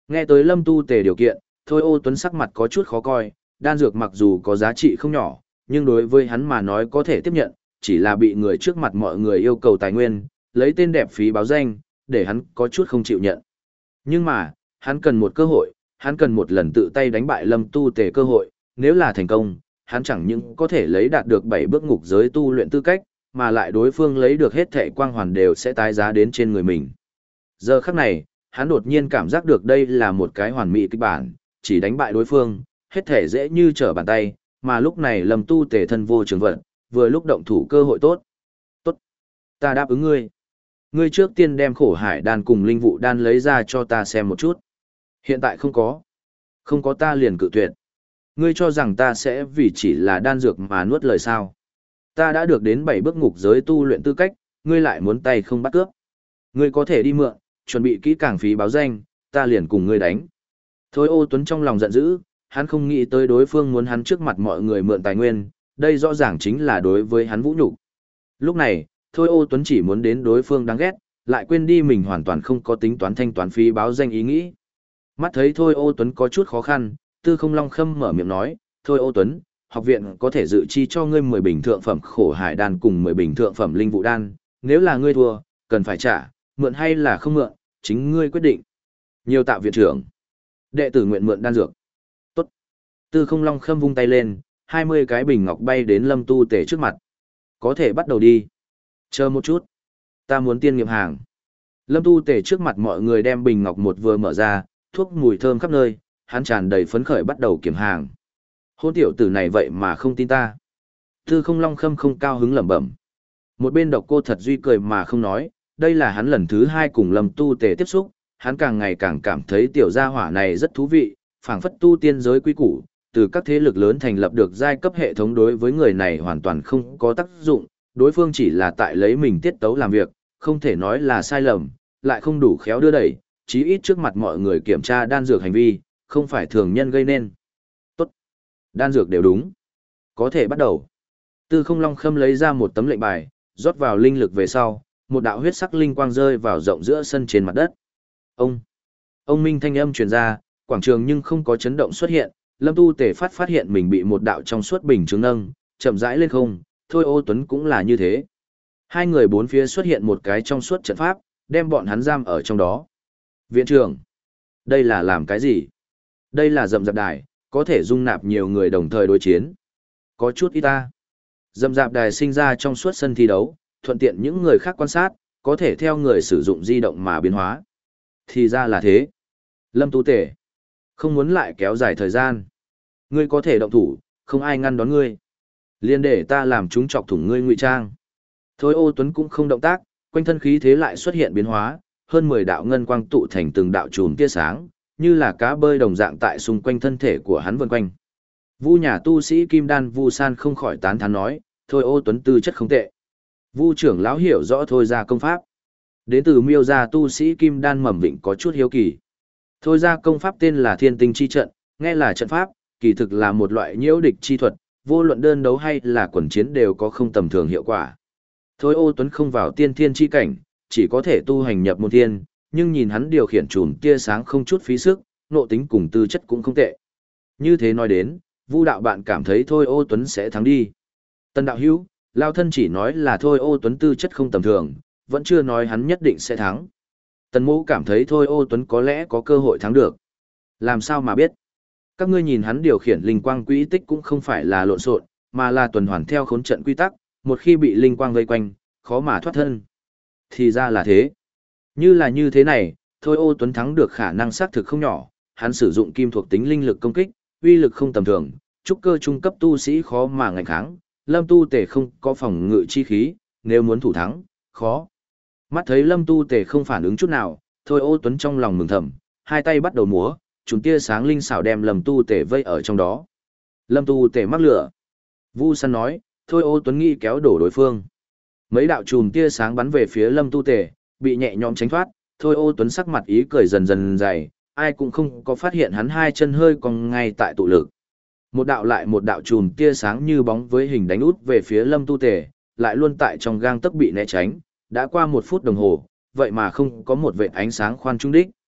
Nghe tới Lâm Tu Tề điều kiện, Thôi Ô Tuấn sắc mặt có chút khó coi, đan dược mặc dù có giá trị không nhỏ, nhưng đối với hắn mà nói có thể tiếp nhận, chỉ là bị người trước mặt mọi người yêu cầu tài nguyên, lấy tên đẹp phí báo danh, để hắn có chút không chịu nhận. Nhưng mà, hắn cần một cơ hội, hắn cần một lần tự tay đánh bại Lâm Tu Tề cơ hội, nếu là thành công, hắn chẳng những có thể lấy đạt được bảy bước ngục giới tu luyện tư cách, mà lại đối phương lấy được hết thệ quang hoàn đều sẽ tái giá đến trên người mình. Giờ khắc này, hắn đột nhiên cảm giác được đây là một cái hoàn mỹ kịch bản, chỉ đánh bại đối phương, hết thể dễ như trở bàn tay, mà lúc này Lâm Tu Tề thân vô trường vận, vừa lúc động thủ cơ hội tốt. Tốt, ta đáp ứng ngươi. Ngươi trước tiên đem khổ hải đan cùng linh vụ đan lấy ra cho ta xem một chút. Hiện tại không có. Không có ta liền cự tuyệt. Ngươi cho rằng ta sẽ vì chỉ là đan dược mà nuốt lời sao. Ta đã được đến bảy bước ngục giới tu luyện tư cách, ngươi lại muốn tay không bắt cướp. Ngươi có thể đi mượn, chuẩn bị kỹ càng phí báo danh, ta liền cùng ngươi đánh. Thôi Ô Tuấn trong lòng giận dữ, hắn không nghĩ tới đối phương muốn hắn trước mặt mọi người mượn tài nguyên, đây rõ ràng chính là đối với hắn vũ nhục. Lúc này, Thôi Ô Tuấn chỉ muốn đến đối phương đáng ghét, lại quên đi mình hoàn toàn không có tính toán thanh toán phí báo danh ý nghĩ. Mắt thấy Thôi Ô Tuấn có chút khó khăn, Tư Không Long Khâm mở miệng nói, Thôi Ô Tuấn, học viện có thể dự chi cho ngươi mười bình thượng phẩm khổ hải đan cùng mười bình thượng phẩm linh vụ đan, nếu là ngươi thua, cần phải trả, mượn hay là không mượn, chính ngươi quyết định. Nhiều tạ viện trưởng. Đệ tử nguyện mượn đan dược. Tốt. Tư Không Long Khâm vung tay lên, hai mươi cái bình ngọc bay đến Lâm Tu Tề trước mặt. Có thể bắt đầu đi. Chờ một chút. Ta muốn tiên nghiệm hàng. Lâm Tu Tề trước mặt mọi người đem bình ngọc một vừa mở ra, thuốc mùi thơm khắp nơi, hắn tràn đầy phấn khởi bắt đầu kiểm hàng. Hôn tiểu tử này vậy mà không tin ta. Tư Không Long Khâm không cao hứng lẩm bẩm. Một bên Độc Cô Thật Duy cười mà không nói, đây là hắn lần thứ hai cùng Lâm Tu Tề tiếp xúc, hắn càng ngày càng cảm thấy tiểu gia hỏa này rất thú vị, phảng phất tu tiên giới quý củ, từ các thế lực lớn thành lập được giai cấp hệ thống đối với người này hoàn toàn không có tác dụng, đối phương chỉ là tại lấy mình tiết tấu làm việc, không thể nói là sai lầm, lại không đủ khéo đưa đẩy, chí ít trước mặt mọi người kiểm tra đan dược hành vi, không phải thường nhân gây nên. Tốt, đan dược đều đúng, có thể bắt đầu. Tư Không Long Khâm lấy ra một tấm lệnh bài, rót vào linh lực về sau, một đạo huyết sắc linh quang rơi vào rộng giữa sân trên mặt đất. Ông, ông minh thanh âm truyền ra, quảng trường nhưng không có chấn động xuất hiện, Lâm Tu Tề phát phát hiện mình bị một đạo trong suốt bình chứng nâng, chậm rãi lên không, Thôi Ô Tuấn cũng là như thế. Hai người bốn phía xuất hiện một cái trong suốt trận pháp, đem bọn hắn giam ở trong đó. Viện trưởng, đây là làm cái gì? Đây là rậm rạp đài, có thể dung nạp nhiều người đồng thời đối chiến. Có chút ít ta. Rậm rạp đài sinh ra trong suốt sân thi đấu, thuận tiện những người khác quan sát, có thể theo người sử dụng di động mà biến hóa. Thì ra là thế. Lâm Tu Tề, không muốn lại kéo dài thời gian. Ngươi có thể động thủ, không ai ngăn đón ngươi. Liên để ta làm chúng chọc thủng ngươi ngụy trang. Thôi Ô Tuấn cũng không động tác, quanh thân khí thế lại xuất hiện biến hóa, hơn mười đạo ngân quang tụ thành từng đạo chùm tia sáng, như là cá bơi đồng dạng tại xung quanh thân thể của hắn vần quanh. Vu nhà tu sĩ Kim Đan Vu San không khỏi tán thán nói, Thôi Ô Tuấn tư chất không tệ. Vu trưởng lão hiểu rõ thôi ra công pháp. Đến từ Miêu gia tu sĩ Kim Đan Mầm Vịnh có chút hiếu kỳ. Thôi ra công pháp tên là Thiên Tinh chi trận, nghe là trận pháp, kỳ thực là một loại nhiễu địch chi thuật, vô luận đơn đấu hay là quần chiến đều có không tầm thường hiệu quả. Thôi Ô Tuấn không vào tiên thiên chi cảnh, chỉ có thể tu hành nhập môn thiên, nhưng nhìn hắn điều khiển chùm tia sáng không chút phí sức, nộ tính cùng tư chất cũng không tệ. Như thế nói đến, Vu đạo bạn cảm thấy Thôi Ô Tuấn sẽ thắng đi. Tân đạo hữu, lao thân chỉ nói là Thôi Ô Tuấn tư chất không tầm thường, vẫn chưa nói hắn nhất định sẽ thắng. Tần Mỗ cảm thấy Thôi Ô Tuấn có lẽ có cơ hội thắng được. Làm sao mà biết? Các ngươi nhìn hắn điều khiển linh quang quỹ tích cũng không phải là lộn xộn, mà là tuần hoàn theo khốn trận quy tắc, một khi bị linh quang vây quanh, khó mà thoát thân. Thì ra là thế. Như là như thế này, Thôi Ô Tuấn thắng được khả năng xác thực không nhỏ, hắn sử dụng kim thuộc tính linh lực công kích, uy lực không tầm thường, trúc cơ trung cấp tu sĩ khó mà ngạnh kháng, Lâm Tu Tề không có phòng ngự chi khí, nếu muốn thủ thắng, khó. Mắt thấy Lâm Tu Tề không phản ứng chút nào, Thôi Ô Tuấn trong lòng mừng thầm, hai tay bắt đầu múa, chúng tia sáng linh xảo đem Lâm Tu Tề vây ở trong đó. Lâm Tu Tề mắc lửa. Vu Săn nói, Thôi Ô Tuấn nghĩ kéo đổ đối phương. Mấy đạo chùm tia sáng bắn về phía Lâm Tu Tề, bị nhẹ nhõm tránh thoát, Thôi Ô Tuấn sắc mặt ý cười dần dần dày, ai cũng không có phát hiện hắn hai chân hơi cong ngay tại tụ lực. Một đạo lại một đạo chùm tia sáng như bóng với hình đánh út về phía Lâm Tu Tề, lại luôn tại trong gang tấc bị né tránh, đã qua một phút đồng hồ, vậy mà không có một vệt ánh sáng khoan trung đích.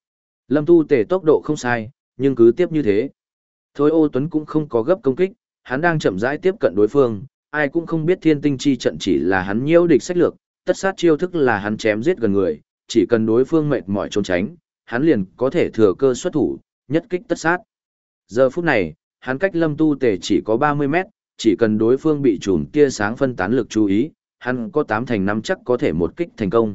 Lâm Tu Tề tốc độ không sai, nhưng cứ tiếp như thế. Thôi Ô Tuấn cũng không có gấp công kích, hắn đang chậm rãi tiếp cận đối phương, ai cũng không biết thiên tinh chi trận chỉ là hắn nhiễu địch sách lược, tất sát chiêu thức là hắn chém giết gần người, chỉ cần đối phương mệt mỏi trốn tránh, hắn liền có thể thừa cơ xuất thủ, nhất kích tất sát. Giờ phút này, hắn cách Lâm Tu Tề chỉ có ba mươi mét, chỉ cần đối phương bị chùm tia sáng phân tán lực chú ý, hắn có tám thành năm chắc có thể một kích thành công.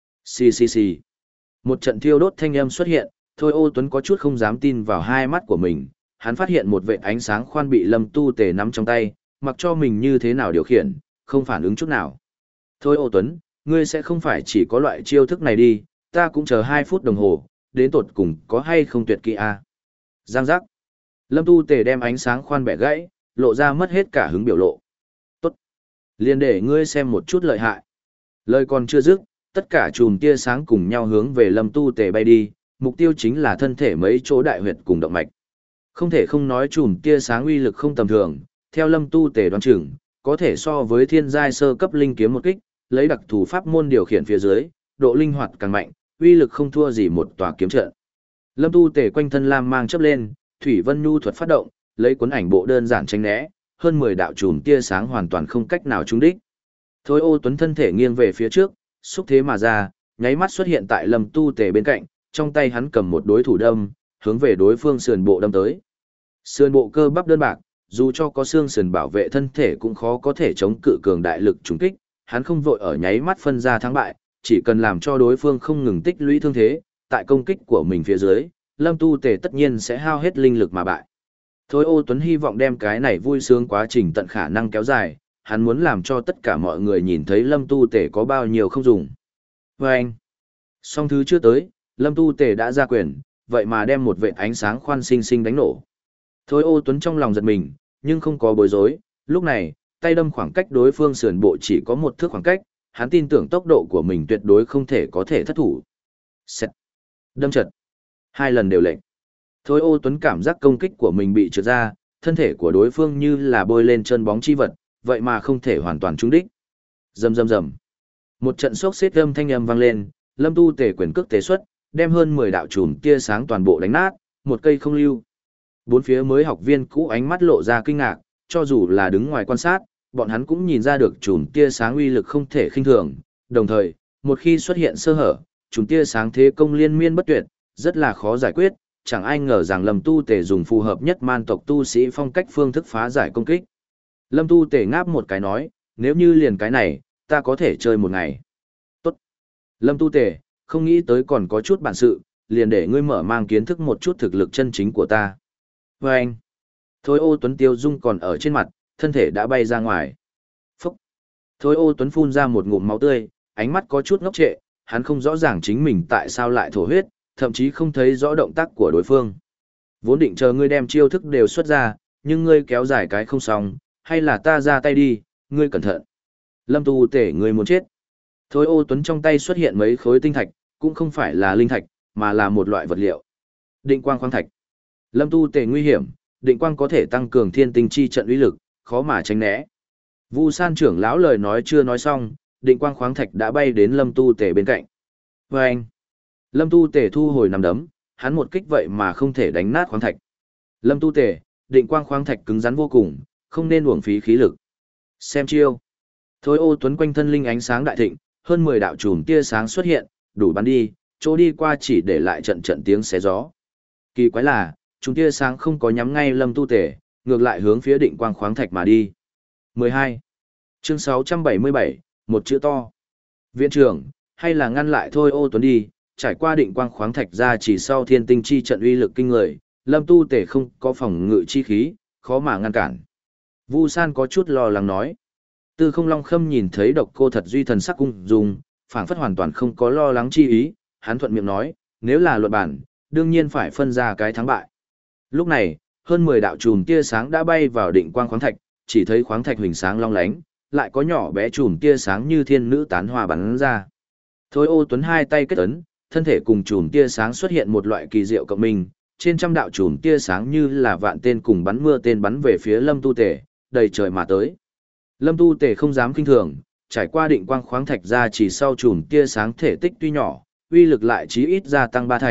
Xì xì xì. Một trận thiêu đốt thanh âm xuất hiện, Thôi Ô Tuấn có chút không dám tin vào hai mắt của mình, hắn phát hiện một vệt ánh sáng khoan bị Lâm Tu Tề nắm trong tay, mặc cho mình như thế nào điều khiển, không phản ứng chút nào. Thôi Ô Tuấn, ngươi sẽ không phải chỉ có loại chiêu thức này đi, ta cũng chờ hai phút đồng hồ, đến tột cùng có hay không tuyệt kỹ a? Giang giác. Lâm Tu Tề đem ánh sáng khoan bẻ gãy, lộ ra mất hết cả hứng biểu lộ. Tốt. Liền để ngươi xem một chút lợi hại. Lời còn chưa dứt, tất cả chùm tia sáng cùng nhau hướng về Lâm Tu Tề bay đi, mục tiêu chính là thân thể mấy chỗ đại huyệt cùng động mạch. Không thể không nói chùm tia sáng uy lực không tầm thường, theo Lâm Tu Tề đoán chừng, có thể so với thiên giai sơ cấp linh kiếm một kích, lấy đặc thủ pháp môn điều khiển phía dưới, độ linh hoạt càng mạnh, uy lực không thua gì một tòa kiếm trận. Lâm Tu Tề quanh thân lam mang chớp lên, Thủy Vân Nhu thuật phát động, lấy cuốn ảnh bộ đơn giản tránh né, hơn mười đạo chùm tia sáng hoàn toàn không cách nào trúng đích. Thôi Ô Tuấn thân thể nghiêng về phía trước, xúc thế mà ra, nháy mắt xuất hiện tại Lâm Tu Tề bên cạnh, trong tay hắn cầm một đối thủ đâm, hướng về đối phương sườn bộ đâm tới. Sườn bộ cơ bắp đơn bạc, dù cho có xương sườn bảo vệ thân thể cũng khó có thể chống cự cường đại lực trùng kích, hắn không vội ở nháy mắt phân ra thắng bại, chỉ cần làm cho đối phương không ngừng tích lũy thương thế, tại công kích của mình phía dưới, Lâm Tu Tề tất nhiên sẽ hao hết linh lực mà bại. Thôi Ô Tuấn hy vọng đem cái này vui sướng quá trình tận khả năng kéo dài, hắn muốn làm cho tất cả mọi người nhìn thấy Lâm Tu Tề có bao nhiêu không dùng. Và anh, song thứ chưa tới, Lâm Tu Tề đã ra quyền, vậy mà đem một vệt ánh sáng khoan sinh sinh đánh nổ. Thôi Ô Tuấn trong lòng giật mình, nhưng không có bối rối, lúc này, tay đâm khoảng cách đối phương sườn bộ chỉ có một thước khoảng cách, hắn tin tưởng tốc độ của mình tuyệt đối không thể có thể thất thủ. Xẹt. Đâm trật. Hai lần đều lệnh. Thôi Ô Tuấn cảm giác công kích của mình bị trượt ra, thân thể của đối phương như là bôi lên chân bóng chi vật, vậy mà không thể hoàn toàn trúng đích. Rầm rầm rầm. Một trận sốc xếp âm thanh âm vang lên, Lâm Tu Tề quyền cước tế xuất, đem hơn mười đạo chùm tia sáng toàn bộ đánh nát, một cây không lưu. Bốn phía mới học viên cũ ánh mắt lộ ra kinh ngạc, cho dù là đứng ngoài quan sát, bọn hắn cũng nhìn ra được chùm tia sáng uy lực không thể khinh thường, đồng thời, một khi xuất hiện sơ hở, chùm tia sáng thế công liên miên bất tuyệt, rất là khó giải quyết, chẳng ai ngờ rằng Lâm Tu Tề dùng phù hợp nhất man tộc tu sĩ phong cách phương thức phá giải công kích. Lâm Tu Tề ngáp một cái nói, nếu như liền cái này, ta có thể chơi một ngày. Tốt. Lâm Tu Tề, không nghĩ tới còn có chút bản sự, liền để ngươi mở mang kiến thức một chút thực lực chân chính của ta. Và anh. Thôi Ô Tuấn tiêu dung còn ở trên mặt, thân thể đã bay ra ngoài. Phúc. Thôi Ô Tuấn phun ra một ngụm máu tươi, ánh mắt có chút ngốc trệ, hắn không rõ ràng chính mình tại sao lại thổ huyết, thậm chí không thấy rõ động tác của đối phương. Vốn định chờ ngươi đem chiêu thức đều xuất ra, nhưng ngươi kéo dài cái không xong, hay là ta ra tay đi, ngươi cẩn thận. Lâm Tu Tề ngươi muốn chết. Thôi Ô Tuấn trong tay xuất hiện mấy khối tinh thạch, cũng không phải là linh thạch, mà là một loại vật liệu. Định quang khoáng thạch. Lâm Tu Tề nguy hiểm, định quang có thể tăng cường thiên tinh chi trận uy lực, khó mà tránh né. Vu San trưởng lão lời nói chưa nói xong, định quang khoáng thạch đã bay đến Lâm Tu Tề bên cạnh. Và anh. Lâm Tu Tề thu hồi nằm đấm, hắn một kích vậy mà không thể đánh nát khoáng thạch. Lâm Tu Tề, định quang khoáng thạch cứng rắn vô cùng, không nên uổng phí khí lực. Xem chiêu. Thôi Ô Tuấn quanh thân linh ánh sáng đại thịnh, hơn mười đạo chùm tia sáng xuất hiện, đủ bắn đi, chỗ đi qua chỉ để lại trận trận tiếng xé gió. Kỳ quái là, chùm tia sáng không có nhắm ngay Lâm Tu Tề, ngược lại hướng phía định quang khoáng thạch mà đi. mười hai. Chương sáu trăm bảy mươi bảy, một chữ to. Viện trưởng, hay là ngăn lại Thôi Ô Tuấn đi, trải qua định quang khoáng thạch ra chỉ sau thiên tinh chi trận uy lực kinh người, Lâm Tu Tề không có phòng ngự chi khí, khó mà ngăn cản. Vu San có chút lo lắng nói. Tư Không Long Khâm nhìn thấy Độc Cô Thật Duy thần sắc cung dung, phảng phất hoàn toàn không có lo lắng chi ý, hắn thuận miệng nói, nếu là luận bản, đương nhiên phải phân ra cái thắng bại. Lúc này, hơn mười đạo chùm tia sáng đã bay vào định quang khoáng thạch, chỉ thấy khoáng thạch huỳnh sáng long lánh, lại có nhỏ bé chùm tia sáng như thiên nữ tán hoa bắn ra. Thôi Ô Tuấn hai tay kết ấn, thân thể cùng chùm tia sáng xuất hiện một loại kỳ diệu cộng minh, trên trăm đạo chùm tia sáng như là vạn tên cùng bắn mưa tên bắn về phía Lâm Tu Tề, đầy trời mà tới. Lâm Tu Tề không dám kinh thường, trải qua định quang khoáng thạch ra chỉ sau chùm tia sáng thể tích tuy nhỏ, uy lực lại chí ít gia tăng ba thành,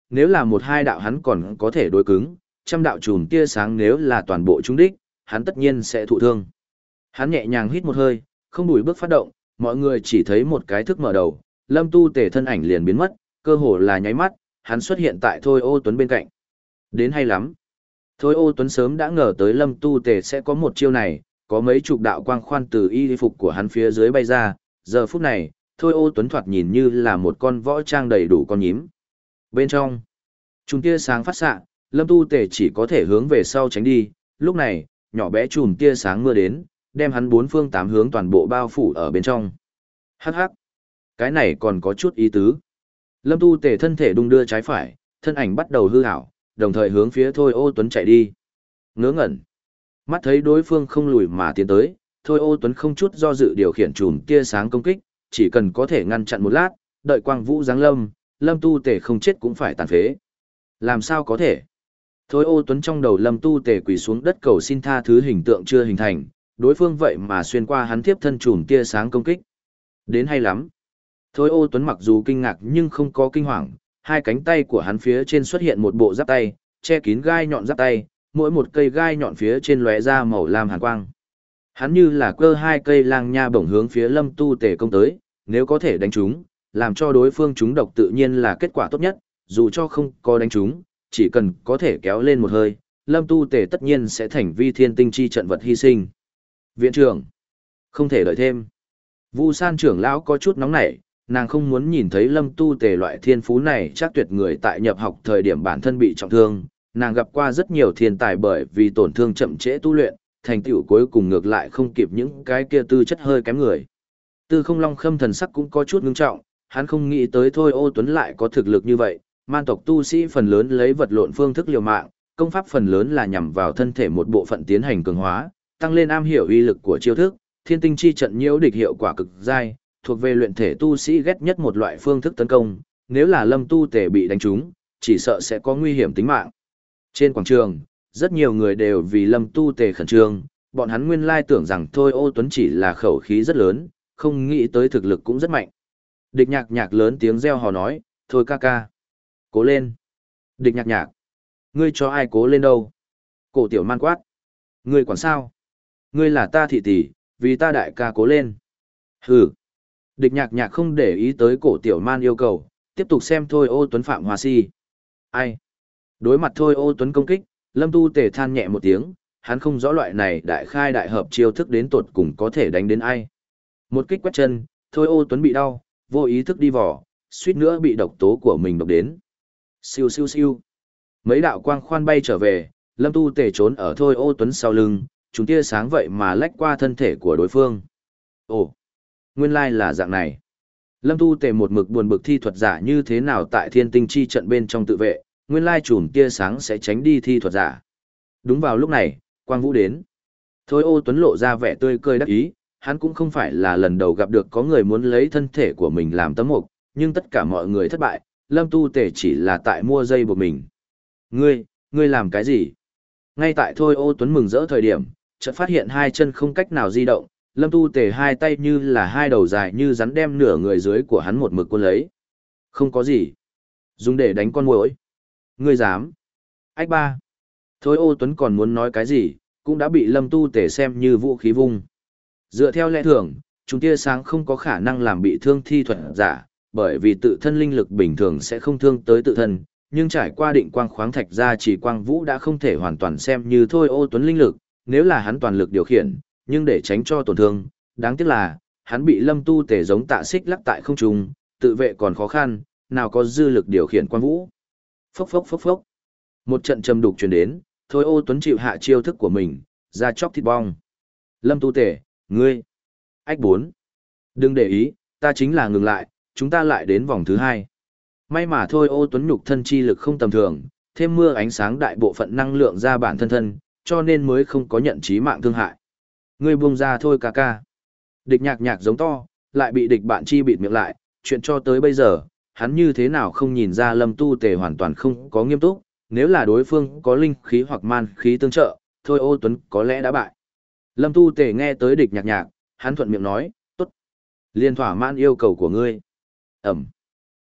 nếu là một hai đạo hắn còn có thể đối cứng, trăm đạo chùm tia sáng nếu là toàn bộ trúng đích, hắn tất nhiên sẽ thụ thương. Hắn nhẹ nhàng hít một hơi, không đùi bước phát động, mọi người chỉ thấy một cái thức mở đầu, Lâm Tu Tề thân ảnh liền biến mất, cơ hồ là nháy mắt, hắn xuất hiện tại Thôi Ô Tuấn bên cạnh. Đến hay lắm. Thôi Ô Tuấn sớm đã ngờ tới Lâm Tu Tề sẽ có một chiêu này, có mấy chục đạo quang khoan từ y phục của hắn phía dưới bay ra, giờ phút này, Thôi Ô Tuấn thoạt nhìn như là một con võ trang đầy đủ con nhím. Bên trong, chùm tia sáng phát xạ, Lâm Tu Tề chỉ có thể hướng về sau tránh đi, lúc này, nhỏ bé chùm tia sáng mưa đến, đem hắn bốn phương tám hướng toàn bộ bao phủ ở bên trong. Hắc hắc, cái này còn có chút ý tứ. Lâm Tu Tề thân thể đung đưa trái phải, thân ảnh bắt đầu hư ảo, đồng thời hướng phía Thôi Ô Tuấn chạy đi. Ngớ ngẩn. Mắt thấy đối phương không lùi mà tiến tới, Thôi Ô Tuấn không chút do dự điều khiển chùm tia sáng công kích, chỉ cần có thể ngăn chặn một lát, đợi quang vũ giáng lâm, Lâm Tu Tề không chết cũng phải tàn phế. Làm sao có thể? Thôi Ô Tuấn trong đầu Lâm Tu Tề quỳ xuống đất cầu xin tha thứ hình tượng chưa hình thành, đối phương vậy mà xuyên qua hắn tiếp thân chùm tia sáng công kích. Đến hay lắm. Thôi Ô Tuấn mặc dù kinh ngạc nhưng không có kinh hoàng, hai cánh tay của hắn phía trên xuất hiện một bộ giáp tay, che kín gai nhọn giáp tay, mỗi một cây gai nhọn phía trên lóe ra màu lam hàn quang. Hắn như là cơ hai cây lang nha bổng hướng phía Lâm Tu Tề công tới, nếu có thể đánh trúng, làm cho đối phương trúng độc tự nhiên là kết quả tốt nhất, dù cho không có đánh trúng, chỉ cần có thể kéo lên một hơi, Lâm Tu Tề tất nhiên sẽ thành vi thiên tinh chi trận vật hy sinh. Viện trưởng, không thể đợi thêm. Vu San trưởng lão có chút nóng nảy, nàng không muốn nhìn thấy Lâm Tu Tề loại thiên phú này chắc tuyệt người tại nhập học thời điểm bản thân bị trọng thương, nàng gặp qua rất nhiều thiên tài bởi vì tổn thương chậm trễ tu luyện, thành tựu cuối cùng ngược lại không kịp những cái kia tư chất hơi kém người. Tư Không Long Khâm thần sắc cũng có chút ngưng trọng, hắn không nghĩ tới Thôi Ô Tuấn lại có thực lực như vậy, man tộc tu sĩ phần lớn lấy vật lộn phương thức liều mạng, công pháp phần lớn là nhằm vào thân thể một bộ phận tiến hành cường hóa, tăng lên am hiểu uy lực của chiêu thức, thiên tinh chi trận nhiễu địch hiệu quả cực dai, thuộc về luyện thể tu sĩ ghét nhất một loại phương thức tấn công, nếu là Lâm Tu Tề bị đánh trúng, chỉ sợ sẽ có nguy hiểm tính mạng. Trên quảng trường, rất nhiều người đều vì Lâm Tu Tề khẩn trương, bọn hắn nguyên lai tưởng rằng Thôi Ô Tuấn chỉ là khẩu khí rất lớn, không nghĩ tới thực lực cũng rất mạnh. Địch Nhạc Nhạc lớn tiếng reo hò nói, "Thôi ca ca, cố lên." Địch Nhạc Nhạc, ngươi cho ai cố lên đâu? Cổ Tiểu Man quát, ngươi quản sao? Ngươi là ta thị tỷ, vì ta đại ca cố lên. Hừ. Địch Nhạc Nhạc không để ý tới Cổ Tiểu Man yêu cầu, tiếp tục xem Thôi Ô Tuấn phạm hòa si. Ai? Đối mặt Thôi Ô Tuấn công kích, Lâm Tu Tề than nhẹ một tiếng, hắn không rõ loại này đại khai đại hợp chiêu thức đến tột cùng có thể đánh đến ai. Một kích quét chân, Thôi Ô Tuấn bị đau, vô ý thức đi vỏ, suýt nữa bị độc tố của mình độc đến. Siêu siêu siêu. Mấy đạo quang khoan bay trở về, Lâm Tu Tề trốn ở Thôi Ô Tuấn sau lưng, chúng tia sáng vậy mà lách qua thân thể của đối phương. Ồ, nguyên lai là dạng này. Lâm Tu Tề một mực buồn bực thi thuật giả như thế nào tại thiên tinh chi trận bên trong tự vệ, nguyên lai chùm tia sáng sẽ tránh đi thi thuật giả. Đúng vào lúc này, Quang Vũ đến. Thôi Ô Tuấn lộ ra vẻ tươi cười đắc ý, hắn cũng không phải là lần đầu gặp được có người muốn lấy thân thể của mình làm tấm mục, nhưng tất cả mọi người thất bại, Lâm Tu Tề chỉ là tại mua dây buộc mình. Ngươi, ngươi làm cái gì? Ngay tại Thôi Ô Tuấn mừng rỡ thời điểm, chợt phát hiện hai chân không cách nào di động, Lâm Tu Tề hai tay như là hai đầu dài như rắn đem nửa người dưới của hắn một mực cuốn lấy. Không có gì. Dùng để đánh con muỗi. Ngươi dám? Ách ba. Thôi Ô Tuấn còn muốn nói cái gì, cũng đã bị Lâm Tu Tề xem như vũ khí vung. Dựa theo lẽ thường, chúng tia sáng không có khả năng làm bị thương thi thuật giả, bởi vì tự thân linh lực bình thường sẽ không thương tới tự thân, nhưng trải qua định quang khoáng thạch ra chỉ quang vũ đã không thể hoàn toàn xem như Thôi Ô Tuấn linh lực, nếu là hắn toàn lực điều khiển, nhưng để tránh cho tổn thương, đáng tiếc là, hắn bị Lâm Tu Tề giống tạ xích lắc tại không trung, tự vệ còn khó khăn, nào có dư lực điều khiển quang vũ. Phốc phốc phốc phốc. Một trận trầm đục truyền đến, Thôi Ô Tuấn chịu hạ chiêu thức của mình, ra chóc thịt bong. Lâm Tu Tề, ngươi. Ách bốn. Đừng để ý, ta chính là ngừng lại, chúng ta lại đến vòng thứ hai. May mà Thôi Ô Tuấn nhục thân chi lực không tầm thường, thêm mưa ánh sáng đại bộ phận năng lượng ra bản thân thân, cho nên mới không có nhận chí mạng thương hại. Ngươi buông ra thôi ca ca. Địch Nhạc Nhạc giống to, lại bị địch bạn chi bịt miệng lại, chuyện cho tới bây giờ, hắn như thế nào không nhìn ra Lâm Tu Tề hoàn toàn không có nghiêm túc, nếu là đối phương có linh khí hoặc man khí tương trợ, Thôi Ô Tuấn có lẽ đã bại. Lâm Tu Tề nghe tới địch Nhạc Nhạc, hắn thuận miệng nói, tốt. Liên thỏa mãn yêu cầu của ngươi. Ẩm.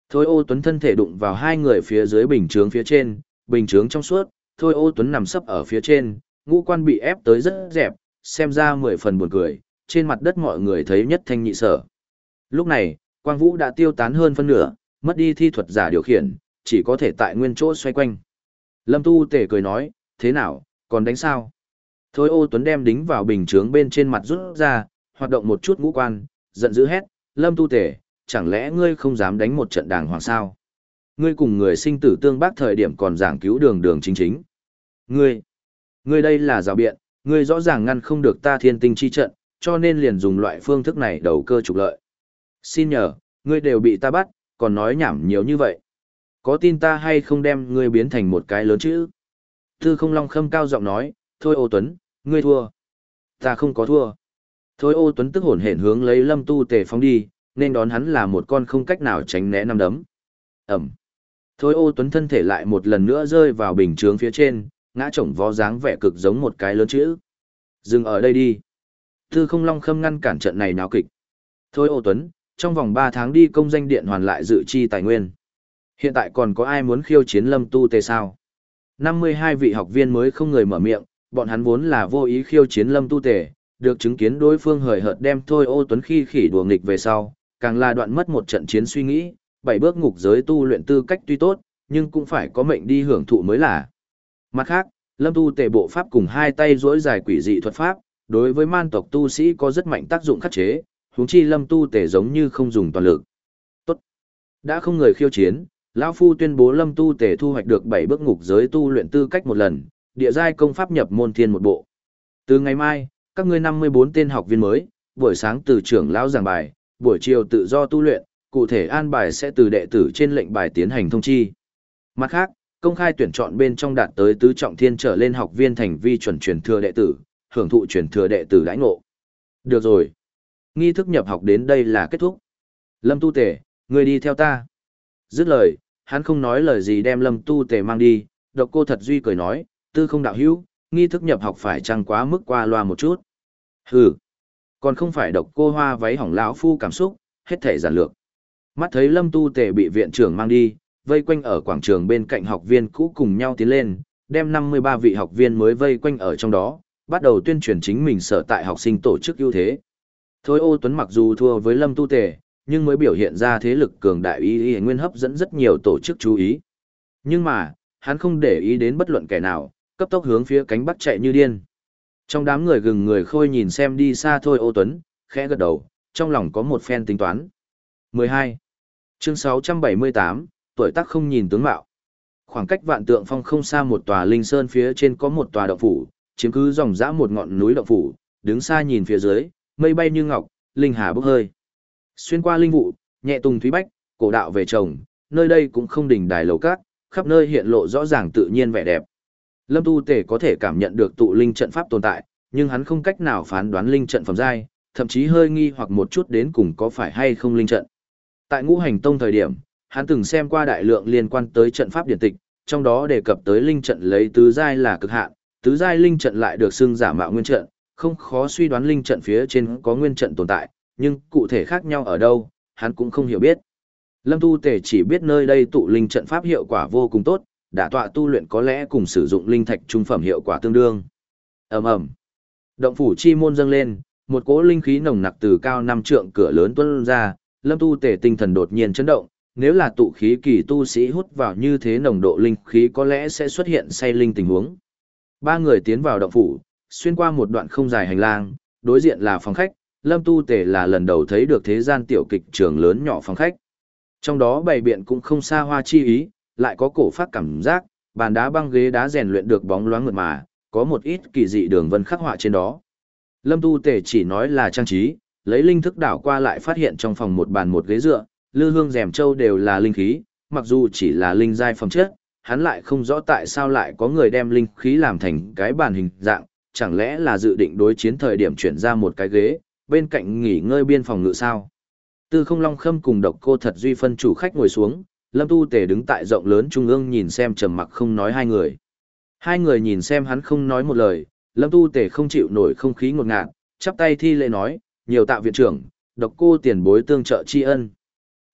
Thôi Ô Tuấn thân thể đụng vào hai người phía dưới bình chướng phía trên, bình chướng trong suốt, Thôi Ô Tuấn nằm sấp ở phía trên, ngũ quan bị ép tới rất dẹp, xem ra mười phần buồn cười, trên mặt đất mọi người thấy nhất thanh nhị sở. Lúc này, quang vũ đã tiêu tán hơn phân nửa, mất đi thi thuật giả điều khiển, chỉ có thể tại nguyên chỗ xoay quanh. Lâm Tu Tề cười nói, thế nào, còn đánh sao? Thôi Ô Tuấn đem đính vào bình chướng bên trên mặt rút ra, hoạt động một chút ngũ quan, giận dữ hét, Lâm Tu Tề, chẳng lẽ ngươi không dám đánh một trận đàng hoàng sao? Ngươi cùng người sinh tử tương bác thời điểm còn giảng cứu đường đường chính chính. Ngươi, ngươi đây là rào biện, ngươi rõ ràng ngăn không được ta thiên tinh chi trận, cho nên liền dùng loại phương thức này đầu cơ trục lợi. Xin nhờ, ngươi đều bị ta bắt, còn nói nhảm nhiều như vậy. Có tin ta hay không đem ngươi biến thành một cái lớn chữ? Tư Không Long Khâm cao giọng nói, thôi Ô Tuấn, ngươi thua. Ta không có thua. Thôi Ô Tuấn tức hổn hển hướng lấy Lâm Tu Tề phóng đi, nên đón hắn là một con không cách nào tránh né năm đấm. Ẩm. Thôi Ô Tuấn thân thể lại một lần nữa rơi vào bình chướng phía trên, ngã chổng vó dáng vẻ cực giống một cái lớn chữ. Dừng ở đây đi. Tư Không Long Khâm ngăn cản trận này náo kịch. Thôi Ô Tuấn, trong vòng ba tháng đi công danh điện hoàn lại dự chi tài nguyên. Hiện tại còn có ai muốn khiêu chiến Lâm Tu Tề sao? năm mươi hai vị học viên mới không người mở miệng, bọn hắn vốn là vô ý khiêu chiến Lâm Tu Tề, được chứng kiến đối phương hời hợt đem Thôi Ô Tuấn khi khỉ đùa nghịch về sau, càng là đoạn mất một trận chiến suy nghĩ, bảy bước ngục giới tu luyện tư cách tuy tốt, nhưng cũng phải có mệnh đi hưởng thụ mới là. Mặt khác, Lâm Tu Tề bộ pháp cùng hai tay duỗi dài quỷ dị thuật pháp, đối với man tộc tu sĩ có rất mạnh tác dụng khắc chế, huống chi Lâm Tu Tề giống như không dùng toàn lực. Tốt. Đã không người khiêu chiến, lão phu tuyên bố Lâm Tu Tề thu hoạch được bảy bước ngục giới tu luyện tư cách một lần, địa giai công pháp nhập môn thiên một bộ. Từ ngày mai, các ngươi năm mươi bốn tên học viên mới, buổi sáng từ trưởng lão giảng bài, buổi chiều tự do tu luyện, cụ thể an bài sẽ từ đệ tử trên lệnh bài tiến hành thông chi. Mặt khác, công khai tuyển chọn bên trong đạt tới tứ trọng thiên trở lên học viên thành vi chuẩn truyền thừa đệ tử, hưởng thụ truyền thừa đệ tử đãi ngộ. Được rồi. Nghi thức nhập học đến đây là kết thúc. Lâm Tu Tề, ngươi đi theo ta. Dứt lời, hắn không nói lời gì đem Lâm Tu Tề mang đi, Độc Cô Thật Duy cười nói, Tư Không đạo hữu, nghi thức nhập học phải chăng quá mức qua loa một chút. Hừ, còn không phải Độc Cô Hoa váy hỏng lão phu cảm xúc, hết thể giản lược. Mắt thấy Lâm Tu Tề bị viện trưởng mang đi, vây quanh ở quảng trường bên cạnh học viên cũ cùng nhau tiến lên, đem năm mươi ba vị học viên mới vây quanh ở trong đó, bắt đầu tuyên truyền chính mình sở tại học sinh tổ chức ưu thế. Thôi Ô Tuấn mặc dù thua với Lâm Tu Tề, nhưng mới biểu hiện ra thế lực cường đại ý ý nguyên hấp dẫn rất nhiều tổ chức chú ý. Nhưng mà, hắn không để ý đến bất luận kẻ nào, cấp tốc hướng phía cánh bắc chạy như điên. Trong đám người gừng người khôi nhìn xem đi xa Thôi Ô Tuấn, khẽ gật đầu, trong lòng có một phen tính toán. mười hai. Chương sáu trăm bảy mươi tám, tuổi tác không nhìn tướng mạo. Khoảng cách Vạn Tượng Phong không xa một tòa linh sơn phía trên có một tòa động phủ, chiếm cứ dòng dã một ngọn núi động phủ, đứng xa nhìn phía dưới, mây bay như ngọc, linh hà bốc hơi. Xuyên qua linh vụ, nhẹ tùng thúy bách, cổ đạo về trồng, nơi đây cũng không đỉnh đài lầu cát, khắp nơi hiện lộ rõ ràng tự nhiên vẻ đẹp. Lâm Tu Tề có thể cảm nhận được tụ linh trận pháp tồn tại, nhưng hắn không cách nào phán đoán linh trận phẩm giai, thậm chí hơi nghi hoặc một chút đến cùng có phải hay không linh trận. Tại Ngũ Hành Tông thời điểm, hắn từng xem qua đại lượng liên quan tới trận pháp điển tịch, trong đó đề cập tới linh trận lấy tứ giai là cực hạn, tứ giai linh trận lại được xưng giả mạo nguyên trận, không khó suy đoán linh trận phía trên có nguyên trận tồn tại, nhưng cụ thể khác nhau ở đâu, hắn cũng không hiểu biết. Lâm Tu Tề chỉ biết nơi đây tụ linh trận pháp hiệu quả vô cùng tốt, đả tọa tu luyện có lẽ cùng sử dụng linh thạch trung phẩm hiệu quả tương đương. Ầm ầm. Động phủ chi môn dâng lên, một cỗ linh khí nồng nặc từ cao năm trượng cửa lớn tuôn ra, Lâm Tu Tề tinh thần đột nhiên chấn động, nếu là tụ khí kỳ tu sĩ hút vào như thế nồng độ linh khí có lẽ sẽ xuất hiện say linh tình huống. Ba người tiến vào động phủ, xuyên qua một đoạn không dài hành lang, đối diện là phòng khách, Lâm Tu Tề là lần đầu thấy được thế gian tiểu kịch trường lớn nhỏ phòng khách. Trong đó bày biện cũng không xa hoa chi ý, lại có cổ phát cảm giác, bàn đá băng ghế đá rèn luyện được bóng loáng mượt mà, có một ít kỳ dị đường vân khắc họa trên đó. Lâm Tu Tề chỉ nói là trang trí, lấy linh thức đảo qua lại phát hiện trong phòng một bàn một ghế dựa, lư hương rèm châu đều là linh khí, mặc dù chỉ là linh giai phẩm chất, hắn lại không rõ tại sao lại có người đem linh khí làm thành cái bàn hình dạng, chẳng lẽ là dự định đối chiến thời điểm chuyển ra một cái ghế, bên cạnh nghỉ ngơi biên phòng ngự sao. Tư Không Long Khâm cùng Độc Cô Thật Duy phân chủ khách ngồi xuống, Lâm Tu Tề đứng tại rộng lớn trung ương nhìn xem trầm mặc không nói hai người. Hai người nhìn xem hắn không nói một lời, Lâm Tu Tề không chịu nổi không khí ngột ngạt, chắp tay thi lễ nói, nhiều tạ viện trưởng, Độc Cô tiền bối tương trợ tri ân.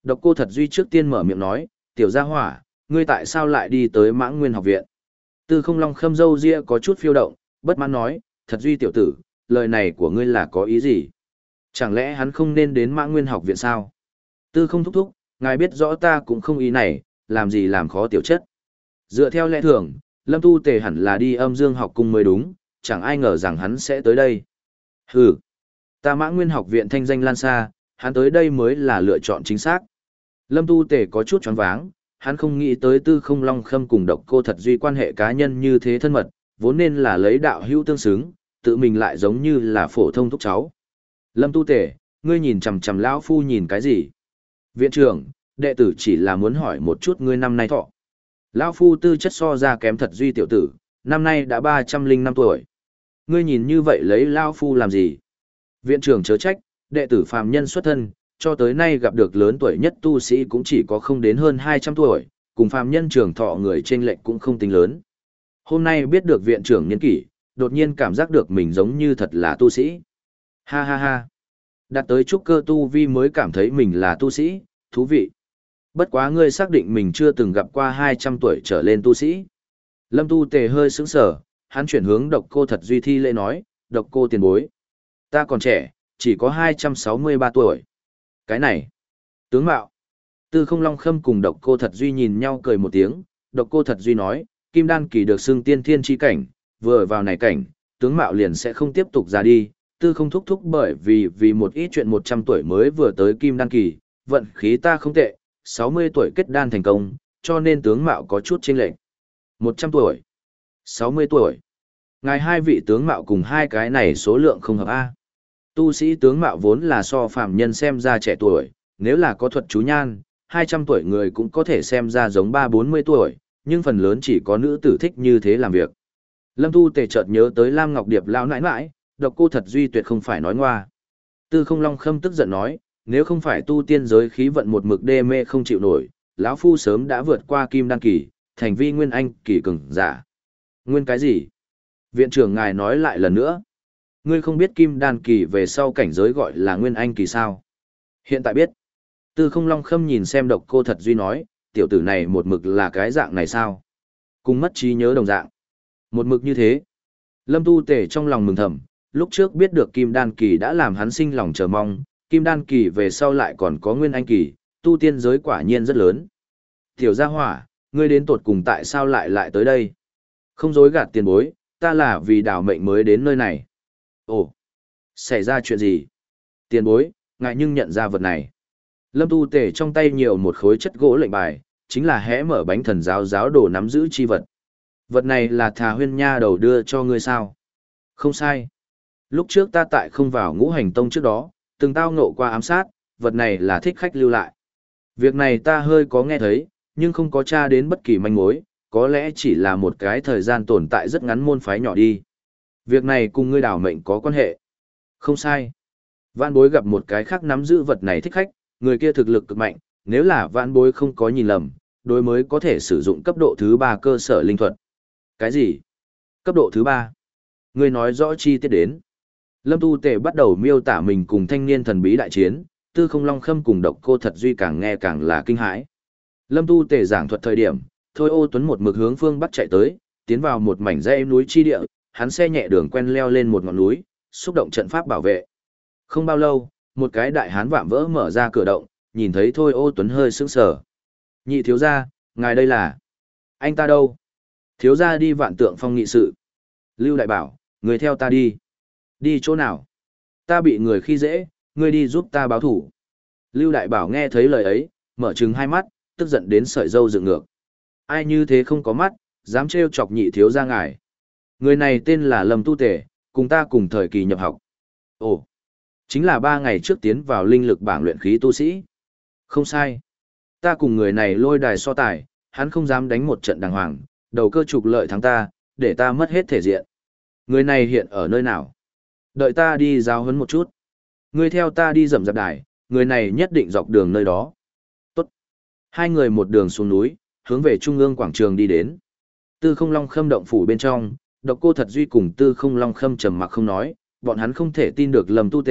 Độc Cô Thật Duy trước tiên mở miệng nói, tiểu gia hỏa, ngươi tại sao lại đi tới Mãng Nguyên học viện? Tư Không Long khâm râu ria có chút phiêu động, bất mãn nói, Thật Duy tiểu tử, lời này của ngươi là có ý gì? Chẳng lẽ hắn không nên đến Mãng Nguyên học viện sao? Tư Không thúc thúc, ngài biết rõ ta cũng không ý này, làm gì làm khó tiểu chất. Dựa theo lẽ thường, Lâm Tu Tề hẳn là đi Âm Dương học cung mới đúng, chẳng ai ngờ rằng hắn sẽ tới đây. Hừ, ta Mãng Nguyên học viện thanh danh lan xa, hắn tới đây mới là lựa chọn chính xác. Lâm Tu Tề có chút choáng váng, hắn không nghĩ tới Tư Không Long Khâm cùng Độc Cô Thật Duy quan hệ cá nhân như thế thân mật, vốn nên là lấy đạo hữu tương xứng, tự mình lại giống như là phổ thông thúc cháu. Lâm Tu Tề, ngươi nhìn chằm chằm lão phu nhìn cái gì? Viện trưởng, đệ tử chỉ là muốn hỏi một chút ngươi năm nay thọ. Lão phu tư chất so ra kém Thật Duy tiểu tử, năm nay đã ba trăm linh năm tuổi. Ngươi nhìn như vậy lấy lão phu làm gì? Viện trưởng chớ trách, đệ tử phàm nhân xuất thân, cho tới nay gặp được lớn tuổi nhất tu sĩ cũng chỉ có không đến hơn hai trăm tuổi, cùng phàm nhân trưởng thọ người chênh lệch cũng không tính lớn. Hôm nay biết được viện trưởng niên kỷ, đột nhiên cảm giác được mình giống như thật là tu sĩ. Ha ha ha. Đạt tới trúc cơ tu vi mới cảm thấy mình là tu sĩ, thú vị. Bất quá ngươi xác định mình chưa từng gặp qua hai trăm tuổi trở lên tu sĩ. Lâm Tu Tề hơi sững sờ, hắn chuyển hướng Độc Cô Thật Duy thi lễ nói, Độc Cô tiền bối. Ta còn trẻ, chỉ có hai trăm sáu mươi ba tuổi. Cái này, tướng mạo. Tư Không Long Khâm cùng Độc Cô Thật Duy nhìn nhau cười một tiếng, Độc Cô Thật Duy nói, Kim Đan kỳ được xưng tiên thiên chi cảnh, vừa vào này cảnh, tướng mạo liền sẽ không tiếp tục ra đi. Tư Không thúc thúc bởi vì vì một ít chuyện một trăm tuổi mới vừa tới Kim Đan kỳ, vận khí ta không tệ, sáu mươi tuổi kết đan thành công, cho nên tướng mạo có chút chênh lệch. một trăm tuổi, sáu mươi tuổi. Ngài hai vị tướng mạo cùng hai cái này số lượng không hợp a. Tu sĩ tướng mạo vốn là so phàm nhân xem ra trẻ tuổi, nếu là có thuật chú nhan, hai trăm tuổi người cũng có thể xem ra giống ba bốn mươi tuổi, nhưng phần lớn chỉ có nữ tử thích như thế làm việc. Lâm Tu Tề chợt nhớ tới Lam Ngọc Điệp lão nãi nãi, Độc Cô Thật Duy tuyệt không phải nói ngoa. Tư Không Long Khâm tức giận nói, nếu không phải tu tiên giới khí vận một mực đê mê không chịu nổi, lão phu sớm đã vượt qua Kim Đan kỳ, thành vi nguyên anh kỳ cường giả. Nguyên cái gì? Viện trưởng ngài nói lại lần nữa. Ngươi không biết Kim Đan kỳ về sau cảnh giới gọi là nguyên anh kỳ sao? Hiện tại biết. Tư Không Long Khâm nhìn xem Độc Cô Thật Duy nói, tiểu tử này một mực là cái dạng này sao? Cùng mất trí nhớ đồng dạng. Một mực như thế. Lâm Tu Tề trong lòng mừng thầm, lúc trước biết được Kim Đan kỳ đã làm hắn sinh lòng chờ mong, Kim Đan kỳ về sau lại còn có nguyên anh kỳ, tu tiên giới quả nhiên rất lớn. Tiểu gia hỏa, ngươi đến tột cùng tại sao lại lại tới đây? Không dối gạt tiền bối, ta là vì đảo mệnh mới đến nơi này. Ồ, xảy ra chuyện gì? Tiền bối, ngại nhưng nhận ra vật này. Lâm Tu Tề trong tay nhiều một khối chất gỗ lệnh bài, chính là hẽ mở bánh thần giáo giáo đồ nắm giữ chi vật. Vật này là Thà Huyên Nha đầu đưa cho ngươi sao? Không sai. Lúc trước ta tại không vào ngũ hành tông trước đó, từng tao ngộ qua ám sát, vật này là thích khách lưu lại. Việc này ta hơi có nghe thấy, nhưng không có tra đến bất kỳ manh mối, có lẽ chỉ là một cái thời gian tồn tại rất ngắn môn phái nhỏ đi. Việc này cùng ngươi đảo mệnh có quan hệ. Không sai. Vạn bối gặp một cái khác nắm giữ vật này thích khách, người kia thực lực cực mạnh, nếu là vạn bối không có nhìn lầm, đối mới có thể sử dụng cấp độ thứ ba cơ sở linh thuật. Cái gì? Cấp độ thứ ba? Ngươi nói rõ chi tiết đến. Lâm Tu Tề bắt đầu miêu tả mình cùng thanh niên thần bí đại chiến, Tư Không Long Khâm cùng Độc Cô Thật Duy càng nghe càng là kinh hãi. Lâm Tu Tề giảng thuật thời điểm, Thôi Ô Tuấn một mực hướng phương bắc chạy tới, tiến vào một mảnh dãy núi chi địa, hắn xe nhẹ đường quen leo lên một ngọn núi, xúc động trận pháp bảo vệ. Không bao lâu, một cái đại hán vạm vỡ mở ra cửa động, nhìn thấy Thôi Ô Tuấn hơi sững sờ. Nhị thiếu gia, ngài đây là? Anh ta đâu? Thiếu gia đi Vạn Tượng Phong nghị sự. Lưu Đại bảo, người theo ta đi. Đi chỗ nào? Ta bị người khi dễ, ngươi đi giúp ta báo thủ. Lưu Đại bảo nghe thấy lời ấy, mở trừng hai mắt, tức giận đến sợi râu dựng ngược. Ai như thế không có mắt, dám trêu chọc nhị thiếu gia ngài. Người này tên là Lâm Tu Tề, cùng ta cùng thời kỳ nhập học. Ồ, chính là ba ngày trước tiến vào linh lực bảng luyện khí tu sĩ. Không sai. Ta cùng người này lôi đài so tài, hắn không dám đánh một trận đàng hoàng, đầu cơ trục lợi thắng ta, để ta mất hết thể diện. Người này hiện ở nơi nào? Đợi ta đi giao huấn một chút. Ngươi theo ta đi rầm rạp đài, người này nhất định dọc đường nơi đó. Tốt. Hai người một đường xuống núi, hướng về trung ương quảng trường đi đến. Tư Không Long Khâm động phủ bên trong, Độc Cô Thật Duy cùng Tư Không Long Khâm trầm mặc không nói, bọn hắn không thể tin được Lâm Tu Tề,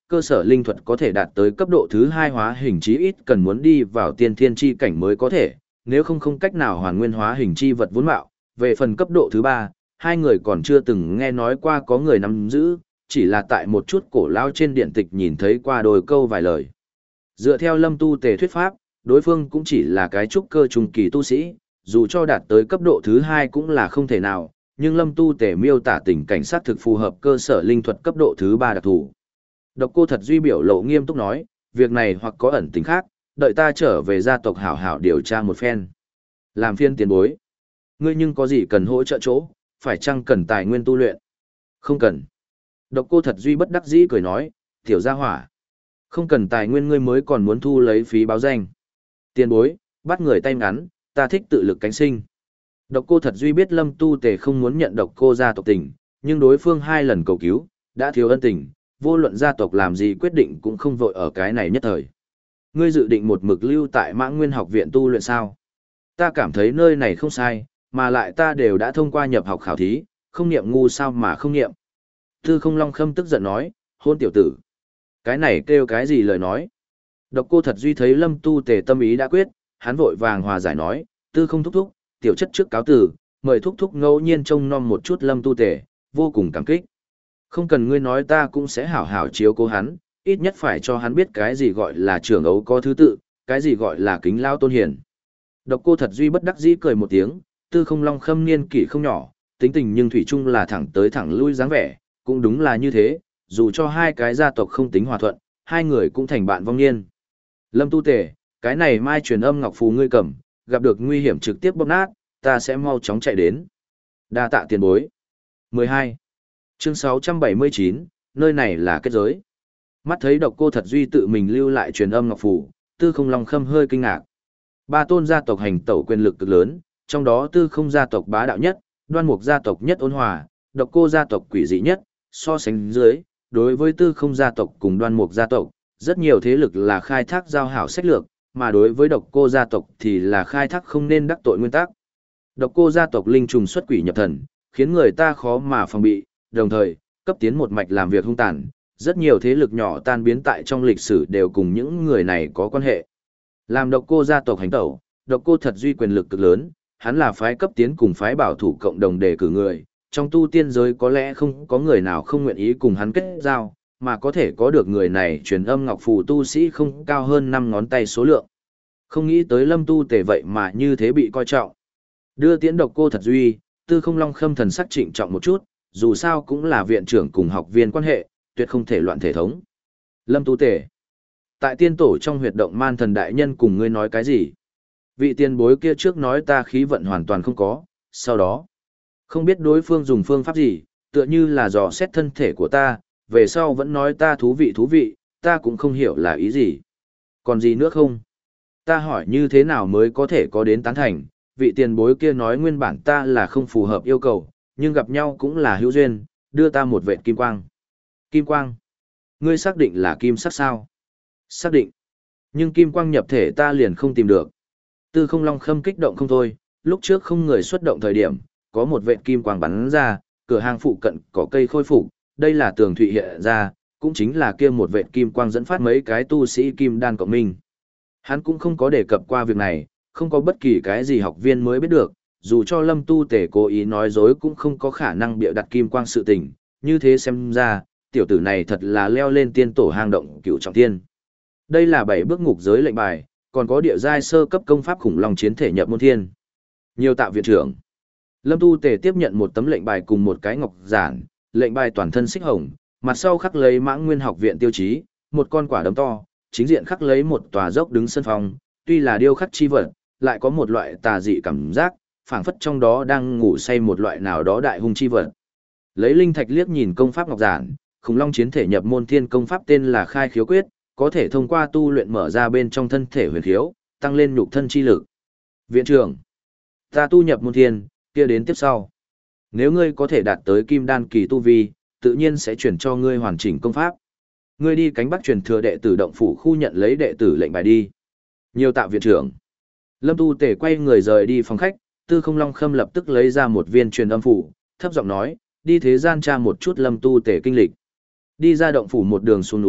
cơ sở linh thuật có thể đạt tới cấp độ thứ hai hóa hình chí ít cần muốn đi vào tiên thiên chi cảnh mới có thể, nếu không không cách nào hoàn nguyên hóa hình chi vật vốn mạo. Về phần cấp độ thứ ba, hai người còn chưa từng nghe nói qua có người nắm giữ, chỉ là tại một chút cổ lao trên điện tịch nhìn thấy qua đôi câu vài lời. Dựa theo Lâm Tu Tề thuyết pháp, đối phương cũng chỉ là cái trúc cơ trung kỳ tu sĩ, dù cho đạt tới cấp độ thứ hai cũng là không thể nào, nhưng Lâm Tu Tề miêu tả tình cảnh sát thực phù hợp cơ sở linh thuật cấp độ thứ ba đặc thù. Độc Cô Thật Duy biểu lộ nghiêm túc nói, việc này hoặc có ẩn tính khác, đợi ta trở về gia tộc hảo hảo điều tra một phen. Làm phiên tiền bối. Ngươi nhưng có gì cần hỗ trợ chỗ, phải chăng cần tài nguyên tu luyện? Không cần. Độc Cô Thật Duy bất đắc dĩ cười nói, tiểu gia hỏa. Không cần tài nguyên ngươi mới còn muốn thu lấy phí báo danh. Tiền bối, bắt người tay ngắn, ta thích tự lực cánh sinh. Độc Cô Thật Duy biết Lâm Tu Tề không muốn nhận Độc Cô gia tộc tình, nhưng đối phương hai lần cầu cứu, đã thiếu ân tình, vô luận gia tộc làm gì quyết định cũng không vội ở cái này nhất thời. Ngươi dự định một mực lưu tại Mã Nguyên học viện tu luyện sao? Ta cảm thấy nơi này không sai, mà lại ta đều đã thông qua nhập học khảo thí, không niệm ngu sao mà không niệm. Tư Không Long Khâm tức giận nói, hôn tiểu tử. Cái này kêu cái gì lời nói? Độc Cô Thật Duy thấy Lâm Tu Tề tâm ý đã quyết, hắn vội vàng hòa giải nói, Tư Không thúc thúc, tiểu chất trước cáo tử, mời thúc thúc ngẫu nhiên trông nom một chút Lâm Tu Tề, vô cùng cảm kích. Không cần ngươi nói ta cũng sẽ hảo hảo chiếu cố hắn, ít nhất phải cho hắn biết cái gì gọi là trưởng ấu có thứ tự, cái gì gọi là kính lao tôn hiền. Độc Cô Thật Duy bất đắc dĩ cười một tiếng, Tư Không Long Khâm niên kỷ không nhỏ, tính tình nhưng thủy chung là thẳng tới thẳng lui dáng vẻ, cũng đúng là như thế, dù cho hai cái gia tộc không tính hòa thuận, hai người cũng thành bạn vong niên. Lâm Tu Tề, cái này mai truyền âm ngọc phù ngươi cầm, gặp được nguy hiểm trực tiếp bóp nát, ta sẽ mau chóng chạy đến. Đa tạ tiền bối. mười hai. Chương sáu trăm bảy mươi chín, nơi này là kết giới. Mắt thấy Độc Cô Thật Duy tự mình lưu lại truyền âm ngọc phù, Tư Không Long Khâm hơi kinh ngạc. Ba tôn gia tộc hành tẩu quyền lực cực lớn, trong đó Tư Không gia tộc bá đạo nhất, Đoan Mục gia tộc nhất ôn hòa, Độc Cô gia tộc quỷ dị nhất, so sánh dưới, đối với Tư Không gia tộc cùng Đoan Mục gia tộc, rất nhiều thế lực là khai thác giao hảo sách lược, mà đối với Độc Cô gia tộc thì là khai thác không nên đắc tội nguyên tắc. Độc Cô gia tộc linh trùng xuất quỷ nhập thần, khiến người ta khó mà phòng bị, đồng thời, cấp tiến một mạch làm việc hung tàn, rất nhiều thế lực nhỏ tan biến tại trong lịch sử đều cùng những người này có quan hệ. Làm Độc Cô gia tộc hành tẩu, Độc Cô Thật Duy quyền lực cực lớn, hắn là phái cấp tiến cùng phái bảo thủ cộng đồng đề cử người, trong tu tiên giới có lẽ không có người nào không nguyện ý cùng hắn kết giao, mà có thể có được người này truyền âm ngọc phù tu sĩ không cao hơn năm ngón tay số lượng. Không nghĩ tới Lâm Tu Tề vậy mà như thế bị coi trọng. Đưa tiễn Độc Cô Thật Duy, Tư Không Long Khâm thần sắc trịnh trọng một chút, dù sao cũng là viện trưởng cùng học viên quan hệ, tuyệt không thể loạn thể thống. Lâm Tu Tề, tại tiên tổ trong huyệt động man thần đại nhân cùng ngươi nói cái gì? Vị tiền bối kia trước nói ta khí vận hoàn toàn không có, sau đó, không biết đối phương dùng phương pháp gì, tựa như là dò xét thân thể của ta, về sau vẫn nói ta thú vị thú vị, ta cũng không hiểu là ý gì. Còn gì nữa không? Ta hỏi như thế nào mới có thể có đến tán thành, vị tiền bối kia nói nguyên bản ta là không phù hợp yêu cầu, nhưng gặp nhau cũng là hữu duyên, đưa ta một vệt kim quang. Kim quang? Ngươi xác định là kim sắc sao? Xác định. Nhưng kim quang nhập thể ta liền không tìm được. Tư Không Long Khâm kích động không thôi, lúc trước không người xuất động thời điểm, có một vệt kim quang bắn ra, cửa hàng phụ cận có cây khôi phục, đây là tường thụy hiện ra, cũng chính là kia một vệt kim quang dẫn phát mấy cái tu sĩ kim đan cộng minh. Hắn cũng không có đề cập qua việc này, không có bất kỳ cái gì học viên mới biết được, dù cho Lâm Tu Tề cố ý nói dối cũng không có khả năng bịa đặt kim quang sự tình, như thế xem ra, tiểu tử này thật là leo lên tiên tổ hang động cựu trọng thiên. Đây là bảy bước ngục giới lệnh bài, còn có địa giai sơ cấp công pháp khủng long chiến thể nhập môn thiên. Nhiều tạ viện trưởng. Lâm Tu Tề tiếp nhận một tấm lệnh bài cùng một cái ngọc giản, lệnh bài toàn thân xích hồng, mặt sau khắc lấy Mã Nguyên học viện tiêu chí, một con quả đấm to, chính diện khắc lấy một tòa dốc đứng sân phong, tuy là điêu khắc chi vật, lại có một loại tà dị cảm giác, phảng phất trong đó đang ngủ say một loại nào đó đại hung chi vật. Lấy linh thạch liếc nhìn công pháp ngọc giản, khủng long chiến thể nhập môn thiên công pháp tên là Khai Khiếu Quyết, có thể thông qua tu luyện mở ra bên trong thân thể huyền khiếu, tăng lên nhục thân chi lực. Viện trưởng, ta tu nhập môn thiên, kia đến tiếp sau. Nếu ngươi có thể đạt tới kim đan kỳ tu vi, tự nhiên sẽ chuyển cho ngươi hoàn chỉnh công pháp. Ngươi đi cánh bắc truyền thừa đệ tử động phủ khu nhận lấy đệ tử lệnh bài đi. Nhiều tạ viện trưởng. Lâm Tu Tề quay người rời đi phòng khách, Tư Không Long Khâm lập tức lấy ra một viên truyền âm phủ, thấp giọng nói, đi thế gian tra một chút Lâm Tu Tề kinh lịch. Đi ra động phủ một đường xuống núi,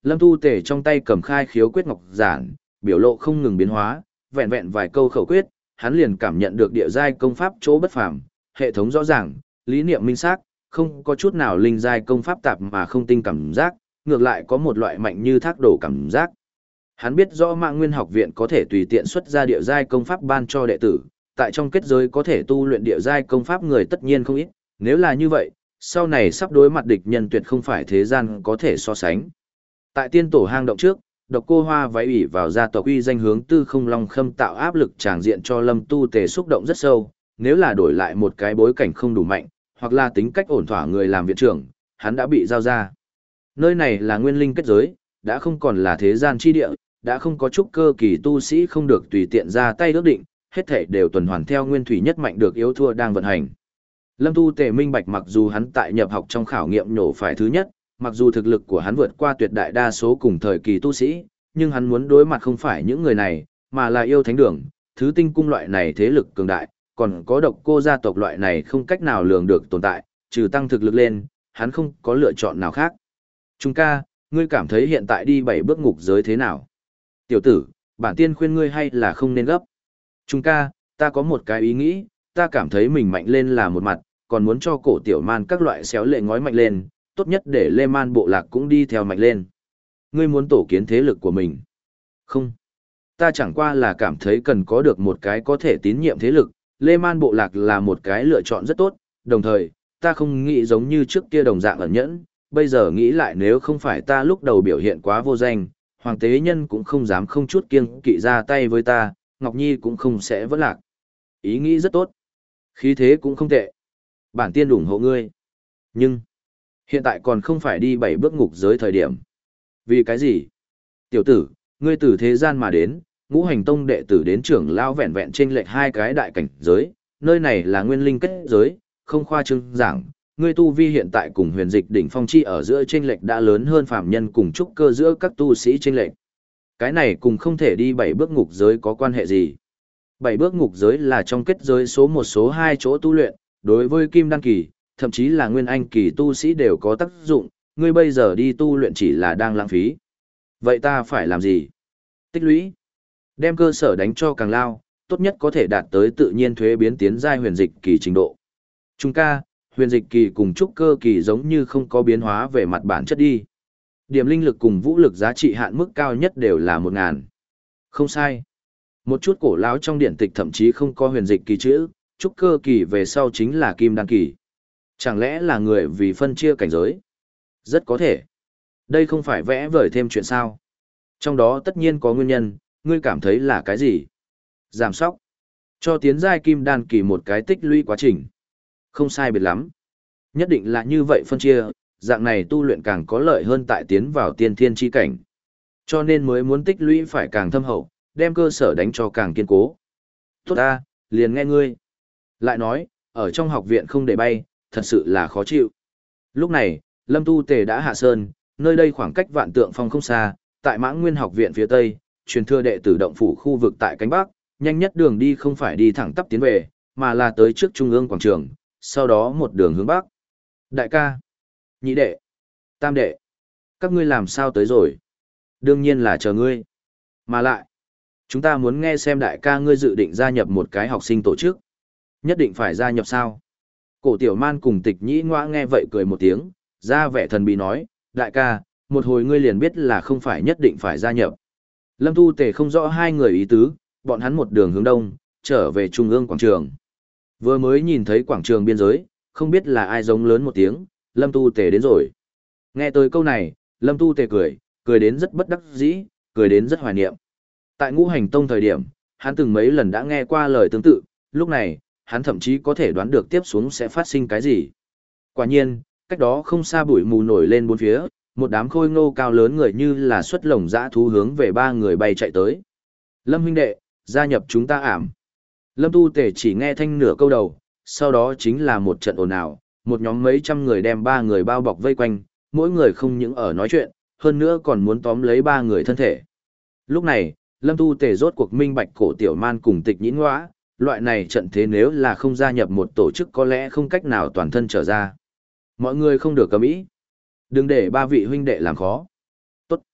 Lâm Tu Tề trong tay cầm khai khiếu quyết ngọc giản, biểu lộ không ngừng biến hóa, vẹn vẹn vài câu khẩu quyết, hắn liền cảm nhận được địa giai công pháp chỗ bất phàm, hệ thống rõ ràng, lý niệm minh xác, không có chút nào linh giai công pháp tạp mà không tinh cảm giác, ngược lại có một loại mạnh như thác đổ cảm giác. Hắn biết rõ Mạng Nguyên học viện có thể tùy tiện xuất ra địa giai công pháp ban cho đệ tử, tại trong kết giới có thể tu luyện địa giai công pháp người tất nhiên không ít, nếu là như vậy, sau này sắp đối mặt địch nhân tuyệt không phải thế gian có thể so sánh. Tại tiên tổ hang động trước, Độc Cô Hoa váy ủy vào gia tộc uy danh hướng Tư Không Long Khâm tạo áp lực tràng diện cho Lâm Tu Tề xúc động rất sâu, nếu là đổi lại một cái bối cảnh không đủ mạnh, hoặc là tính cách ổn thỏa người làm viện trưởng, hắn đã bị giao ra. Nơi này là nguyên linh kết giới, đã không còn là thế gian chi địa, đã không có chút cơ kỳ tu sĩ không được tùy tiện ra tay ước định, hết thảy đều tuần hoàn theo nguyên thủy nhất mạnh được yếu thua đang vận hành. Lâm Tu Tề minh bạch mặc dù hắn tại nhập học trong khảo nghiệm nhổ phải thứ nhất, mặc dù thực lực của hắn vượt qua tuyệt đại đa số cùng thời kỳ tu sĩ, nhưng hắn muốn đối mặt không phải những người này, mà là yêu thánh đường, thứ tinh cung loại này thế lực cường đại, còn có Độc Cô gia tộc loại này không cách nào lường được tồn tại, trừ tăng thực lực lên, hắn không có lựa chọn nào khác. Trung ca, ngươi cảm thấy hiện tại đi bảy bước ngục giới thế nào? Tiểu tử, bản tiên khuyên ngươi hay là không nên gấp. Trung ca, ta có một cái ý nghĩ, ta cảm thấy mình mạnh lên là một mặt, còn muốn cho cổ tiểu man các loại xéo lệ ngói mạnh lên, tốt nhất để Lê Man bộ lạc cũng đi theo mạnh lên. Ngươi muốn tổ kiến thế lực của mình. Không. Ta chẳng qua là cảm thấy cần có được một cái có thể tín nhiệm thế lực, Lê Man bộ lạc là một cái lựa chọn rất tốt, đồng thời, ta không nghĩ giống như trước kia đồng dạng ẩn nhẫn, bây giờ nghĩ lại nếu không phải ta lúc đầu biểu hiện quá vô danh, Hoàng tế nhân cũng không dám không chút kiêng kỵ ra tay với ta, Ngọc Nhi cũng không sẽ vỡ lạc. Ý nghĩ rất tốt. Khí thế cũng không tệ. Bản tiên ủng hộ ngươi. Nhưng, hiện tại còn không phải đi bảy bước ngục giới thời điểm. Vì cái gì? Tiểu tử, ngươi từ thế gian mà đến, ngũ hành tông đệ tử đến trưởng lao vẹn vẹn trên lệch hai cái đại cảnh giới, nơi này là nguyên linh kết giới, không khoa trương giảng, ngươi tu vi hiện tại cùng huyền dịch đỉnh phong chi ở giữa chênh lệch đã lớn hơn phàm nhân cùng trúc cơ giữa các tu sĩ chênh lệch. Cái này cùng không thể đi bảy bước ngục giới có quan hệ gì? Bảy bước ngục giới là trong kết giới số một số hai chỗ tu luyện, đối với kim đan kỳ, thậm chí là nguyên anh kỳ tu sĩ đều có tác dụng, ngươi bây giờ đi tu luyện chỉ là đang lãng phí. Vậy ta phải làm gì? Tích lũy. Đem cơ sở đánh cho càng lao, tốt nhất có thể đạt tới tự nhiên thuế biến tiến giai huyền dịch kỳ trình độ. Trung ca, huyền dịch kỳ cùng trúc cơ kỳ giống như không có biến hóa về mặt bản chất đi. Điểm linh lực cùng vũ lực giá trị hạn mức cao nhất đều là một ngàn. Không sai. Một chút cổ lão trong điển tịch thậm chí không có huyền dịch kỳ chữ, trúc cơ kỳ về sau chính là kim đan kỳ. Chẳng lẽ là người vì phân chia cảnh giới? Rất có thể. Đây không phải vẽ vời thêm chuyện sao. Trong đó tất nhiên có nguyên nhân, ngươi cảm thấy là cái gì? Giảm sóc. Cho tiến giai kim đan kỳ một cái tích lũy quá trình. Không sai biệt lắm. Nhất định là như vậy phân chia, dạng này tu luyện càng có lợi hơn tại tiến vào tiên thiên chi cảnh. Cho nên mới muốn tích lũy phải càng thâm hậu, đem cơ sở đánh cho càng kiên cố. Tốt ta, liền nghe ngươi. Lại nói, ở trong học viện không để bay, thật sự là khó chịu. Lúc này, Lâm Tu Tề đã hạ sơn, nơi đây khoảng cách Vạn Tượng Phong không xa, tại Mãng Nguyên học viện phía tây, truyền thừa đệ tử động phủ khu vực tại cánh bắc, nhanh nhất đường đi không phải đi thẳng tắp tiến về, mà là tới trước trung ương quảng trường, sau đó một đường hướng bắc. Đại ca, nhị đệ, tam đệ, các ngươi làm sao tới rồi? Đương nhiên là chờ ngươi. Mà lại, chúng ta muốn nghe xem đại ca ngươi dự định gia nhập một cái học sinh tổ chức. Nhất định phải gia nhập sao? Cổ Tiểu Man cùng Tịch Nhĩ Ngoa nghe vậy cười một tiếng, ra vẻ thần bí nói, đại ca, một hồi ngươi liền biết là không phải nhất định phải gia nhập. Lâm Tu Tề không rõ hai người ý tứ, bọn hắn một đường hướng đông, trở về trung ương quảng trường. Vừa mới nhìn thấy quảng trường biên giới, không biết là ai giống lớn một tiếng, Lâm Tu Tề đến rồi. Nghe tới câu này, Lâm Tu Tề cười, cười đến rất bất đắc dĩ, cười đến rất hoài niệm. Tại Ngũ Hành Tông thời điểm, hắn từng mấy lần đã nghe qua lời tương tự, lúc này, hắn thậm chí có thể đoán được tiếp xuống sẽ phát sinh cái gì. Quả nhiên, cách đó không xa bụi mù nổi lên bốn phía, một đám khôi ngô cao lớn người như là xuất lồng dã thú hướng về ba người bay chạy tới. Lâm huynh đệ, gia nhập chúng ta ảm. Lâm Tu Tề chỉ nghe thanh nửa câu đầu, sau đó chính là một trận ồn ào, một nhóm mấy trăm người đem ba người bao bọc vây quanh, mỗi người không những ở nói chuyện, hơn nữa còn muốn tóm lấy ba người thân thể. Lúc này, Lâm Tu Tề rốt cuộc minh bạch Cổ Tiểu Man cùng Tịch Nhĩ Ngoa, loại này trận thế nếu là không gia nhập một tổ chức có lẽ không cách nào toàn thân trở ra. Mọi người không được cầm ý. Đừng để ba vị huynh đệ làm khó. Tốt.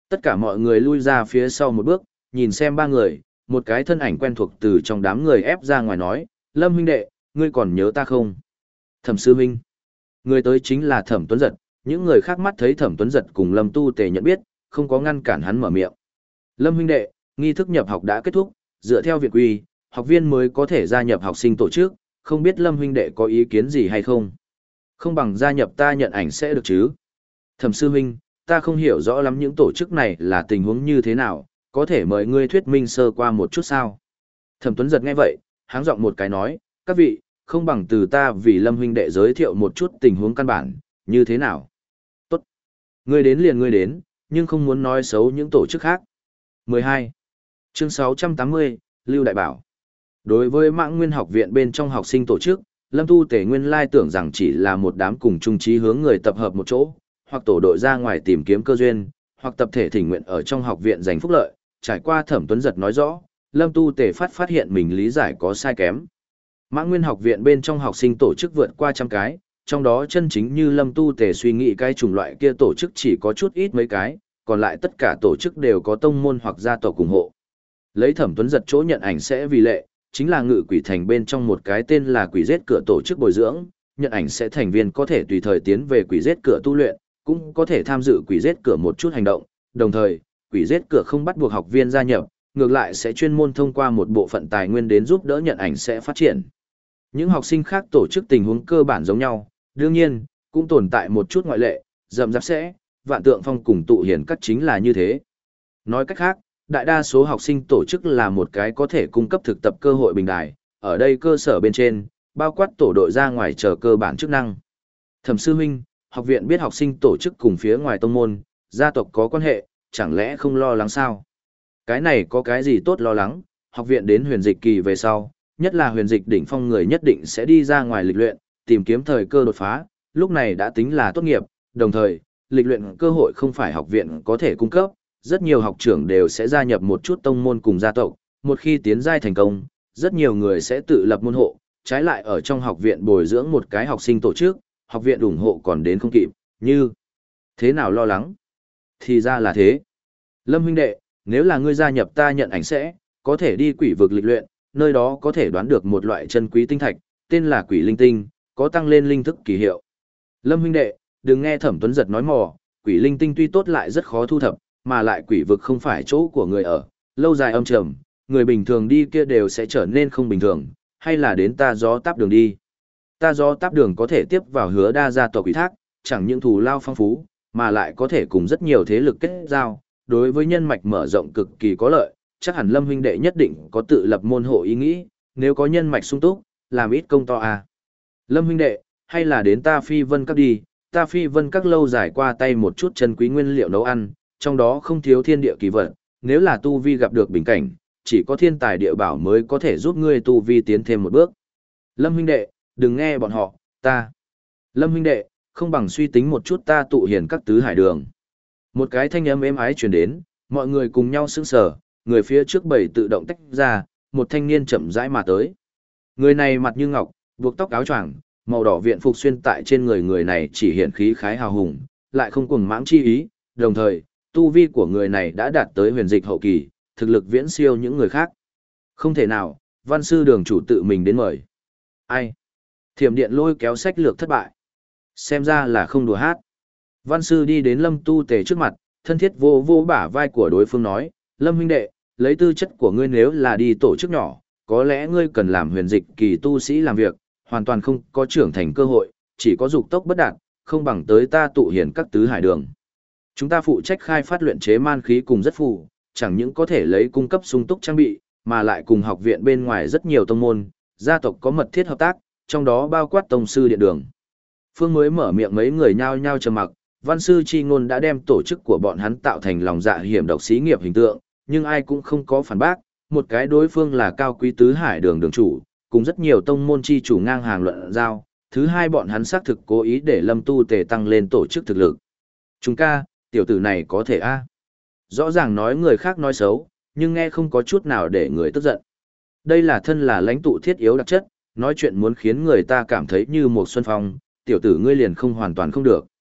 Tất cả mọi người lui ra phía sau một bước, nhìn xem ba người, một cái thân ảnh quen thuộc từ trong đám người ép ra ngoài nói, Lâm huynh đệ, ngươi còn nhớ ta không? Thẩm sư huynh. Người tới chính là Thẩm Tuấn Giật, những người khác mắt thấy Thẩm Tuấn Giật cùng Lâm Tu Tề nhận biết, không có ngăn cản hắn mở miệng. Lâm huynh đệ, nghi thức nhập học đã kết thúc, dựa theo việc quy, học viên mới có thể gia nhập học sinh tổ chức, không biết Lâm huynh đệ có ý kiến gì hay không? Không bằng gia nhập ta nhận ảnh sẽ được chứ? Thẩm sư huynh, ta không hiểu rõ lắm những tổ chức này là tình huống như thế nào, có thể mời ngươi thuyết minh sơ qua một chút sao? Thẩm Tuấn Giật nghe vậy, háng giọng một cái nói, các vị, không bằng từ ta vì Lâm huynh đệ giới thiệu một chút tình huống căn bản, như thế nào? Tốt. Ngươi đến liền ngươi đến, nhưng không muốn nói xấu những tổ chức khác. mười hai. Chương sáu trăm tám mươi, Lưu Đại Bảo. Đối với Mãng Nguyên học viện bên trong học sinh tổ chức, Lâm Tu Tề nguyên lai tưởng rằng chỉ là một đám cùng chung chí hướng người tập hợp một chỗ, hoặc tổ đội ra ngoài tìm kiếm cơ duyên, hoặc tập thể thỉnh nguyện ở trong học viện giành phúc lợi. Trải qua Thẩm Tuấn Giật nói rõ, Lâm Tu Tề phát phát hiện mình lý giải có sai kém. Mãng Nguyên học viện bên trong học sinh tổ chức vượt qua trăm cái, trong đó chân chính như Lâm Tu Tề suy nghĩ cái chủng loại kia tổ chức chỉ có chút ít mấy cái, còn lại tất cả tổ chức đều có tông môn hoặc gia tộc ủng hộ. Lấy Thẩm Tuấn Giật chỗ nhận ảnh sẽ vì lệ, chính là Ngự Quỷ Thành bên trong một cái tên là Quỷ Giết Cửa tổ chức bồi dưỡng, nhận ảnh sẽ thành viên có thể tùy thời tiến về Quỷ Giết Cửa tu luyện, cũng có thể tham dự Quỷ Giết Cửa một chút hành động, đồng thời, Quỷ Giết Cửa không bắt buộc học viên gia nhập, ngược lại sẽ chuyên môn thông qua một bộ phận tài nguyên đến giúp đỡ nhận ảnh sẽ phát triển. Những học sinh khác tổ chức tình huống cơ bản giống nhau, đương nhiên, cũng tồn tại một chút ngoại lệ, rậm rạp sẽ, Vạn Tượng Phong cùng tụ hiển các chính là như thế. Nói cách khác, đại đa số học sinh tổ chức là một cái có thể cung cấp thực tập cơ hội bình đài, ở đây cơ sở bên trên, bao quát tổ đội ra ngoài chờ cơ bản chức năng. Thẩm sư huynh, học viện biết học sinh tổ chức cùng phía ngoài tông môn, gia tộc có quan hệ, chẳng lẽ không lo lắng sao? Cái này có cái gì tốt lo lắng, học viện đến huyền dịch kỳ về sau, nhất là huyền dịch đỉnh phong người nhất định sẽ đi ra ngoài lịch luyện, tìm kiếm thời cơ đột phá, lúc này đã tính là tốt nghiệp, đồng thời, lịch luyện cơ hội không phải học viện có thể cung cấp, rất nhiều học trưởng đều sẽ gia nhập một chút tông môn cùng gia tộc, một khi tiến giai thành công, rất nhiều người sẽ tự lập môn hộ, trái lại ở trong học viện bồi dưỡng một cái học sinh tổ chức, học viện ủng hộ còn đến không kịp, như thế nào lo lắng? Thì ra là thế. Lâm huynh đệ, nếu là ngươi gia nhập ta nhận ảnh sẽ, có thể đi quỷ vực lịch luyện, nơi đó có thể đoán được một loại chân quý tinh thạch, tên là quỷ linh tinh, có tăng lên linh thức kỳ hiệu. Lâm huynh đệ, đừng nghe Thẩm Tuấn Giật nói mò, quỷ linh tinh tuy tốt lại rất khó thu thập, mà lại quỷ vực không phải chỗ của người ở, lâu dài âm trầm, người bình thường đi kia đều sẽ trở nên không bình thường, hay là đến ta gió táp đường đi. Ta gió táp đường có thể tiếp vào Hứa Đa gia tộc ủy thác, chẳng những thù lao phong phú, mà lại có thể cùng rất nhiều thế lực kết giao, đối với nhân mạch mở rộng cực kỳ có lợi, chắc hẳn Lâm huynh đệ nhất định có tự lập môn hộ ý nghĩ, nếu có nhân mạch sung túc, làm ít công to à. Lâm huynh đệ, hay là đến ta Phi Vân Các đi, ta Phi Vân Các lâu dài qua tay một chút chân quý nguyên liệu nấu ăn, trong đó không thiếu thiên địa kỳ vật, nếu là tu vi gặp được bình cảnh, chỉ có thiên tài địa bảo mới có thể giúp ngươi tu vi tiến thêm một bước. Lâm huynh đệ, đừng nghe bọn họ, ta. Lâm huynh đệ, không bằng suy tính một chút ta tụ hiền các tứ hải đường. Một cái thanh âm êm ái truyền đến, mọi người cùng nhau sững sờ, người phía trước bầy tự động tách ra, một thanh niên chậm rãi mà tới. Người này mặt như ngọc, buộc tóc áo choàng, màu đỏ viện phục xuyên tại trên người người này chỉ hiện khí khái hào hùng, lại không cuồng mãng chi ý, đồng thời, tu vi của người này đã đạt tới huyền dịch hậu kỳ, thực lực viễn siêu những người khác. Không thể nào, văn sư đường chủ tự mình đến mời. Ai? Thiểm điện lôi kéo sách lược thất bại. Xem ra là không đùa hát. Văn sư đi đến Lâm Tu Tề trước mặt, thân thiết vô vô bả vai của đối phương nói, Lâm huynh đệ, lấy tư chất của ngươi nếu là đi tổ chức nhỏ, có lẽ ngươi cần làm huyền dịch kỳ tu sĩ làm việc, hoàn toàn không có trưởng thành cơ hội, chỉ có dục tốc bất đạt, không bằng tới ta tụ hiển các tứ hải đường. Chúng ta phụ trách khai phát luyện chế man khí cùng rất phù, chẳng những có thể lấy cung cấp sung túc trang bị, mà lại cùng học viện bên ngoài rất nhiều tông môn, gia tộc có mật thiết hợp tác, trong đó bao quát tông sư điện đường. Phương mới mở miệng mấy người nhao nhao trầm mặc, văn sư chi ngôn đã đem tổ chức của bọn hắn tạo thành lòng dạ hiểm độc xí nghiệp hình tượng, nhưng ai cũng không có phản bác, một cái đối phương là cao quý tứ hải đường đường chủ, cùng rất nhiều tông môn chi chủ ngang hàng luận giao, thứ hai bọn hắn xác thực cố ý để Lâm Tu Tề tăng lên tổ chức thực lực. Chúng ca, tiểu tử này có thể a? Rõ ràng nói người khác nói xấu, nhưng nghe không có chút nào để người tức giận. Đây là thân là lãnh tụ thiết yếu đặc chất, nói chuyện muốn khiến người ta cảm thấy như một xuân phong, tiểu tử ngươi liền không hoàn toàn không được.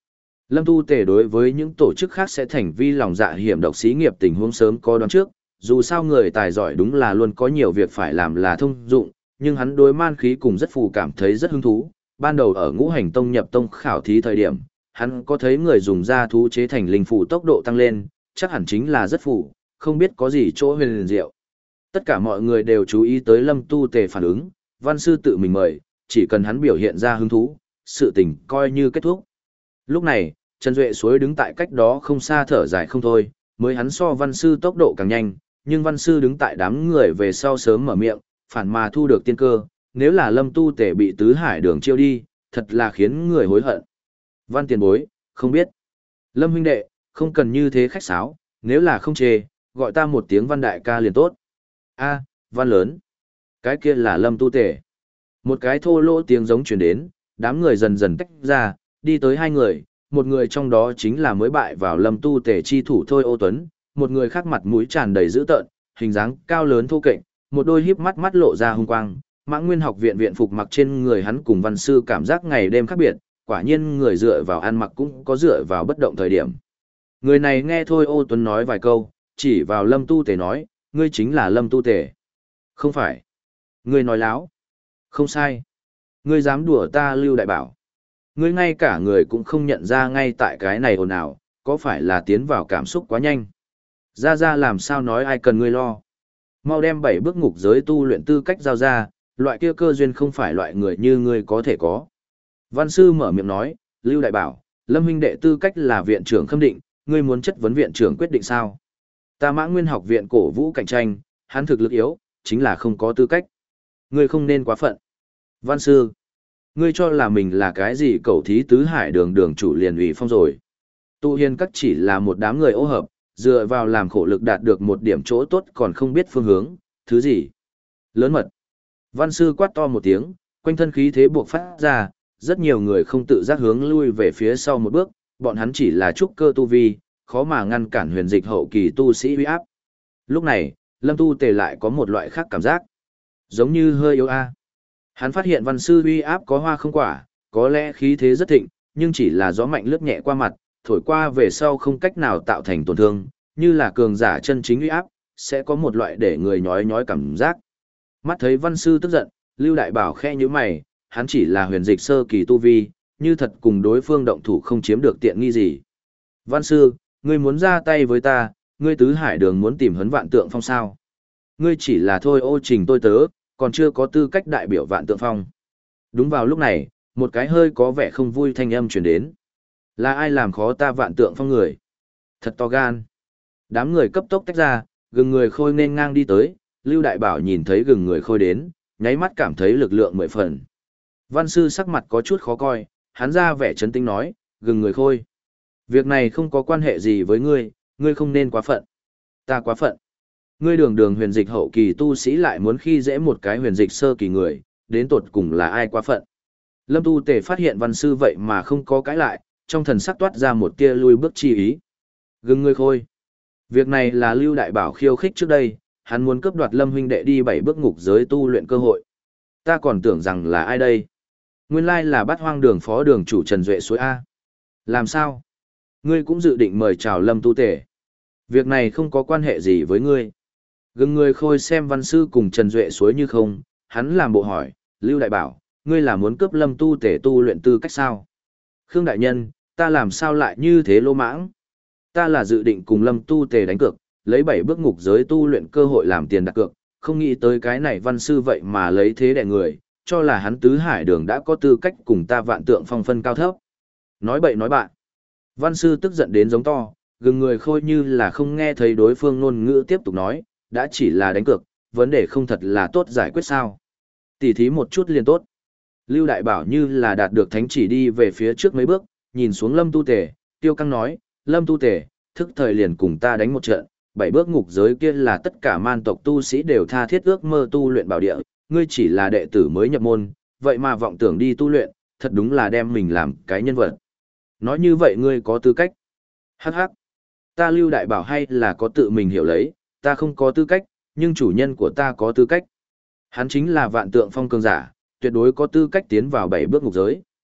Lâm Tu Tề đối với những tổ chức khác sẽ thành vi lòng dạ hiểm độc xí nghiệp tình huống sớm có đoán trước, dù sao người tài giỏi đúng là luôn có nhiều việc phải làm là thông dụng, nhưng hắn đối man khí cùng rất phù cảm thấy rất hứng thú. Ban đầu ở Ngũ Hành Tông nhập tông khảo thí thời điểm, hắn có thấy người dùng da thú chế thành linh phù tốc độ tăng lên, chắc hẳn chính là rất phù, không biết có gì chỗ huyền diệu. Tất cả mọi người đều chú ý tới Lâm Tu Tề phản ứng, văn sư tự mình mời, chỉ cần hắn biểu hiện ra hứng thú, sự tình coi như kết thúc. Lúc này, Trần Duệ Suối đứng tại cách đó không xa thở dài không thôi, mới hắn so văn sư tốc độ càng nhanh, nhưng văn sư đứng tại đám người về sau sớm mở miệng, phản mà thu được tiên cơ, nếu là Lâm Tu Tề bị tứ hải đường chiêu đi, thật là khiến người hối hận. Văn tiền bối, không biết. Lâm huynh đệ, không cần như thế khách sáo, nếu là không chê, gọi ta một tiếng văn đại ca liền tốt. A, văn lớn. Cái kia là Lâm Tu Tề. Một cái thô lỗ tiếng giống truyền đến, đám người dần dần tách ra, đi tới hai người, một người trong đó chính là mới bại vào Lâm Tu Tề chi thủ Thôi Ô Tuấn, một người khác mặt mũi tràn đầy dữ tợn, hình dáng cao lớn thô kệch, một đôi híp mắt mắt lộ ra hung quang. Mã Nguyên học viện viện phục mặc trên người hắn cùng văn sư cảm giác ngày đêm khác biệt, quả nhiên người dựa vào ăn mặc cũng có dựa vào bất động thời điểm. Người này nghe Thôi Ô Tuấn nói vài câu, chỉ vào Lâm Tu Tề nói, ngươi chính là Lâm Tu Tề. Không phải. Ngươi nói láo. Không sai. Ngươi dám đùa ta Lưu Đại Bảo. Ngươi ngay cả người cũng không nhận ra ngay tại cái này ồn ào, có phải là tiến vào cảm xúc quá nhanh. Ra ra làm sao nói ai cần ngươi lo. Mau đem bảy bước ngục giới tu luyện tư cách giao ra, loại kia cơ duyên không phải loại người như ngươi có thể có. Văn sư mở miệng nói, Lưu Đại Bảo, Lâm huynh đệ tư cách là viện trưởng khâm định, ngươi muốn chất vấn viện trưởng quyết định sao? Ta Mã Nguyên học viện cổ vũ cạnh tranh, hắn thực lực yếu, chính là không có tư cách. Ngươi không nên quá phận. Văn sư, ngươi cho là mình là cái gì cầu thí tứ hải đường đường chủ liền ủy phong rồi. Tu hiền các chỉ là một đám người ô hợp, dựa vào làm khổ lực đạt được một điểm chỗ tốt còn không biết phương hướng, thứ gì. Lớn mật. Văn sư quát to một tiếng, quanh thân khí thế buộc phát ra, rất nhiều người không tự giác hướng lui về phía sau một bước, bọn hắn chỉ là trúc cơ tu vi, khó mà ngăn cản huyền dịch hậu kỳ tu sĩ uy áp. Lúc này, Lâm Tu Tề lại có một loại khác cảm giác, giống như hơi yếu a. Hắn phát hiện văn sư uy áp có hoa không quả, có lẽ khí thế rất thịnh, nhưng chỉ là gió mạnh lướt nhẹ qua mặt, thổi qua về sau không cách nào tạo thành tổn thương, như là cường giả chân chính uy áp, sẽ có một loại để người nhói nhói cảm giác. Mắt thấy văn sư tức giận, Lưu Đại Bảo khe như mày, hắn chỉ là huyền dịch sơ kỳ tu vi, như thật cùng đối phương động thủ không chiếm được tiện nghi gì. Văn sư, ngươi muốn ra tay với ta, ngươi tứ hải đường muốn tìm hấn vạn tượng phong sao. Ngươi chỉ là thôi ô trình tôi tớ, còn chưa có tư cách đại biểu vạn tượng phong. Đúng vào lúc này, một cái hơi có vẻ không vui thanh âm truyền đến. Là ai làm khó ta vạn tượng phong người? Thật to gan. Đám người cấp tốc tách ra, gừng người khôi nên ngang đi tới, Lưu Đại Bảo nhìn thấy gừng người khôi đến, nháy mắt cảm thấy lực lượng mười phần. Văn sư sắc mặt có chút khó coi, hắn ra vẻ trấn tĩnh nói, gừng người khôi. Việc này không có quan hệ gì với ngươi, ngươi không nên quá phận. Ta quá phận. Ngươi đường đường huyền dịch hậu kỳ tu sĩ lại muốn khi dễ một cái huyền dịch sơ kỳ người, đến tột cùng là ai quá phận. Lâm Tu Tề phát hiện văn sư vậy mà không có cãi lại, trong thần sắc toát ra một tia lui bước chi ý. Gừng người khôi. Việc này là Lưu Đại Bảo khiêu khích trước đây, hắn muốn cướp đoạt Lâm huynh đệ đi bảy bước ngục giới tu luyện cơ hội. Ta còn tưởng rằng là ai đây? Nguyên lai là Bát Hoang đường phó đường chủ Trần Duệ Suối A. Làm sao? Ngươi cũng dự định mời chào Lâm Tu Tề. Việc này không có quan hệ gì với ngươi. Gừng người khôi xem văn sư cùng Trần Duệ Suối như không, hắn làm bộ hỏi, Lưu Đại Bảo, ngươi là muốn cướp Lâm Tu Tề tu luyện tư cách sao? Khương Đại Nhân, ta làm sao lại như thế lô mãng? Ta là dự định cùng Lâm Tu Tề đánh cược, lấy bảy bước ngục giới tu luyện cơ hội làm tiền đặt cược, không nghĩ tới cái này văn sư vậy mà lấy thế đẻ người, cho là hắn tứ hải đường đã có tư cách cùng ta vạn tượng phong phân cao thấp. Nói bậy nói bạn. Văn sư tức giận đến giống to, gừng người khôi như là không nghe thấy đối phương ngôn ngữ tiếp tục nói, đã chỉ là đánh cược, vấn đề không thật là tốt giải quyết sao. Tỉ thí một chút liền tốt. Lưu Đại Bảo như là đạt được thánh chỉ đi về phía trước mấy bước, nhìn xuống Lâm Tu Tề, tiêu căng nói, Lâm Tu Tề, thức thời liền cùng ta đánh một trận, bảy bước ngục giới kia là tất cả man tộc tu sĩ đều tha thiết ước mơ tu luyện bảo địa, ngươi chỉ là đệ tử mới nhập môn, vậy mà vọng tưởng đi tu luyện, thật đúng là đem mình làm cái nhân vật. Nói như vậy ngươi có tư cách. Hắc hắc. Ta Lưu Đại Bảo hay là có tự mình hiểu lấy, ta không có tư cách, nhưng chủ nhân của ta có tư cách. Hắn chính là vạn tượng phong cường giả, tuyệt đối có tư cách tiến vào bảy bước ngục giới.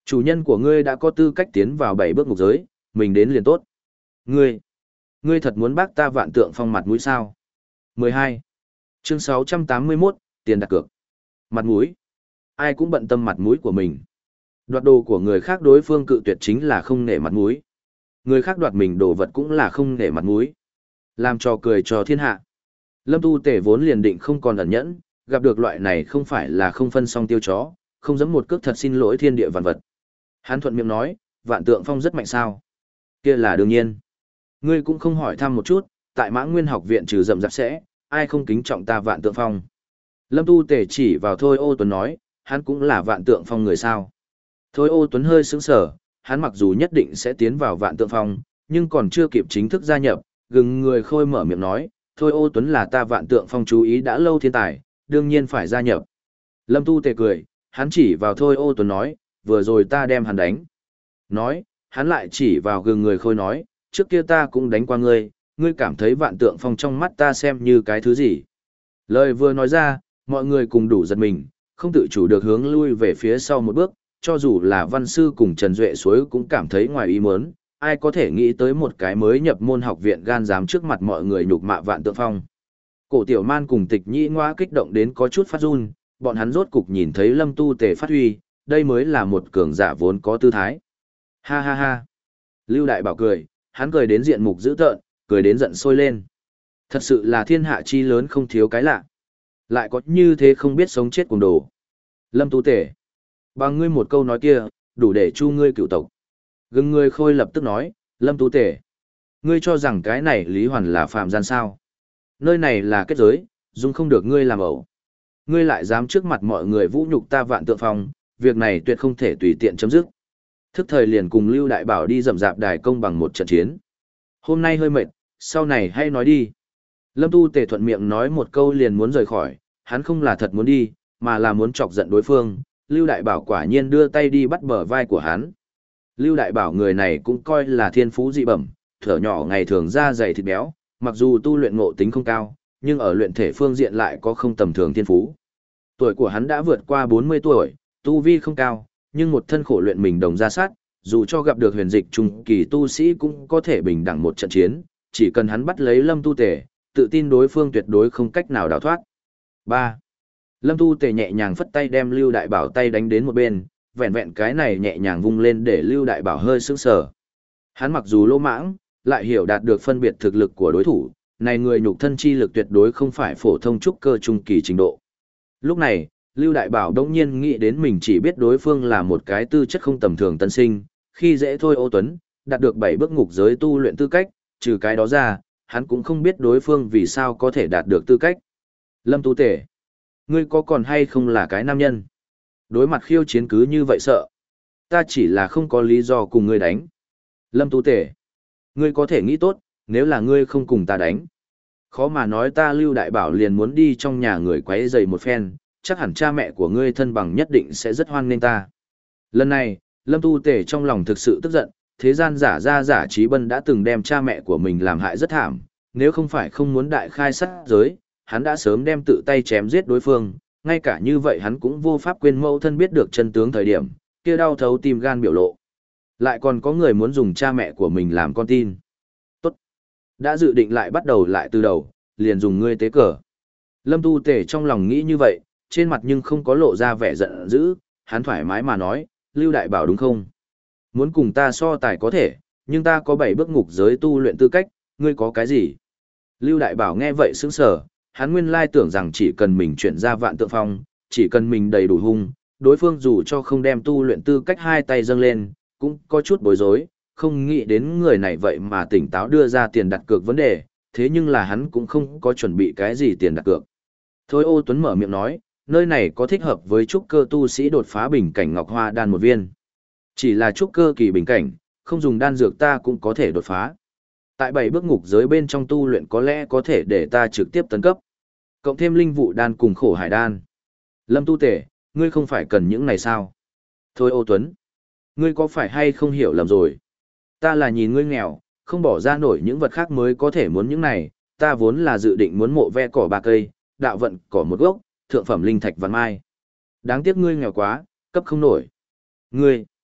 Chủ nhân của ngươi đã có tư cách tiến vào bảy bước ngục giới, mình đến liền tốt. Ngươi, ngươi thật muốn bác ta Vạn Tượng Phong mặt mũi sao? mười hai. Chương sáu trăm tám mươi mốt, tiền đặt cược. Mặt mũi. Ai cũng bận tâm mặt mũi của mình. Đoạt đồ của người khác đối phương cự tuyệt chính là không nể mặt mũi. Người khác đoạt mình đồ vật cũng là không nể mặt mũi. Làm trò cười cho thiên hạ. Lâm Tu Tể vốn liền định không còn ẩn nhẫn, gặp được loại này không phải là không phân song tiêu chó, không dám một cước thật xin lỗi thiên địa vạn vật. Hắn thuận miệng nói, Vạn Tượng Phong rất mạnh sao? Kia là đương nhiên. Ngươi cũng không hỏi thăm một chút, tại Mã Nguyên học viện trừ rậm rạp sẽ, ai không kính trọng ta Vạn Tượng Phong? Lâm Tu Tể chỉ vào Thôi Ô Tuấn nói, hắn cũng là Vạn Tượng Phong người sao? Thôi Ô Tuấn hơi sững sờ, hắn mặc dù nhất định sẽ tiến vào Vạn Tượng Phong, nhưng còn chưa kịp chính thức gia nhập, gừng người khôi mở miệng nói, Thôi Ô Tuấn là ta Vạn Tượng Phong chú ý đã lâu thiên tài, đương nhiên phải gia nhập. Lâm Tu Tề cười, hắn chỉ vào Thôi Ô Tuấn nói, vừa rồi ta đem hắn đánh. Nói, hắn lại chỉ vào gừng người khôi nói, trước kia ta cũng đánh qua ngươi, ngươi cảm thấy Vạn Tượng Phong trong mắt ta xem như cái thứ gì. Lời vừa nói ra, mọi người cùng đủ giật mình, không tự chủ được hướng lui về phía sau một bước, cho dù là văn sư cùng Trần Duệ Suối cũng cảm thấy ngoài ý muốn, ai có thể nghĩ tới một cái mới nhập môn học viện gan dám trước mặt mọi người nhục mạ Vạn Tượng Phong. Cổ Tiểu Man cùng Tịch Nhĩ Ngoa kích động đến có chút phát run, bọn hắn rốt cục nhìn thấy Lâm Tu Tề phát huy, đây mới là một cường giả vốn có tư thái. Ha ha ha. Lưu Đại Bảo cười, hắn cười đến diện mục dữ tợn, cười đến giận sôi lên. Thật sự là thiên hạ chi lớn không thiếu cái lạ. Lại có như thế không biết sống chết cùng đồ. Lâm Tu Tề. Bằng ngươi một câu nói kia, đủ để chu ngươi cựu tộc. Gừng người khôi lập tức nói, Lâm Tú Tể. Ngươi cho rằng cái này Lý Hoàn là phạm gian sao? Nơi này là kết giới, dung không được ngươi làm ẩu. Ngươi lại dám trước mặt mọi người vũ nhục ta Vạn Tượng Phong, việc này tuyệt không thể tùy tiện chấm dứt. Thức thời liền cùng Lưu Đại Bảo đi rậm rạp đài công bằng một trận chiến. Hôm nay hơi mệt, sau này hay nói đi. Lâm Tu Tề thuận miệng nói một câu liền muốn rời khỏi, hắn không là thật muốn đi, mà là muốn chọc giận đối phương. Lưu Đại Bảo quả nhiên đưa tay đi bắt bờ vai của hắn. Lưu Đại Bảo người này cũng coi là thiên phú dị bẩm, thở nhỏ ngày thường da dày thịt béo, mặc dù tu luyện ngộ tính không cao, nhưng ở luyện thể phương diện lại có không tầm thường thiên phú. Tuổi của hắn đã vượt qua bốn mươi tuổi, tu vi không cao, nhưng một thân khổ luyện mình đồng ra sát, dù cho gặp được huyền dịch trung kỳ tu sĩ cũng có thể bình đẳng một trận chiến, chỉ cần hắn bắt lấy Lâm Tu Tề, tự tin đối phương tuyệt đối không cách nào đào thoát. ba. Lâm Tu Tề nhẹ nhàng phất tay đem Lưu Đại Bảo tay đánh đến một bên, vẹn vẹn cái này nhẹ nhàng vung lên để Lưu Đại Bảo hơi sững sờ. Hắn mặc dù lỗ mãng, lại hiểu đạt được phân biệt thực lực của đối thủ, này người nhục thân chi lực tuyệt đối không phải phổ thông trúc cơ trung kỳ trình độ. Lúc này, Lưu Đại Bảo đống nhiên nghĩ đến mình chỉ biết đối phương là một cái tư chất không tầm thường tân sinh, khi dễ thôi Ô Tuấn, đạt được bảy bước ngục giới tu luyện tư cách, trừ cái đó ra, hắn cũng không biết đối phương vì sao có thể đạt được tư cách. Lâm Tú Tể, ngươi có còn hay không là cái nam nhân? Đối mặt khiêu chiến cứ như vậy sợ. Ta chỉ là không có lý do cùng ngươi đánh. Lâm Tú Tể, ngươi có thể nghĩ tốt, nếu là ngươi không cùng ta đánh. Khó mà nói ta Lưu Đại Bảo liền muốn đi trong nhà người quấy rầy một phen, chắc hẳn cha mẹ của ngươi thân bằng nhất định sẽ rất hoan nghênh ta. Lần này, Lâm Tu Tể trong lòng thực sự tức giận, thế gian giả ra giả trí bân đã từng đem cha mẹ của mình làm hại rất thảm, nếu không phải không muốn đại khai sát giới, hắn đã sớm đem tự tay chém giết đối phương, ngay cả như vậy hắn cũng vô pháp quên mẫu thân biết được chân tướng thời điểm, kia đau thấu tim gan biểu lộ. Lại còn có người muốn dùng cha mẹ của mình làm con tin. Tốt. Đã dự định lại bắt đầu lại từ đầu, liền dùng ngươi tế cờ. Lâm Tu Tể trong lòng nghĩ như vậy, trên mặt nhưng không có lộ ra vẻ giận dữ, hắn thoải mái mà nói, Lưu Đại Bảo đúng không? Muốn cùng ta so tài có thể, nhưng ta có bảy bước ngục giới tu luyện tư cách, ngươi có cái gì? Lưu Đại Bảo nghe vậy sững sờ, hắn nguyên lai tưởng rằng chỉ cần mình chuyển ra Vạn Tượng Phong, chỉ cần mình đầy đủ hung, đối phương dù cho không đem tu luyện tư cách hai tay dâng lên, cũng có chút bối rối, không nghĩ đến người này vậy mà tỉnh táo đưa ra tiền đặt cược vấn đề, thế nhưng là hắn cũng không có chuẩn bị cái gì tiền đặt cược. Thôi Ô Tuấn mở miệng nói, nơi này có thích hợp với trúc cơ tu sĩ đột phá bình cảnh ngọc hoa đan một viên. Chỉ là trúc cơ kỳ bình cảnh, không dùng đan dược ta cũng có thể đột phá. Tại bảy bước ngục giới bên trong tu luyện có lẽ có thể để ta trực tiếp tấn cấp. Cộng thêm linh vụ đan cùng khổ hải đan. Lâm Tu Tể, ngươi không phải cần những này sao? Thôi Ô Tuấn, ngươi có phải hay không hiểu lầm rồi? Ta là nhìn ngươi nghèo, không bỏ ra nổi những vật khác mới có thể muốn những này, ta vốn là dự định muốn mộ ve cỏ ba cây, đạo vận cỏ một gốc, thượng phẩm linh thạch vạn mai. Đáng tiếc ngươi nghèo quá, cấp không nổi. Ngươi,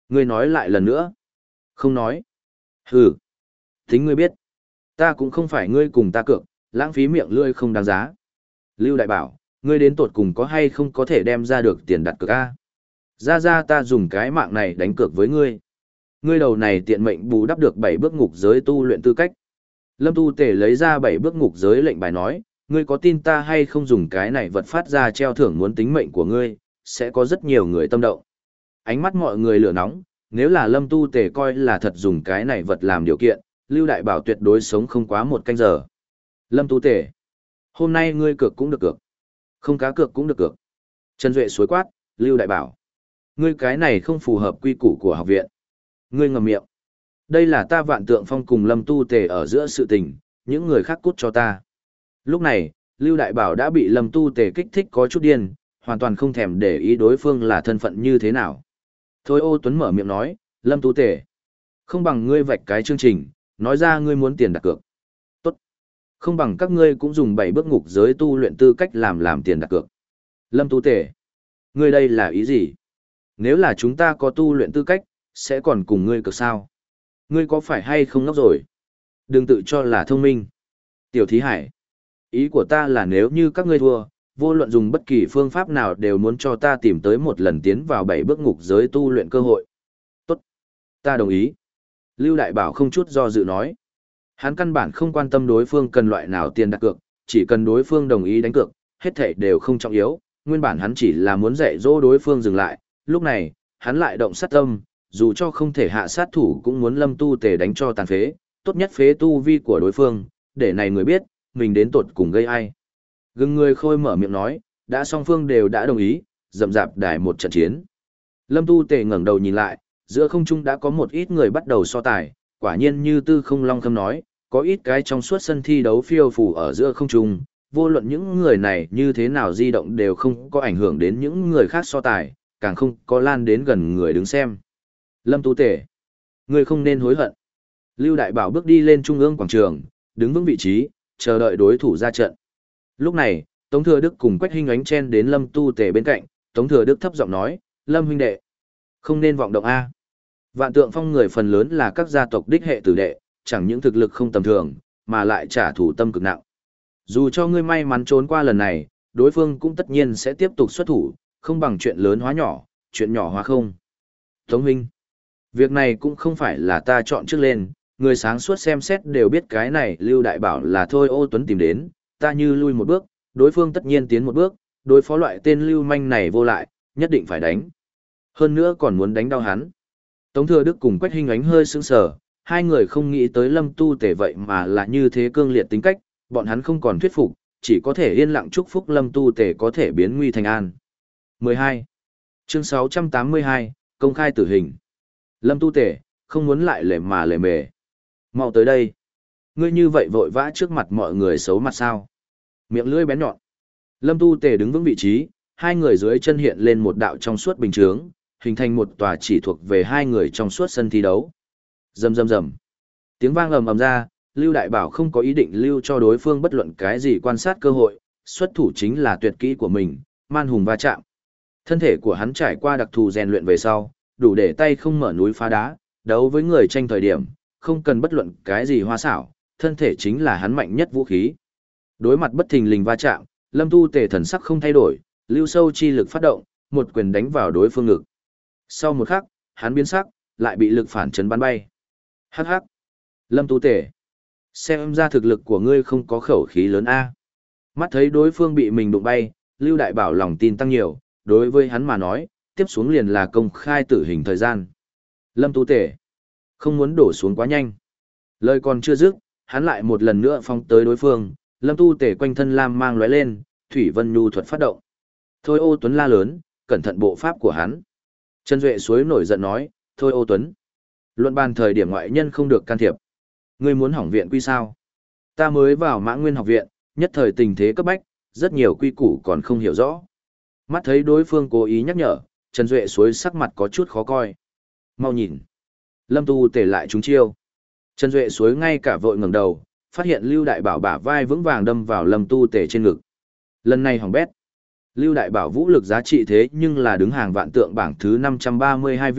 Ngươi nói lại lần nữa. Không nói. Hừ. Tính ngươi biết. Ta cũng không phải ngươi cùng ta cược, lãng phí miệng lưỡi không đáng giá. Lưu Đại Bảo, ngươi đến tột cùng có hay không có thể đem ra được tiền đặt cược a? Ra ra ta dùng cái mạng này đánh cược với ngươi. Ngươi đầu này tiện mệnh bù đắp được bảy bước ngục giới tu luyện tư cách. Lâm Tu Tể lấy ra bảy bước ngục giới lệnh bài nói, ngươi có tin ta hay không dùng cái này vật phát ra treo thưởng muốn tính mệnh của ngươi, sẽ có rất nhiều người tâm động. Ánh mắt mọi người lửa nóng, nếu là Lâm Tu Tể coi là thật dùng cái này vật làm điều kiện, Lưu Đại Bảo tuyệt đối sống không quá một canh giờ. Lâm Tu Tể, hôm nay ngươi cược cũng được cược, không cá cược cũng được cược. Trần Duệ suối quát, Lưu Đại Bảo, ngươi cái này không phù hợp quy củ của học viện. Ngươi ngậm miệng. Đây là ta Vạn Tượng Phong cùng Lâm Tu Tề ở giữa sự tình, những người khác cút cho ta. Lúc này, Lưu Đại Bảo đã bị Lâm Tu Tề kích thích có chút điên, hoàn toàn không thèm để ý đối phương là thân phận như thế nào. Thôi Ô Tuấn mở miệng nói, Lâm Tu Tề, không bằng ngươi vạch cái chương trình, nói ra ngươi muốn tiền đặt cược. Tốt. Không bằng các ngươi cũng dùng bảy bước ngục giới tu luyện tư cách làm làm tiền đặt cược. Lâm Tu Tề, ngươi đây là ý gì? Nếu là chúng ta có tu luyện tư cách, sẽ còn cùng ngươi cược sao? Ngươi có phải hay không ngốc rồi? Đừng tự cho là thông minh. Tiểu Thí Hải, ý của ta là nếu như các ngươi thua, vô luận dùng bất kỳ phương pháp nào đều muốn cho ta tìm tới một lần tiến vào bảy bước ngục giới tu luyện cơ hội. Tốt. Ta đồng ý. Lưu Đại Bảo không chút do dự nói. Hắn căn bản không quan tâm đối phương cần loại nào tiền đặt cược, chỉ cần đối phương đồng ý đánh cược, hết thảy đều không trọng yếu. Nguyên bản hắn chỉ là muốn dạy dỗ đối phương dừng lại, lúc này, hắn lại động sát tâm, dù cho không thể hạ sát thủ cũng muốn Lâm Tu Tề đánh cho tàn phế, tốt nhất phế tu vi của đối phương, để này người biết, mình đến tột cùng gây ai. Gừng người khôi mở miệng nói, đã song phương đều đã đồng ý, rậm rạp đài một trận chiến. Lâm Tu Tề ngẩng đầu nhìn lại, giữa không trung đã có một ít người bắt đầu so tài, quả nhiên như Tư Không Long Khâm nói, có ít cái trong suốt sân thi đấu phiêu phù ở giữa không trung, vô luận những người này như thế nào di động đều không có ảnh hưởng đến những người khác so tài, càng không có lan đến gần người đứng xem. Lâm Tu Tể, ngươi không nên hối hận. Lưu Đại Bảo bước đi lên trung ương quảng trường, đứng vững vị trí, chờ đợi đối thủ ra trận. Lúc này, Tống Thừa Đức cùng Quách Hinh Ánh chen đến Lâm Tu Tể bên cạnh, Tống Thừa Đức thấp giọng nói, Lâm huynh đệ, không nên vọng động A. Vạn Tượng Phong người phần lớn là các gia tộc đích hệ tử đệ, chẳng những thực lực không tầm thường, mà lại trả thù tâm cực nặng. Dù cho ngươi may mắn trốn qua lần này, đối phương cũng tất nhiên sẽ tiếp tục xuất thủ, không bằng chuyện lớn hóa nhỏ, chuyện nhỏ hóa không. Tống huynh, việc này cũng không phải là ta chọn trước lên, người sáng suốt xem xét đều biết cái này Lưu Đại Bảo là Thôi Ô Tuấn tìm đến, ta như lui một bước, đối phương tất nhiên tiến một bước, đối phó loại tên lưu manh này vô lại, nhất định phải đánh. Hơn nữa còn muốn đánh đau hắn. Tống Thừa Đức cùng Quách Hinh Ánh hơi sững sờ, hai người không nghĩ tới Lâm Tu Tể vậy mà là như thế cương liệt tính cách, bọn hắn không còn thuyết phục, chỉ có thể yên lặng chúc phúc Lâm Tu Tể có thể biến nguy thành an. mười hai. Chương sáu trăm tám mươi hai, công khai tử hình. Lâm Tu Tể, không muốn lại lề mà lề mề. Mau tới đây. Ngươi như vậy vội vã trước mặt mọi người xấu mặt sao? Miệng lưỡi bén nhọn. Lâm Tu Tể đứng vững vị trí, hai người dưới chân hiện lên một đạo trong suốt bình chướng, hình thành một tòa chỉ thuộc về hai người trong suốt sân thi đấu. Rầm rầm rầm. Tiếng vang ầm ầm ra, Lưu Đại Bảo không có ý định lưu cho đối phương bất luận cái gì quan sát cơ hội, xuất thủ chính là tuyệt kỹ của mình, man hùng va chạm. Thân thể của hắn trải qua đặc thù rèn luyện về sau, đủ để tay không mở núi phá đá, đấu với người tranh thời điểm, không cần bất luận cái gì hoa xảo, thân thể chính là hắn mạnh nhất vũ khí. Đối mặt bất thình lình va chạm, Lâm Tu Tề thần sắc không thay đổi, lưu sâu chi lực phát động, một quyền đánh vào đối phương ngực. Sau một khắc, hắn biến sắc, lại bị lực phản chấn bắn bay. Hắc hắc. Lâm Tu Tể, xem ra thực lực của ngươi không có khẩu khí lớn a. Mắt thấy đối phương bị mình đụng bay, Lưu Đại Bảo lòng tin tăng nhiều, đối với hắn mà nói, tiếp xuống liền là công khai tử hình thời gian. Lâm Tu Tể, không muốn đổ xuống quá nhanh. Lời còn chưa dứt, hắn lại một lần nữa phóng tới đối phương, Lâm Tu Tể quanh thân lam mang lóe lên, Thủy Vân Nhu thuật phát động. Thôi Ô Tuấn la lớn, cẩn thận bộ pháp của hắn. Trần Duệ suối nổi giận nói, Thôi Ô Tuấn, luận bàn thời điểm ngoại nhân không được can thiệp. Ngươi muốn hỏng viện quy sao? Ta mới vào Mã Nguyên học viện, nhất thời tình thế cấp bách, rất nhiều quy củ còn không hiểu rõ. Mắt thấy đối phương cố ý nhắc nhở, Trần Duệ suối sắc mặt có chút khó coi. Mau nhìn. Lâm Tu Tể lại trúng chiêu. Trần Duệ suối ngay cả vội ngẩng đầu, phát hiện Lưu Đại Bảo bả vai vững vàng đâm vào Lâm Tu Tể trên ngực. Lần này hỏng bét. Lưu Đại Bảo vũ lực giá trị thế nhưng là đứng hàng vạn tượng bảng thứ năm trăm ba mươi hai vị,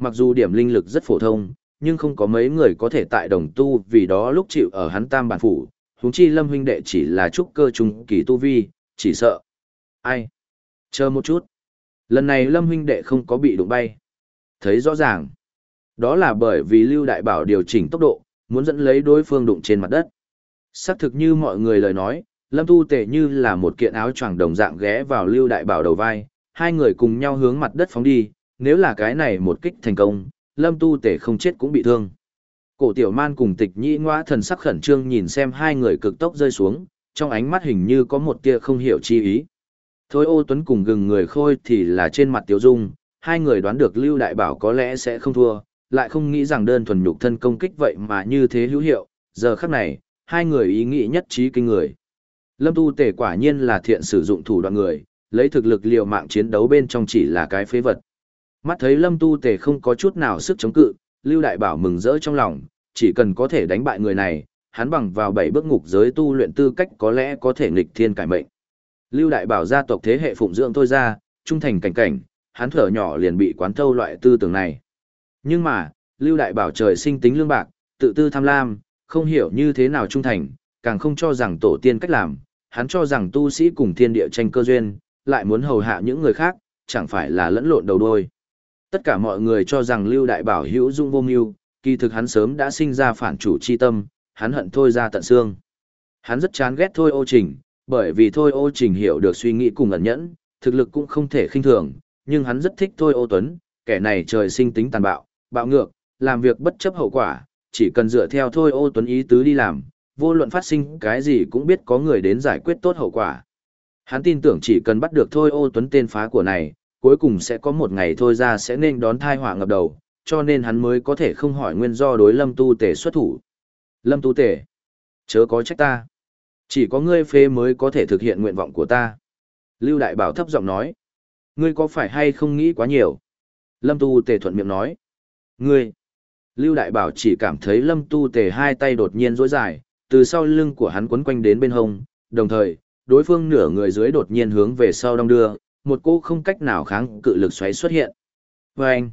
mặc dù điểm linh lực rất phổ thông, nhưng không có mấy người có thể tại đồng tu vì đó lúc chịu ở hắn tam bản phủ, huống chi Lâm huynh đệ chỉ là trúc cơ trung kỳ tu vi, chỉ sợ. Ai? Chờ một chút. Lần này Lâm huynh đệ không có bị đụng bay. Thấy rõ ràng. Đó là bởi vì Lưu Đại Bảo điều chỉnh tốc độ, muốn dẫn lấy đối phương đụng trên mặt đất. Xác thực như mọi người lời nói, Lâm Tu Tề như là một kiện áo choàng đồng dạng ghé vào Lưu Đại Bảo đầu vai, hai người cùng nhau hướng mặt đất phóng đi, nếu là cái này một kích thành công, Lâm Tu Tề không chết cũng bị thương. Cổ Tiểu Man cùng Tịch Nhĩ Ngoa thần sắc khẩn trương nhìn xem hai người cực tốc rơi xuống, trong ánh mắt hình như có một tia không hiểu chi ý. Thôi Ô Tuấn cùng Gừng Người Khôi thì là trên mặt Tiểu Dung, hai người đoán được Lưu Đại Bảo có lẽ sẽ không thua, lại không nghĩ rằng đơn thuần nhục thân công kích vậy mà như thế hữu hiệu, giờ khắc này, hai người ý nghĩ nhất trí kinh người. Lâm Tu Tề quả nhiên là thiện sử dụng thủ đoạn người, lấy thực lực liều mạng chiến đấu bên trong chỉ là cái phế vật. Mắt thấy Lâm Tu Tề không có chút nào sức chống cự, Lưu Đại Bảo mừng rỡ trong lòng, chỉ cần có thể đánh bại người này, hắn bằng vào bảy bước ngục giới tu luyện tư cách có lẽ có thể nghịch thiên cải mệnh. Lưu Đại Bảo gia tộc thế hệ phụng dưỡng thôi ra, trung thành cảnh cảnh, hắn thở nhỏ liền bị quán thâu loại tư tưởng này. Nhưng mà, Lưu Đại Bảo trời sinh tính lương bạc, tự tư tham lam, không hiểu như thế nào trung thành, càng không cho rằng tổ tiên cách làm, hắn cho rằng tu sĩ cùng thiên địa tranh cơ duyên, lại muốn hầu hạ những người khác, chẳng phải là lẫn lộn đầu đuôi. Tất cả mọi người cho rằng Lưu Đại Bảo hữu dung vô mưu, kỳ thực hắn sớm đã sinh ra phản chủ chi tâm, hắn hận Thôi ra tận xương. Hắn rất chán ghét Thôi Ô Trình, bởi vì Thôi Ô Trình hiểu được suy nghĩ cùng ẩn nhẫn, thực lực cũng không thể khinh thường, nhưng hắn rất thích Thôi Ô Tuấn, kẻ này trời sinh tính tàn bạo, bạo ngược, làm việc bất chấp hậu quả, chỉ cần dựa theo Thôi Ô Tuấn ý tứ đi làm, vô luận phát sinh cái gì cũng biết có người đến giải quyết tốt hậu quả. Hắn tin tưởng chỉ cần bắt được Thôi Ô Tuấn tên phá của này, cuối cùng sẽ có một ngày Thôi ra sẽ nên đón thai họa ngập đầu, cho nên hắn mới có thể không hỏi nguyên do đối Lâm Tu Tề xuất thủ. Lâm Tu Tề, chớ có trách ta. Chỉ có ngươi phế mới có thể thực hiện nguyện vọng của ta. Lưu Đại Bảo thấp giọng nói. Ngươi có phải hay không nghĩ quá nhiều? Lâm Tu Tề thuận miệng nói. Ngươi. Lưu Đại Bảo chỉ cảm thấy Lâm Tu Tề hai tay đột nhiên duỗi dài, từ sau lưng của hắn quấn quanh đến bên hông, đồng thời, đối phương nửa người dưới đột nhiên hướng về sau đong đưa, một cô không cách nào kháng cự lực xoáy xuất hiện. Và anh,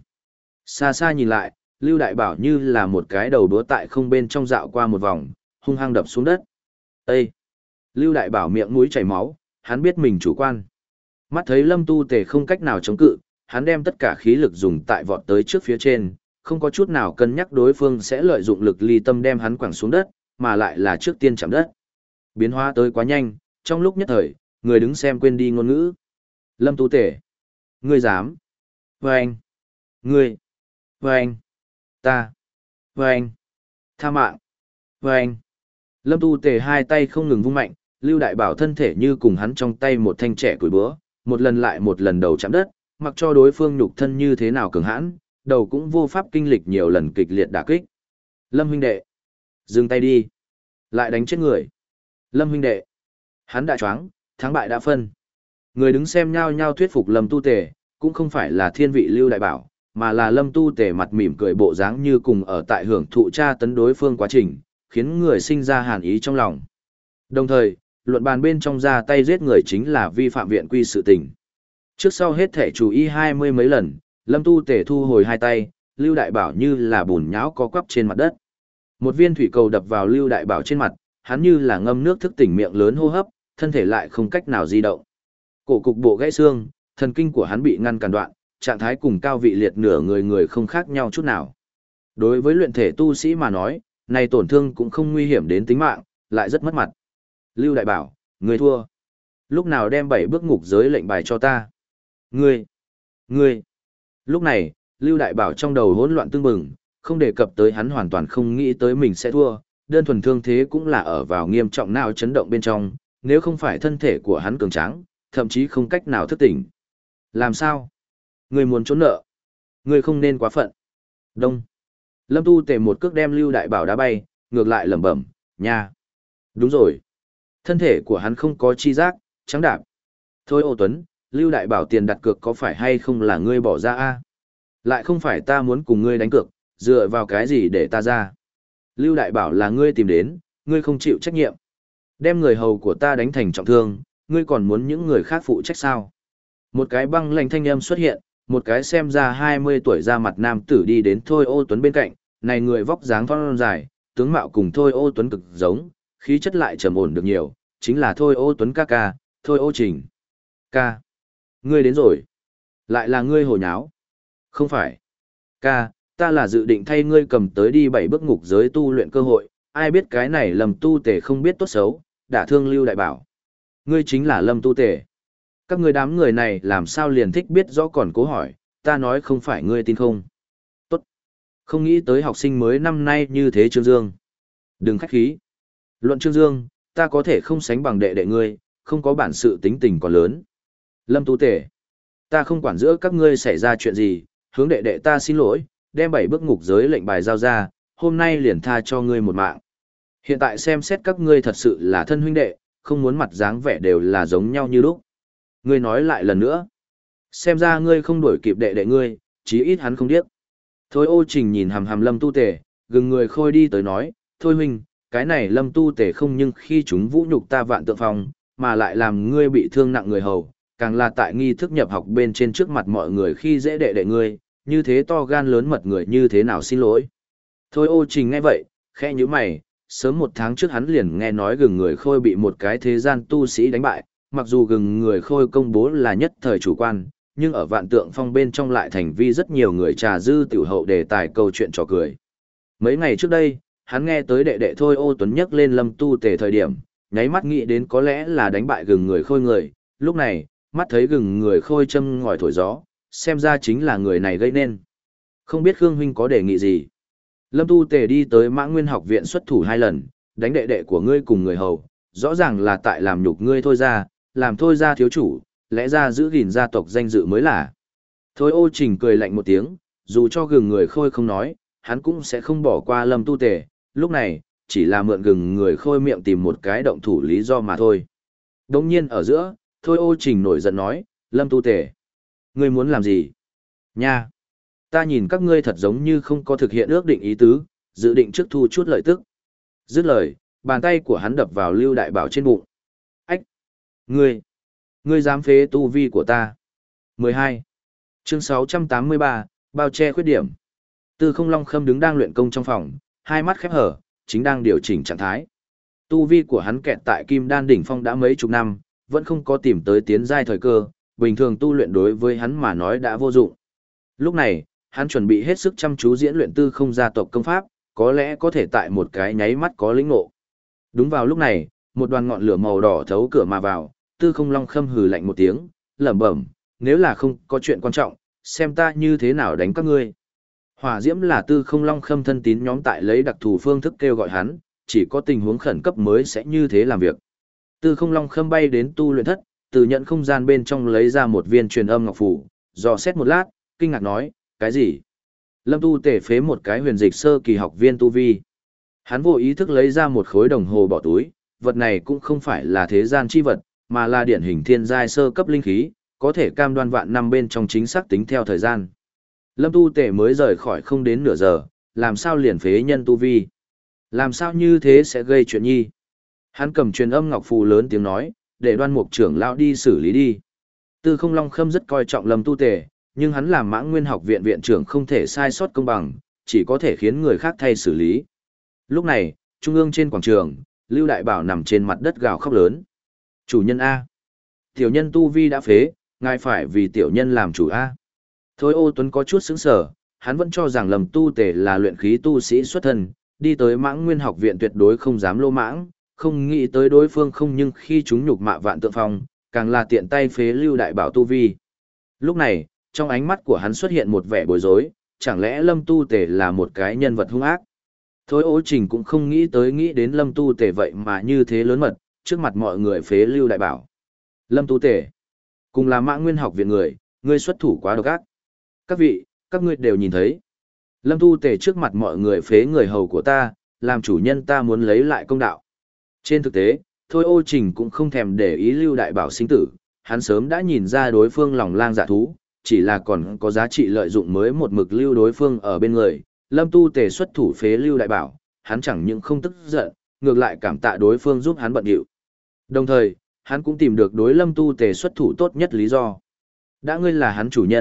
xa xa nhìn lại, Lưu Đại Bảo như là một cái đầu đúa tại không bên trong dạo qua một vòng, hung hăng đập xuống đất. Ê! Lưu Đại Bảo miệng mũi chảy máu, hắn biết mình chủ quan. Mắt thấy Lâm Tu Tề không cách nào chống cự, hắn đem tất cả khí lực dùng tại vọt tới trước phía trên, không có chút nào cân nhắc đối phương sẽ lợi dụng lực ly tâm đem hắn quẳng xuống đất, mà lại là trước tiên chạm đất. Biến hóa tới quá nhanh, trong lúc nhất thời, người đứng xem quên đi ngôn ngữ. Lâm Tu Tề, ngươi dám? Vâng! Ngươi! Vâng! Ta! Vâng! Tha mạng! Vâng! Lâm Tu Tề hai tay không ngừng vung mạnh, Lưu Đại Bảo thân thể như cùng hắn trong tay một thanh trẻ củi búa, một lần lại một lần đầu chạm đất, mặc cho đối phương nhục thân như thế nào cường hãn, đầu cũng vô pháp kinh lịch nhiều lần kịch liệt đả kích. Lâm huynh đệ, dừng tay đi, lại đánh chết người. Lâm huynh đệ, hắn đã choáng, thắng bại đã phân. Người đứng xem nhao nhao thuyết phục Lâm Tu Tề, cũng không phải là thiên vị Lưu Đại Bảo, mà là Lâm Tu Tề mặt mỉm cười bộ dáng như cùng ở tại hưởng thụ tra tấn đối phương quá trình, khiến người sinh ra hàn ý trong lòng. Đồng thời, luận bàn bên trong ra tay giết người chính là vi phạm viện quy sự tình. Trước sau hết thể chú ý hai mươi mấy lần, Lâm Tu Tề thu hồi hai tay, Lưu Đại Bảo như là bùn nhão có quắp trên mặt đất. Một viên thủy cầu đập vào Lưu Đại Bảo trên mặt, hắn như là ngâm nước thức tỉnh miệng lớn hô hấp, thân thể lại không cách nào di động. Cổ cục bộ gãy xương, thần kinh của hắn bị ngăn cản đoạn, trạng thái cùng cao vị liệt nửa người người không khác nhau chút nào. Đối với luyện thể tu sĩ mà nói, này tổn thương cũng không nguy hiểm đến tính mạng, lại rất mất mặt. Lưu Đại Bảo, ngươi thua. Lúc nào đem bảy bước ngục giới lệnh bài cho ta? Ngươi, ngươi. Lúc này, Lưu Đại Bảo trong đầu hỗn loạn tương bừng, không đề cập tới hắn hoàn toàn không nghĩ tới mình sẽ thua, đơn thuần thương thế cũng là ở vào nghiêm trọng não chấn động bên trong, nếu không phải thân thể của hắn cường tráng, thậm chí không cách nào thức tỉnh. Làm sao? Ngươi muốn trốn nợ? Ngươi không nên quá phận. Đông. Lâm Tu Tề một cước đem Lưu Đại Bảo đá bay, ngược lại lẩm bẩm, nha. Đúng rồi. Thân thể của hắn không có chi giác, trắng đạp. Thôi Ô Tuấn, Lưu Đại Bảo tiền đặt cược có phải hay không là ngươi bỏ ra a? Lại không phải ta muốn cùng ngươi đánh cược, dựa vào cái gì để ta ra? Lưu Đại Bảo là ngươi tìm đến, ngươi không chịu trách nhiệm. Đem người hầu của ta đánh thành trọng thương, ngươi còn muốn những người khác phụ trách sao? Một cái băng lạnh thanh âm xuất hiện, Một cái xem ra hai mươi tuổi ra mặt nam tử đi đến Thôi Ô Tuấn bên cạnh, này người vóc dáng thon dài, tướng mạo cùng Thôi Ô Tuấn cực giống, khí chất lại trầm ổn được nhiều, chính là Thôi Ô Tuấn ca ca, Thôi Ô Trình. Ca. Ngươi đến rồi. Lại là ngươi hồ nháo. Không phải. Ca, ta là dự định thay ngươi cầm tới đi bảy bước ngục giới tu luyện cơ hội, ai biết cái này Lâm Tu Tề không biết tốt xấu, đã thương Lưu Đại Bảo. Ngươi chính là Lâm Tu Tề. Các ngươi đám người này làm sao liền thích biết rõ còn cố hỏi, ta nói không phải ngươi tin không. Tốt. Không nghĩ tới học sinh mới năm nay như thế Trương Dương. Đừng khách khí. Luận Trương Dương, ta có thể không sánh bằng đệ đệ ngươi, không có bản sự tính tình còn lớn. Lâm Tu Tề. Ta không quản giữa các ngươi xảy ra chuyện gì, hướng đệ đệ ta xin lỗi, đem bảy bước ngục giới lệnh bài giao ra, hôm nay liền tha cho ngươi một mạng. Hiện tại xem xét các ngươi thật sự là thân huynh đệ, không muốn mặt dáng vẻ đều là giống nhau như lúc. Ngươi nói lại lần nữa. Xem ra ngươi không đuổi kịp đệ đệ ngươi, chí ít hắn không điếc. Thôi Ô Trình nhìn hàm hàm Lâm Tu Tề, gừng người khôi đi tới nói, thôi huynh, cái này Lâm Tu Tề không nhưng khi chúng vũ nhục ta Vạn Tượng Phong, mà lại làm ngươi bị thương nặng người hầu, càng là tại nghi thức nhập học bên trên trước mặt mọi người khi dễ đệ đệ ngươi, như thế to gan lớn mật người như thế nào xin lỗi. Thôi Ô Trình nghe vậy, khẽ nhíu mày, sớm một tháng trước hắn liền nghe nói gừng người khôi bị một cái thế gian tu sĩ đánh bại, mặc dù gừng người khôi công bố là nhất thời chủ quan, nhưng ở Vạn Tượng Phong bên trong lại thành vi rất nhiều người trà dư tiểu hậu đề tài câu chuyện trò cười. Mấy ngày trước đây, hắn nghe tới đệ đệ Thôi Ô Tuấn nhắc lên Lâm Tu Tề thời điểm, nháy mắt nghĩ đến có lẽ là đánh bại gừng người khôi người, lúc này, mắt thấy gừng người khôi châm ngòi thổi gió, xem ra chính là người này gây nên. Không biết Khương huynh có đề nghị gì? Lâm Tu Tề đi tới Mã Nguyên học viện xuất thủ hai lần, đánh đệ đệ của ngươi cùng người hầu, rõ ràng là tại làm nhục ngươi thôi ra, làm thôi ra thiếu chủ, lẽ ra giữ gìn gia tộc danh dự mới là. Thôi Ô Trình cười lạnh một tiếng, dù cho gừng người khôi không nói, hắn cũng sẽ không bỏ qua Lâm Tu Tề, lúc này, chỉ là mượn gừng người khôi miệng tìm một cái động thủ lý do mà thôi. Đồng nhiên ở giữa, Thôi Ô Trình nổi giận nói, Lâm Tu Tề, ngươi muốn làm gì? Nha! Ta nhìn các ngươi thật giống như không có thực hiện ước định ý tứ, dự định trước thu chút lợi tức. Dứt lời, bàn tay của hắn đập vào Lưu Đại Bảo trên bụng. Ách! Ngươi! Ngươi dám phế tu vi của ta! mười hai. Chương sáu trăm tám mươi ba, bao che khuyết điểm. Tư Không Long Khâm đứng đang luyện công trong phòng, hai mắt khép hở, chính đang điều chỉnh trạng thái. Tu vi của hắn kẹt tại Kim Đan đỉnh phong đã mấy chục năm, vẫn không có tìm tới tiến giai thời cơ, bình thường tu luyện đối với hắn mà nói đã vô dụng. Lúc này, hắn chuẩn bị hết sức chăm chú diễn luyện Tư Không gia tộc công pháp, có lẽ có thể tại một cái nháy mắt có lĩnh ngộ. Đúng vào lúc này, một đoàn ngọn lửa màu đỏ thấu cửa mà vào, Tư Không Long Khâm hừ lạnh một tiếng, lẩm bẩm, nếu là không có chuyện quan trọng, xem ta như thế nào đánh các ngươi. Hỏa diễm là Tư Không Long Khâm thân tín nhóm tại lấy đặc thù phương thức kêu gọi hắn, chỉ có tình huống khẩn cấp mới sẽ như thế làm việc. Tư Không Long Khâm bay đến tu luyện thất, từ nhận không gian bên trong lấy ra một viên truyền âm ngọc phù, dò xét một lát, kinh ngạc nói, cái gì? Lâm Tu Tề phế một cái huyền dịch sơ kỳ học viên tu vi. Hắn vô ý thức lấy ra một khối đồng hồ bỏ túi, vật này cũng không phải là thế gian chi vật, mà là điển hình thiên giai sơ cấp linh khí, có thể cam đoan vạn năm bên trong chính xác tính theo thời gian. Lâm Tu Tề mới rời khỏi không đến nửa giờ, làm sao liền phế nhân tu vi? Làm sao như thế sẽ gây chuyện nhi? Hắn cầm truyền âm ngọc phù lớn tiếng nói, để Đoan Mục trưởng lão đi xử lý đi. Tư Không Long Khâm rất coi trọng Lâm Tu Tề, nhưng hắn làm Mã Nguyên học viện viện trưởng không thể sai sót công bằng, chỉ có thể khiến người khác thay xử lý. Lúc này, trung ương trên quảng trường, Lưu Đại Bảo nằm trên mặt đất gào khóc lớn. Chủ nhân A. Tiểu nhân tu vi đã phế, ngài phải vì tiểu nhân làm chủ A. Thôi Ô Tuấn có chút sững sờ, hắn vẫn cho rằng Lâm Tu Tề là luyện khí tu sĩ xuất thân, đi tới Mã Nguyên học viện tuyệt đối không dám lô mãng, không nghĩ tới đối phương không nhưng khi chúng nhục mạ Vạn Tượng Phong, càng là tiện tay phế Lưu Đại Bảo tu vi. Lúc này, trong ánh mắt của hắn xuất hiện một vẻ bối rối, chẳng lẽ Lâm Tu Tề là một cái nhân vật hung ác? Thôi Ô Trình cũng không nghĩ tới nghĩ đến Lâm Tu Tề vậy mà như thế lớn mật, trước mặt mọi người phế Lưu Đại Bảo. Lâm Tu Tề, cùng là Mã Nguyên học viện người, ngươi xuất thủ quá độc ác. Các vị, các ngươi đều nhìn thấy. Lâm Tu Tề trước mặt mọi người phế người hầu của ta, làm chủ nhân ta muốn lấy lại công đạo. Trên thực tế, Thôi Ô Trình cũng không thèm để ý Lưu Đại Bảo sinh tử, hắn sớm đã nhìn ra đối phương lòng lang dạ thú, chỉ là còn có giá trị lợi dụng mới một mực lưu đối phương ở bên người. Lâm Tu Tề xuất thủ phế Lưu Đại Bảo, hắn chẳng những không tức giận, ngược lại cảm tạ đối phương giúp hắn bận điệu. Đồng thời, hắn cũng tìm được đối Lâm Tu Tề xuất thủ tốt nhất lý do. Đã ngươi là hắn chủ nhân,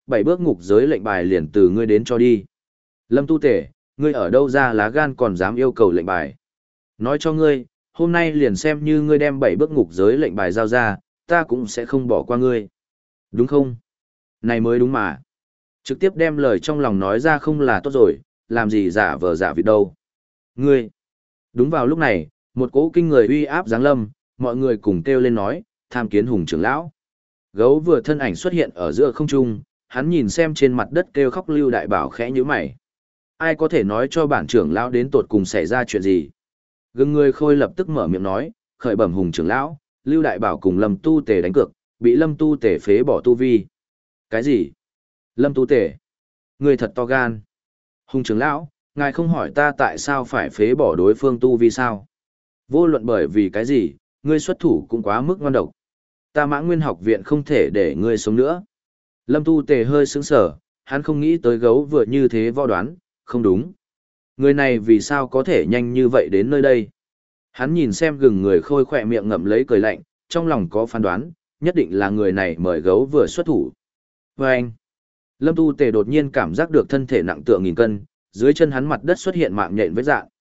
bảy bước ngục giới lệnh bài liền từ ngươi đến cho đi. Lâm tu tể, ngươi ở đâu ra lá gan còn dám yêu cầu lệnh bài. Nói cho ngươi, hôm nay liền xem như ngươi đem bảy bước ngục giới lệnh bài giao ra, ta cũng sẽ không bỏ qua ngươi. Đúng không? Này mới đúng mà. Trực tiếp đem lời trong lòng nói ra không là tốt rồi, làm gì giả vờ giả vịt đâu. Ngươi! Đúng vào lúc này, một cỗ kinh người uy áp giáng lâm, mọi người cùng kêu lên nói, tham kiến Hùng trưởng lão. Gấu vừa thân ảnh xuất hiện ở giữa không trung, hắn nhìn xem trên mặt đất kêu khóc Lưu Đại Bảo khẽ nhíu mày. Ai có thể nói cho bản trưởng lão đến tột cùng xảy ra chuyện gì? Gừng người khôi lập tức mở miệng nói, khởi bẩm Hùng trưởng lão, Lưu Đại Bảo cùng Lâm Tu Tề đánh cược, bị Lâm Tu Tề phế bỏ tu vi. Cái gì? Lâm Tu Tề? Người thật to gan. Hùng trưởng lão, ngài không hỏi ta tại sao phải phế bỏ đối phương tu vi sao? Vô luận bởi vì cái gì, ngươi xuất thủ cũng quá mức ngoan độc. Ta Mã Nguyên học viện không thể để ngươi sống nữa. Lâm Tu Tề hơi sững sờ, hắn không nghĩ tới gấu vừa như thế võ đoán, không đúng. Người này vì sao có thể nhanh như vậy đến nơi đây? Hắn nhìn xem gừng người khôi khỏe miệng ngậm lấy cười lạnh, trong lòng có phán đoán, nhất định là người này mời gấu vừa xuất thủ. Và anh, Lâm Tu Tề đột nhiên cảm giác được thân thể nặng tựa nghìn cân, dưới chân hắn mặt đất xuất hiện mạng nhện vết dạng.